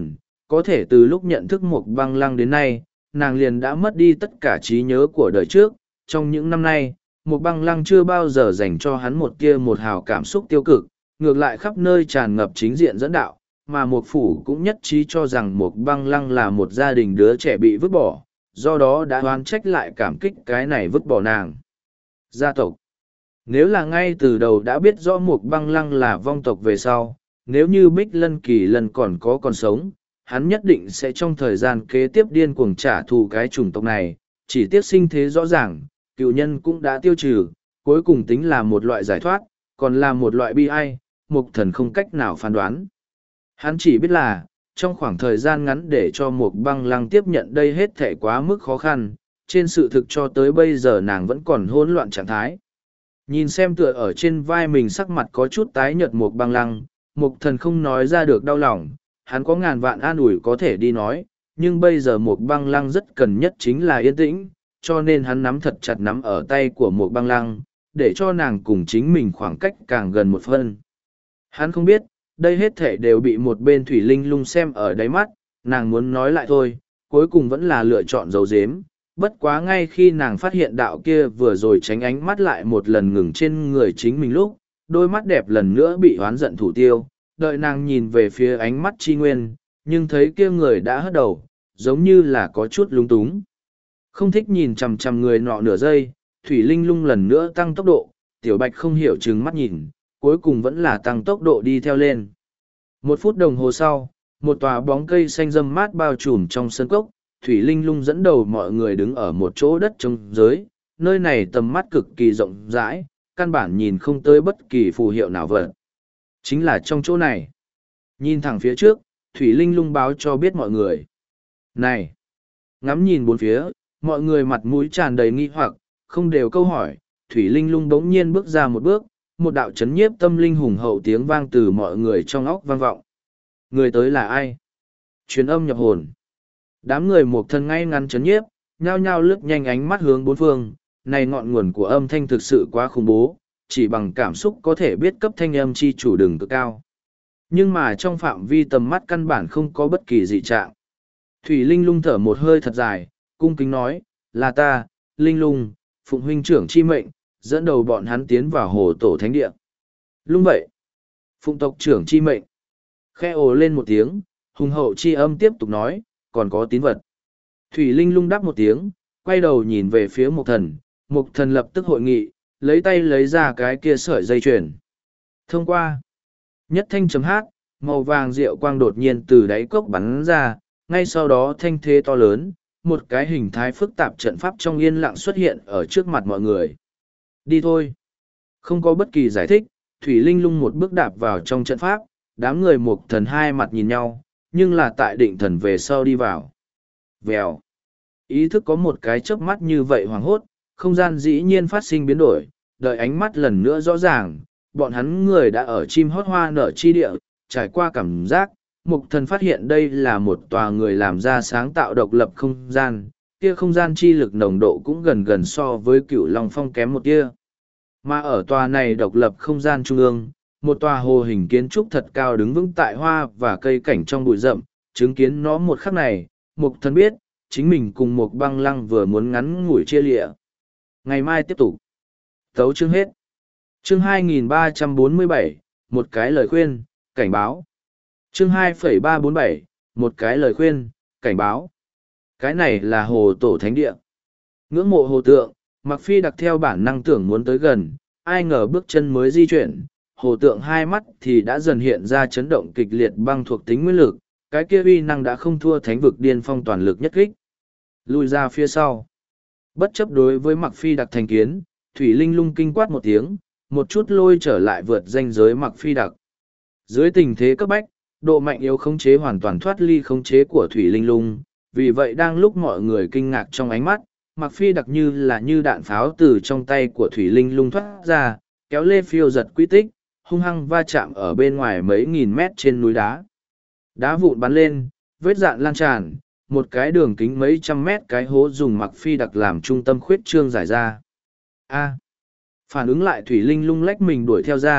có thể từ lúc nhận thức một băng lăng đến nay, nàng liền đã mất đi tất cả trí nhớ của đời trước. Trong những năm nay, một băng lăng chưa bao giờ dành cho hắn một tia một hào cảm xúc tiêu cực, ngược lại khắp nơi tràn ngập chính diện dẫn đạo, mà một phủ cũng nhất trí cho rằng một băng lăng là một gia đình đứa trẻ bị vứt bỏ, do đó đã oán trách lại cảm kích cái này vứt bỏ nàng. Gia tộc. Nếu là ngay từ đầu đã biết rõ một băng lăng là vong tộc về sau, nếu như Bích Lân Kỳ Lân còn có còn sống, hắn nhất định sẽ trong thời gian kế tiếp điên cuồng trả thù cái chủng tộc này, chỉ tiếc sinh thế rõ ràng, cựu nhân cũng đã tiêu trừ, cuối cùng tính là một loại giải thoát, còn là một loại bi ai, mục thần không cách nào phán đoán. Hắn chỉ biết là, trong khoảng thời gian ngắn để cho một băng lăng tiếp nhận đây hết thể quá mức khó khăn, trên sự thực cho tới bây giờ nàng vẫn còn hỗn loạn trạng thái. Nhìn xem tựa ở trên vai mình sắc mặt có chút tái nhợt một băng lăng, mục thần không nói ra được đau lòng, hắn có ngàn vạn an ủi có thể đi nói, nhưng bây giờ một băng lăng rất cần nhất chính là yên tĩnh, cho nên hắn nắm thật chặt nắm ở tay của một băng lăng, để cho nàng cùng chính mình khoảng cách càng gần một phân. Hắn không biết, đây hết thể đều bị một bên Thủy Linh Lung xem ở đáy mắt, nàng muốn nói lại thôi, cuối cùng vẫn là lựa chọn giấu giếm. Bất quá ngay khi nàng phát hiện đạo kia vừa rồi tránh ánh mắt lại một lần ngừng trên người chính mình lúc, đôi mắt đẹp lần nữa bị hoán giận thủ tiêu, đợi nàng nhìn về phía ánh mắt Chi Nguyên, nhưng thấy kia người đã hất đầu, giống như là có chút lung túng. Không thích nhìn chằm chằm người nọ nửa giây, Thủy Linh Lung lần nữa tăng tốc độ, Tiểu Bạch không hiểu chừng mắt nhìn, cuối cùng vẫn là tăng tốc độ đi theo lên. Một phút đồng hồ sau, một tòa bóng cây xanh râm mát bao trùm trong sân cốc, Thủy Linh Lung dẫn đầu mọi người đứng ở một chỗ đất trống giới, nơi này tầm mắt cực kỳ rộng rãi, căn bản nhìn không tới bất kỳ phù hiệu nào vật. Chính là trong chỗ này. Nhìn thẳng phía trước, Thủy Linh Lung báo cho biết mọi người. Này! Ngắm nhìn bốn phía, mọi người mặt mũi tràn đầy nghi hoặc, không đều câu hỏi, Thủy Linh Lung bỗng nhiên bước ra một bước, một đạo chấn nhiếp tâm linh hùng hậu tiếng vang từ mọi người trong óc vang vọng. Người tới là ai? Truyền âm nhập hồn. Đám người một thân ngay ngắn chấn nhiếp, nhao nhao lướt nhanh ánh mắt hướng bốn phương, này ngọn nguồn của âm thanh thực sự quá khủng bố, chỉ bằng cảm xúc có thể biết cấp thanh âm chi chủ đường cực cao. Nhưng mà trong phạm vi tầm mắt căn bản không có bất kỳ dị trạng. Thủy Linh Lung thở một hơi thật dài, cung kính nói, là ta, Linh Lung, Phụng huynh trưởng chi mệnh, dẫn đầu bọn hắn tiến vào hồ tổ thánh địa. Lung vậy, Phụng tộc trưởng chi mệnh. Khe ồ lên một tiếng, hùng hậu chi âm tiếp tục nói, còn có tín vật. Thủy Linh Lung đáp một tiếng, quay đầu nhìn về phía Mục Thần, Mục Thần lập tức hội nghị, lấy tay lấy ra cái kia sợi dây chuyền. Thông qua, nhất thanh chấm hát, màu vàng rượu quang đột nhiên từ đáy cốc bắn ra, ngay sau đó thanh thế to lớn, một cái hình thái phức tạp trận pháp trong yên lặng xuất hiện ở trước mặt mọi người. Đi thôi. Không có bất kỳ giải thích, Thủy Linh Lung một bước đạp vào trong trận pháp, đám người Mục Thần hai mặt nhìn nhau, nhưng là tại định thần về sau đi vào. Vèo. Ý thức có một cái chớp mắt như vậy hoảng hốt, không gian dĩ nhiên phát sinh biến đổi, đợi ánh mắt lần nữa rõ ràng, bọn hắn người đã ở chim hót hoa nở chi địa, trải qua cảm giác, Mục Thần phát hiện đây là một tòa người làm ra sáng tạo độc lập không gian, kia không gian chi lực nồng độ cũng gần gần so với Cửu Long Phong kém một tia. Mà ở tòa này độc lập không gian trung ương, một tòa hồ hình kiến trúc thật cao đứng vững tại hoa và cây cảnh trong bụi rậm, chứng kiến nó một khắc này, Mục Thần biết, chính mình cùng một băng lăng vừa muốn ngắn ngủi chia lịa. Ngày mai tiếp tục. Tấu chương hết. Chương hai nghìn ba trăm bốn mươi bảy, một cái lời khuyên, cảnh báo. Chương hai nghìn ba trăm bốn mươi bảy, một cái lời khuyên, cảnh báo. Cái này là hồ tổ thánh địa. Ngưỡng mộ hồ tượng, Mặc Phi đặc theo bản năng tưởng muốn tới gần, ai ngờ bước chân mới di chuyển, hồ tượng hai mắt thì đã dần hiện ra chấn động kịch liệt băng thuộc tính nguyên lực, cái kia uy năng đã không thua thánh vực điên phong toàn lực nhất kích. Lùi ra phía sau. Bất chấp đối với Mặc Phi đặc thành kiến, Thủy Linh Lung kinh quát một tiếng, một chút lôi trở lại vượt ranh giới Mặc Phi đặc. Dưới tình thế cấp bách, độ mạnh yếu khống chế hoàn toàn thoát ly khống chế của Thủy Linh Lung, vì vậy đang lúc mọi người kinh ngạc trong ánh mắt, Mặc Phi đặc như là như đạn pháo từ trong tay của Thủy Linh Lung thoát ra, kéo lê phiêu giật quy tích, hung hăng va chạm ở bên ngoài mấy nghìn mét trên núi đá. Đá vụn bắn lên, vết dạn lan tràn, một cái đường kính mấy trăm mét cái hố dùng Mặc Phi đặc làm trung tâm khuyết trương giải ra. A. Phản ứng lại Thủy Linh Lung lách mình đuổi theo ra,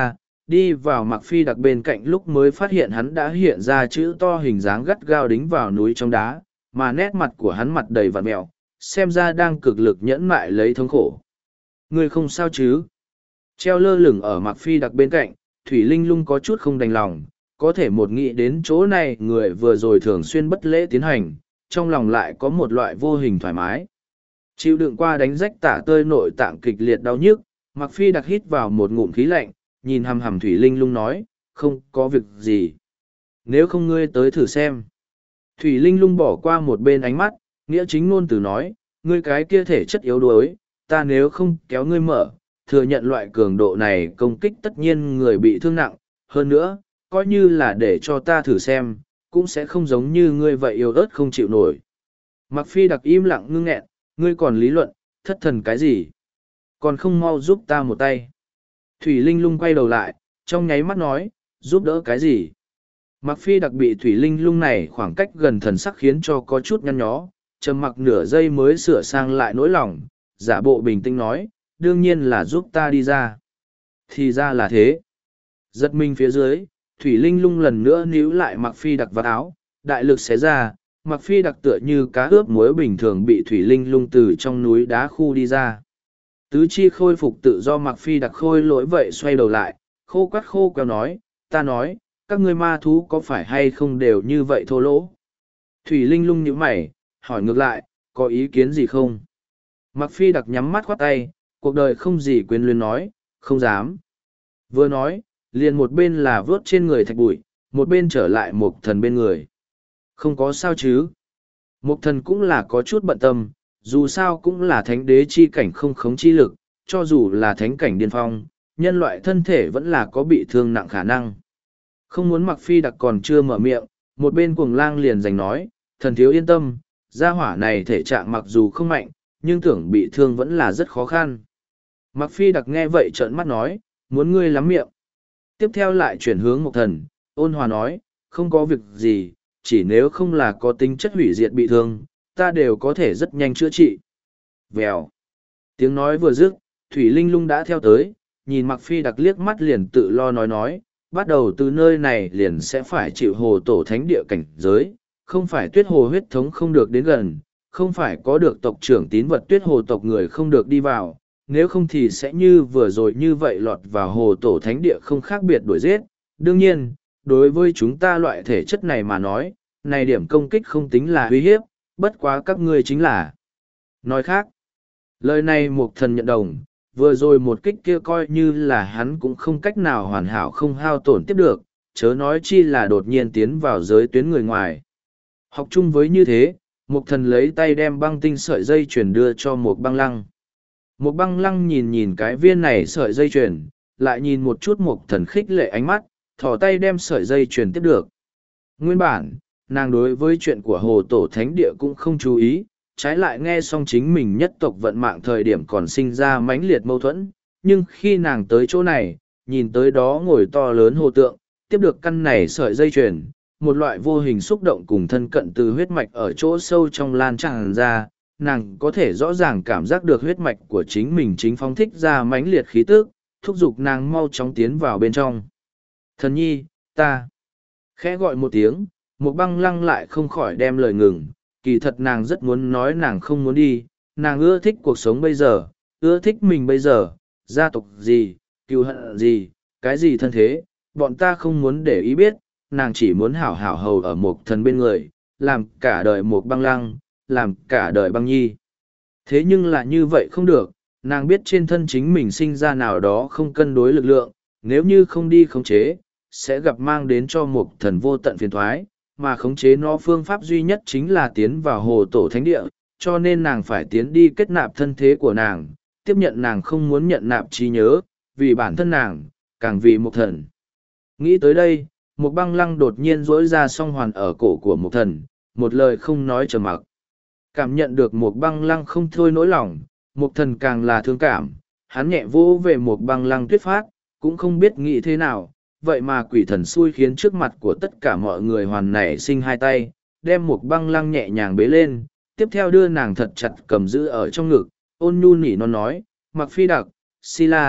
đi vào Mặc Phi Đặc bên cạnh lúc mới phát hiện hắn đã hiện ra chữ to hình dáng gắt gao đính vào núi trong đá, mà nét mặt của hắn mặt đầy vặn mẹo, xem ra đang cực lực nhẫn mại lấy thống khổ. Ngươi không sao chứ? Treo lơ lửng ở Mặc Phi Đặc bên cạnh, Thủy Linh Lung có chút không đành lòng, có thể một nghĩ đến chỗ này người vừa rồi thường xuyên bất lễ tiến hành, trong lòng lại có một loại vô hình thoải mái. Chịu đựng qua đánh rách tả tơi nội tạng kịch liệt đau nhức, Mặc Phi Đặc hít vào một ngụm khí lạnh, nhìn hằm hằm Thủy Linh Lung nói, không có việc gì. Nếu không ngươi tới thử xem. Thủy Linh Lung bỏ qua một bên ánh mắt, nghĩa chính ngôn từ nói, ngươi cái kia thể chất yếu đuối, ta nếu không kéo ngươi mở, thừa nhận loại cường độ này công kích tất nhiên người bị thương nặng. Hơn nữa, coi như là để cho ta thử xem, cũng sẽ không giống như ngươi vậy yếu ớt không chịu nổi. Mặc Phi Đặc im lặng ngưng nghẹn, ngươi còn lý luận, thất thần cái gì? Còn không mau giúp ta một tay. Thủy Linh Lung quay đầu lại, trong nháy mắt nói, giúp đỡ cái gì? Mặc Phi Đặc bị Thủy Linh Lung này khoảng cách gần thần sắc khiến cho có chút nhăn nhó, trầm mặc nửa giây mới sửa sang lại nỗi lòng, giả bộ bình tĩnh nói, đương nhiên là giúp ta đi ra. Thì ra là thế. Giật mình phía dưới, Thủy Linh Lung lần nữa níu lại Mặc Phi Đặc vào áo, đại lực xé ra, Mặc Phi Đặc tựa như cá ướp muối bình thường bị Thủy Linh Lung từ trong núi đá khu đi ra. Tứ chi khôi phục tự do Mặc Phi Đặc khôi lỗi vậy xoay đầu lại, khô quắt khô queo nói, ta nói, các ngươi ma thú có phải hay không đều như vậy thô lỗ? Thủy Linh Lung nhíu mày, hỏi ngược lại, có ý kiến gì không? Mặc Phi Đặc nhắm mắt khoát tay, cuộc đời không gì quyến luyến nói, không dám. Vừa nói, liền một bên là vớt trên người thạch bụi, một bên trở lại Mục Thần bên người. Không có sao chứ? Mục Thần cũng là có chút bận tâm, dù sao cũng là thánh đế chi cảnh không khống chi lực, cho dù là thánh cảnh điên phong, nhân loại thân thể vẫn là có bị thương nặng khả năng. Không muốn Mặc Phi Đặc còn chưa mở miệng, một bên cuồng lang liền giành nói, thần thiếu yên tâm, gia hỏa này thể trạng mặc dù không mạnh, nhưng tưởng bị thương vẫn là rất khó khăn. Mặc Phi Đặc nghe vậy trợn mắt nói, muốn ngươi lắm miệng. Tiếp theo lại chuyển hướng Mục Thần, ôn hòa nói, không có việc gì, chỉ nếu không là có tính chất hủy diệt bị thương, ta đều có thể rất nhanh chữa trị. Vèo. Tiếng nói vừa dứt, Thủy Linh Lung đã theo tới, nhìn Mặc Phi Đặc liếc mắt liền tự lo nói nói, bắt đầu từ nơi này liền sẽ phải chịu hồ tổ thánh địa cảnh giới, không phải tuyết hồ huyết thống không được đến gần, không phải có được tộc trưởng tín vật tuyết hồ tộc người không được đi vào, nếu không thì sẽ như vừa rồi như vậy lọt vào hồ tổ thánh địa không khác biệt đuổi giết. Đương nhiên, đối với chúng ta loại thể chất này mà nói, này điểm công kích không tính là uy hiếp, bất quá các ngươi chính là. Nói khác, lời này Mục Thần nhận đồng, vừa rồi một kích kia coi như là hắn cũng không cách nào hoàn hảo không hao tổn tiếp được, chớ nói chi là đột nhiên tiến vào giới tuyến người ngoài. Học chung với như thế, Mục Thần lấy tay đem băng tinh sợi dây chuyền đưa cho một băng lăng. Một băng lăng nhìn nhìn cái viên này sợi dây chuyền, lại nhìn một chút Mục Thần khích lệ ánh mắt, thỏ tay đem sợi dây chuyền tiếp được. Nguyên bản, nàng đối với chuyện của hồ tổ thánh địa cũng không chú ý, trái lại nghe xong chính mình nhất tộc vận mạng thời điểm còn sinh ra mãnh liệt mâu thuẫn, nhưng khi nàng tới chỗ này, nhìn tới đó ngồi to lớn hồ tượng, tiếp được căn này sợi dây chuyền, một loại vô hình xúc động cùng thân cận từ huyết mạch ở chỗ sâu trong lan tràn ra, nàng có thể rõ ràng cảm giác được huyết mạch của chính mình chính phóng thích ra mãnh liệt khí tức, thúc giục nàng mau chóng tiến vào bên trong. Thần nhi, ta, khẽ gọi một tiếng, một băng lăng lại không khỏi đem lời ngừng, kỳ thật nàng rất muốn nói nàng không muốn đi, nàng ưa thích cuộc sống bây giờ, ưa thích mình bây giờ, gia tộc gì, cừu hận gì, cái gì thân thế, bọn ta không muốn để ý biết, nàng chỉ muốn hảo hảo hầu ở một thần bên người, làm cả đời một băng lăng, làm cả đời băng nhi. Thế nhưng là như vậy không được, nàng biết trên thân chính mình sinh ra nào đó không cân đối lực lượng, nếu như không đi khống chế, sẽ gặp mang đến cho một thần vô tận phiền thoái, mà khống chế nó phương pháp duy nhất chính là tiến vào hồ tổ thánh địa, cho nên nàng phải tiến đi kết nạp thân thế của nàng, tiếp nhận nàng không muốn nhận nạp trí nhớ, vì bản thân nàng, càng vì một thần. Nghĩ tới đây, một băng lăng đột nhiên rỗi ra song hoàn ở cổ của một thần, một lời không nói trầm mặc. Cảm nhận được một băng lăng không thôi nỗi lòng, một thần càng là thương cảm, hắn nhẹ vô về một băng lăng tuyết phát, cũng không biết nghĩ thế nào, vậy mà quỷ thần xui khiến trước mặt của tất cả mọi người hoàn nảy sinh hai tay, đem một băng lăng nhẹ nhàng bế lên, tiếp theo đưa nàng thật chặt cầm giữ ở trong ngực, ôn nhu nỉ non nói, Mặc Phi Đặc, Sila,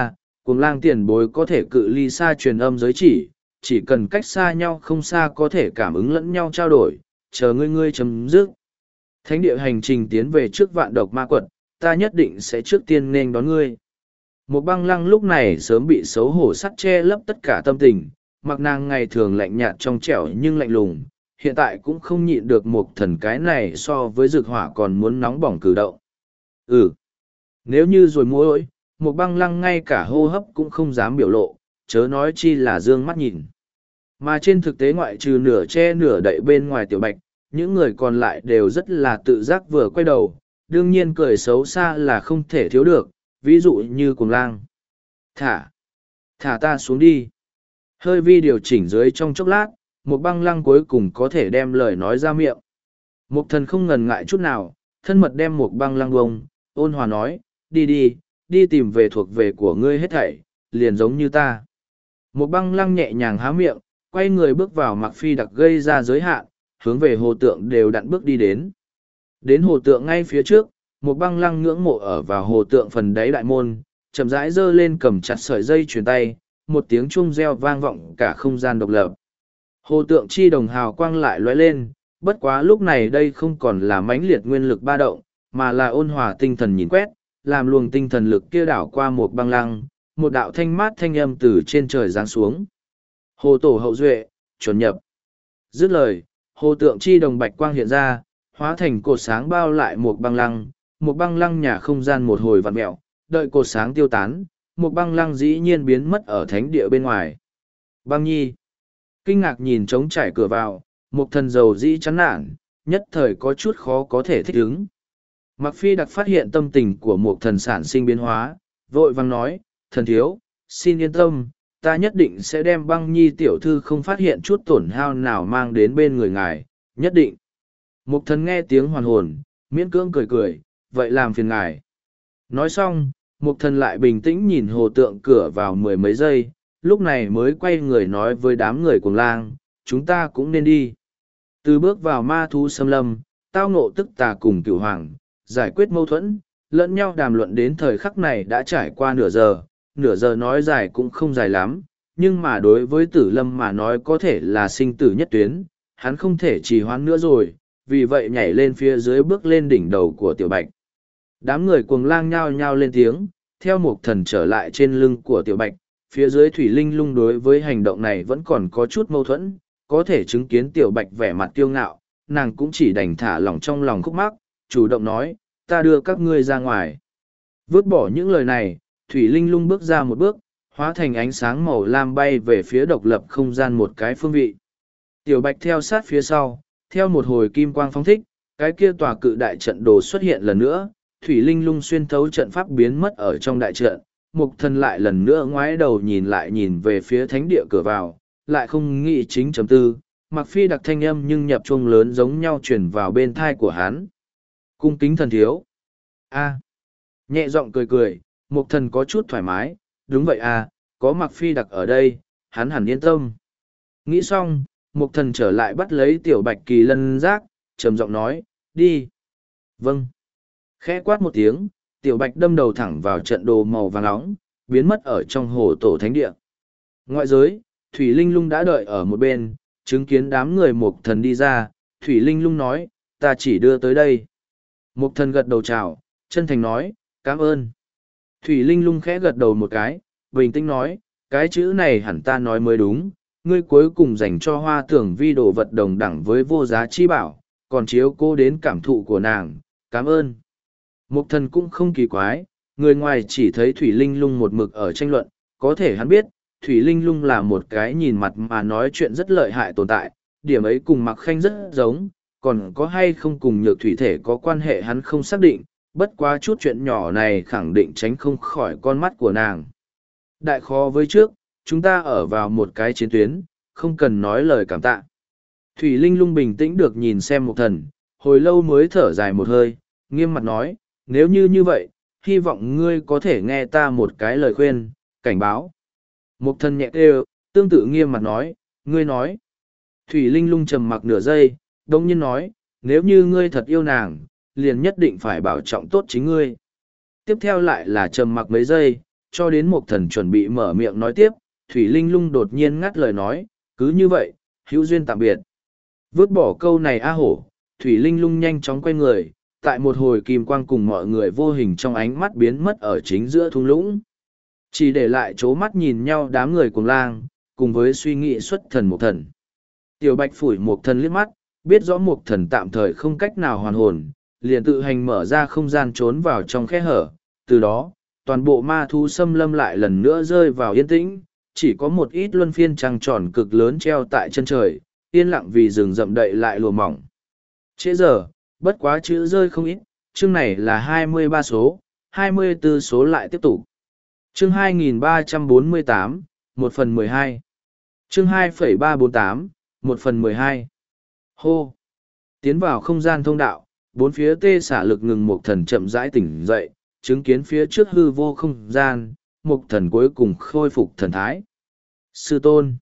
Cuồng lang tiền bối có thể cự ly xa truyền âm giới chỉ, chỉ cần cách xa nhau không xa có thể cảm ứng lẫn nhau trao đổi, chờ ngươi ngươi chấm dứt. Thánh địa hành trình tiến về trước vạn độc ma quật, ta nhất định sẽ trước tiên nên đón ngươi. Một băng lăng lúc này sớm bị xấu hổ sắt che lấp tất cả tâm tình, mặc nàng ngày thường lạnh nhạt trong trẻo nhưng lạnh lùng, hiện tại cũng không nhịn được một thần cái này so với rực hỏa còn muốn nóng bỏng cử động. Ừ, nếu như rồi môi, một băng lăng ngay cả hô hấp cũng không dám biểu lộ, chớ nói chi là dương mắt nhìn. Mà trên thực tế ngoại trừ nửa che nửa đậy bên ngoài tiểu bạch, những người còn lại đều rất là tự giác vừa quay đầu, đương nhiên cười xấu xa là không thể thiếu được, ví dụ như cuồng lang. Thả! Thả ta xuống đi! Hơi vi điều chỉnh dưới trong chốc lát, một băng lăng cuối cùng có thể đem lời nói ra miệng. Một thần không ngần ngại chút nào, thân mật đem một băng lăng bông, ôn hòa nói, đi đi, đi tìm về thuộc về của ngươi hết thảy, liền giống như ta. Một băng lăng nhẹ nhàng há miệng, quay người bước vào mặc phi đặc gây ra giới hạn, hướng về hồ tượng đều đặn bước đi đến. Đến hồ tượng ngay phía trước, một băng lăng ngưỡng mộ ở vào hồ tượng phần đáy đại môn, chậm rãi giơ lên cầm chặt sợi dây chuyền tay, một tiếng chuông reo vang vọng cả không gian độc lập. Hồ tượng chi đồng hào quang lại lóe lên, bất quá lúc này đây không còn là mãnh liệt nguyên lực ba động, mà là ôn hòa tinh thần nhìn quét, làm luồng tinh thần lực kia đảo qua một băng lăng, một đạo thanh mát thanh âm từ trên trời giáng xuống. Hồ tổ hậu duệ, chuẩn nhập. Dứt lời, hồ tượng chi đồng bạch quang hiện ra, hóa thành cột sáng bao lại một băng lăng, một băng lăng nhà không gian một hồi vặn mẹo, đợi cột sáng tiêu tán, một băng lăng dĩ nhiên biến mất ở thánh địa bên ngoài. Băng nhi, kinh ngạc nhìn trống trải cửa vào, một thần dầu dĩ chán nản, nhất thời có chút khó có thể thích ứng. Mặc phi đặc phát hiện tâm tình của một thần sản sinh biến hóa, vội vang nói, thần thiếu, xin yên tâm, ta nhất định sẽ đem băng nhi tiểu thư không phát hiện chút tổn hao nào mang đến bên người ngài, nhất định. Một thần nghe tiếng hoàn hồn, miễn cưỡng cười cười, vậy làm phiền ngài. Nói xong, một thần lại bình tĩnh nhìn hồ tượng cửa vào mười mấy giây, lúc này mới quay người nói với đám người cuồng lang, chúng ta cũng nên đi. Từ bước vào ma thú xâm lâm, tao ngộ tức tà cùng cửu hoàng, giải quyết mâu thuẫn, lẫn nhau đàm luận đến thời khắc này đã trải qua nửa giờ, nửa giờ nói dài cũng không dài lắm, nhưng mà đối với tử lâm mà nói có thể là sinh tử nhất tuyến, hắn không thể trì hoãn nữa rồi, vì vậy nhảy lên phía dưới bước lên đỉnh đầu của tiểu bạch. Đám người cuồng lang nhao nhao lên tiếng, theo một thần trở lại trên lưng của tiểu bạch, phía dưới thủy linh lung đối với hành động này vẫn còn có chút mâu thuẫn, có thể chứng kiến tiểu bạch vẻ mặt kiêu ngạo, nàng cũng chỉ đành thả lỏng trong lòng khúc mắc, chủ động nói, ta đưa các ngươi ra ngoài. Vứt bỏ những lời này, thủy linh lung bước ra một bước, hóa thành ánh sáng màu lam bay về phía độc lập không gian một cái phương vị. Tiểu bạch theo sát phía sau, theo một hồi kim quang phóng thích, cái kia tòa cự đại trận đồ xuất hiện lần nữa, thủy linh lung xuyên thấu trận pháp biến mất ở trong đại trận, mục thần lại lần nữa ngoái đầu nhìn lại nhìn về phía thánh địa cửa vào, lại không nghĩ chính chấm tư, mặc phi đặc thanh âm nhưng nhập chuông lớn giống nhau chuyển vào bên thai của hắn. Cung kính thần thiếu. A. Nhẹ giọng cười cười, mục thần có chút thoải mái, đúng vậy à, có mặc phi đặc ở đây, hắn hẳn yên tâm. Nghĩ xong, mục thần trở lại bắt lấy tiểu bạch kỳ lân giác, trầm giọng nói, đi. Vâng. Khẽ quát một tiếng, tiểu bạch đâm đầu thẳng vào trận đồ màu vàng nóng, biến mất ở trong hồ tổ thánh địa. Ngoại giới, Thủy Linh Lung đã đợi ở một bên, chứng kiến đám người mục thần đi ra, Thủy Linh Lung nói, ta chỉ đưa tới đây. Mục thần gật đầu chào, chân thành nói, cảm ơn. Thủy Linh Lung khẽ gật đầu một cái, bình tĩnh nói, cái chữ này hẳn ta nói mới đúng, ngươi cuối cùng dành cho hoa tưởng vi đồ vật đồng đẳng với vô giá chi bảo, còn chiếu cô đến cảm thụ của nàng, cảm ơn. Mục thần cũng không kỳ quái, người ngoài chỉ thấy Thủy Linh Lung một mực ở tranh luận, có thể hắn biết, Thủy Linh Lung là một cái nhìn mặt mà nói chuyện rất lợi hại tồn tại, điểm ấy cùng Mạc Khanh rất giống, còn có hay không cùng nhược thủy thể có quan hệ hắn không xác định, bất quá chút chuyện nhỏ này khẳng định tránh không khỏi con mắt của nàng. Đại khó với trước, chúng ta ở vào một cái chiến tuyến, không cần nói lời cảm tạ. Thủy Linh Lung bình tĩnh được nhìn xem Mục thần, hồi lâu mới thở dài một hơi, nghiêm mặt nói, nếu như như vậy, hy vọng ngươi có thể nghe ta một cái lời khuyên, cảnh báo. Mục thần nhẹ kêu, tương tự nghiêm mặt nói, ngươi nói. Thủy Linh Lung trầm mặc nửa giây, đông nhiên nói, nếu như ngươi thật yêu nàng, liền nhất định phải bảo trọng tốt chính ngươi. Tiếp theo lại là trầm mặc mấy giây, cho đến một thần chuẩn bị mở miệng nói tiếp, Thủy Linh Lung đột nhiên ngắt lời nói, cứ như vậy, hữu duyên tạm biệt. Vứt bỏ câu này a hổ, Thủy Linh Lung nhanh chóng quay người, tại một hồi kim quang cùng mọi người vô hình trong ánh mắt biến mất ở chính giữa thung lũng. Chỉ để lại chố mắt nhìn nhau đám người cùng lang, cùng với suy nghĩ xuất thần một thần. Tiểu Bạch phủi một thần liếc mắt, biết rõ một thần tạm thời không cách nào hoàn hồn, liền tự hành mở ra không gian trốn vào trong khe hở. Từ đó, toàn bộ ma thú xâm lâm lại lần nữa rơi vào yên tĩnh, chỉ có một ít luân phiên trăng tròn cực lớn treo tại chân trời, yên lặng vì rừng rậm đậy lại lùa mỏng. Trễ giờ, bất quá chữ rơi không ít, chương này là hai mươi ba số, hai mươi bốn số lại tiếp tục. Chương hai nghìn ba trăm bốn mươi tám, một phần mười hai. Chương hai phẩy ba bốn tám, một phần mười hai. Hô! Tiến vào không gian thông đạo, bốn phía tê xả lực ngừng một thần chậm rãi tỉnh dậy, chứng kiến phía trước hư vô không gian, một thần cuối cùng khôi phục thần thái. Sư tôn!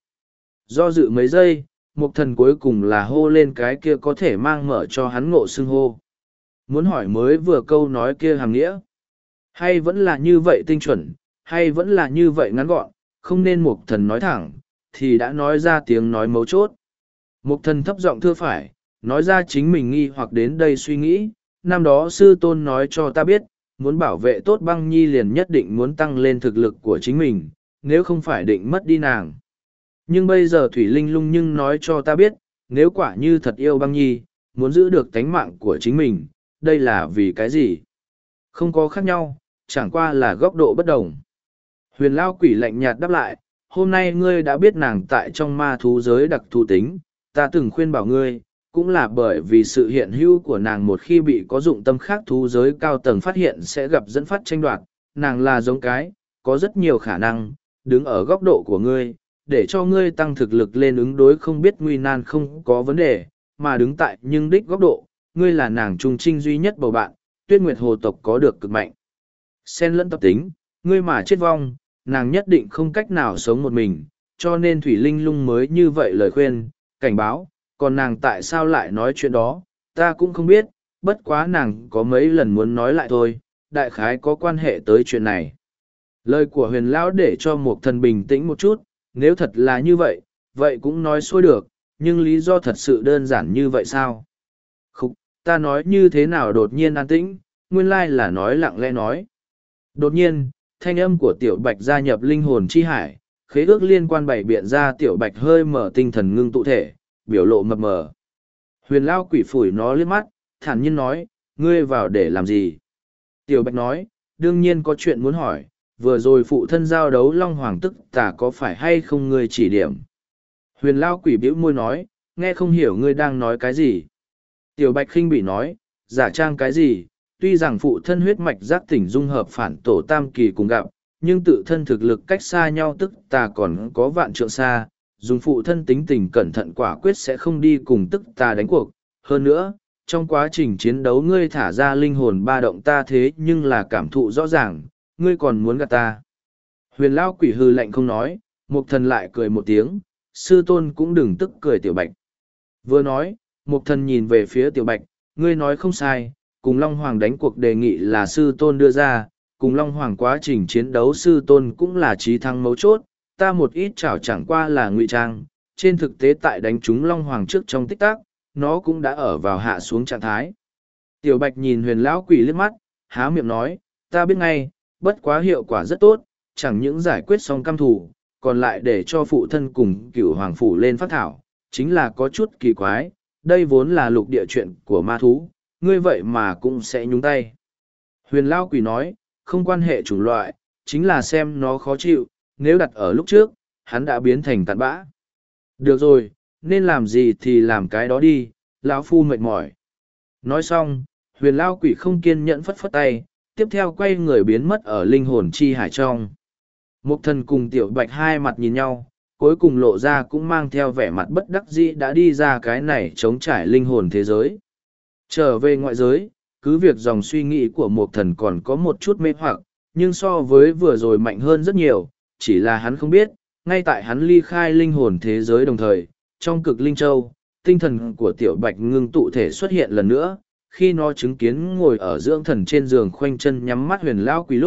Do dự mấy giây, một thần cuối cùng là hô lên cái kia có thể mang mở cho hắn ngộ xưng hô. Muốn hỏi mới vừa câu nói kia hàm nghĩa. Hay vẫn là như vậy tinh chuẩn, hay vẫn là như vậy ngắn gọn, không nên một thần nói thẳng, thì đã nói ra tiếng nói mấu chốt. Một thần thấp giọng thưa phải, nói ra chính mình nghi hoặc đến đây suy nghĩ, năm đó sư tôn nói cho ta biết, muốn bảo vệ tốt băng nhi liền nhất định muốn tăng lên thực lực của chính mình, nếu không phải định mất đi nàng. Nhưng bây giờ Thủy Linh Lung nhưng nói cho ta biết, nếu quả như thật yêu băng nhi, muốn giữ được tánh mạng của chính mình, đây là vì cái gì? Không có khác nhau, chẳng qua là góc độ bất đồng. Huyền Lao Quỷ lạnh nhạt đáp lại, hôm nay ngươi đã biết nàng tại trong ma thú giới đặc thù tính, ta từng khuyên bảo ngươi, cũng là bởi vì sự hiện hữu của nàng một khi bị có dụng tâm khác thú giới cao tầng phát hiện sẽ gặp dẫn phát tranh đoạt, nàng là giống cái, có rất nhiều khả năng, đứng ở góc độ của ngươi, để cho ngươi tăng thực lực lên ứng đối không biết nguy nan không có vấn đề, mà đứng tại nhưng đích góc độ, ngươi là nàng trung trinh duy nhất bầu bạn, Tuyết Nguyệt Hồ tộc có được cực mạnh. Xen lẫn tập tính, ngươi mà chết vong, nàng nhất định không cách nào sống một mình, cho nên Thủy Linh Lung mới như vậy lời khuyên, cảnh báo, còn nàng tại sao lại nói chuyện đó, ta cũng không biết, bất quá nàng có mấy lần muốn nói lại thôi, đại khái có quan hệ tới chuyện này. Lời của huyền lão để cho một thần bình tĩnh một chút, nếu thật là như vậy, vậy cũng nói xuôi được, nhưng lý do thật sự đơn giản như vậy sao? Khúc, ta nói như thế nào đột nhiên an tĩnh, nguyên lai là nói lặng lẽ nói. Đột nhiên, thanh âm của tiểu bạch gia nhập linh hồn chi hải, khế ước liên quan bày biện ra tiểu bạch hơi mở tinh thần ngưng tụ thể, biểu lộ mập mờ. Huyền lao quỷ phủi nó liếc mắt, thản nhiên nói, ngươi vào để làm gì? Tiểu bạch nói, đương nhiên có chuyện muốn hỏi, vừa rồi phụ thân giao đấu long hoàng tức tà có phải hay không ngươi chỉ điểm? Huyền lao quỷ bĩu môi nói, nghe không hiểu ngươi đang nói cái gì? Tiểu bạch khinh bị nói, giả trang cái gì? Tuy rằng phụ thân huyết mạch giác tỉnh dung hợp phản tổ tam kỳ cùng gặp, nhưng tự thân thực lực cách xa nhau tức tà còn có vạn trượng xa, dùng phụ thân tính tình cẩn thận quả quyết sẽ không đi cùng tức tà đánh cuộc. Hơn nữa, trong quá trình chiến đấu ngươi thả ra linh hồn ba động ta thế nhưng là cảm thụ rõ ràng, ngươi còn muốn gạt ta. Huyền lao quỷ hư lạnh không nói, mục thần lại cười một tiếng, sư tôn cũng đừng tức cười tiểu bạch. Vừa nói, mục thần nhìn về phía tiểu bạch, ngươi nói không sai, cùng Long Hoàng đánh cuộc đề nghị là sư tôn đưa ra, cùng Long Hoàng quá trình chiến đấu sư tôn cũng là trí thắng mấu chốt, ta một ít chảo chẳng qua là ngụy trang, trên thực tế tại đánh trúng Long Hoàng trước trong tích tắc, nó cũng đã ở vào hạ xuống trạng thái. Tiểu Bạch nhìn huyền lão quỷ liếc mắt, há miệng nói, ta biết ngay, bất quá hiệu quả rất tốt, chẳng những giải quyết xong căm thù, còn lại để cho phụ thân cùng cửu hoàng phủ lên phát thảo, chính là có chút kỳ quái, đây vốn là lục địa chuyện của ma thú, ngươi vậy mà cũng sẽ nhúng tay. Huyền Lao Quỷ nói, không quan hệ chủng loại, chính là xem nó khó chịu, nếu đặt ở lúc trước, hắn đã biến thành tàn bã. Được rồi, nên làm gì thì làm cái đó đi, lão phu mệt mỏi. Nói xong, huyền Lao Quỷ không kiên nhẫn phất phất tay, tiếp theo quay người biến mất ở linh hồn chi hải trong. Mục thần cùng tiểu bạch hai mặt nhìn nhau, cuối cùng lộ ra cũng mang theo vẻ mặt bất đắc dĩ đã đi ra cái này chống trải linh hồn thế giới. Trở về ngoại giới, cứ việc dòng suy nghĩ của một thần còn có một chút mê hoặc, nhưng so với vừa rồi mạnh hơn rất nhiều, chỉ là hắn không biết, ngay tại hắn ly khai linh hồn thế giới đồng thời, trong cực linh châu, tinh thần của tiểu bạch ngưng tụ thể xuất hiện lần nữa, khi nó chứng kiến ngồi ở dưỡng thần trên giường khoanh chân nhắm mắt huyền lao quỷ lúc,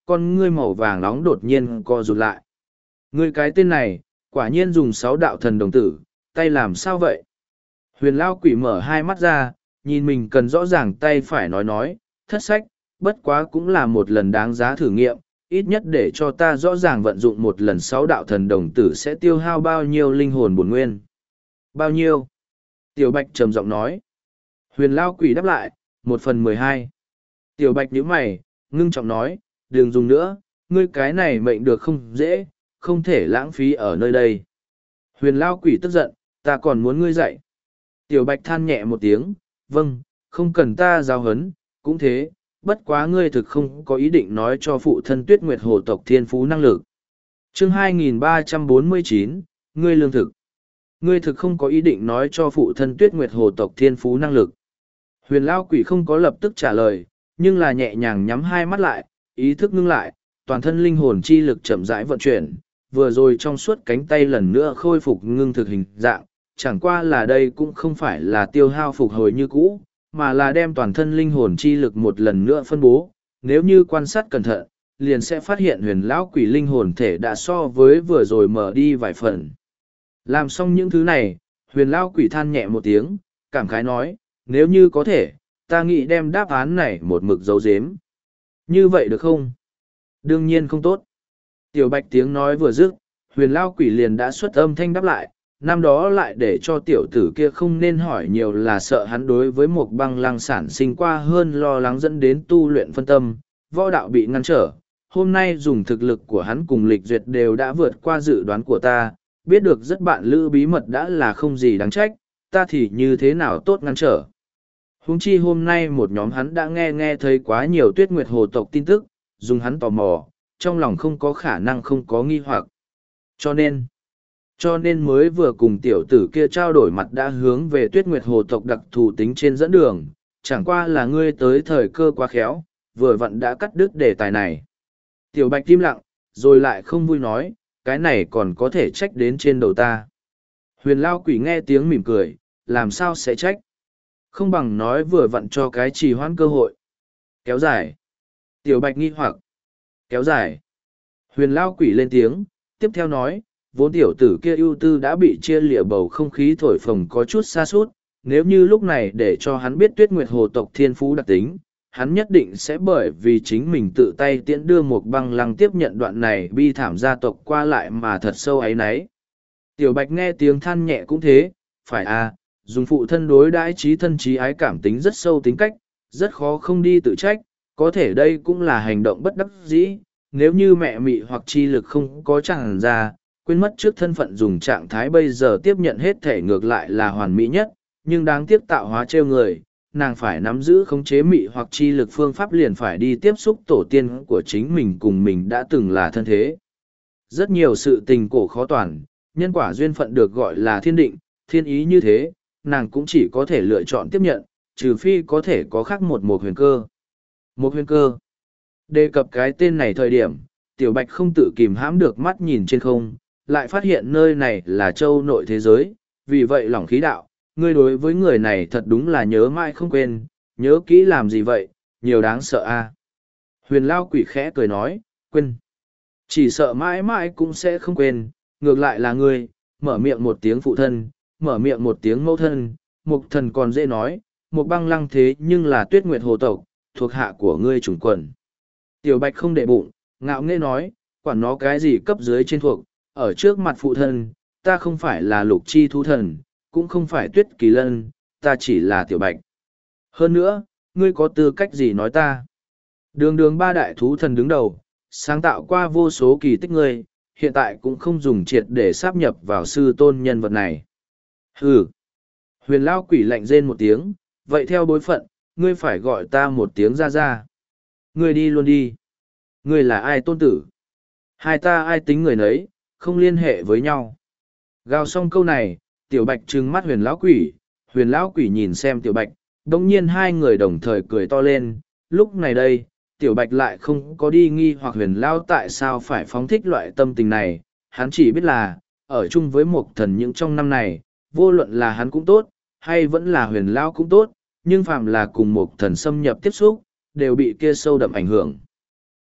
con ngươi màu vàng nóng đột nhiên co rụt lại. Ngươi cái tên này, quả nhiên dùng sáu đạo thần đồng tử, tay làm sao vậy? Huyền lao quỷ mở hai mắt ra, nhìn mình cần rõ ràng tay phải nói nói, thất sách, bất quá cũng là một lần đáng giá thử nghiệm, ít nhất để cho ta rõ ràng vận dụng một lần sáu đạo thần đồng tử sẽ tiêu hao bao nhiêu linh hồn bổn nguyên. Bao nhiêu? Tiểu Bạch trầm giọng nói. Huyền lao quỷ đáp lại, một phần mười hai. Tiểu Bạch nhíu mày, ngưng trọng nói, đừng dùng nữa, ngươi cái này mệnh được không dễ, không thể lãng phí ở nơi đây. Huyền lao quỷ tức giận, ta còn muốn ngươi dạy. Tiểu Bạch than nhẹ một tiếng, vâng, không cần ta giáo huấn, cũng thế, bất quá ngươi thực không có ý định nói cho phụ thân Tuyết Nguyệt Hồ tộc thiên phú năng lực. Chương hai nghìn ba trăm bốn mươi chín, ngươi lương thực. Ngươi thực không có ý định nói cho phụ thân Tuyết Nguyệt Hồ tộc thiên phú năng lực. Huyền lao quỷ không có lập tức trả lời, nhưng là nhẹ nhàng nhắm hai mắt lại, ý thức ngưng lại, toàn thân linh hồn chi lực chậm rãi vận chuyển, vừa rồi trong suốt cánh tay lần nữa khôi phục ngưng thực hình dạng, chẳng qua là đây cũng không phải là tiêu hao phục hồi như cũ, mà là đem toàn thân linh hồn chi lực một lần nữa phân bố. Nếu như quan sát cẩn thận, liền sẽ phát hiện huyền lão quỷ linh hồn thể đã so với vừa rồi mở đi vài phần. Làm xong những thứ này, huyền lão quỷ than nhẹ một tiếng, cảm khái nói, nếu như có thể, ta nghĩ đem đáp án này một mực giấu giếm. Như vậy được không? Đương nhiên không tốt. Tiểu Bạch tiếng nói vừa dứt, huyền lão quỷ liền đã xuất âm thanh đáp lại, năm đó lại để cho tiểu tử kia không nên hỏi nhiều là sợ hắn đối với một băng lăng sản sinh qua hơn lo lắng dẫn đến tu luyện phân tâm, võ đạo bị ngăn trở. Hôm nay dùng thực lực của hắn cùng lịch duyệt đều đã vượt qua dự đoán của ta, biết được rất bạn lữ bí mật đã là không gì đáng trách, ta thì như thế nào tốt ngăn trở. Huống chi hôm nay một nhóm hắn đã nghe nghe thấy quá nhiều Tuyết Nguyệt Hồ tộc tin tức, dùng hắn tò mò, trong lòng không có khả năng không có nghi hoặc. Cho nên, cho nên mới vừa cùng tiểu tử kia trao đổi mặt đã hướng về Tuyết Nguyệt Hồ tộc đặc thù tính trên dẫn đường, chẳng qua là ngươi tới thời cơ quá khéo, vừa vặn đã cắt đứt đề tài này. Tiểu Bạch im lặng, rồi lại không vui nói, cái này còn có thể trách đến trên đầu ta. Huyền lao quỷ nghe tiếng mỉm cười, làm sao sẽ trách? Không bằng nói vừa vặn cho cái trì hoãn cơ hội. Kéo dài. Tiểu Bạch nghi hoặc. Kéo dài. Huyền lao quỷ lên tiếng, tiếp theo nói, vốn tiểu tử kia ưu tư đã bị chia lịa bầu không khí thổi phồng có chút xa suốt, nếu như lúc này để cho hắn biết Tuyết Nguyệt Hồ tộc thiên phú đặc tính, hắn nhất định sẽ bởi vì chính mình tự tay tiễn đưa một băng lăng tiếp nhận đoạn này bi thảm gia tộc qua lại mà thật sâu áy náy. Tiểu Bạch nghe tiếng than nhẹ cũng thế, phải à, dùng phụ thân đối đãi trí thân trí ái cảm tính rất sâu tính cách, rất khó không đi tự trách, có thể đây cũng là hành động bất đắc dĩ, nếu như mẹ mị hoặc chi lực không có chẳng ra, quên mất trước thân phận dùng trạng thái bây giờ tiếp nhận hết thể ngược lại là hoàn mỹ nhất, nhưng đáng tiếc tạo hóa trêu người, nàng phải nắm giữ khống chế mị hoặc chi lực phương pháp liền phải đi tiếp xúc tổ tiên của chính mình cùng mình đã từng là thân thế. Rất nhiều sự tình cổ khó toàn, nhân quả duyên phận được gọi là thiên định, thiên ý như thế, nàng cũng chỉ có thể lựa chọn tiếp nhận, trừ phi có thể có khác một một huyền cơ. Một huyền cơ. Đề cập cái tên này thời điểm, Tiểu Bạch không tự kìm hãm được mắt nhìn trên không, lại phát hiện nơi này là châu nội thế giới, vì vậy lỏng khí đạo, ngươi đối với người này thật đúng là nhớ mãi không quên, nhớ kỹ làm gì vậy, nhiều đáng sợ a. Huyền lao quỷ khẽ cười nói, quên. Chỉ sợ mãi mãi cũng sẽ không quên, ngược lại là ngươi, mở miệng một tiếng phụ thân, mở miệng một tiếng mẫu thân, mục thần còn dễ nói, một băng lăng thế nhưng là Tuyết Nguyệt Hồ tộc, thuộc hạ của ngươi chủng quần. Tiểu Bạch không để bụng, ngạo nghễ nói, quản nó cái gì cấp dưới trên thuộc, ở trước mặt phụ thân, ta không phải là lục chi thú thần, cũng không phải Tuyết Kỳ Lân, ta chỉ là Tiểu Bạch. Hơn nữa, ngươi có tư cách gì nói ta? Đường đường ba đại thú thần đứng đầu, sáng tạo qua vô số kỳ tích ngươi, hiện tại cũng không dùng triệt để sáp nhập vào sư tôn nhân vật này. Hừ! Huyền lao quỷ lạnh rên một tiếng, vậy theo bối phận, ngươi phải gọi ta một tiếng ra ra. Ngươi đi luôn đi. Ngươi là ai tôn tử? Hai ta ai tính người nấy, không liên hệ với nhau. Gào xong câu này, Tiểu Bạch trừng mắt huyền lão quỷ, huyền lão quỷ nhìn xem Tiểu Bạch, đồng nhiên hai người đồng thời cười to lên, lúc này đây, Tiểu Bạch lại không có đi nghi hoặc huyền lão tại sao phải phóng thích loại tâm tình này, hắn chỉ biết là, ở chung với một thần những trong năm này, vô luận là hắn cũng tốt, hay vẫn là huyền lão cũng tốt, nhưng phàm là cùng một thần xâm nhập tiếp xúc, đều bị kia sâu đậm ảnh hưởng.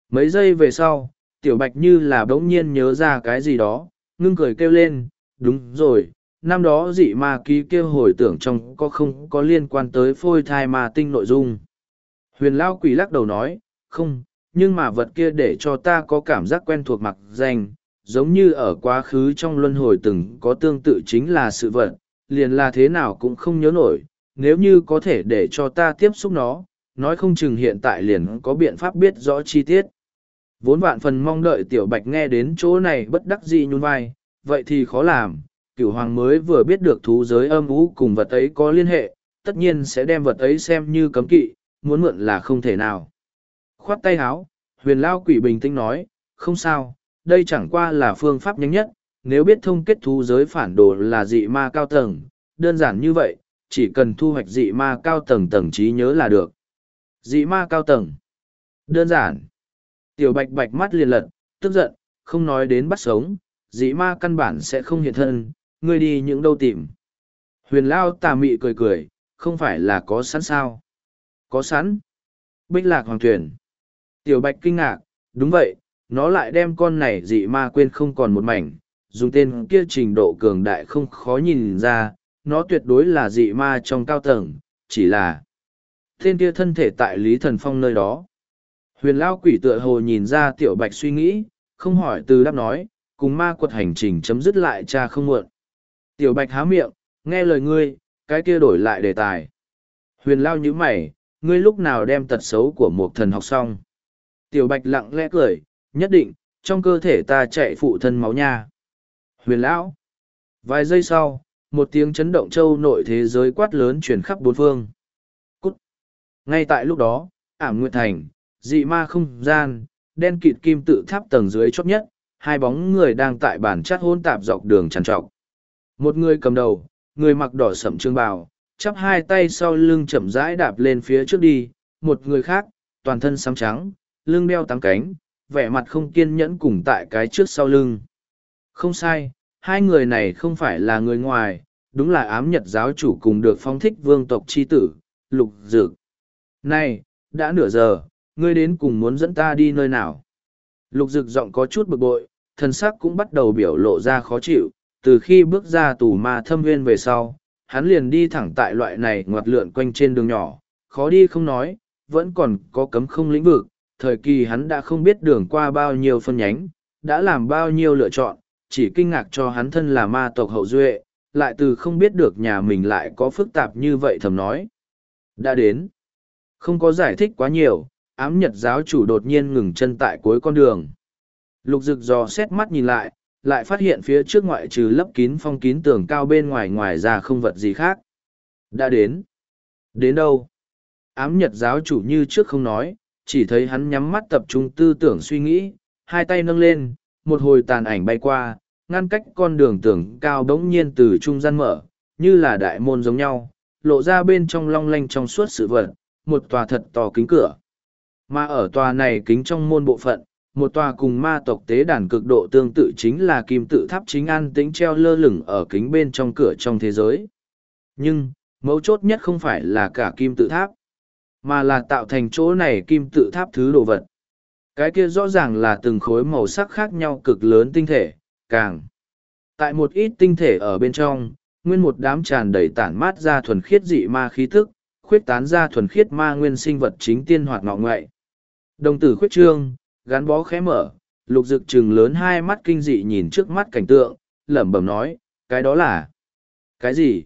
Mấy giây về sau, Tiểu Bạch như là bỗng nhiên nhớ ra cái gì đó, ngưng cười kêu lên, đúng rồi, năm đó dị ma ký kêu hồi tưởng trong có không có liên quan tới phôi thai ma tinh nội dung. Huyền Lao Quỷ lắc đầu nói, không, nhưng mà vật kia để cho ta có cảm giác quen thuộc mặc danh, giống như ở quá khứ trong luân hồi từng có tương tự chính là sự vật, liền là thế nào cũng không nhớ nổi, nếu như có thể để cho ta tiếp xúc nó, nói không chừng hiện tại liền có biện pháp biết rõ chi tiết. Vốn vạn phần mong đợi Tiểu Bạch nghe đến chỗ này bất đắc dĩ nhún vai, vậy thì khó làm, Cửu Hoàng mới vừa biết được thú giới âm ú cùng vật ấy có liên hệ, tất nhiên sẽ đem vật ấy xem như cấm kỵ, muốn mượn là không thể nào. Khoát tay háo, Huyền Lao Quỷ bình tĩnh nói, không sao, đây chẳng qua là phương pháp nhanh nhất, nếu biết thông kết thú giới phản đồ là dị ma cao tầng, đơn giản như vậy, chỉ cần thu hoạch dị ma cao tầng tầng trí nhớ là được. Dị ma cao tầng. Đơn giản. Tiểu Bạch Bạch mắt liền lật, tức giận, không nói đến bắt sống, dị ma căn bản sẽ không hiện thân, ngươi đi những đâu tìm. Huyền Lao tà mị cười cười, không phải là có sẵn sao? Có sẵn. Bích Lạc Hoàng Thuyền. Tiểu Bạch kinh ngạc, đúng vậy, nó lại đem con này dị ma quên không còn một mảnh, dùng tên kia trình độ cường đại không khó nhìn ra, nó tuyệt đối là dị ma trong cao tầng, chỉ là tên kia thân thể tại Lý Thần Phong nơi đó. Huyền Lao Quỷ tựa hồ nhìn ra Tiểu Bạch suy nghĩ, không hỏi từ đáp nói, cùng ma quật hành trình chấm dứt lại cha không muộn. Tiểu Bạch há miệng, nghe lời ngươi, cái kia đổi lại đề tài. Huyền Lao nhíu mày, ngươi lúc nào đem tật xấu của một thần học xong. Tiểu Bạch lặng lẽ cười, nhất định, trong cơ thể ta chạy phụ thân máu nha. Huyền Lão. Vài giây sau, một tiếng chấn động châu nội thế giới quát lớn truyền khắp bốn phương. Cút. Ngay tại lúc đó, ảm nguyệt thành, dị ma không gian, đen kịt kim tự tháp tầng dưới chót nhất, hai bóng người đang tại bàn chát hôn tạp dọc đường trằn trọc. Một người cầm đầu, người mặc đỏ sẫm trương bào, chắp hai tay sau lưng chậm rãi đạp lên phía trước đi, một người khác, toàn thân xám trắng, lưng đeo tám cánh, vẻ mặt không kiên nhẫn cùng tại cái trước sau lưng. Không sai, hai người này không phải là người ngoài, đúng là ám nhật giáo chủ cùng được phong thích vương tộc chi tử, Lục Dực. Này, đã nửa giờ, ngươi đến cùng muốn dẫn ta đi nơi nào? Lục Dực giọng có chút bực bội, thân sắc cũng bắt đầu biểu lộ ra khó chịu, từ khi bước ra tù ma thâm viên về sau, hắn liền đi thẳng tại loại này ngoặt lượn quanh trên đường nhỏ, khó đi không nói, vẫn còn có cấm không lĩnh vực, thời kỳ hắn đã không biết đường qua bao nhiêu phân nhánh, đã làm bao nhiêu lựa chọn, chỉ kinh ngạc cho hắn thân là ma tộc hậu duệ, lại từ không biết được nhà mình lại có phức tạp như vậy thầm nói. Đã đến. Không có giải thích quá nhiều, ám nhật giáo chủ đột nhiên ngừng chân tại cuối con đường. Lục Dực dò xét mắt nhìn lại, lại phát hiện phía trước ngoại trừ lấp kín phong kín tường cao bên ngoài ngoài ra không vật gì khác. Đã đến. Đến đâu? Ám nhật giáo chủ như trước không nói, chỉ thấy hắn nhắm mắt tập trung tư tưởng suy nghĩ, hai tay nâng lên, một hồi tàn ảnh bay qua, ngăn cách con đường tường cao đống nhiên từ trung gian mở, như là đại môn giống nhau, lộ ra bên trong long lanh trong suốt sự vật, một tòa thật to kính cửa. Mà ở tòa này kính trong môn bộ phận, một tòa cùng ma tộc tế đàn cực độ tương tự chính là kim tự tháp chính an tĩnh treo lơ lửng ở kính bên trong cửa trong thế giới. Nhưng, mấu chốt nhất không phải là cả kim tự tháp, mà là tạo thành chỗ này kim tự tháp thứ đồ vật. Cái kia rõ ràng là từng khối màu sắc khác nhau cực lớn tinh thể, càng. Tại một ít tinh thể ở bên trong, nguyên một đám tràn đầy tản mát ra thuần khiết dị ma khí tức, khuyết tán ra thuần khiết ma nguyên sinh vật chính tiên hoạt ngọ ngoại. Đồng tử khuyết trương, gắn bó khẽ mở, Lục Dực trừng lớn hai mắt kinh dị nhìn trước mắt cảnh tượng, lẩm bẩm nói, cái đó là... Cái gì?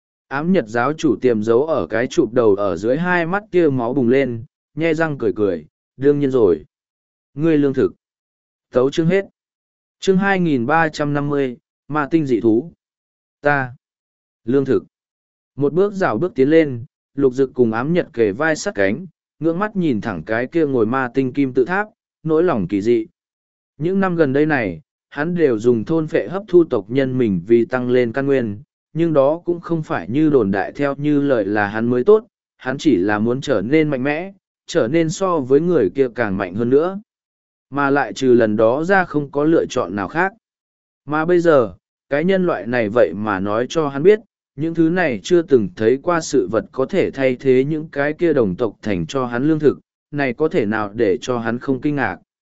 Ám nhật giáo chủ tiềm giấu ở cái chụp đầu ở dưới hai mắt kia máu bùng lên, nhe răng cười cười, đương nhiên rồi. Ngươi lương thực. Tấu chương hết. Chương hai nghìn ba trăm năm mươi, ma tinh dị thú. Ta. Lương thực. Một bước rảo bước tiến lên, Lục Dực cùng ám nhật kề vai sát cánh, ngưỡng mắt nhìn thẳng cái kia ngồi ma tinh kim tự tháp, nỗi lòng kỳ dị. Những năm gần đây này, hắn đều dùng thôn phệ hấp thu tộc nhân mình vì tăng lên căn nguyên, nhưng đó cũng không phải như đồn đại theo như lời là hắn mới tốt, hắn chỉ là muốn trở nên mạnh mẽ, trở nên so với người kia càng mạnh hơn nữa. Mà lại trừ lần đó ra không có lựa chọn nào khác. Mà bây giờ, cái nhân loại này vậy mà nói cho hắn biết, những thứ này chưa từng thấy qua sự vật có thể thay thế những cái kia đồng tộc thành cho hắn lương thực, này có thể nào để cho hắn không kinh ngạc.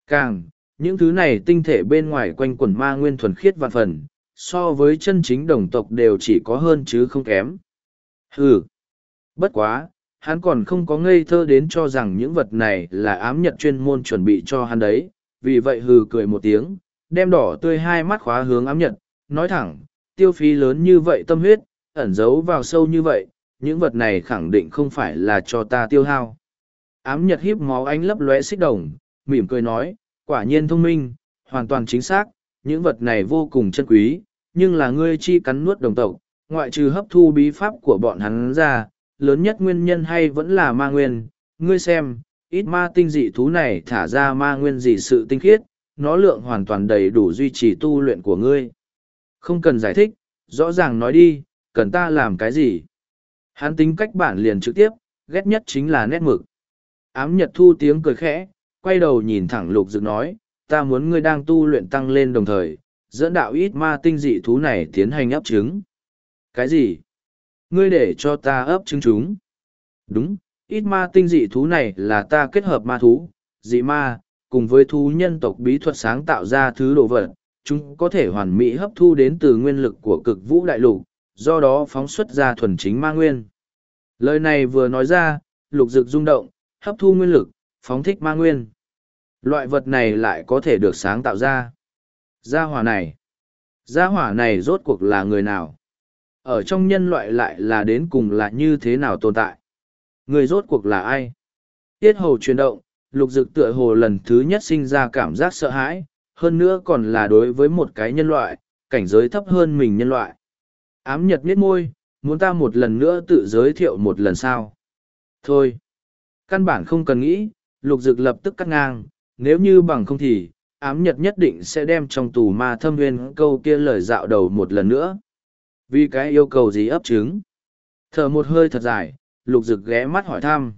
Càng, những thứ này tinh thể bên ngoài quanh quần ma nguyên thuần khiết vạn phần, so với chân chính đồng tộc đều chỉ có hơn chứ không kém. Hừ, bất quá, hắn còn không có ngây thơ đến cho rằng những vật này là ám nhật chuyên môn chuẩn bị cho hắn đấy, vì vậy hừ cười một tiếng, đem đỏ tươi hai mắt khóa hướng ám nhật, nói thẳng, tiêu phí lớn như vậy tâm huyết, ẩn giấu vào sâu như vậy, những vật này khẳng định không phải là cho ta tiêu hao. Ám nhật híp máu ánh lấp lóe xích đồng, mỉm cười nói, quả nhiên thông minh, hoàn toàn chính xác, những vật này vô cùng chân quý, nhưng là ngươi chi cắn nuốt đồng tộc, ngoại trừ hấp thu bí pháp của bọn hắn ra, lớn nhất nguyên nhân hay vẫn là ma nguyên. Ngươi xem, ít ma tinh dị thú này thả ra ma nguyên dị sự tinh khiết, nó lượng hoàn toàn đầy đủ duy trì tu luyện của ngươi. Không cần giải thích, rõ ràng nói đi, cần ta làm cái gì? Hắn tính cách bản liền trực tiếp, ghét nhất chính là nét mực. Ám Nhật thu tiếng cười khẽ, quay đầu nhìn thẳng Lục Dực nói, ta muốn ngươi đang tu luyện tăng lên đồng thời, dẫn đạo ít ma tinh dị thú này tiến hành ấp trứng. Cái gì? Ngươi để cho ta ấp trứng chúng? Đúng, ít ma tinh dị thú này là ta kết hợp ma thú, dị ma, cùng với thú nhân tộc bí thuật sáng tạo ra thứ đồ vật, chúng có thể hoàn mỹ hấp thu đến từ nguyên lực của cực vũ đại lục, do đó phóng xuất ra thuần chính ma nguyên. Lời này vừa nói ra, Lục Dực rung động, hấp thu nguyên lực, phóng thích ma nguyên. Loại vật này lại có thể được sáng tạo ra. Gia hỏa này. Gia hỏa này rốt cuộc là người nào? Ở trong nhân loại lại là đến cùng là như thế nào tồn tại? Người rốt cuộc là ai? Tiết hầu chuyển động, Lục Dực tựa hồ lần thứ nhất sinh ra cảm giác sợ hãi, hơn nữa còn là đối với một cái nhân loại, cảnh giới thấp hơn mình nhân loại. Ám Nhật nhếch môi, muốn ta một lần nữa tự giới thiệu một lần sao? Thôi. Căn bản không cần nghĩ, Lục Dực lập tức cắt ngang, nếu như bằng không thì, Ám Nhật nhất định sẽ đem trong tù ma thâm nguyên câu kia lời dạo đầu một lần nữa. Vì cái yêu cầu gì ấp trứng? Thở một hơi thật dài, Lục Dực ghé mắt hỏi thăm.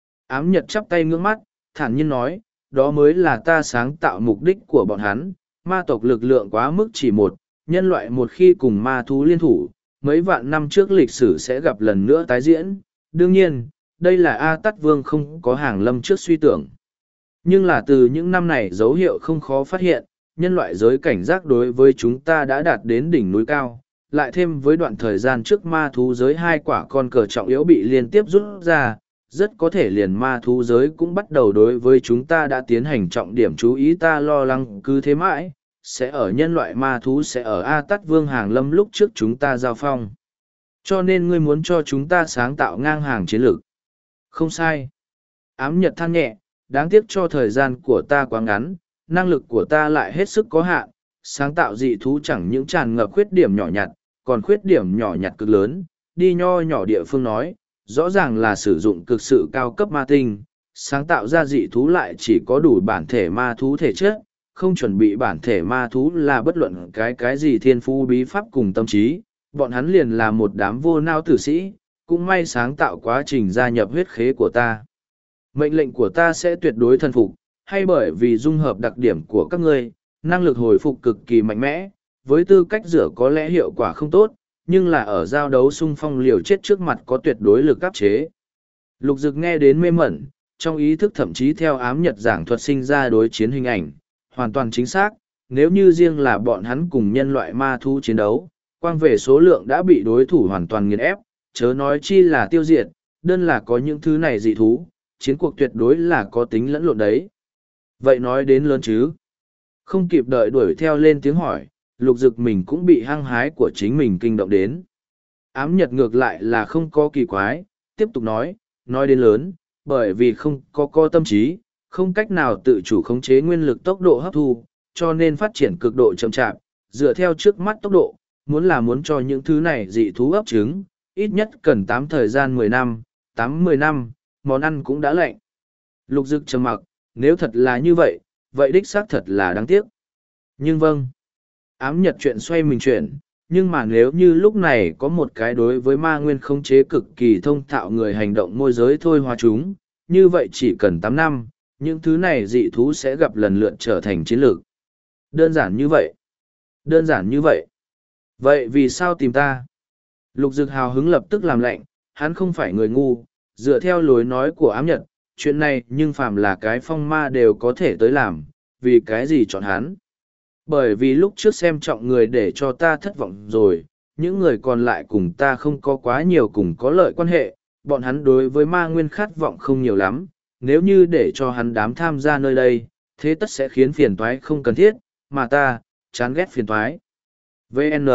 Ám Nhật chắp tay ngưỡng mắt, thản nhiên nói, đó mới là ta sáng tạo mục đích của bọn hắn, ma tộc lực lượng quá mức chỉ một, nhân loại một khi cùng ma thú liên thủ, mấy vạn năm trước lịch sử sẽ gặp lần nữa tái diễn. Đương nhiên, đây là A Tát Vương không có hàng lâm trước suy tưởng. Nhưng là từ những năm này dấu hiệu không khó phát hiện, nhân loại giới cảnh giác đối với chúng ta đã đạt đến đỉnh núi cao, lại thêm với đoạn thời gian trước ma thú giới hai quả con cờ trọng yếu bị liên tiếp rút ra, rất có thể liền ma thú giới cũng bắt đầu đối với chúng ta đã tiến hành trọng điểm chú ý. Ta lo lắng cứ thế mãi, sẽ ở nhân loại ma thú sẽ ở A Tát Vương hàng lâm lúc trước chúng ta giao phong. Cho nên ngươi muốn cho chúng ta sáng tạo ngang hàng chiến lược. Không sai. Ám Nhật than nhẹ, đáng tiếc cho thời gian của ta quá ngắn, năng lực của ta lại hết sức có hạn, sáng tạo dị thú chẳng những tràn ngập khuyết điểm nhỏ nhặt, còn khuyết điểm nhỏ nhặt cực lớn, đi nho nhỏ địa phương nói, rõ ràng là sử dụng cực sự cao cấp ma tinh, sáng tạo ra dị thú lại chỉ có đủ bản thể ma thú thể chất, không chuẩn bị bản thể ma thú là bất luận cái cái gì thiên phú bí pháp cùng tâm trí, bọn hắn liền là một đám vô nao tử sĩ, cũng may sáng tạo quá trình gia nhập huyết khế của ta. Mệnh lệnh của ta sẽ tuyệt đối thần phục, hay bởi vì dung hợp đặc điểm của các ngươi, năng lực hồi phục cực kỳ mạnh mẽ, với tư cách rửa có lẽ hiệu quả không tốt, nhưng là ở giao đấu xung phong liều chết trước mặt có tuyệt đối lực áp chế. Lục Dực nghe đến mê mẩn, trong ý thức thậm chí theo Ám Nhật giảng thuật sinh ra đối chiến hình ảnh, hoàn toàn chính xác, nếu như riêng là bọn hắn cùng nhân loại ma thú chiến đấu, quang về số lượng đã bị đối thủ hoàn toàn nghiền ép, chớ nói chi là tiêu diệt, đơn là có những thứ này dị thú, chiến cuộc tuyệt đối là có tính lẫn lộn đấy. Vậy nói đến lớn chứ? Không kịp đợi đuổi theo lên tiếng hỏi, Lục Dực mình cũng bị hăng hái của chính mình kinh động đến. Ám Nhật ngược lại là không có kỳ quái, tiếp tục nói, nói đến lớn, bởi vì không có co tâm trí, không cách nào tự chủ khống chế nguyên lực tốc độ hấp thu, cho nên phát triển cực độ chậm chạp, dựa theo trước mắt tốc độ, muốn là muốn cho những thứ này dị thú ấp trứng, ít nhất cần tám thời gian mười năm, tám mười năm, món ăn cũng đã lạnh. Lục Dực trầm mặc, nếu thật là như vậy, vậy đích xác thật là đáng tiếc. Nhưng vâng, Ám Nhật chuyện xoay mình chuyển, nhưng mà nếu như lúc này có một cái đối với ma nguyên khống chế cực kỳ thông thạo người hành động môi giới thôi hóa chúng, như vậy chỉ cần tám năm, những thứ này dị thú sẽ gặp lần lượt trở thành chiến lược. Đơn giản như vậy. Đơn giản như vậy. Vậy vì sao tìm ta? Lục Dực hào hứng lập tức làm lạnh, hắn không phải người ngu, dựa theo lối nói của Ám Nhật, chuyện này nhưng phàm là cái phong ma đều có thể tới làm, vì cái gì chọn hắn? Bởi vì lúc trước xem trọng người để cho ta thất vọng rồi, những người còn lại cùng ta không có quá nhiều cùng có lợi quan hệ, bọn hắn đối với ma nguyên khát vọng không nhiều lắm, nếu như để cho hắn đám tham gia nơi đây, thế tất sẽ khiến phiền toái không cần thiết, mà ta, chán ghét phiền toái. vê en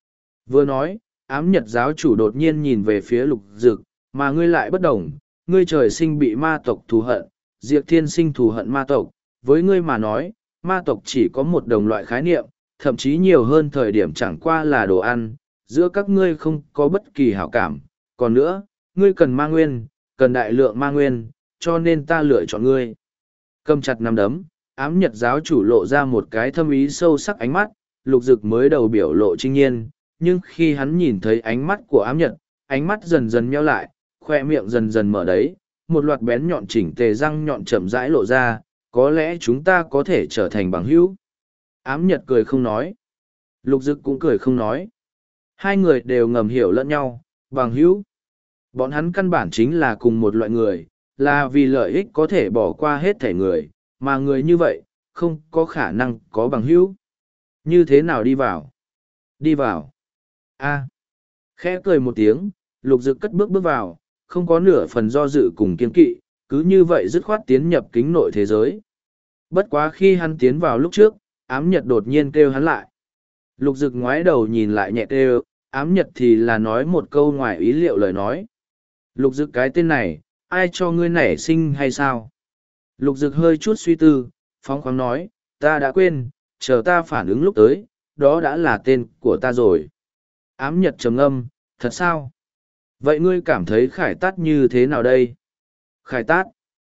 vừa nói, ám nhật giáo chủ đột nhiên nhìn về phía lục dực, mà ngươi lại bất đồng, ngươi trời sinh bị ma tộc thù hận, diệt thiên sinh thù hận ma tộc, với ngươi mà nói, ma tộc chỉ có một đồng loại khái niệm, thậm chí nhiều hơn thời điểm chẳng qua là đồ ăn, giữa các ngươi không có bất kỳ hảo cảm, còn nữa, ngươi cần ma nguyên, cần đại lượng ma nguyên, cho nên ta lựa chọn ngươi. Cầm chặt nắm đấm, ám nhật giáo chủ lộ ra một cái thâm ý sâu sắc ánh mắt, lục dực mới đầu biểu lộ trinh nhiên, nhưng khi hắn nhìn thấy ánh mắt của ám nhật, ánh mắt dần dần nheo lại, khoe miệng dần dần mở đấy, một loạt bén nhọn chỉnh tề răng nhọn chậm rãi lộ ra, có lẽ chúng ta có thể trở thành bằng hữu. Ám nhật cười không nói. Lục dực cũng cười không nói. Hai người đều ngầm hiểu lẫn nhau, bằng hữu. Bọn hắn căn bản chính là cùng một loại người, là vì lợi ích có thể bỏ qua hết thể người, mà người như vậy, không có khả năng có bằng hữu. Như thế nào đi vào? Đi vào. A. Khẽ cười một tiếng, lục dực cất bước bước vào, không có nửa phần do dự cùng kiên kỵ, cứ như vậy dứt khoát tiến nhập kính nội thế giới. Bất quá khi hắn tiến vào lúc trước, ám nhật đột nhiên kêu hắn lại. Lục dực ngoái đầu nhìn lại nhẹ kêu, ám nhật thì là nói một câu ngoài ý liệu lời nói. Lục dực cái tên này, ai cho ngươi nảy sinh hay sao? Lục dực hơi chút suy tư, phóng khoáng nói, ta đã quên, chờ ta phản ứng lúc tới, đó đã là tên của ta rồi. Ám nhật trầm ngâm, thật sao? Vậy ngươi cảm thấy khải tát như thế nào đây? Khải tát.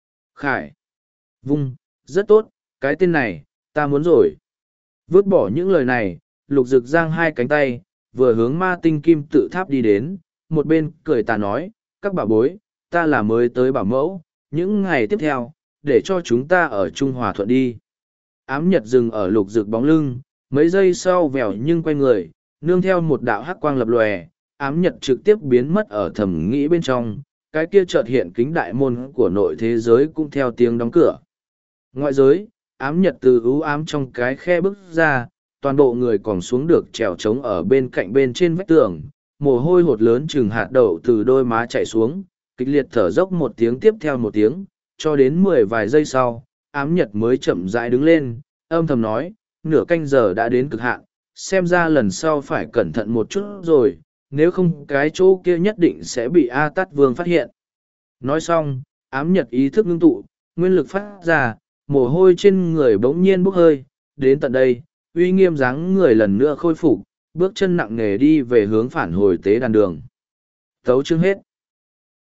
Khải. Vung, rất tốt, cái tên này, ta muốn rồi. Vứt bỏ những lời này, lục dực giang hai cánh tay, vừa hướng ma tinh kim tự tháp đi đến, một bên cười tà nói, các bảo bối, ta là mới tới bảo mẫu, những ngày tiếp theo, để cho chúng ta ở Trung Hòa Thuận đi. Ám nhật dừng ở lục dực bóng lưng, mấy giây sau vèo nhưng quay người, nương theo một đạo hắc quang lập lòe, ám nhật trực tiếp biến mất ở thầm nghĩ bên trong, cái kia chợt hiện kính đại môn của nội thế giới cũng theo tiếng đóng cửa. Ngoại giới, ám nhật từ ưu ám trong cái khe bước ra, toàn bộ người còn xuống được trèo trống ở bên cạnh bên trên vách tường, mồ hôi hột lớn chừng hạt đậu từ đôi má chảy xuống, kịch liệt thở dốc một tiếng tiếp theo một tiếng, cho đến mười vài giây sau, ám nhật mới chậm rãi đứng lên, âm thầm nói, nửa canh giờ đã đến cực hạn, xem ra lần sau phải cẩn thận một chút rồi, nếu không cái chỗ kia nhất định sẽ bị A Tát Vương phát hiện. Nói xong, ám nhật ý thức ngưng tụ, nguyên lực phát ra, mồ hôi trên người bỗng nhiên bốc hơi, đến tận đây, uy nghiêm dáng người lần nữa khôi phục, bước chân nặng nề đi về hướng phản hồi tế đàn đường. Tấu chương hết.